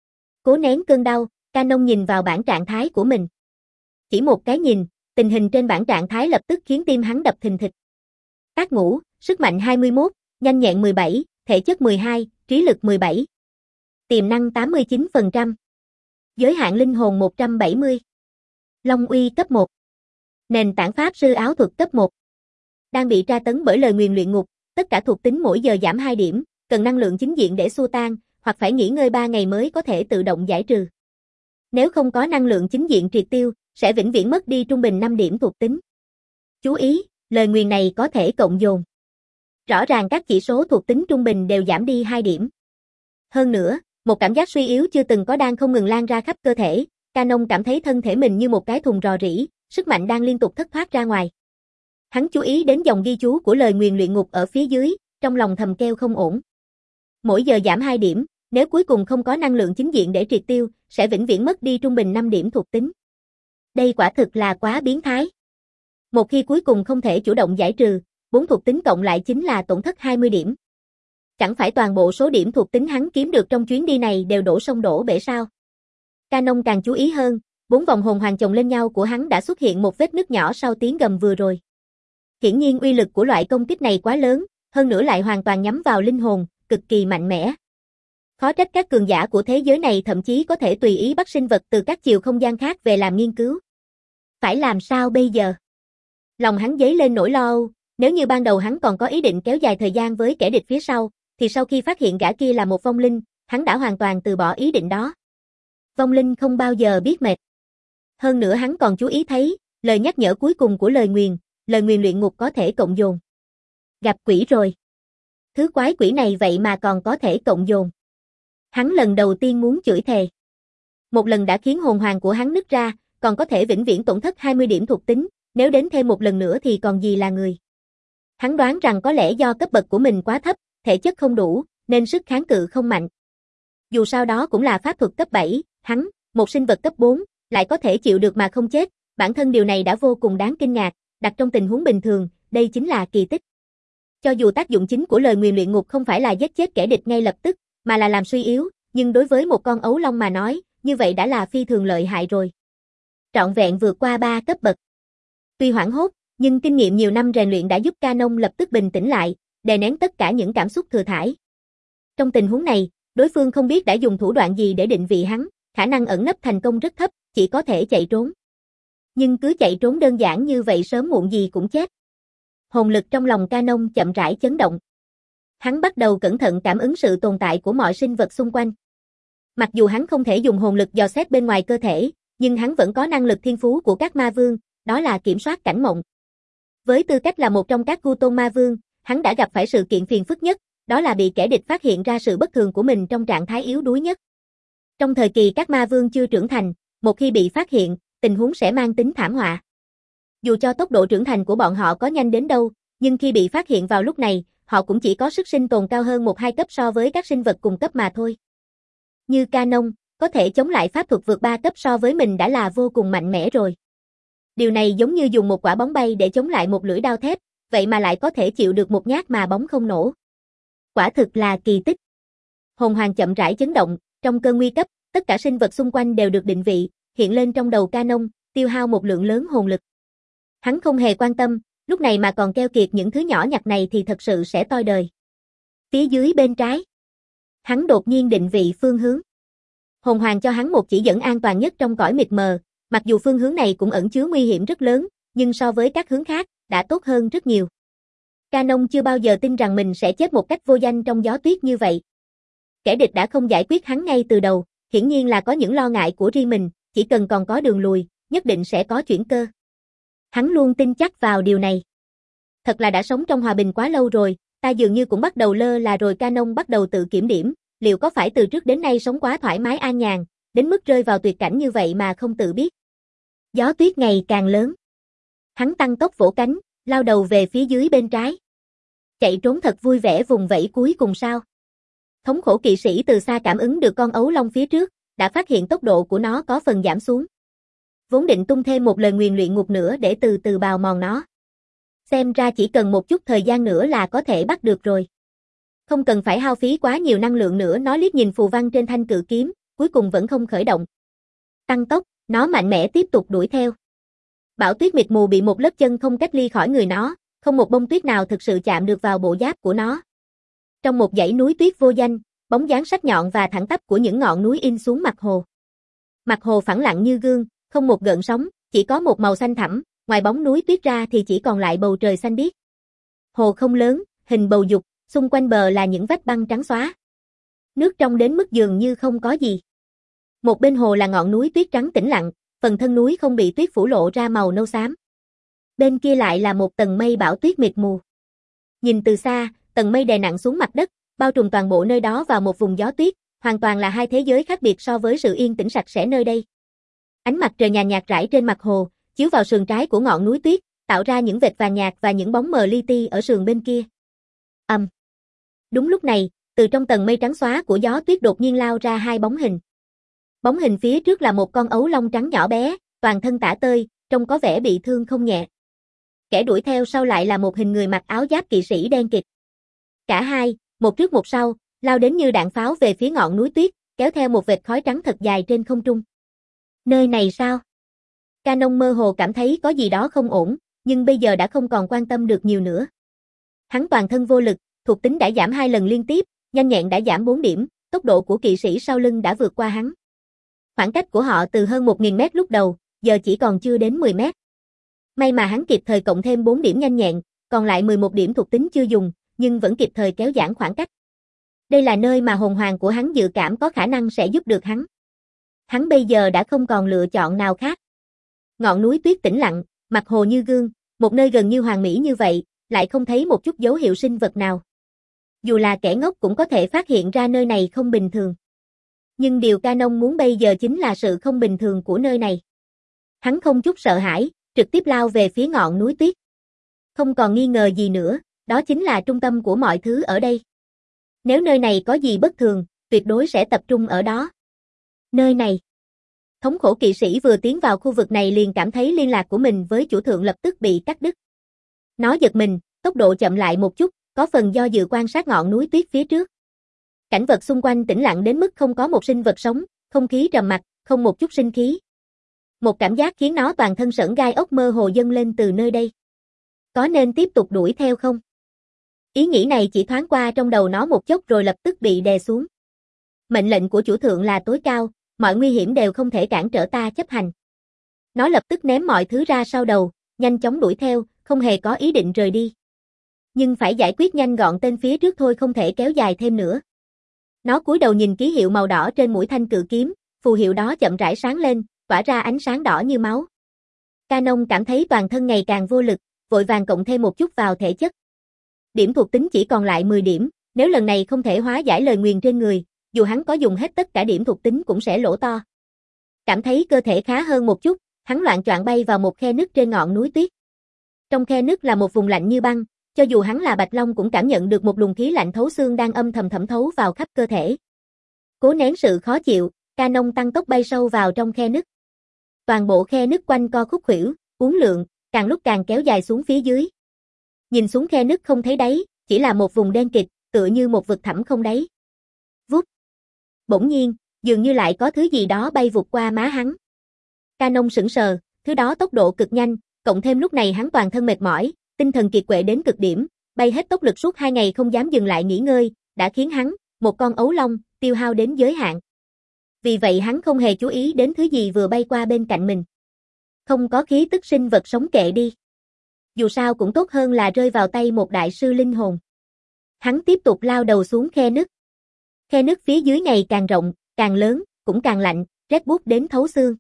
Cố nén cơn đau, Canon nhìn vào bảng trạng thái của mình. Chỉ một cái nhìn, tình hình trên bảng trạng thái lập tức khiến tim hắn đập thình thịch. Ác ngũ, sức mạnh hai mươi mốt, nhanh nhẹn mười bảy, thể chất mười hai, trí lực mười bảy. Tiềm năng tám mươi chín phần trăm. Giới hạn linh hồn một trăm bảy mươi. Long uy cấp một. Nền tảng pháp sư áo thuật cấp một. Đang bị tra tấn bởi lời nguyền luyện ngục, tất cả thuộc tính mỗi giờ giảm hai điểm, cần năng lượng chính diện để xua tan, hoặc phải nghỉ ngơi ba ngày mới có thể tự động giải trừ. Nếu không có năng lượng chính diện triệt tiêu, sẽ vĩnh viễn mất đi trung bình năm điểm thuộc tính. Chú ý, lời nguyền này có thể cộng dồn. Rõ ràng các chỉ số thuộc tính trung bình đều giảm đi hai điểm. Hơn nữa, một cảm giác suy yếu chưa từng có đang không ngừng lan ra khắp cơ thể, Canon cảm thấy thân thể mình như một cái thùng rò rỉ, sức mạnh đang liên tục thất thoát ra ngoài. Hắn chú ý đến dòng ghi chú của lời nguyền luyện ngục ở phía dưới, trong lòng thầm kêu không ổn. Mỗi giờ giảm hai điểm, nếu cuối cùng không có năng lượng chính diện để triệt tiêu, sẽ vĩnh viễn mất đi trung bình năm điểm thuộc tính. Đây quả thực là quá biến thái. Một khi cuối cùng không thể chủ động giải trừ, bốn thuộc tính cộng lại chính là tổn thất hai mươi điểm. Chẳng phải toàn bộ số điểm thuộc tính hắn kiếm được trong chuyến đi này đều đổ sông đổ bể sao? Canon càng chú ý hơn, bốn vòng hồn hoàng chồng lên nhau của hắn đã xuất hiện một vết nứt nhỏ sau tiếng gầm vừa rồi. Hiển nhiên uy lực của loại công kích này quá lớn, hơn nữa lại hoàn toàn nhắm vào linh hồn, cực kỳ mạnh mẽ. Khó trách các cường giả của thế giới này thậm chí có thể tùy ý bắt sinh vật từ các chiều không gian khác về làm nghiên cứu. Phải làm sao bây giờ? Lòng hắn dấy lên nỗi lo âu, nếu như ban đầu hắn còn có ý định kéo dài thời gian với kẻ địch phía sau, thì sau khi phát hiện gã kia là một vong linh, hắn đã hoàn toàn từ bỏ ý định đó. Vong linh không bao giờ biết mệt. Hơn nữa hắn còn chú ý thấy, lời nhắc nhở cuối cùng của lời nguyền, lời nguyền luyện ngục có thể cộng dồn. Gặp quỷ rồi. Thứ quái quỷ này vậy mà còn có thể cộng dồn. Hắn lần đầu tiên muốn chửi thề. Một lần đã khiến hồn hoàng của hắn nứt ra, còn có thể vĩnh viễn tổn thất hai mươi điểm thuộc tính, nếu đến thêm một lần nữa thì còn gì là người. Hắn đoán rằng có lẽ do cấp bậc của mình quá thấp, thể chất không đủ, nên sức kháng cự không mạnh. Dù sao đó cũng là pháp thuật cấp bảy, hắn, một sinh vật cấp bốn, lại có thể chịu được mà không chết, bản thân điều này đã vô cùng đáng kinh ngạc, đặt trong tình huống bình thường, đây chính là kỳ tích. Cho dù tác dụng chính của lời nguyền luyện ngục không phải là giết chết kẻ địch ngay lập tức, mà là làm suy yếu, nhưng đối với một con ấu long mà nói, như vậy đã là phi thường lợi hại rồi. Trọn vẹn vượt qua ba cấp bậc. Tuy hoảng hốt, nhưng kinh nghiệm nhiều năm rèn luyện đã giúp Canon lập tức bình tĩnh lại, đè nén tất cả những cảm xúc thừa thãi. Trong tình huống này, đối phương không biết đã dùng thủ đoạn gì để định vị hắn, khả năng ẩn nấp thành công rất thấp, chỉ có thể chạy trốn. Nhưng cứ chạy trốn đơn giản như vậy sớm muộn gì cũng chết. Hồn lực trong lòng Canon chậm rãi chấn động. Hắn bắt đầu cẩn thận cảm ứng sự tồn tại của mọi sinh vật xung quanh. Mặc dù hắn không thể dùng hồn lực dò xét bên ngoài cơ thể, nhưng hắn vẫn có năng lực thiên phú của các ma vương, đó là kiểm soát cảnh mộng. Với tư cách là một trong các Gu Tôn ma vương, hắn đã gặp phải sự kiện phiền phức nhất, đó là bị kẻ địch phát hiện ra sự bất thường của mình trong trạng thái yếu đuối nhất. Trong thời kỳ các ma vương chưa trưởng thành, một khi bị phát hiện, tình huống sẽ mang tính thảm họa. Dù cho tốc độ trưởng thành của bọn họ có nhanh đến đâu, nhưng khi bị phát hiện vào lúc này, họ cũng chỉ có sức sinh tồn cao hơn một hai cấp so với các sinh vật cùng cấp mà thôi. Như Canon, có thể chống lại pháp thuật vượt ba cấp so với mình đã là vô cùng mạnh mẽ rồi. Điều này giống như dùng một quả bóng bay để chống lại một lưỡi đao thép, vậy mà lại có thể chịu được một nhát mà bóng không nổ. Quả thực là kỳ tích. Hồn hoàng chậm rãi chấn động, trong cơn nguy cấp, tất cả sinh vật xung quanh đều được định vị, hiện lên trong đầu Canon, tiêu hao một lượng lớn hồn lực. Hắn không hề quan tâm, lúc này mà còn keo kiệt những thứ nhỏ nhặt này thì thật sự sẽ toi đời. Phía dưới bên trái. Hắn đột nhiên định vị phương hướng. Hồn hoàng cho hắn một chỉ dẫn an toàn nhất trong cõi mịt mờ, mặc dù phương hướng này cũng ẩn chứa nguy hiểm rất lớn, nhưng so với các hướng khác, đã tốt hơn rất nhiều. Canon chưa bao giờ tin rằng mình sẽ chết một cách vô danh trong gió tuyết như vậy. Kẻ địch đã không giải quyết hắn ngay từ đầu, hiển nhiên là có những lo ngại của riêng mình, chỉ cần còn có đường lùi, nhất định sẽ có chuyển cơ. Hắn luôn tin chắc vào điều này. Thật là đã sống trong hòa bình quá lâu rồi, ta dường như cũng bắt đầu lơ là rồi. Canon bắt đầu tự kiểm điểm, liệu có phải từ trước đến nay sống quá thoải mái an nhàn, đến mức rơi vào tuyệt cảnh như vậy mà không tự biết. Gió tuyết ngày càng lớn. Hắn tăng tốc vỗ cánh, lao đầu về phía dưới bên trái. Chạy trốn thật vui vẻ vùng vẫy cuối cùng sao? Thống khổ kỵ sĩ từ xa cảm ứng được con ấu long phía trước, đã phát hiện tốc độ của nó có phần giảm xuống. Vốn định tung thêm một lời nguyền luyện ngục nữa để từ từ bào mòn nó. Xem ra chỉ cần một chút thời gian nữa là có thể bắt được rồi. Không cần phải hao phí quá nhiều năng lượng nữa. Nó liếc nhìn phù văn trên thanh cự kiếm, cuối cùng vẫn không khởi động. Tăng tốc, nó mạnh mẽ tiếp tục đuổi theo. Bão tuyết mịt mù bị một lớp chân không cách ly khỏi người nó, không một bông tuyết nào thực sự chạm được vào bộ giáp của nó. Trong một dãy núi tuyết vô danh, bóng Bóng dáng sắc nhọn và thẳng tắp của những ngọn núi in xuống mặt hồ. Mặt hồ phẳng lặng như gương, không một gợn sóng, chỉ có một màu xanh thẳm, ngoài bóng núi tuyết ra thì chỉ còn lại bầu trời xanh biếc. Hồ không lớn, hình bầu dục, xung quanh bờ là những vách băng trắng xóa. Nước trong đến mức dường như không có gì. Một bên hồ là ngọn núi tuyết trắng tĩnh lặng, phần thân núi không bị tuyết phủ lộ ra màu nâu xám. Bên kia lại là một tầng mây bão tuyết mịt mù. Nhìn từ xa, tầng mây đè nặng xuống mặt đất, bao trùm toàn bộ nơi đó vào một vùng gió tuyết, hoàn toàn là hai thế giới khác biệt so với sự yên tĩnh sạch sẽ nơi đây. Ánh mặt trời nhàn nhạt rải trên mặt hồ, chiếu vào sườn trái của ngọn núi tuyết, tạo ra những vệt vàng nhạt và những bóng mờ li ti ở sườn bên kia. Ầm. Um. Đúng lúc này, từ trong tầng mây trắng xóa của gió tuyết đột nhiên lao ra hai bóng hình. Bóng hình phía trước là một con ấu long trắng nhỏ bé, toàn thân tả tơi, trông có vẻ bị thương không nhẹ. Kẻ đuổi theo sau lại là một hình người mặc áo giáp kỵ sĩ đen kịt. Cả hai, một trước một sau, lao đến như đạn pháo về phía ngọn núi tuyết, kéo theo một vệt khói trắng thật dài trên không trung. Nơi này sao? Canon mơ hồ cảm thấy có gì đó không ổn, nhưng bây giờ đã không còn quan tâm được nhiều nữa. Hắn toàn thân vô lực, thuộc tính đã giảm hai lần liên tiếp, nhanh nhẹn đã giảm bốn điểm, tốc độ của kỵ sĩ sau lưng đã vượt qua hắn. Khoảng cách của họ từ hơn một nghìn mét lúc đầu, giờ chỉ còn chưa đến mười mét. May mà hắn kịp thời cộng thêm bốn điểm nhanh nhẹn, còn lại mười một điểm thuộc tính chưa dùng, nhưng vẫn kịp thời kéo giãn khoảng cách. Đây là nơi mà hồn hoàng của hắn dự cảm có khả năng sẽ giúp được hắn. Hắn bây giờ đã không còn lựa chọn nào khác. Ngọn núi tuyết tĩnh lặng, mặt hồ như gương, một nơi gần như hoàn mỹ như vậy, lại không thấy một chút dấu hiệu sinh vật nào. Dù là kẻ ngốc cũng có thể phát hiện ra nơi này không bình thường. Nhưng điều Canon muốn bây giờ chính là sự không bình thường của nơi này. Hắn không chút sợ hãi, trực tiếp lao về phía ngọn núi tuyết. Không còn nghi ngờ gì nữa, đó chính là trung tâm của mọi thứ ở đây. Nếu nơi này có gì bất thường, tuyệt đối sẽ tập trung ở đó. Nơi này. Thống khổ kỵ sĩ vừa tiến vào khu vực này liền cảm thấy liên lạc của mình với chủ thượng lập tức bị cắt đứt. Nó giật mình, tốc độ chậm lại một chút, có phần do dự quan sát ngọn núi tuyết phía trước. Cảnh vật xung quanh tĩnh lặng đến mức không có một sinh vật sống, không khí trầm mặc, không một chút sinh khí. Một cảm giác khiến nó toàn thân sởn gai ốc mơ hồ dâng lên từ nơi đây. Có nên tiếp tục đuổi theo không? Ý nghĩ này chỉ thoáng qua trong đầu nó một chốc rồi lập tức bị đè xuống. Mệnh lệnh của chủ thượng là tối cao, mọi nguy hiểm đều không thể cản trở ta chấp hành. Nó lập tức ném mọi thứ ra sau đầu, nhanh chóng đuổi theo, không hề có ý định rời đi. Nhưng phải giải quyết nhanh gọn tên phía trước thôi, không thể kéo dài thêm nữa. Nó cúi đầu nhìn ký hiệu màu đỏ trên mũi thanh cự kiếm, phù hiệu đó chậm rãi sáng lên, tỏa ra ánh sáng đỏ như máu. Canon cảm thấy toàn thân ngày càng vô lực, vội vàng cộng thêm một chút vào thể chất. Điểm thuộc tính chỉ còn lại mười điểm, nếu lần này không thể hóa giải lời nguyền trên người, dù hắn có dùng hết tất cả điểm thuộc tính cũng sẽ lỗ to. Cảm thấy cơ thể khá hơn một chút, hắn loạng choạng bay vào một khe nứt trên ngọn núi tuyết. Trong khe nứt là một vùng lạnh như băng, cho dù hắn là Bạch Long cũng cảm nhận được một luồng khí lạnh thấu xương đang âm thầm thẩm thấu vào khắp cơ thể. Cố nén sự khó chịu, Canon tăng tốc bay sâu vào trong khe nứt. Toàn bộ khe nứt quanh co khúc khuỷu, uốn lượn, càng lúc càng kéo dài xuống phía dưới. Nhìn xuống khe nứt không thấy đáy, chỉ là một vùng đen kịt, tựa như một vực thẳm không đáy. Vút. Bỗng nhiên, dường như lại có thứ gì đó bay vụt qua má hắn. Canon sững sờ, thứ đó tốc độ cực nhanh, cộng thêm lúc này hắn toàn thân mệt mỏi, tinh thần kiệt quệ đến cực điểm, bay hết tốc lực suốt hai ngày không dám dừng lại nghỉ ngơi, đã khiến hắn, một con ấu long, tiêu hao đến giới hạn. Vì vậy hắn không hề chú ý đến thứ gì vừa bay qua bên cạnh mình. Không có khí tức sinh vật sống kệ đi. Dù sao cũng tốt hơn là rơi vào tay một đại sư linh hồn. Hắn tiếp tục lao đầu xuống khe nứt. Khe nứt phía dưới ngày càng rộng, càng lớn, cũng càng lạnh, rét buốt đến thấu xương.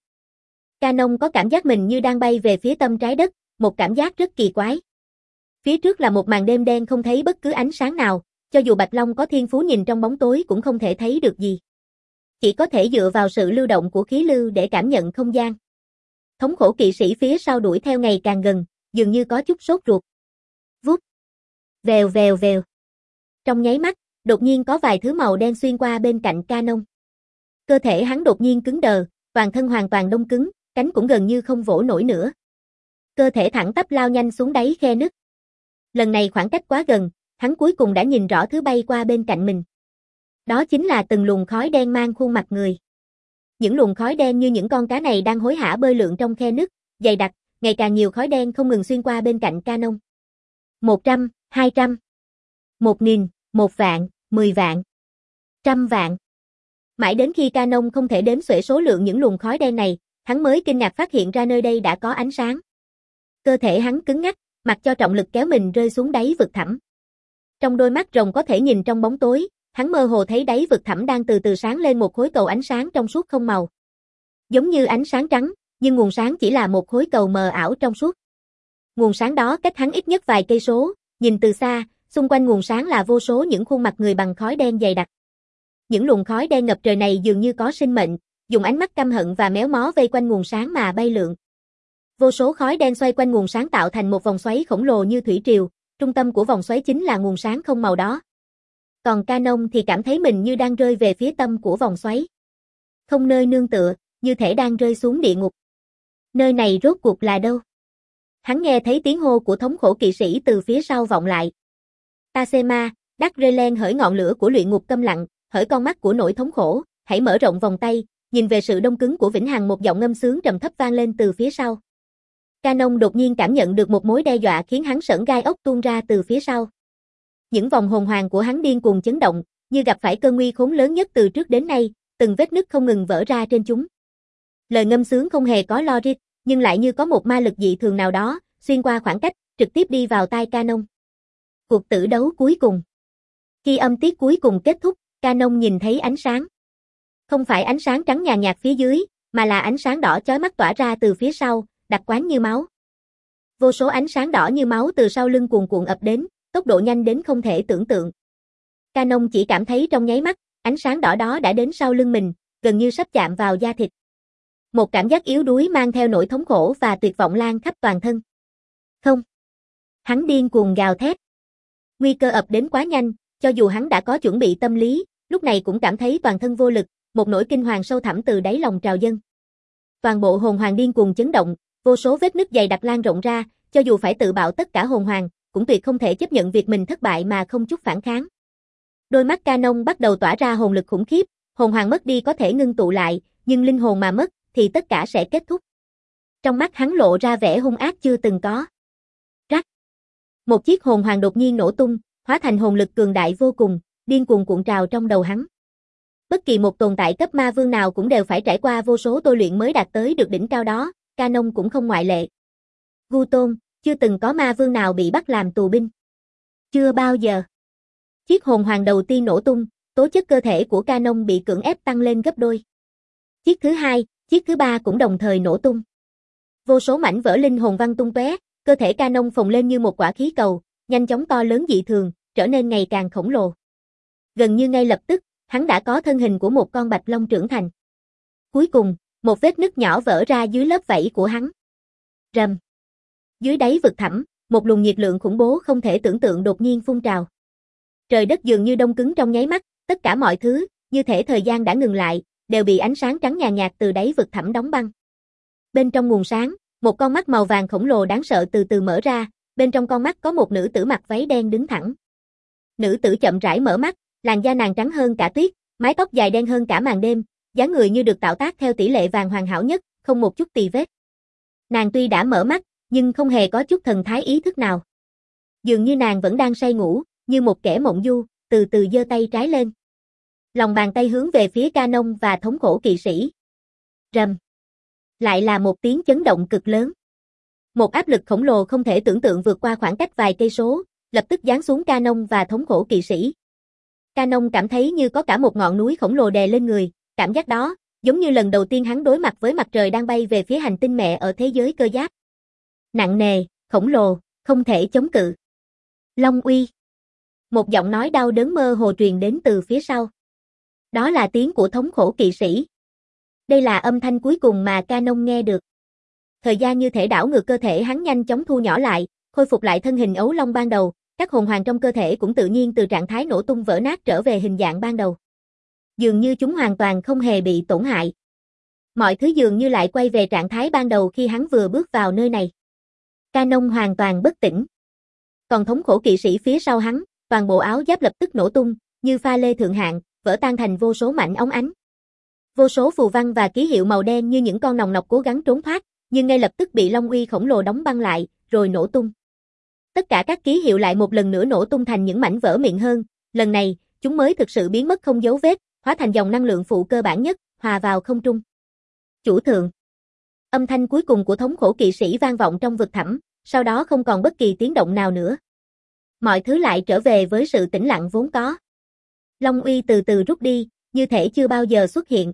Canon có cảm giác mình như đang bay về phía tâm trái đất, một cảm giác rất kỳ quái. Phía trước là một màn đêm đen không thấy bất cứ ánh sáng nào, cho dù Bạch Long có thiên phú nhìn trong bóng tối cũng không thể thấy được gì. Chỉ có thể dựa vào sự lưu động của khí lưu để cảm nhận không gian. Thống khổ kỵ sĩ phía sau đuổi theo ngày càng gần, dường như có chút sốt ruột. Vút. Vèo vèo vèo. Trong nháy mắt, đột nhiên có vài thứ màu đen xuyên qua bên cạnh Canon. Cơ thể hắn đột nhiên cứng đờ, toàn thân hoàn toàn đông cứng, cánh cũng gần như không vỗ nổi nữa. Cơ thể thẳng tắp lao nhanh xuống đáy khe nứt. Lần này khoảng cách quá gần, hắn cuối cùng đã nhìn rõ thứ bay qua bên cạnh mình. Đó chính là từng luồng khói đen mang khuôn mặt người. Những luồng khói đen như những con cá này đang hối hả bơi lượn trong khe nứt, dày đặc, ngày càng nhiều khói đen không ngừng xuyên qua bên cạnh Canon. Một trăm, hai trăm, một nghìn, một vạn, mười vạn. Trăm vạn. Mãi đến khi Canon không thể đếm xuể số lượng những luồng khói đen này, hắn mới kinh ngạc phát hiện ra nơi đây đã có ánh sáng. Cơ thể hắn cứng ngắc, mặc cho trọng lực kéo mình rơi xuống đáy vực thẳm. Trong đôi mắt rồng có thể nhìn trong bóng tối, hắn mơ hồ thấy đáy vực thẳm đang từ từ sáng lên một khối cầu ánh sáng trong suốt không màu. Giống như ánh sáng trắng, nhưng nguồn sáng chỉ là một khối cầu mờ ảo trong suốt. Nguồn sáng đó cách hắn ít nhất vài cây số, nhìn từ xa, xung quanh nguồn sáng là vô số những khuôn mặt người bằng khói đen dày đặc. Những luồng khói đen ngập trời này dường như có sinh mệnh, dùng ánh mắt căm hận và méo mó vây quanh nguồn sáng mà bay lượn. Vô số khói đen xoay quanh nguồn sáng tạo thành một vòng xoáy khổng lồ như thủy triều, trung tâm của vòng xoáy chính là nguồn sáng không màu đó. Còn Canon thì cảm thấy mình như đang rơi về phía tâm của vòng xoáy. Không nơi nương tựa, như thể đang rơi xuống địa ngục. Nơi này rốt cuộc là đâu? Hắn nghe thấy tiếng hô của thống khổ kỵ sĩ từ phía sau vọng lại. Tasema, Đắc Rê Len hởi ngọn lửa của luyện ngục câm lặng, hởi con mắt của nỗi thống khổ, hãy mở rộng vòng tay, nhìn về sự đông cứng của vĩnh hằng, một giọng ngâm sướng trầm thấp vang lên từ phía sau. Canon đột nhiên cảm nhận được một mối đe dọa khiến hắn sởn gai ốc tuôn ra từ phía sau. Những vòng hồn hoàng của hắn điên cuồng chấn động, như gặp phải cơn nguy khốn lớn nhất từ trước đến nay, từng vết nứt không ngừng vỡ ra trên chúng. Lời ngâm sướng không hề có logic, nhưng lại như có một ma lực dị thường nào đó, xuyên qua khoảng cách, trực tiếp đi vào tai Canon. Cuộc tử đấu cuối cùng. Khi âm tiết cuối cùng kết thúc, Canon nhìn thấy ánh sáng. Không phải ánh sáng trắng nhàn nhạt phía dưới, mà là ánh sáng đỏ chói mắt tỏa ra từ phía sau, đặc quánh như máu. Vô số ánh sáng đỏ như máu từ sau lưng cuồn cuộn ập đến, tốc độ nhanh đến không thể tưởng tượng. Canon chỉ cảm thấy trong nháy mắt, ánh sáng đỏ đó đã đến sau lưng mình, gần như sắp chạm vào da thịt. Một cảm giác yếu đuối mang theo nỗi thống khổ và tuyệt vọng lan khắp toàn thân. Không. Hắn điên cuồng gào thét. Nguy cơ ập đến quá nhanh, cho dù hắn đã có chuẩn bị tâm lý, lúc này cũng cảm thấy toàn thân vô lực, một nỗi kinh hoàng sâu thẳm từ đáy lòng trào dâng. Toàn bộ hồn hoàng điên cuồng chấn động, vô số vết nứt dày đặc lan rộng ra, cho dù phải tự bạo tất cả hồn hoàng, cũng tuyệt không thể chấp nhận việc mình thất bại mà không chút phản kháng. Đôi mắt Canon bắt đầu tỏa ra hồn lực khủng khiếp, hồn hoàng mất đi có thể ngưng tụ lại, nhưng linh hồn mà mất, thì tất cả sẽ kết thúc. Trong mắt hắn lộ ra vẻ hung ác chưa từng có. Rắc. Một chiếc hồn hoàng đột nhiên nổ tung, hóa thành hồn lực cường đại vô cùng, điên cuồng cuộn trào trong đầu hắn. Bất kỳ một tồn tại cấp ma vương nào cũng đều phải trải qua vô số tôi luyện mới đạt tới được đỉnh cao đó, Canon cũng không ngoại lệ. Gu Tôn, chưa từng có ma vương nào bị bắt làm tù binh. Chưa bao giờ. Chiếc hồn hoàng đầu tiên nổ tung, tố chất cơ thể của Canon bị cưỡng ép tăng lên gấp đôi. Chiếc thứ hai, chiếc thứ ba cũng đồng thời nổ tung. Vô số mảnh vỡ linh hồn văng tung tóe, cơ thể Canon phồng lên như một quả khí cầu, nhanh chóng to lớn dị thường, trở nên ngày càng khổng lồ. Gần như ngay lập tức, hắn đã có thân hình của một con bạch long trưởng thành. Cuối cùng, một vết nứt nhỏ vỡ ra dưới lớp vảy của hắn. Rầm. Dưới đáy vực thẳm, một luồng nhiệt lượng khủng bố không thể tưởng tượng đột nhiên phun trào. Trời đất dường như đông cứng trong nháy mắt, tất cả mọi thứ, như thể thời gian đã ngừng lại, đều bị ánh sáng trắng nhàn nhạt từ đáy vực thẳm đóng băng. Bên trong nguồn sáng, một con mắt màu vàng khổng lồ đáng sợ từ từ mở ra, bên trong con mắt có một nữ tử mặc váy đen đứng thẳng. Nữ tử chậm rãi mở mắt, làn da nàng trắng hơn cả tuyết, mái tóc dài đen hơn cả màn đêm, dáng người như được tạo tác theo tỷ lệ vàng hoàn hảo nhất, không một chút tì vết. Nàng tuy đã mở mắt, nhưng không hề có chút thần thái ý thức nào. Dường như nàng vẫn đang say ngủ, như một kẻ mộng du, từ từ giơ tay trái lên. Lòng bàn tay hướng về phía Canon và thống khổ kỵ sĩ. Rầm. Lại là một tiếng chấn động cực lớn. Một áp lực khổng lồ không thể tưởng tượng vượt qua khoảng cách vài cây số, lập tức giáng xuống Canon và thống khổ kỵ sĩ. Canon cảm thấy như có cả một ngọn núi khổng lồ đè lên người, cảm giác đó, giống như lần đầu tiên hắn đối mặt với mặt trời đang bay về phía hành tinh mẹ ở thế giới cơ giáp. Nặng nề, khổng lồ, không thể chống cự. Long uy. Một giọng nói đau đớn mơ hồ truyền đến từ phía sau. Đó là tiếng của thống khổ kỵ sĩ. Đây là âm thanh cuối cùng mà Canon nghe được. Thời gian như thể đảo ngược cơ thể hắn nhanh chóng thu nhỏ lại, khôi phục lại thân hình ấu long ban đầu, các hồn hoàng trong cơ thể cũng tự nhiên từ trạng thái nổ tung vỡ nát trở về hình dạng ban đầu. Dường như chúng hoàn toàn không hề bị tổn hại. Mọi thứ dường như lại quay về trạng thái ban đầu khi hắn vừa bước vào nơi này. Canon hoàn toàn bất tỉnh. Còn thống khổ kỵ sĩ phía sau hắn, toàn bộ áo giáp lập tức nổ tung, như pha lê thượng hạng, vỡ tan thành vô số mảnh óng ánh. Vô số phù văn và ký hiệu màu đen như những con nòng nọc cố gắng trốn thoát, nhưng ngay lập tức bị Long uy khổng lồ đóng băng lại, rồi nổ tung. Tất cả các ký hiệu lại một lần nữa nổ tung thành những mảnh vỡ mịn hơn, lần này, chúng mới thực sự biến mất không dấu vết, hóa thành dòng năng lượng phụ cơ bản nhất, hòa vào không trung. Chủ thượng. Âm thanh cuối cùng của thống khổ kỵ sĩ vang vọng trong vực thẳm, sau đó không còn bất kỳ tiếng động nào nữa. Mọi thứ lại trở về với sự tĩnh lặng vốn có. Long uy từ từ rút đi, như thể chưa bao giờ xuất hiện.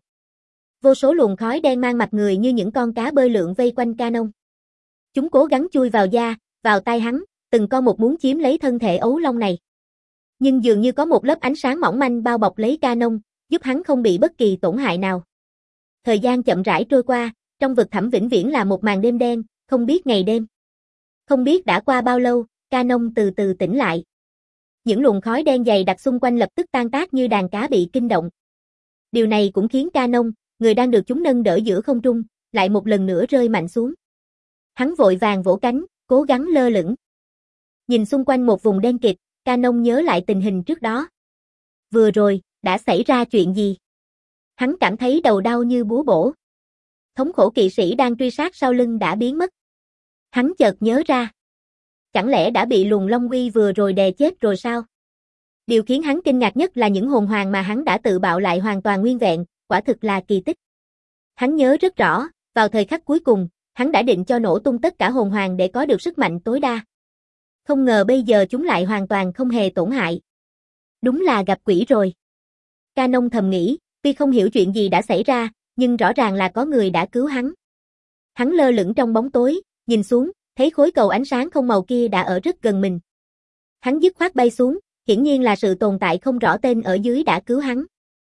Vô số luồng khói đen mang mặt người như những con cá bơi lượn vây quanh Canon. Chúng cố gắng chui vào da, vào tai hắn, từng con một muốn chiếm lấy thân thể ấu long này. Nhưng dường như có một lớp ánh sáng mỏng manh bao bọc lấy Canon, giúp hắn không bị bất kỳ tổn hại nào. Thời gian chậm rãi trôi qua, trong vực thẳm vĩnh viễn là một màn đêm đen, không biết ngày đêm. Không biết đã qua bao lâu, Canon từ từ tỉnh lại. Những luồng khói đen dày đặc xung quanh lập tức tan tác như đàn cá bị kinh động. Điều này cũng khiến Canon, người đang được chúng nâng đỡ giữa không trung, lại một lần nữa rơi mạnh xuống. Hắn vội vàng vỗ cánh, cố gắng lơ lửng. Nhìn xung quanh một vùng đen kịt, Canon nhớ lại tình hình trước đó. Vừa rồi, đã xảy ra chuyện gì? Hắn cảm thấy đầu đau như búa bổ. Thống khổ kỵ sĩ đang truy sát sau lưng đã biến mất. Hắn chợt nhớ ra. Chẳng lẽ đã bị luồng long uy vừa rồi đè chết rồi sao? Điều khiến hắn kinh ngạc nhất là những hồn hoàng mà hắn đã tự bạo lại hoàn toàn nguyên vẹn, quả thực là kỳ tích. Hắn nhớ rất rõ, vào thời khắc cuối cùng, hắn đã định cho nổ tung tất cả hồn hoàng để có được sức mạnh tối đa. Không ngờ bây giờ chúng lại hoàn toàn không hề tổn hại. Đúng là gặp quỷ rồi. Canon thầm nghĩ, tuy không hiểu chuyện gì đã xảy ra, nhưng rõ ràng là có người đã cứu hắn. Hắn lơ lửng trong bóng tối, nhìn xuống, thấy khối cầu ánh sáng không màu kia đã ở rất gần mình. Hắn dứt khoát bay xuống, hiển nhiên là sự tồn tại không rõ tên ở dưới đã cứu hắn.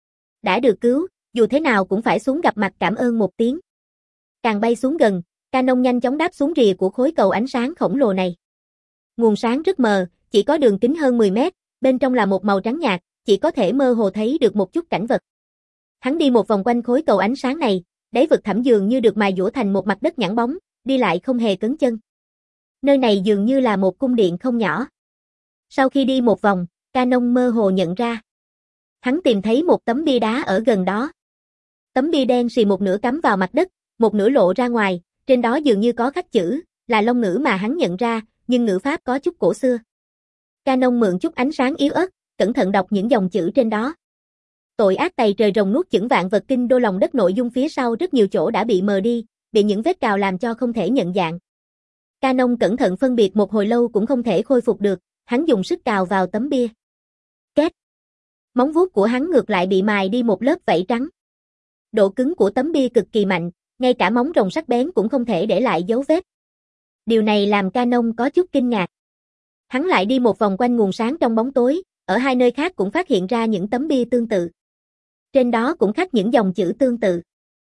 Đã được cứu, dù thế nào cũng phải xuống gặp mặt cảm ơn một tiếng. Càng bay xuống gần, Canon nhanh chóng đáp xuống rìa của khối cầu ánh sáng khổng lồ này. Nguồn sáng rất mờ, chỉ có đường kính hơn mười mét, bên trong là một màu trắng nhạt, chỉ có thể mơ hồ thấy được một chút cảnh vật. Hắn đi một vòng quanh khối cầu ánh sáng này, đáy vực thẳm dường như được mài dũa thành một mặt đất nhẵn bóng, đi lại không hề cấn chân. Nơi này dường như là một cung điện không nhỏ. Sau khi đi một vòng, Canon mơ hồ nhận ra. Hắn tìm thấy một tấm bia đá ở gần đó. Tấm bia đen xì một nửa cắm vào mặt đất, một nửa lộ ra ngoài, trên đó dường như có khắc chữ, là Long ngữ mà hắn nhận ra, nhưng ngữ pháp có chút cổ xưa. Canon mượn chút ánh sáng yếu ớt, cẩn thận đọc những dòng chữ trên đó. Tội ác tày trời rồng nuốt chửng vạn vật kinh đô lòng đất, nội dung phía sau rất nhiều chỗ đã bị mờ đi, bị những vết cào làm cho không thể nhận dạng. Canon cẩn thận phân biệt một hồi lâu cũng không thể khôi phục được, hắn dùng sức cào vào tấm bia. Két. Móng vuốt của hắn ngược lại bị mài đi một lớp vảy trắng. Độ cứng của tấm bia cực kỳ mạnh, ngay cả móng rồng sắc bén cũng không thể để lại dấu vết. Điều này làm Canon có chút kinh ngạc. Hắn lại đi một vòng quanh nguồn sáng trong bóng tối, ở hai nơi khác cũng phát hiện ra những tấm bia tương tự. Trên đó cũng khắc những dòng chữ tương tự.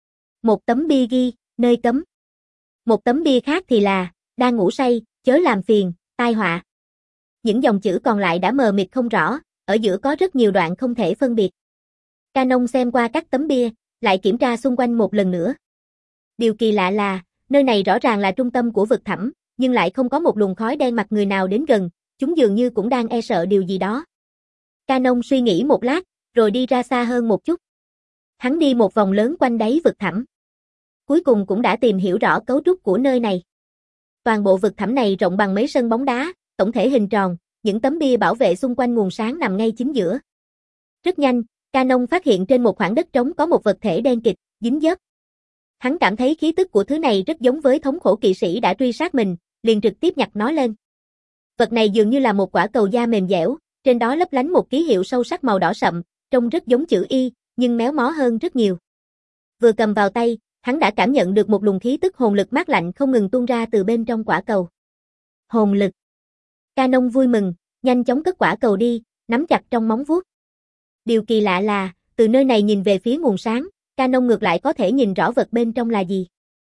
Một tấm bia ghi, nơi cấm. Một tấm bia khác thì là, đang ngủ say, chớ làm phiền, tai họa. Những dòng chữ còn lại đã mờ mịt không rõ, ở giữa có rất nhiều đoạn không thể phân biệt. Canon xem qua các tấm bia, lại kiểm tra xung quanh một lần nữa. Điều kỳ lạ là, nơi này rõ ràng là trung tâm của vực thẳm, nhưng lại không có một luồng khói đen mặt người nào đến gần, chúng dường như cũng đang e sợ điều gì đó. Canon suy nghĩ một lát, rồi đi ra xa hơn một chút. Hắn đi một vòng lớn quanh đáy vực thẳm. Cuối cùng cũng đã tìm hiểu rõ cấu trúc của nơi này. Toàn bộ vực thẳm này rộng bằng mấy sân bóng đá, tổng thể hình tròn, những tấm bia bảo vệ xung quanh nguồn sáng nằm ngay chính giữa. Rất nhanh, Canon phát hiện trên một khoảng đất trống có một vật thể đen kịt, dính dớp. Hắn cảm thấy khí tức của thứ này rất giống với thống khổ kỵ sĩ đã truy sát mình, liền trực tiếp nhặt nó lên. Vật này dường như là một quả cầu da mềm dẻo, trên đó lấp lánh một ký hiệu sâu sắc màu đỏ sậm, trông rất giống chữ Y, nhưng méo mó hơn rất nhiều. Vừa cầm vào tay, hắn đã cảm nhận được một luồng khí tức hồn lực mát lạnh không ngừng tuôn ra từ bên trong quả cầu. Hồn lực. Canon vui mừng, nhanh chóng cất quả cầu đi, nắm chặt trong móng vuốt. Điều kỳ lạ là, từ nơi này nhìn về phía nguồn sáng, Canon ngược lại có thể nhìn rõ vật bên trong là gì.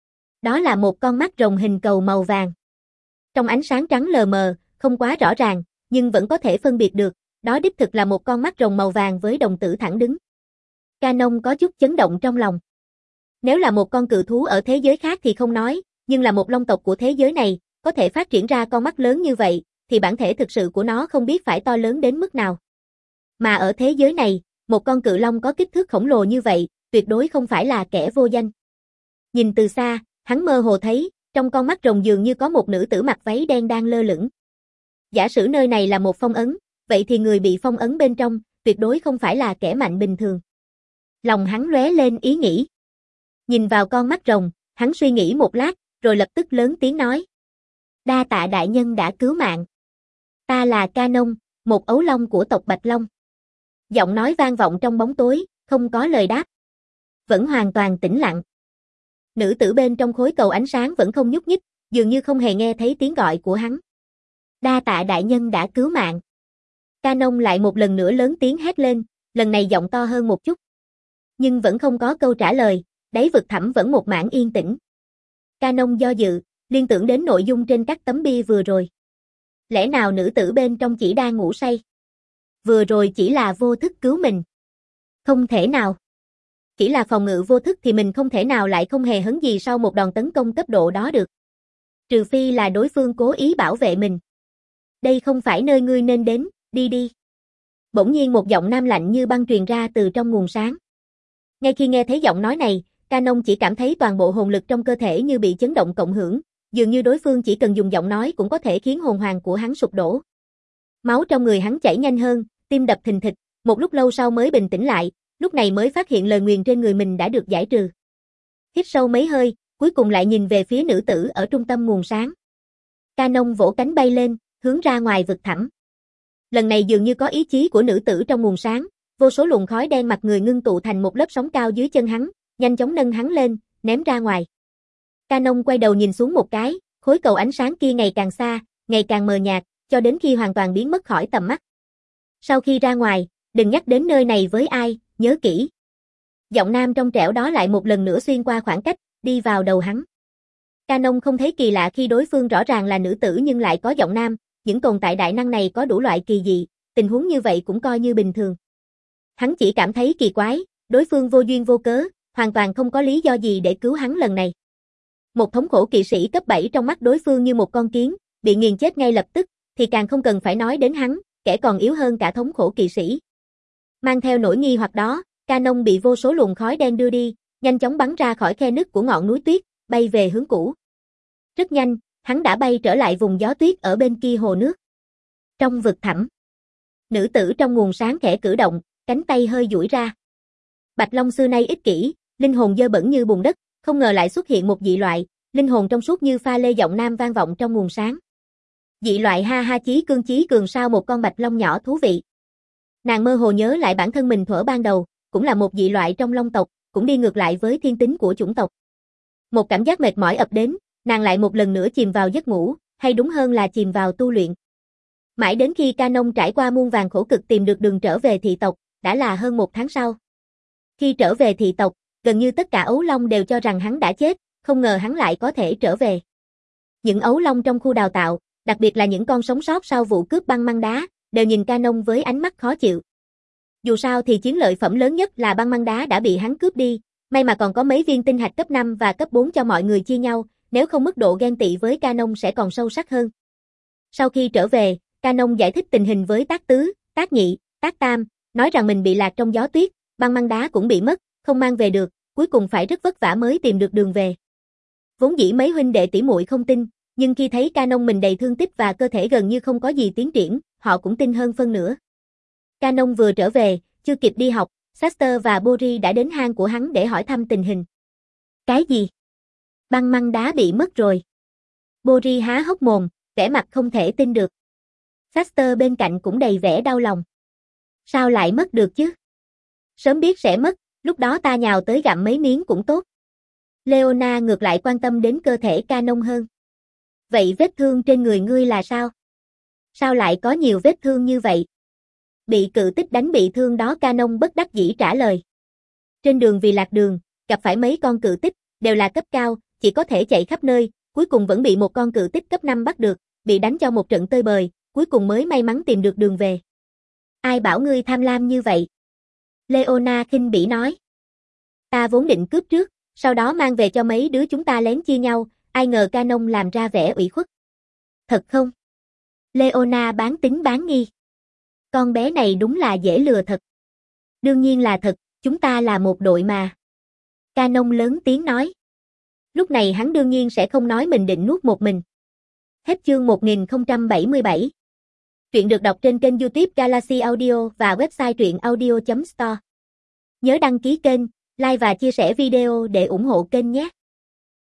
Đó là một con mắt rồng hình cầu màu vàng. Trong ánh sáng trắng lờ mờ, không quá rõ ràng, nhưng vẫn có thể phân biệt được, đó đích thực là một con mắt rồng màu vàng với đồng tử thẳng đứng. Canon có chút chấn động trong lòng. Nếu là một con cự thú ở thế giới khác thì không nói, nhưng là một long tộc của thế giới này, có thể phát triển ra con mắt lớn như vậy, thì bản thể thực sự của nó không biết phải to lớn đến mức nào. Mà ở thế giới này, một con cự long có kích thước khổng lồ như vậy, tuyệt đối không phải là kẻ vô danh. Nhìn từ xa, hắn mơ hồ thấy, trong con mắt rồng dường như có một nữ tử mặc váy đen đang lơ lửng. Giả sử nơi này là một phong ấn, vậy thì người bị phong ấn bên trong, tuyệt đối không phải là kẻ mạnh bình thường. Lòng hắn lóe lên ý nghĩ. Nhìn vào con mắt rồng, hắn suy nghĩ một lát, rồi lập tức lớn tiếng nói. Đa tạ đại nhân đã cứu mạng. Ta là Canon, một ấu long của tộc Bạch Long. Giọng nói vang vọng trong bóng tối, không có lời đáp. Vẫn hoàn toàn tĩnh lặng. Nữ tử bên trong khối cầu ánh sáng vẫn không nhúc nhích, dường như không hề nghe thấy tiếng gọi của hắn. Đa tạ đại nhân đã cứu mạng. Canon lại một lần nữa lớn tiếng hét lên, lần này giọng to hơn một chút. Nhưng vẫn không có câu trả lời, đáy vực thẳm vẫn một mảng yên tĩnh. Canon do dự, liên tưởng đến nội dung trên các tấm bia vừa rồi. Lẽ nào nữ tử bên trong chỉ đang ngủ say? Vừa rồi chỉ là vô thức cứu mình. Không thể nào. Chỉ là phòng ngự vô thức thì mình không thể nào lại không hề hấn gì sau một đòn tấn công cấp độ đó được. Trừ phi là đối phương cố ý bảo vệ mình. Đây không phải nơi ngươi nên đến, đi đi. Bỗng nhiên một giọng nam lạnh như băng truyền ra từ trong nguồn sáng. Ngay khi nghe thấy giọng nói này, Canon chỉ cảm thấy toàn bộ hồn lực trong cơ thể như bị chấn động cộng hưởng, dường như đối phương chỉ cần dùng giọng nói cũng có thể khiến hồn hoàng của hắn sụp đổ. Máu trong người hắn chảy nhanh hơn, tim đập thình thịch, một lúc lâu sau mới bình tĩnh lại, lúc này mới phát hiện lời nguyền trên người mình đã được giải trừ. Hít sâu mấy hơi, cuối cùng lại nhìn về phía nữ tử ở trung tâm nguồn sáng. Canon vỗ cánh bay lên, hướng ra ngoài vực thẳm. Lần này dường như có ý chí của nữ tử trong nguồn sáng, vô số luồng khói đen mặt người ngưng tụ thành một lớp sóng cao dưới chân hắn, nhanh chóng nâng hắn lên, ném ra ngoài. Canon quay đầu nhìn xuống một cái, khối cầu ánh sáng kia ngày càng xa, ngày càng mờ nhạt, cho đến khi hoàn toàn biến mất khỏi tầm mắt. Sau khi ra ngoài, đừng nhắc đến nơi này với ai, nhớ kỹ. Giọng nam trong trẻo đó lại một lần nữa xuyên qua khoảng cách, đi vào đầu hắn. Canon không thấy kỳ lạ khi đối phương rõ ràng là nữ tử nhưng lại có giọng nam, những tồn tại đại năng này có đủ loại kỳ dị, tình huống như vậy cũng coi như bình thường. Hắn chỉ cảm thấy kỳ quái, đối phương vô duyên vô cớ, hoàn toàn không có lý do gì để cứu hắn lần này. Một thống khổ kỵ sĩ cấp bảy trong mắt đối phương như một con kiến, bị nghiền chết ngay lập tức, thì càng không cần phải nói đến hắn, kẻ còn yếu hơn cả thống khổ kỵ sĩ. Mang theo nỗi nghi hoặc đó, Canon bị vô số luồng khói đen đưa đi, nhanh chóng bắn ra khỏi khe nứt của ngọn núi tuyết, bay về hướng cũ. Rất nhanh, hắn đã bay trở lại vùng gió tuyết ở bên kia hồ nước. Trong vực thẳm, nữ tử trong nguồn sáng khẽ cử động, cánh tay hơi duỗi ra. Bạch Long xưa nay ích kỷ, linh hồn dơ bẩn như bùn đất, không ngờ lại xuất hiện một dị loại, linh hồn trong suốt như pha lê giọng nam vang vọng trong nguồn sáng. Dị loại ha ha chí cương chí cường sao một con bạch long nhỏ thú vị. Nàng mơ hồ nhớ lại bản thân mình thuở ban đầu, cũng là một dị loại trong long tộc, cũng đi ngược lại với thiên tính của chủng tộc. Một cảm giác mệt mỏi ập đến, nàng lại một lần nữa chìm vào giấc ngủ, hay đúng hơn là chìm vào tu luyện. Mãi đến khi Canon trải qua muôn vàn khổ cực tìm được đường trở về thị tộc, đã là hơn một tháng sau. Khi trở về thị tộc, gần như tất cả ấu long đều cho rằng hắn đã chết, không ngờ hắn lại có thể trở về. Những ấu long trong khu đào tạo, đặc biệt là những con sống sót sau vụ cướp băng măng đá, đều nhìn Canon với ánh mắt khó chịu. Dù sao thì chiến lợi phẩm lớn nhất là băng măng đá đã bị hắn cướp đi, may mà còn có mấy viên tinh hạch cấp năm và cấp bốn cho mọi người chia nhau, nếu không mức độ ghen tị với Canon sẽ còn sâu sắc hơn. Sau khi trở về, Canon giải thích tình hình với Tác Tứ, Tác Nhị, Tác Tam, nói rằng mình bị lạc trong gió tuyết, băng măng đá cũng bị mất, không mang về được, cuối cùng phải rất vất vả mới tìm được đường về. Vốn dĩ mấy huynh đệ tỷ muội không tin, nhưng khi thấy Canon mình đầy thương tích và cơ thể gần như không có gì tiến triển, họ cũng tin hơn phân nửa. Canon vừa trở về, chưa kịp đi học, Saster và Bori đã đến hang của hắn để hỏi thăm tình hình. Cái gì? Băng măng đá bị mất rồi. Bori há hốc mồm, vẻ mặt không thể tin được. Saster bên cạnh cũng đầy vẻ đau lòng. Sao lại mất được chứ? Sớm biết sẽ mất, lúc đó ta nhào tới gặm mấy miếng cũng tốt. Leona ngược lại quan tâm đến cơ thể Canon hơn. Vậy vết thương trên người ngươi là sao? Sao lại có nhiều vết thương như vậy? Bị cự tích đánh bị thương đó, Canon bất đắc dĩ trả lời. Trên đường vì lạc đường, gặp phải mấy con cự tích, đều là cấp cao, chỉ có thể chạy khắp nơi, cuối cùng vẫn bị một con cự tích cấp năm bắt được, bị đánh cho một trận tơi bời, cuối cùng mới may mắn tìm được đường về. Ai bảo ngươi tham lam như vậy? Leona khinh bỉ nói. Ta vốn định cướp trước, sau đó mang về cho mấy đứa chúng ta lén chia nhau, ai ngờ Canon làm ra vẻ ủy khuất. Thật không? Leona bán tín bán nghi. Con bé này đúng là dễ lừa thật. Đương nhiên là thật, chúng ta là một đội mà. Canon lớn tiếng nói. Lúc này hắn đương nhiên sẽ không nói mình định nuốt một mình. Hết chương một nghìn không trăm bảy mươi bảy. Truyện được đọc trên kênh YouTube Galaxy Audio và website truyện audio chấm store. Nhớ đăng ký kênh, like và chia sẻ video để ủng hộ kênh nhé.